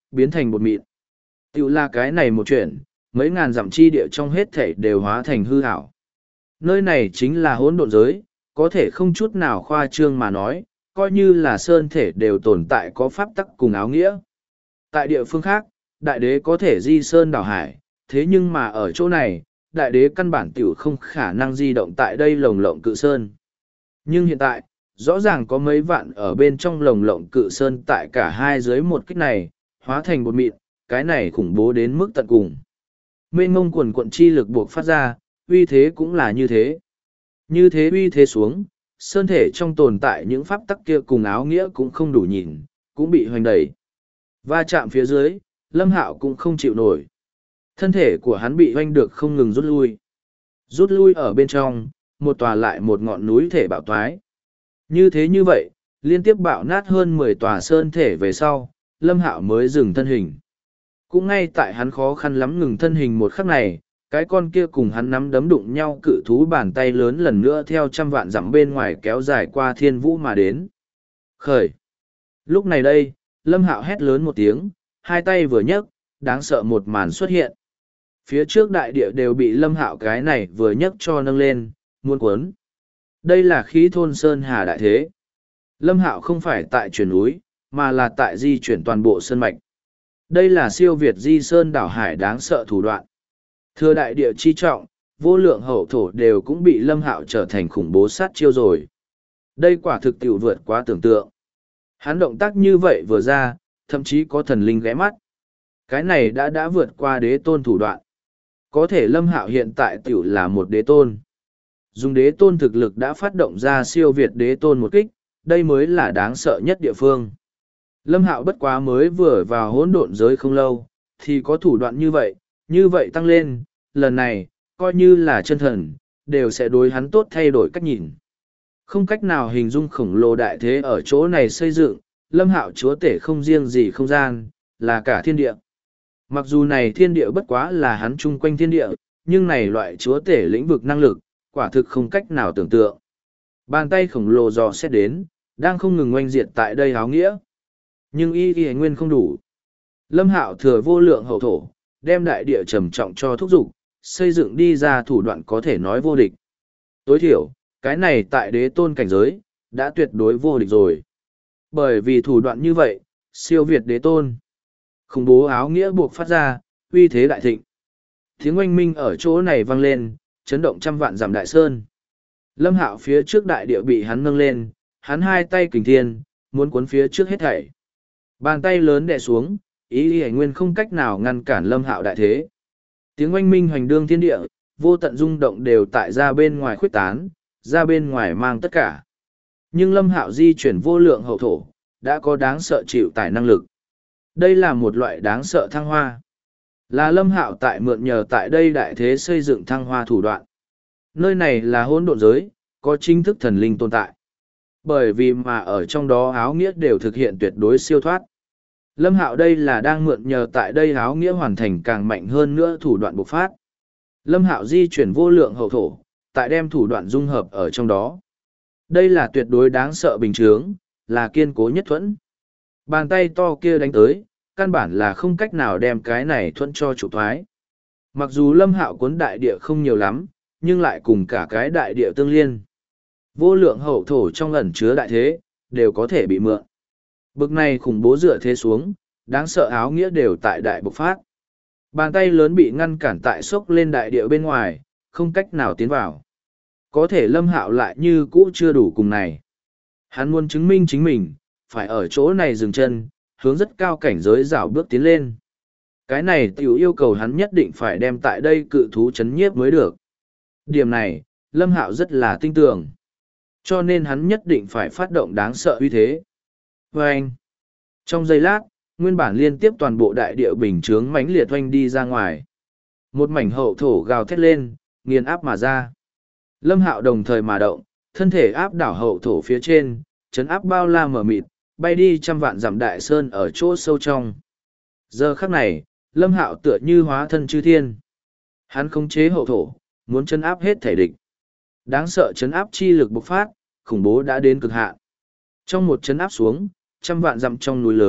biến thành bột mịn. Tiểu là cái này một chuyện, mấy ngàn dặm chi địa trong hết thể đều hóa thành hư ảo. Nơi này chính là hỗn độn giới, có thể không chút nào khoa trương mà nói, coi như là sơn thể đều tồn tại có pháp tắc cùng áo nghĩa. Tại địa phương khác, đại đế có thể di sơn đảo hải, thế nhưng mà ở chỗ này, đại đế căn bản tiểu không khả năng di động tại đây lồng lộng cự sơn. Nhưng hiện tại, rõ ràng có mấy vạn ở bên trong lồng lộng cự sơn tại cả hai dưới một kích này, hóa thành bột mịn, cái này khủng bố đến mức tận cùng. Mênh mông quần quận chi lực buộc phát ra, uy thế cũng là như thế. Như thế uy thế xuống, sơn thể trong tồn tại những pháp tắc kia cùng áo nghĩa cũng không đủ nhìn, cũng bị hoành đẩy. Va chạm phía dưới, Lâm Hạo cũng không chịu nổi. Thân thể của hắn bị hoành được không ngừng rút lui. Rút lui ở bên trong, một tòa lại một ngọn núi thể bạo toái. Như thế như vậy, liên tiếp bạo nát hơn 10 tòa sơn thể về sau, Lâm Hạo mới dừng thân hình. Cũng ngay tại hắn khó khăn lắm ngừng thân hình một khắc này, cái con kia cùng hắn nắm đấm đụng nhau cự thú bàn tay lớn lần nữa theo trăm vạn dặm bên ngoài kéo dài qua thiên vũ mà đến. Khởi! Lúc này đây, Lâm Hạo hét lớn một tiếng, hai tay vừa nhấc, đáng sợ một màn xuất hiện. Phía trước đại địa đều bị Lâm Hạo cái này vừa nhấc cho nâng lên, muôn cuốn. Đây là khí thôn sơn hà đại thế. Lâm Hạo không phải tại chuyển núi, mà là tại di chuyển toàn bộ sơn mạch. Đây là siêu việt di sơn đảo hải đáng sợ thủ đoạn. Thừa đại địa chi trọng, vô lượng hậu thổ đều cũng bị Lâm Hạo trở thành khủng bố sát chiêu rồi. Đây quả thực tiểu vượt quá tưởng tượng. Hắn động tác như vậy vừa ra, thậm chí có thần linh ghé mắt. Cái này đã vượt qua đế tôn thủ đoạn. Có thể Lâm Hạo hiện tại tiểu là một đế tôn. Dùng đế tôn thực lực đã phát động ra siêu việt đế tôn một kích, đây mới là đáng sợ nhất địa phương. Lâm Hạo bất quá mới vừa vào hỗn độn giới không lâu, thì có thủ đoạn như vậy tăng lên, lần này, coi như là chân thần, đều sẽ đối hắn tốt thay đổi cách nhìn. Không cách nào hình dung khổng lồ đại thế ở chỗ này xây dựng, Lâm Hạo chúa tể không riêng gì không gian, là cả thiên địa. Mặc dù này thiên địa bất quá là hắn chung quanh thiên địa, nhưng này loại chúa tể lĩnh vực năng lực, quả thực không cách nào tưởng tượng. Bàn tay khổng lồ dò xét đến, đang không ngừng oanh diệt tại đây áo nghĩa. Nhưng y nguyên không đủ. Lâm Hạo thừa vô lượng hậu thổ, đem đại địa trầm trọng cho thúc dục, xây dựng đi ra thủ đoạn có thể nói vô địch. Tối thiểu, cái này tại đế tôn cảnh giới, đã tuyệt đối vô địch rồi. Bởi vì thủ đoạn như vậy, siêu việt đế tôn. Khủng bố áo nghĩa buộc phát ra, uy thế đại thịnh. Tiếng oanh minh ở chỗ này vang lên, chấn động trăm vạn dặm đại sơn. Lâm Hạo phía trước đại địa bị hắn nâng lên, hắn hai tay kình thiên, muốn cuốn phía trước hết thảy. Bàn tay lớn đè xuống, ý y nguyên không cách nào ngăn cản Lâm Hạo đại thế. Tiếng oanh minh hoành đương thiên địa, vô tận rung động đều tại ra bên ngoài khuếch tán, ra bên ngoài mang tất cả. Nhưng Lâm Hạo di chuyển vô lượng hậu thổ, đã có đáng sợ chịu tải năng lực. Đây là một loại đáng sợ thăng hoa. Là Lâm Hạo tại mượn nhờ tại đây đại thế xây dựng thăng hoa thủ đoạn. Nơi này là hỗn độn giới, có chính thức thần linh tồn tại. Bởi vì mà ở trong đó áo nghĩa đều thực hiện tuyệt đối siêu thoát. Lâm Hạo đây là đang mượn nhờ tại đây áo nghĩa hoàn thành càng mạnh hơn nữa thủ đoạn bộc phát. Lâm Hạo di chuyển vô lượng hậu thổ, tại đem thủ đoạn dung hợp ở trong đó. Đây là tuyệt đối đáng sợ bình chướng, là kiên cố nhất thuẫn. Bàn tay to kia đánh tới, căn bản là không cách nào đem cái này thuẫn cho chủ thoái. Mặc dù Lâm Hạo cuốn đại địa không nhiều lắm, nhưng lại cùng cả cái đại địa tương liên. Vô lượng hậu thổ trong ẩn chứa đại thế, đều có thể bị mượn. Bực này khủng bố dựa thế xuống, đáng sợ áo nghĩa đều tại đại bộc phát. Bàn tay lớn bị ngăn cản tại sốc lên đại địa bên ngoài, không cách nào tiến vào. Có thể Lâm Hạo lại như cũ chưa đủ cùng này. Hắn muốn chứng minh chính mình, phải ở chỗ này dừng chân, hướng rất cao cảnh giới rảo bước tiến lên. Cái này tiểu yêu cầu hắn nhất định phải đem tại đây cự thú chấn nhiếp mới được. Điểm này, Lâm Hạo rất là tin tưởng. Cho nên hắn nhất định phải phát động đáng sợ uy thế. Và anh, trong giây lát, nguyên bản liên tiếp toàn bộ đại địa bình chướng mãnh liệt oanh đi ra ngoài. Một mảnh hậu thổ gào thét lên, nghiền áp mà ra. Lâm Hạo đồng thời mà động, thân thể áp đảo hậu thổ phía trên, chấn áp bao la mở mịt, bay đi trăm vạn dặm đại sơn ở chỗ sâu trong. Giờ khắc này, Lâm Hạo tựa như hóa thân chư thiên. Hắn khống chế hậu thổ, muốn chấn áp hết thể địch. Đáng sợ chấn áp chi lực bộc phát, khủng bố đã đến cực hạn. Trong một chấn áp xuống, trăm vạn dặm trong núi lớn,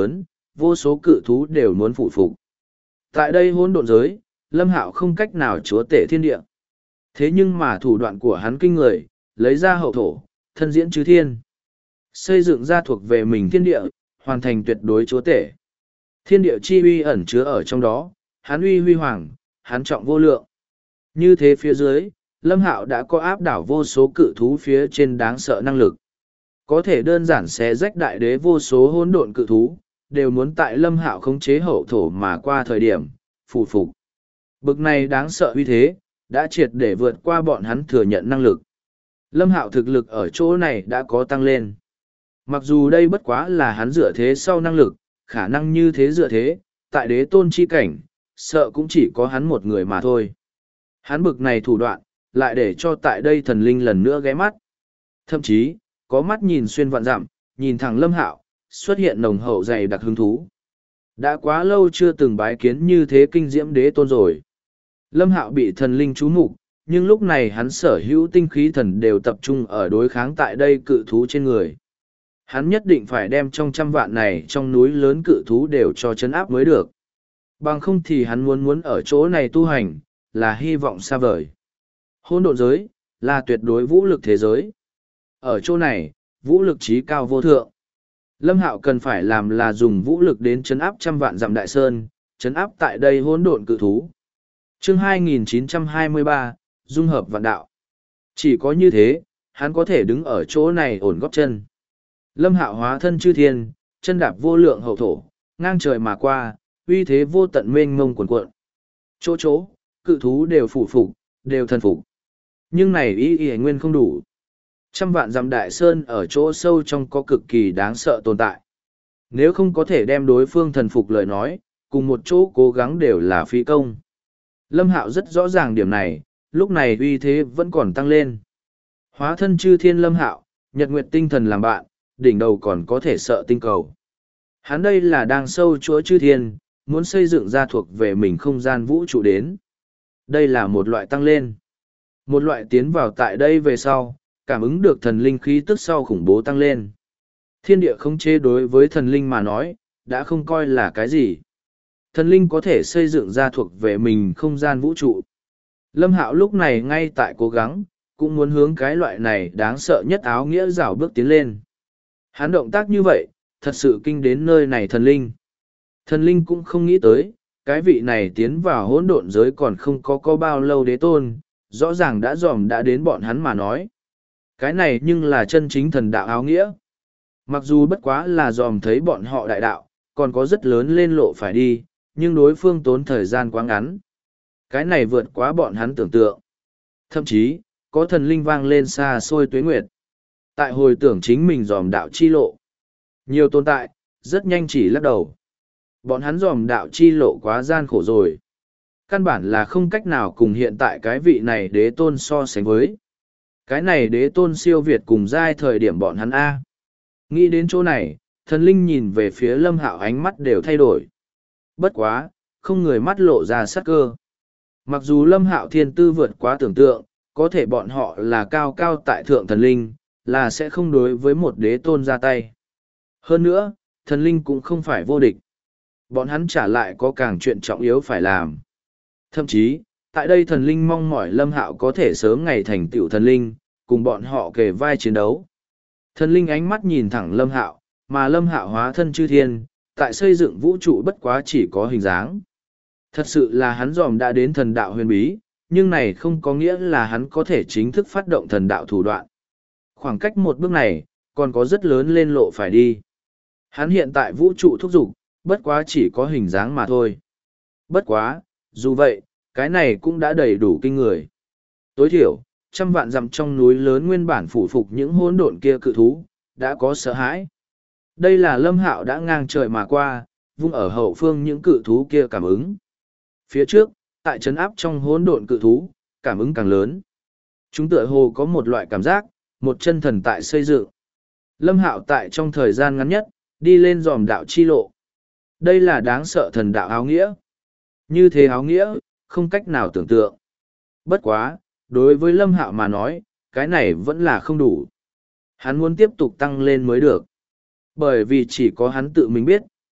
vô số cự thú đều muốn phụ phục. Tại đây hỗn độn giới, Lâm Hạo không cách nào chúa tể thiên địa. Thế nhưng mà thủ đoạn của hắn kinh người, lấy ra hậu thổ, thân diễn chư thiên. Xây dựng ra thuộc về mình thiên địa, hoàn thành tuyệt đối chúa tể. Thiên địa chi uy ẩn chứa ở trong đó, hắn uy huy hoàng, hắn trọng vô lượng. Như thế phía dưới, Lâm Hạo đã có áp đảo vô số cự thú phía trên đáng sợ năng lực. Có thể đơn giản xé rách đại đế vô số hỗn độn cự thú, đều muốn tại Lâm Hạo khống chế hậu thổ mà qua thời điểm, phù phục. Bực này đáng sợ uy thế, đã triệt để vượt qua bọn hắn thừa nhận năng lực. Lâm Hạo thực lực ở chỗ này đã có tăng lên. Mặc dù đây bất quá là hắn dựa thế sau năng lực, khả năng như thế dựa thế, tại đế tôn chi cảnh, sợ cũng chỉ có hắn một người mà thôi. Hắn bực này thủ đoạn, lại để cho tại đây thần linh lần nữa ghé mắt. Thậm chí, có mắt nhìn xuyên vạn dặm, nhìn thẳng Lâm Hạo, xuất hiện nồng hậu dày đặc hứng thú. Đã quá lâu chưa từng bái kiến như thế kinh diễm đế tôn rồi. Lâm Hạo bị thần linh chú mục, nhưng lúc này hắn sở hữu tinh khí thần đều tập trung ở đối kháng tại đây cự thú trên người. Hắn nhất định phải đem trong trăm vạn này trong núi lớn cự thú đều cho chấn áp mới được. Bằng không thì hắn muốn ở chỗ này tu hành, là hy vọng xa vời. Hỗn độn giới, là tuyệt đối vũ lực thế giới. Ở chỗ này, vũ lực trí cao vô thượng. Lâm Hạo cần phải làm là dùng vũ lực đến chấn áp trăm vạn dặm đại sơn, chấn áp tại đây hỗn độn cự thú. Chương 2923, Dung hợp vạn đạo. Chỉ có như thế, hắn có thể đứng ở chỗ này ổn góp chân. Lâm Hạo hóa thân chư thiên, chân đạp vô lượng hậu thổ, ngang trời mà qua, uy thế vô tận mênh mông cuồn cuộn. Chỗ chỗ, cự thú đều phủ phục, đều thần phục. Nhưng này ý nguyên không đủ. Trăm vạn dặm đại sơn ở chỗ sâu trong có cực kỳ đáng sợ tồn tại. Nếu không có thể đem đối phương thần phục lời nói, cùng một chỗ cố gắng đều là phí công. Lâm Hạo rất rõ ràng điểm này, lúc này uy thế vẫn còn tăng lên. Hóa thân chư thiên Lâm Hạo, nhật nguyệt tinh thần làm bạn, đỉnh đầu còn có thể sợ tinh cầu. Hắn đây là đang sâu chúa chư thiên, muốn xây dựng ra thuộc về mình không gian vũ trụ đến. Đây là một loại tăng lên. Một loại tiến vào tại đây về sau, cảm ứng được thần linh khí tức sau khủng bố tăng lên. Thiên địa không chế đối với thần linh mà nói, đã không coi là cái gì. Thần linh có thể xây dựng ra thuộc về mình không gian vũ trụ. Lâm Hạo lúc này ngay tại cố gắng, cũng muốn hướng cái loại này đáng sợ nhất áo nghĩa rảo bước tiến lên. Hắn động tác như vậy, thật sự kinh đến nơi này thần linh. Thần linh cũng không nghĩ tới, cái vị này tiến vào hỗn độn giới còn không có bao lâu đế tôn, rõ ràng đã đến bọn hắn mà nói. Cái này nhưng là chân chính thần đạo áo nghĩa. Mặc dù bất quá là dòm thấy bọn họ đại đạo, còn có rất lớn lên lộ phải đi, nhưng đối phương tốn thời gian quá ngắn. Cái này vượt quá bọn hắn tưởng tượng. Thậm chí, có thần linh vang lên xa xôi tuế nguyệt. Tại hồi tưởng chính mình dòm đạo chi lộ. Nhiều tồn tại, rất nhanh chỉ lắc đầu. Bọn hắn dòm đạo chi lộ quá gian khổ rồi. Căn bản là không cách nào cùng hiện tại cái vị này đế tôn so sánh với. Cái này đế tôn siêu việt cùng giai thời điểm bọn hắn A. Nghĩ đến chỗ này, thần linh nhìn về phía Lâm Hạo ánh mắt đều thay đổi. Bất quá, không người mắt lộ ra sắc cơ. Mặc dù Lâm Hạo thiên tư vượt quá tưởng tượng, có thể bọn họ là cao cao tại thượng thần linh, là sẽ không đối với một đế tôn ra tay. Hơn nữa, thần linh cũng không phải vô địch. Bọn hắn trả lại có càng chuyện trọng yếu phải làm. Thậm chí, tại đây thần linh mong mỏi Lâm Hạo có thể sớm ngày thành tựu thần linh, cùng bọn họ kề vai chiến đấu. Thần linh ánh mắt nhìn thẳng Lâm Hạo, mà Lâm Hạo hóa thân chư thiên, tại xây dựng vũ trụ bất quá chỉ có hình dáng. Thật sự là hắn dòm đã đến thần đạo huyền bí, nhưng này không có nghĩa là hắn có thể chính thức phát động thần đạo thủ đoạn. Khoảng cách một bước này, còn có rất lớn lên lộ phải đi. Hắn hiện tại vũ trụ thúc giục, bất quá chỉ có hình dáng mà thôi. Bất quá, dù vậy, cái này cũng đã đầy đủ kinh người. Tối thiểu, trăm vạn dặm trong núi lớn nguyên bản phủ phục những hỗn độn kia cự thú, đã có sợ hãi. Đây là Lâm Hạo đã ngang trời mà qua, vung ở hậu phương những cự thú kia cảm ứng. Phía trước, tại trấn áp trong hỗn độn cự thú, cảm ứng càng lớn. Chúng tựa hồ có một loại cảm giác, một chân thần tại xây dựng. Lâm Hạo tại trong thời gian ngắn nhất, đi lên dòm đạo chi lộ. Đây là đáng sợ thần đạo áo nghĩa. Như thế áo nghĩa, không cách nào tưởng tượng. Bất quá, đối với Lâm Hạo mà nói, cái này vẫn là không đủ. Hắn muốn tiếp tục tăng lên mới được. Bởi vì chỉ có hắn tự mình biết,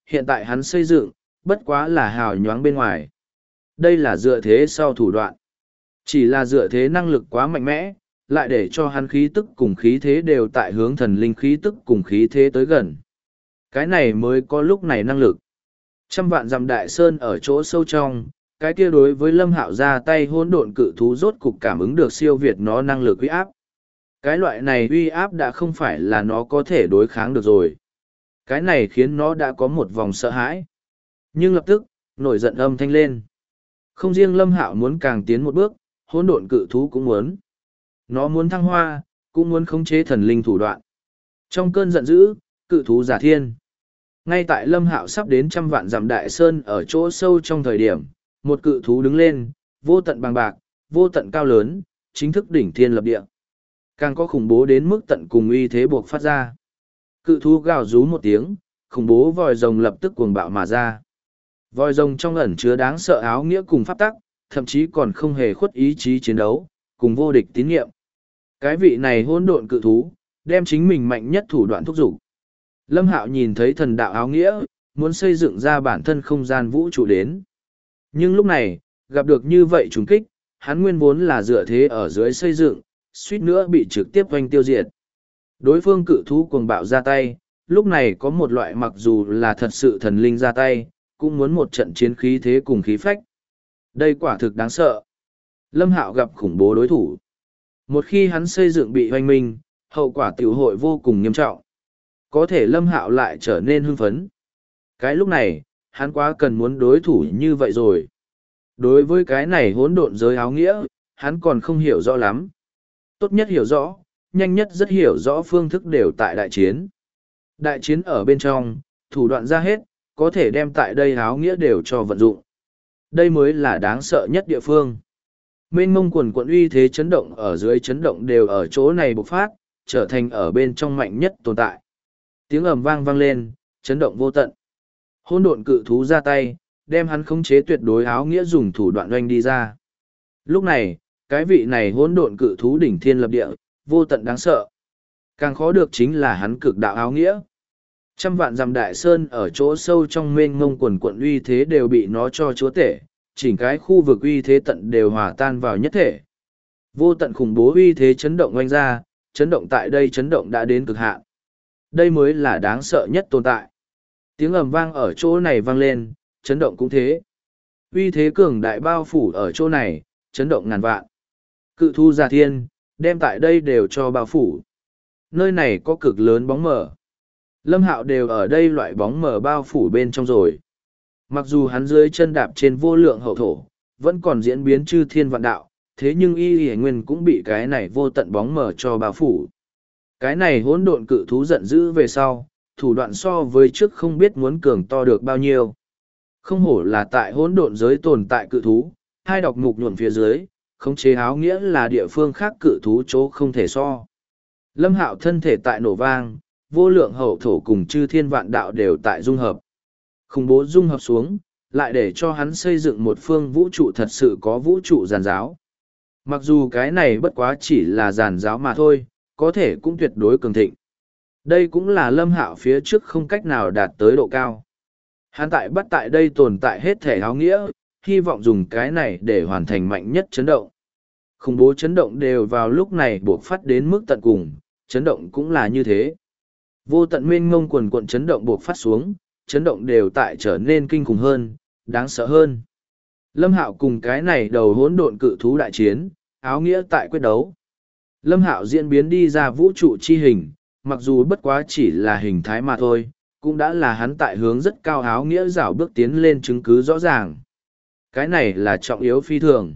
hiện tại hắn xây dựng, bất quá là hào nhoáng bên ngoài. Đây là dựa thế sau thủ đoạn. Chỉ là dựa thế năng lực quá mạnh mẽ, lại để cho hắn khí tức cùng khí thế đều tại hướng thần linh khí tức cùng khí thế tới gần. Cái này mới có lúc này năng lực. Trăm vạn dặm đại sơn ở chỗ sâu trong, cái kia đối với Lâm Hạo ra tay hỗn độn cự thú rốt cục cảm ứng được siêu việt nó năng lực uy áp. Cái loại này uy áp đã không phải là nó có thể đối kháng được rồi. Cái này khiến nó đã có một vòng sợ hãi. Nhưng lập tức, nổi giận âm thanh lên. Không riêng Lâm Hạo muốn càng tiến một bước, hỗn độn cự thú cũng muốn. Nó muốn thăng hoa, cũng muốn khống chế thần linh thủ đoạn. Trong cơn giận dữ, cự thú giả thiên. Ngay tại Lâm Hạo sắp đến trăm vạn dặm đại sơn ở chỗ sâu trong thời điểm, một cự thú đứng lên, vô tận bằng bạc, vô tận cao lớn, chính thức đỉnh thiên lập địa. Càng có khủng bố đến mức tận cùng uy thế buộc phát ra. Cự thú gào rú một tiếng, khủng bố vòi rồng lập tức cuồng bạo mà ra. Vòi rồng trong ẩn chứa đáng sợ áo nghĩa cùng pháp tắc, thậm chí còn không hề khuất ý chí chiến đấu, cùng vô địch tín nhiệm. Cái vị này hỗn độn cự thú, đem chính mình mạnh nhất thủ đoạn thúc giục. Lâm Hạo nhìn thấy thần đạo áo nghĩa, muốn xây dựng ra bản thân không gian vũ trụ đến. Nhưng lúc này, gặp được như vậy trùng kích, hắn nguyên vốn là dựa thế ở dưới xây dựng, suýt nữa bị trực tiếp oanh tiêu diệt. Đối phương cự thú cuồng bạo ra tay, lúc này có một loại mặc dù là thật sự thần linh ra tay, cũng muốn một trận chiến khí thế cùng khí phách. Đây quả thực đáng sợ. Lâm Hạo gặp khủng bố đối thủ. Một khi hắn xây dựng bị hoanh minh, hậu quả tiểu hội vô cùng nghiêm trọng. Có thể Lâm Hạo lại trở nên hưng phấn. Cái lúc này, hắn quá cần muốn đối thủ như vậy rồi. Đối với cái này hỗn độn giới áo nghĩa, hắn còn không hiểu rõ lắm. Tốt nhất hiểu rõ, nhanh nhất rất hiểu rõ phương thức đều tại đại chiến. Đại chiến ở bên trong, thủ đoạn ra hết, có thể đem tại đây áo nghĩa đều cho vận dụng. Đây mới là đáng sợ nhất địa phương. Mênh mông quần quận uy thế chấn động ở dưới chấn động đều ở chỗ này bộc phát, trở thành ở bên trong mạnh nhất tồn tại. Tiếng ầm vang vang lên, chấn động vô tận. Hỗn độn cự thú ra tay, đem hắn khống chế tuyệt đối áo nghĩa dùng thủ đoạn oanh đi ra. Lúc này, cái vị này hỗn độn cự thú đỉnh thiên lập địa, vô tận đáng sợ. Càng khó được chính là hắn cực đạo áo nghĩa. Trăm vạn dặm đại sơn ở chỗ sâu trong mênh mông quần quận uy thế đều bị nó cho chúa tể, chỉnh cái khu vực uy thế tận đều hòa tan vào nhất thể. Vô tận khủng bố uy thế chấn động oanh ra, chấn động tại đây chấn động đã đến cực hạn. Đây mới là đáng sợ nhất tồn tại. Tiếng ầm vang ở chỗ này vang lên, chấn động cũng thế. Uy thế cường đại bao phủ ở chỗ này, chấn động ngàn vạn. Cự thu giả thiên, đem tại đây đều cho bao phủ. Nơi này có cực lớn bóng mờ. Lâm Hạo đều ở đây loại bóng mờ bao phủ bên trong rồi. Mặc dù hắn dưới chân đạp trên vô lượng hậu thổ, vẫn còn diễn biến chư thiên vạn đạo, thế nhưng y y nguyên cũng bị cái này vô tận bóng mờ cho bao phủ. Cái này hỗn độn cự thú giận dữ về sau, thủ đoạn so với trước không biết muốn cường to được bao nhiêu. Không hổ là tại hỗn độn giới tồn tại cự thú, hai độc mục nhuộm phía dưới, khống chế áo nghĩa là địa phương khác cự thú chỗ không thể so. Lâm Hạo thân thể tại nổ vang, vô lượng hậu thổ cùng chư thiên vạn đạo đều tại dung hợp. Khủng bố dung hợp xuống, lại để cho hắn xây dựng một phương vũ trụ thật sự có vũ trụ giàn giáo. Mặc dù cái này bất quá chỉ là giàn giáo mà thôi, có thể cũng tuyệt đối cường thịnh. Đây cũng là Lâm Hạo phía trước không cách nào đạt tới độ cao. Hắn bắt tại đây tồn tại hết thể áo nghĩa, hy vọng dùng cái này để hoàn thành mạnh nhất chấn động. Khủng bố chấn động đều vào lúc này buộc phát đến mức tận cùng, chấn động cũng là như thế. Vô tận mênh mông quần quận chấn động buộc phát xuống, chấn động đều tại trở nên kinh khủng hơn, đáng sợ hơn. Lâm Hạo cùng cái này đầu hỗn độn cự thú đại chiến, áo nghĩa tại quyết đấu. Lâm Hạo diễn biến đi ra vũ trụ chi hình, mặc dù bất quá chỉ là hình thái mà thôi, cũng đã là hắn tại hướng rất cao áo nghĩa rảo bước tiến lên chứng cứ rõ ràng. Cái này là trọng yếu phi thường.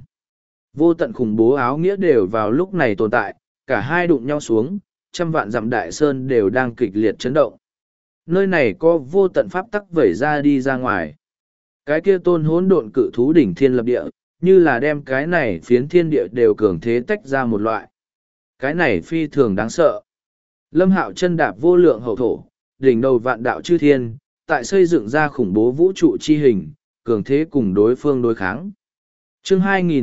Vô tận khủng bố áo nghĩa đều vào lúc này tồn tại, cả hai đụng nhau xuống, trăm vạn dặm đại sơn đều đang kịch liệt chấn động. Nơi này có vô tận pháp tắc vẩy ra đi ra ngoài. Cái kia tôn hỗn độn cự thú đỉnh thiên lập địa, như là đem cái này phiến thiên địa đều cường thế tách ra một loại. Cái này phi thường đáng sợ. Lâm Hạo chân đạp vô lượng hậu thổ, đỉnh đầu vạn đạo chư thiên, tại xây dựng ra khủng bố vũ trụ chi hình, cường thế cùng đối phương đối kháng. Chương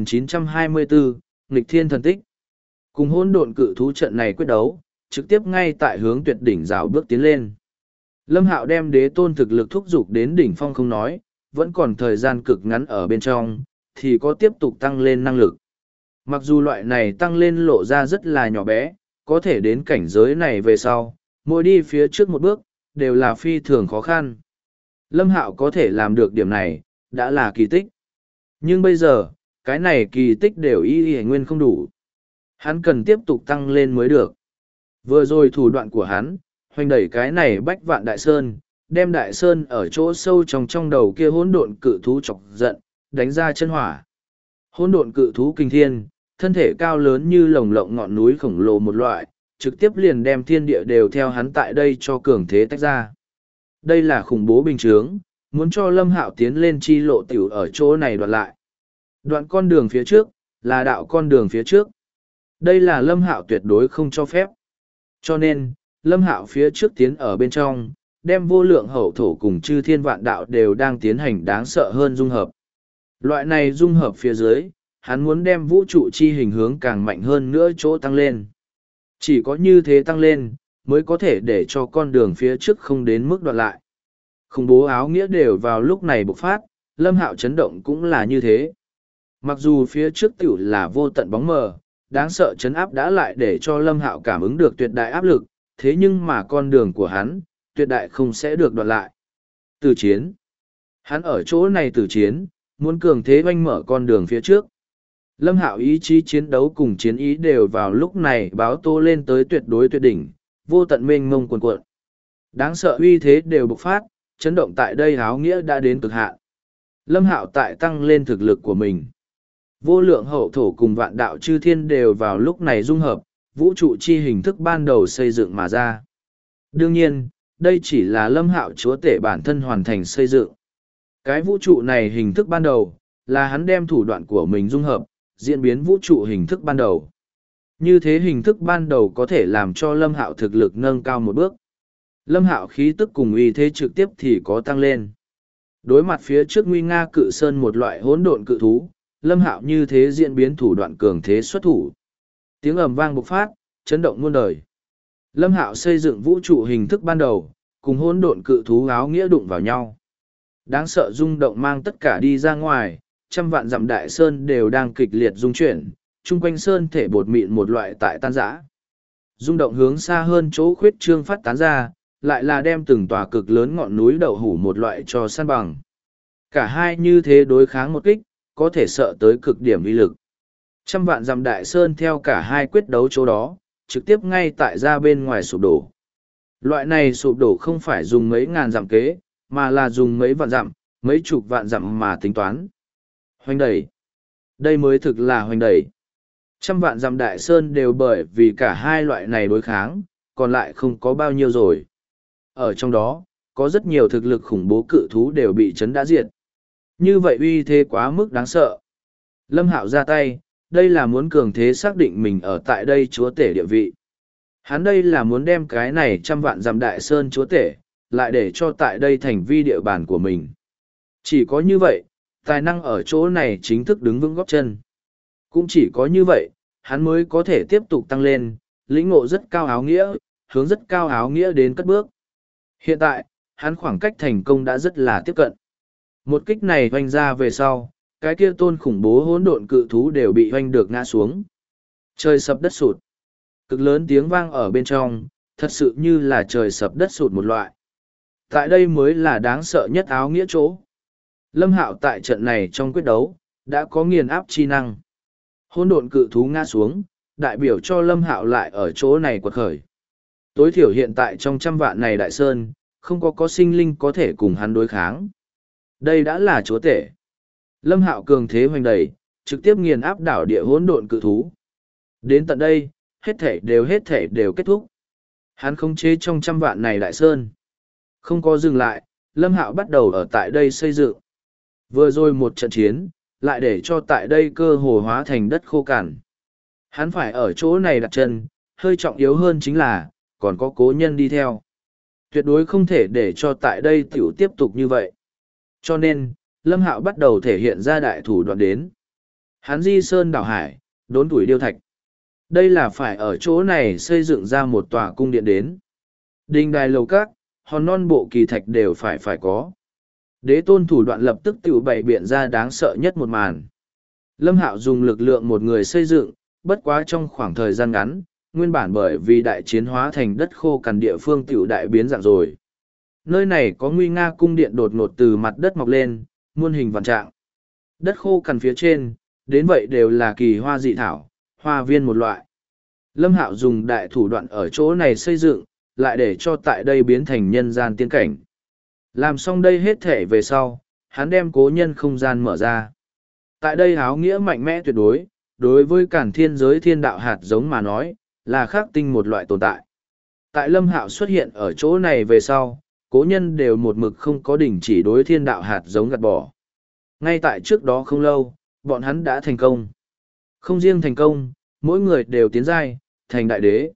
2924, Nghịch Thiên Thần Tích. Cùng hỗn độn cự thú trận này quyết đấu, trực tiếp ngay tại hướng tuyệt đỉnh rào bước tiến lên. Lâm Hạo đem đế tôn thực lực thúc giục đến đỉnh phong không nói, vẫn còn thời gian cực ngắn ở bên trong, thì có tiếp tục tăng lên năng lực. Mặc dù loại này tăng lên lộ ra rất là nhỏ bé, có thể đến cảnh giới này về sau, mỗi đi phía trước một bước, đều là phi thường khó khăn. Lâm Hạo có thể làm được điểm này, đã là kỳ tích. Nhưng bây giờ, cái này kỳ tích đều y nguyên không đủ. Hắn cần tiếp tục tăng lên mới được. Vừa rồi thủ đoạn của hắn, hoành đẩy cái này bách vạn đại sơn, đem đại sơn ở chỗ sâu trong đầu kia hỗn độn cự thú chọc giận, đánh ra chân hỏa. Hỗn độn cự thú kinh thiên, thân thể cao lớn như lồng lộng ngọn núi khổng lồ một loại, trực tiếp liền đem thiên địa đều theo hắn tại đây cho cường thế tách ra. Đây là khủng bố bình chướng, muốn cho Lâm Hạo tiến lên chi lộ tiểu ở chỗ này đoạn lại. Đoạn con đường phía trước, là đạo con đường phía trước. Đây là Lâm Hạo tuyệt đối không cho phép. Cho nên, Lâm Hạo phía trước tiến ở bên trong, đem vô lượng hậu thổ cùng chư thiên vạn đạo đều đang tiến hành đáng sợ hơn dung hợp. Loại này dung hợp phía dưới, hắn muốn đem vũ trụ chi hình hướng càng mạnh hơn nữa chỗ tăng lên. Chỉ có như thế tăng lên, mới có thể để cho con đường phía trước không đến mức đoạn lại. Khủng bố áo nghĩa đều vào lúc này bộc phát, Lâm Hạo chấn động cũng là như thế. Mặc dù phía trước tiểu là vô tận bóng mờ, đáng sợ chấn áp đã lại để cho Lâm Hạo cảm ứng được tuyệt đại áp lực, thế nhưng mà con đường của hắn, tuyệt đại không sẽ được đoạn lại. Tử chiến. Hắn ở chỗ này tử chiến, muốn cường thế oanh mở con đường phía trước. Lâm Hạo ý chí chiến đấu cùng chiến ý đều vào lúc này báo tô lên tới tuyệt đối tuyệt đỉnh, vô tận mênh mông cuồn cuộn. Đáng sợ uy thế đều bộc phát, chấn động tại đây áo nghĩa đã đến cực hạn. Lâm Hạo tại tăng lên thực lực của mình. Vô lượng hậu thổ cùng vạn đạo chư thiên đều vào lúc này dung hợp, vũ trụ chi hình thức ban đầu xây dựng mà ra. Đương nhiên, đây chỉ là Lâm Hạo chúa tể bản thân hoàn thành xây dựng. Cái vũ trụ này hình thức ban đầu, là hắn đem thủ đoạn của mình dung hợp, diễn biến vũ trụ hình thức ban đầu. Như thế hình thức ban đầu có thể làm cho Lâm Hạo thực lực nâng cao một bước. Lâm Hạo khí tức cùng uy thế trực tiếp thì có tăng lên. Đối mặt phía trước nguy nga cự sơn một loại hỗn độn cự thú, Lâm Hạo như thế diễn biến thủ đoạn cường thế xuất thủ. Tiếng ầm vang bộc phát, chấn động muôn đời. Lâm Hạo xây dựng vũ trụ hình thức ban đầu, cùng hỗn độn cự thú áo nghĩa đụng vào nhau. Đáng sợ rung động mang tất cả đi ra ngoài, trăm vạn dặm đại sơn đều đang kịch liệt rung chuyển, chung quanh sơn thể bột mịn một loại tại tan rã. Rung động hướng xa hơn chỗ khuyết trương phát tán ra, lại là đem từng tòa cực lớn ngọn núi đậu hủ một loại cho san bằng. Cả hai như thế đối kháng một kích, có thể sợ tới cực điểm uy lực. Trăm vạn dặm đại sơn theo cả hai quyết đấu chỗ đó, trực tiếp ngay tại ra bên ngoài sụp đổ. Loại này sụp đổ không phải dùng mấy ngàn dặm kế, mà là dùng mấy vạn dặm, mấy chục vạn dặm mà tính toán. Hoành đẩy. Đây mới thực là hoành đẩy. Trăm vạn dặm đại sơn đều bởi vì cả hai loại này đối kháng, còn lại không có bao nhiêu rồi. Ở trong đó, có rất nhiều thực lực khủng bố cự thú đều bị chấn đã diệt. Như vậy uy thế quá mức đáng sợ. Lâm Hạo ra tay, đây là muốn cường thế xác định mình ở tại đây chúa tể địa vị. Hắn đây là muốn đem cái này trăm vạn dặm đại sơn chúa tể, lại để cho tại đây thành vi địa bàn của mình. Chỉ có như vậy, tài năng ở chỗ này chính thức đứng vững góp chân. Cũng chỉ có như vậy, hắn mới có thể tiếp tục tăng lên, lĩnh ngộ rất cao áo nghĩa, hướng rất cao áo nghĩa đến cất bước. Hiện tại, hắn khoảng cách thành công đã rất là tiếp cận. Một kích này hoành ra về sau, cái kia tôn khủng bố hỗn độn cự thú đều bị hoành được ngã xuống. Trời sập đất sụt. Cực lớn tiếng vang ở bên trong, thật sự như là trời sập đất sụt một loại. Tại đây mới là đáng sợ nhất áo nghĩa chỗ. Lâm Hạo tại trận này trong quyết đấu, đã có nghiền áp chi năng. Hỗn độn cự thú ngã xuống, đại biểu cho Lâm Hạo lại ở chỗ này quật khởi. Tối thiểu hiện tại trong trăm vạn này đại sơn, không có sinh linh có thể cùng hắn đối kháng. Đây đã là chúa tể. Lâm Hạo cường thế hoành đẩy, trực tiếp nghiền áp đảo địa hỗn độn cự thú. Đến tận đây, hết thể đều kết thúc. Hắn khống chế trong trăm vạn này đại sơn. Không có dừng lại, Lâm Hạo bắt đầu ở tại đây xây dựng. Vừa rồi một trận chiến, lại để cho tại đây cơ hồ hóa thành đất khô cằn. Hắn phải ở chỗ này đặt chân, hơi trọng yếu hơn chính là, còn có cố nhân đi theo. Tuyệt đối không thể để cho tại đây tiểu tiếp tục như vậy. Cho nên, Lâm Hạo bắt đầu thể hiện ra đại thủ đoạn đến. Hắn di sơn đảo hải, đốn tuổi điêu thạch. Đây là phải ở chỗ này xây dựng ra một tòa cung điện đến. Đình đài lầu các, hòn non bộ kỳ thạch đều phải có. Đế tôn thủ đoạn lập tức tự bày biện ra đáng sợ nhất một màn. Lâm Hạo dùng lực lượng một người xây dựng, bất quá trong khoảng thời gian ngắn, nguyên bản bởi vì đại chiến hóa thành đất khô cằn địa phương tiểu đại biến dạng rồi. Nơi này có nguy nga cung điện đột ngột từ mặt đất mọc lên, muôn hình vạn trạng. Đất khô cằn phía trên, đến vậy đều là kỳ hoa dị thảo, hoa viên một loại. Lâm Hạo dùng đại thủ đoạn ở chỗ này xây dựng, lại để cho tại đây biến thành nhân gian tiên cảnh. Làm xong đây hết thể về sau, hắn đem cố nhân không gian mở ra. Tại đây áo nghĩa mạnh mẽ tuyệt đối, đối với cản thiên giới thiên đạo hạt giống mà nói, là khắc tinh một loại tồn tại. Tại Lâm Hạo xuất hiện ở chỗ này về sau, cố nhân đều một mực không có đỉnh chỉ đối thiên đạo hạt giống gạt bỏ. Ngay tại trước đó không lâu, bọn hắn đã thành công. Không riêng thành công, mỗi người đều tiến giai, thành đại đế.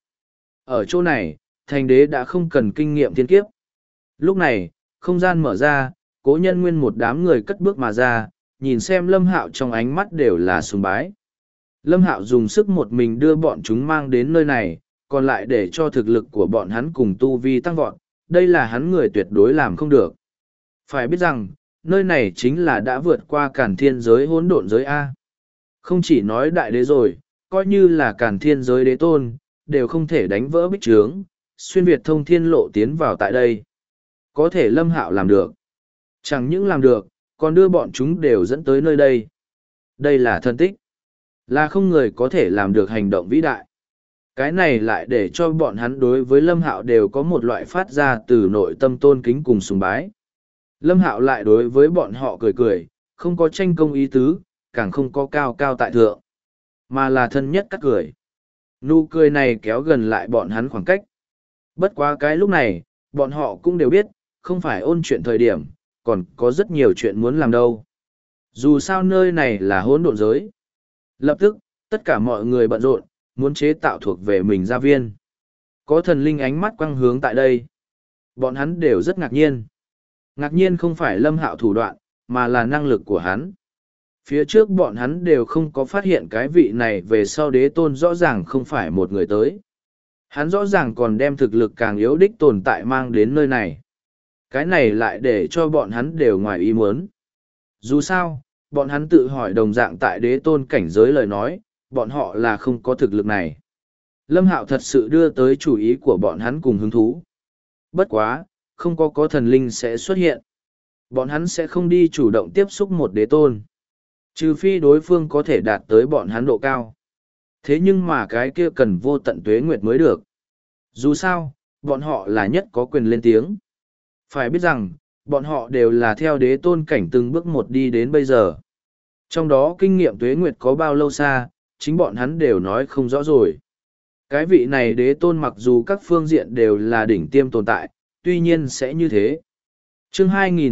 Ở chỗ này, thành đế đã không cần kinh nghiệm thiên kiếp. Lúc này, không gian mở ra, cố nhân nguyên một đám người cất bước mà ra, nhìn xem Lâm Hạo trong ánh mắt đều là sùng bái. Lâm Hạo dùng sức một mình đưa bọn chúng mang đến nơi này, còn lại để cho thực lực của bọn hắn cùng tu vi tăng vọt, đây là hắn người tuyệt đối làm không được. Phải biết rằng, nơi này chính là đã vượt qua càn thiên giới hỗn độn giới A. Không chỉ nói đại đế rồi, coi như là càn thiên giới đế tôn, đều không thể đánh vỡ bích trướng, xuyên Việt thông thiên lộ tiến vào tại đây. Có thể Lâm Hạo làm được. Chẳng những làm được, còn đưa bọn chúng đều dẫn tới nơi đây. Đây là thân tích. Là không người có thể làm được hành động vĩ đại. Cái này lại để cho bọn hắn đối với Lâm Hạo đều có một loại phát ra từ nội tâm tôn kính cùng sùng bái. Lâm Hạo lại đối với bọn họ cười cười, không có tranh công ý tứ, càng không có cao cao tại thượng, mà là thân nhất cắt cười. Nụ cười này kéo gần lại bọn hắn khoảng cách. Bất quá cái lúc này, bọn họ cũng đều biết, không phải ôn chuyện thời điểm, còn có rất nhiều chuyện muốn làm đâu. Dù sao nơi này là hỗn độn giới. Lập tức, tất cả mọi người bận rộn, muốn chế tạo thuộc về mình gia viên. Có thần linh ánh mắt quăng hướng tại đây. Bọn hắn đều rất ngạc nhiên. Ngạc nhiên không phải Lâm Hạo thủ đoạn, mà là năng lực của hắn. Phía trước bọn hắn đều không có phát hiện cái vị này về sau đế tôn rõ ràng không phải một người tới. Hắn rõ ràng còn đem thực lực càng yếu đích tồn tại mang đến nơi này. Cái này lại để cho bọn hắn đều ngoài ý muốn. Dù sao, bọn hắn tự hỏi đồng dạng tại đế tôn cảnh giới lời nói, bọn họ là không có thực lực này. Lâm Hạo thật sự đưa tới chủ ý của bọn hắn cùng hứng thú. Bất quá, không có thần linh sẽ xuất hiện. Bọn hắn sẽ không đi chủ động tiếp xúc một đế tôn. Trừ phi đối phương có thể đạt tới bọn hắn độ cao. Thế nhưng mà cái kia cần vô tận tuế nguyệt mới được. Dù sao, bọn họ là nhất có quyền lên tiếng. Phải biết rằng, bọn họ đều là theo đế tôn cảnh từng bước một đi đến bây giờ. Trong đó kinh nghiệm tuế nguyệt có bao lâu xa, chính bọn hắn đều nói không rõ rồi. Cái vị này đế tôn mặc dù các phương diện đều là đỉnh tiêm tồn tại, tuy nhiên sẽ như thế. Chương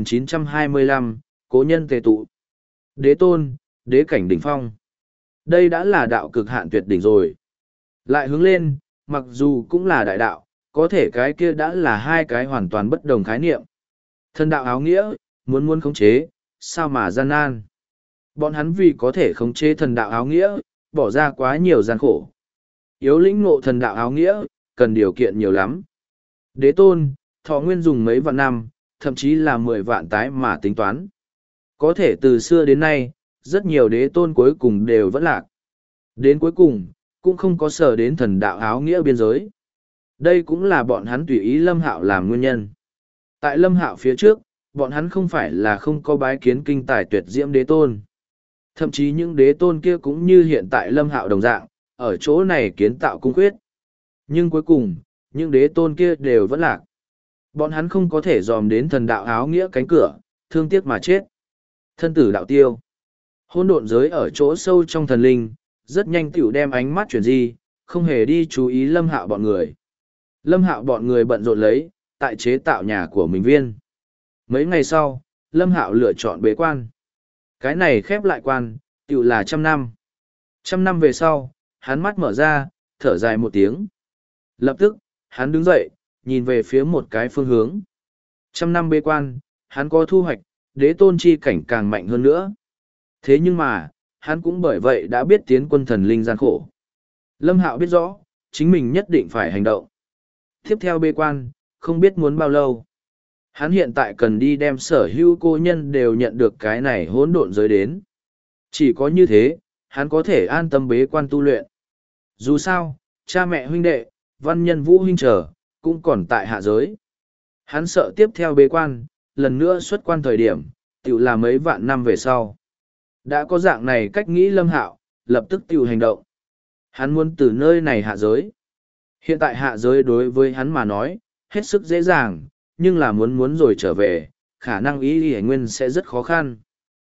2925, Cố nhân tề tụ. Đế tôn, đế cảnh đỉnh phong. Đây đã là đạo cực hạn tuyệt đỉnh rồi. Lại hướng lên, mặc dù cũng là đại đạo, có thể cái kia đã là hai cái hoàn toàn bất đồng khái niệm. Thần đạo áo nghĩa, muốn khống chế, sao mà gian nan. Bọn hắn vì có thể khống chế thần đạo áo nghĩa, bỏ ra quá nhiều gian khổ. Yếu lĩnh ngộ thần đạo áo nghĩa, cần điều kiện nhiều lắm. Đế tôn, thọ nguyên dùng mấy vạn năm, thậm chí là 10 vạn tái mà tính toán. Có thể từ xưa đến nay, rất nhiều đế tôn cuối cùng đều vẫn lạc. Đến cuối cùng, cũng không có sở đến thần đạo áo nghĩa biên giới. Đây cũng là bọn hắn tùy ý Lâm Hạo làm nguyên nhân. Tại Lâm Hạo phía trước, bọn hắn không phải là không có bái kiến kinh tài tuyệt diễm đế tôn. Thậm chí những đế tôn kia cũng như hiện tại Lâm Hạo đồng dạng, ở chỗ này kiến tạo cung quyết. Nhưng cuối cùng, những đế tôn kia đều vẫn lạc. Bọn hắn không có thể dòm đến thần đạo áo nghĩa cánh cửa, thương tiếc mà chết. Thân tử đạo tiêu. Hỗn độn giới ở chỗ sâu trong thần linh, rất nhanh tiểu đem ánh mắt chuyển di, không hề đi chú ý Lâm Hạo bọn người. Lâm Hạo bọn người bận rộn lấy, tại chế tạo nhà của mình viên. Mấy ngày sau, Lâm Hạo lựa chọn bế quan. Cái này khép lại quan, tiểu là 100 năm. 100 năm về sau, hắn mắt mở ra, thở dài một tiếng. Lập tức, hắn đứng dậy, nhìn về phía một cái phương hướng. 100 năm bế quan, hắn có thu hoạch, đế tôn chi cảnh càng mạnh hơn nữa. Thế nhưng mà, hắn cũng bởi vậy đã biết tiến quân thần linh gian khổ. Lâm Hạo biết rõ, chính mình nhất định phải hành động. Tiếp theo bế quan, không biết muốn bao lâu. Hắn hiện tại cần đi đem sở hữu cô nhân đều nhận được cái này hỗn độn giới đến. Chỉ có như thế, hắn có thể an tâm bế quan tu luyện. Dù sao, cha mẹ huynh đệ, văn nhân vũ huynh trở, cũng còn tại hạ giới. Hắn sợ tiếp theo bế quan, lần nữa xuất quan thời điểm, tự là mấy vạn năm về sau. Đã có dạng này cách nghĩ Lâm Hạo, lập tức tự hành động. Hắn muốn từ nơi này hạ giới. Hiện tại hạ giới đối với hắn mà nói, hết sức dễ dàng, nhưng là muốn rồi trở về, khả năng ý y nguyên sẽ rất khó khăn.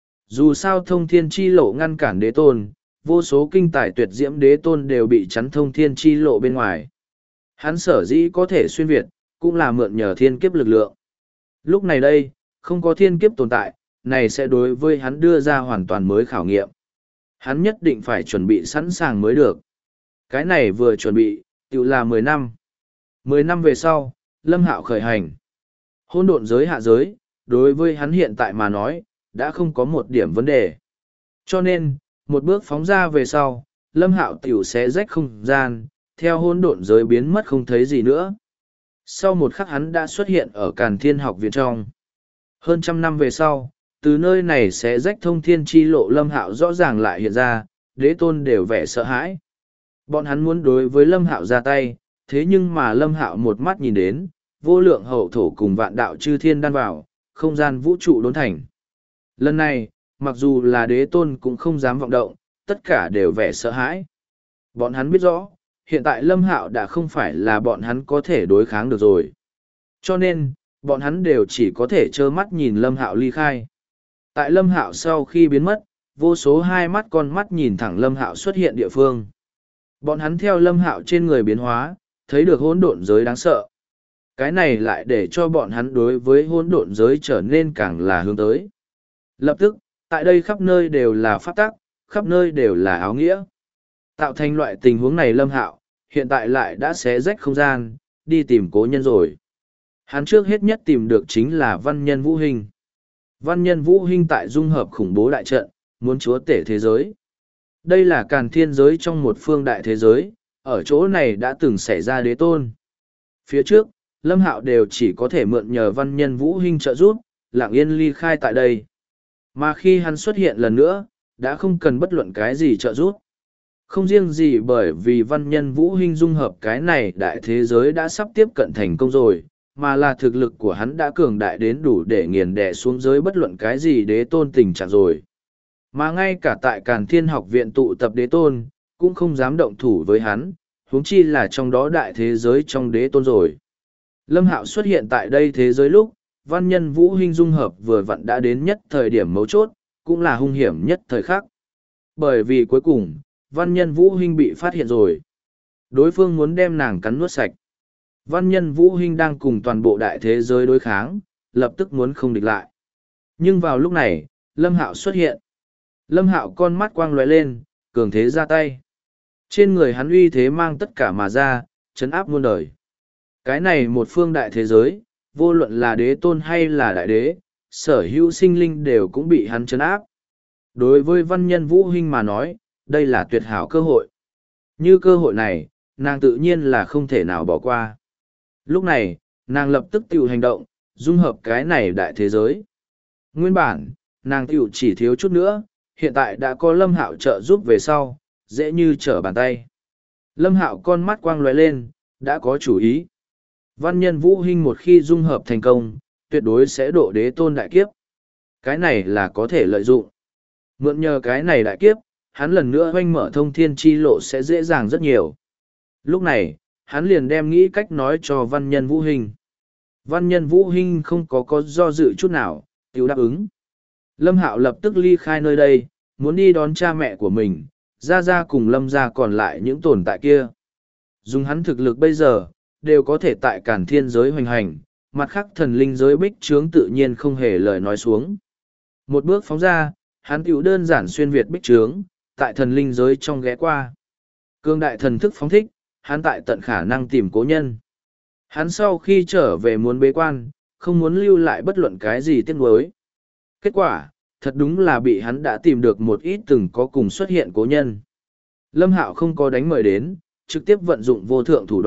Dù sao thông thiên chi lộ ngăn cản đế tôn, vô số kinh tài tuyệt diễm đế tôn đều bị chắn thông thiên chi lộ bên ngoài. Hắn sở dĩ có thể xuyên Việt, cũng là mượn nhờ thiên kiếp lực lượng. Lúc này đây, không có thiên kiếp tồn tại, này sẽ đối với hắn đưa ra hoàn toàn mới khảo nghiệm. Hắn nhất định phải chuẩn bị sẵn sàng mới được. Cái này vừa chuẩn bị, tự là 10 năm. 10 năm về sau, Lâm Hạo khởi hành. Hỗn độn giới hạ giới, đối với hắn hiện tại mà nói, đã không có một điểm vấn đề. Cho nên, một bước phóng ra về sau, Lâm Hạo tiểu sẽ rách không gian, theo hỗn độn giới biến mất không thấy gì nữa. Sau một khắc hắn đã xuất hiện ở Càn Thiên học viện trong. Hơn 100 năm về sau, từ nơi này sẽ rách thông thiên chi lộ Lâm Hạo rõ ràng lại hiện ra, đế tôn đều vẻ sợ hãi. Bọn hắn muốn đối với Lâm Hạo ra tay, thế nhưng mà Lâm Hạo một mắt nhìn đến, vô lượng hậu thổ cùng vạn đạo chư thiên đan vào, không gian vũ trụ đốn thành. Lần này, mặc dù là đế tôn cũng không dám vọng động, tất cả đều vẻ sợ hãi. Bọn hắn biết rõ, hiện tại Lâm Hạo đã không phải là bọn hắn có thể đối kháng được rồi. Cho nên, bọn hắn đều chỉ có thể trơ mắt nhìn Lâm Hạo ly khai. Tại Lâm Hạo sau khi biến mất, vô số hai mắt con mắt nhìn thẳng Lâm Hạo xuất hiện địa phương. Bọn hắn theo Lâm Hạo trên người biến hóa, thấy được hỗn độn giới đáng sợ. Cái này lại để cho bọn hắn đối với hỗn độn giới trở nên càng là hướng tới. Lập tức, tại đây khắp nơi đều là pháp tắc, khắp nơi đều là áo nghĩa. Tạo thành loại tình huống này Lâm Hạo, hiện tại lại đã xé rách không gian, đi tìm cố nhân rồi. Hắn trước hết nhất tìm được chính là văn nhân Vũ Hinh. Văn nhân Vũ Hinh tại dung hợp khủng bố đại trận, muốn chúa tể thế giới. Đây là Càn Thiên giới trong một phương đại thế giới, ở chỗ này đã từng xảy ra đế tôn. Phía trước, Lâm Hạo đều chỉ có thể mượn nhờ văn nhân Vũ Hinh trợ giúp, lặng yên ly khai tại đây. Mà khi hắn xuất hiện lần nữa, đã không cần bất luận cái gì trợ giúp. Không riêng gì bởi vì văn nhân Vũ Hinh dung hợp cái này đại thế giới đã sắp tiếp cận thành công rồi, mà là thực lực của hắn đã cường đại đến đủ để nghiền đè xuống giới bất luận cái gì đế tôn tình trạng rồi. Mà ngay cả tại Càn Thiên học viện tụ tập đế tôn, cũng không dám động thủ với hắn, huống chi là trong đó đại thế giới trong đế tôn rồi. Lâm Hạo xuất hiện tại đây thế giới lúc, văn nhân Vũ Hinh dung hợp vừa vặn đã đến nhất thời điểm mấu chốt, cũng là hung hiểm nhất thời khắc. Bởi vì cuối cùng, văn nhân Vũ Hinh bị phát hiện rồi. Đối phương muốn đem nàng cắn nuốt sạch. Văn nhân Vũ Hinh đang cùng toàn bộ đại thế giới đối kháng, lập tức muốn không địch lại. Nhưng vào lúc này, Lâm Hạo xuất hiện. Lâm Hạo con mắt quang lóe lên, cường thế ra tay. Trên người hắn uy thế mang tất cả mà ra, chấn áp muôn đời. Cái này một phương đại thế giới, vô luận là đế tôn hay là đại đế, sở hữu sinh linh đều cũng bị hắn chấn áp. Đối với văn nhân Vũ Hinh mà nói, đây là tuyệt hảo cơ hội. Như cơ hội này, nàng tự nhiên là không thể nào bỏ qua. Lúc này, nàng lập tức tự hành động, dung hợp cái này đại thế giới. Nguyên bản, nàng tự chỉ thiếu chút nữa, hiện tại đã có Lâm Hạo trợ giúp về sau, dễ như trở bàn tay. Lâm Hạo con mắt quang lóe lên, đã có chủ ý. Văn nhân Vũ Hinh một khi dung hợp thành công, tuyệt đối sẽ độ đế tôn đại kiếp. Cái này là có thể lợi dụng. Mượn nhờ cái này đại kiếp, hắn lần nữa hoanh mở thông thiên chi lộ sẽ dễ dàng rất nhiều. Lúc này, hắn liền đem nghĩ cách nói cho văn nhân Vũ Hinh. Văn nhân Vũ Hinh không có do dự chút nào, tiểu đáp ứng. Lâm Hạo lập tức ly khai nơi đây, muốn đi đón cha mẹ của mình, ra cùng Lâm gia còn lại những tồn tại kia. Dùng hắn thực lực bây giờ, đều có thể tại Càn Thiên giới hoành hành, mặt khác thần linh giới bích trướng tự nhiên không hề lời nói xuống. Một bước phóng ra, hắn tiểu đơn giản xuyên việt bích trướng, tại thần linh giới trong ghé qua. Cương đại thần thức phóng thích, hắn tại tận khả năng tìm cố nhân. Hắn sau khi trở về muốn bế quan, không muốn lưu lại bất luận cái gì tiếc nuối. Kết quả, thật đúng là bị hắn đã tìm được một ít từng có cùng xuất hiện cố nhân. Lâm Hạo không có đánh mời đến, trực tiếp vận dụng vô thượng thủ đoạn,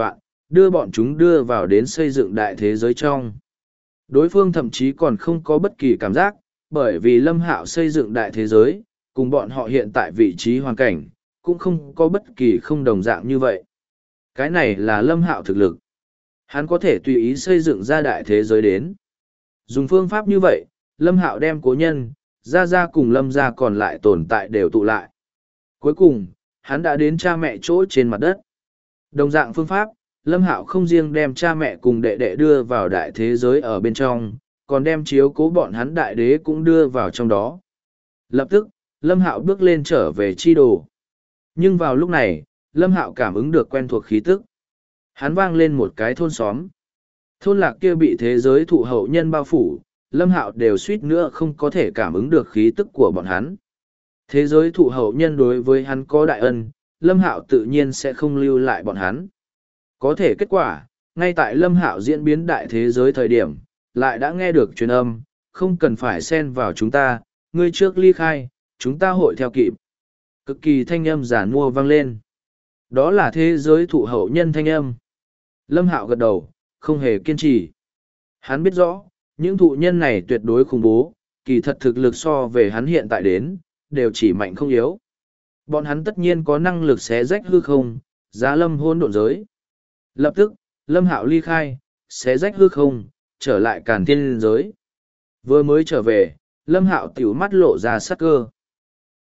đưa bọn chúng đưa vào đến xây dựng đại thế giới trong. Đối phương thậm chí còn không có bất kỳ cảm giác, bởi vì Lâm Hạo xây dựng đại thế giới, cùng bọn họ hiện tại vị trí hoàn cảnh, cũng không có bất kỳ không đồng dạng như vậy. Cái này là Lâm Hạo thực lực. Hắn có thể tùy ý xây dựng ra đại thế giới đến. Dùng phương pháp như vậy, Lâm Hạo đem cố nhân, gia cùng Lâm gia còn lại tồn tại đều tụ lại. Cuối cùng, hắn đã đến cha mẹ chỗ trên mặt đất. Đồng dạng phương pháp, Lâm Hạo không riêng đem cha mẹ cùng đệ đệ đưa vào đại thế giới ở bên trong, còn đem chiếu cố bọn hắn đại đế cũng đưa vào trong đó. Lập tức, Lâm Hạo bước lên trở về chi đồ. Nhưng vào lúc này, Lâm Hạo cảm ứng được quen thuộc khí tức. Hắn vang lên một cái thôn xóm. Thôn lạc kia bị thế giới thụ hậu nhân bao phủ, Lâm Hạo đều suýt nữa không có thể cảm ứng được khí tức của bọn hắn. Thế giới thụ hậu nhân đối với hắn có đại ân, Lâm Hạo tự nhiên sẽ không lưu lại bọn hắn. Có thể kết quả, ngay tại Lâm Hạo diễn biến đại thế giới thời điểm, lại đã nghe được truyền âm, không cần phải xen vào chúng ta, ngươi trước ly khai, chúng ta hội theo kịp. Cực kỳ thanh âm giản mua vang lên. Đó là thế giới thụ hậu nhân thanh âm. Lâm Hạo gật đầu, không hề kiên trì. Hắn biết rõ, những thụ nhân này tuyệt đối khủng bố, kỳ thật thực lực so về hắn hiện tại đến, đều chỉ mạnh không yếu. Bọn hắn tất nhiên có năng lực xé rách hư không, giá lâm hôn độn giới. Lập tức, Lâm Hạo ly khai, xé rách hư không, trở lại Càn Thiên giới. Vừa mới trở về, Lâm Hạo tiểu mắt lộ ra sắc cơ.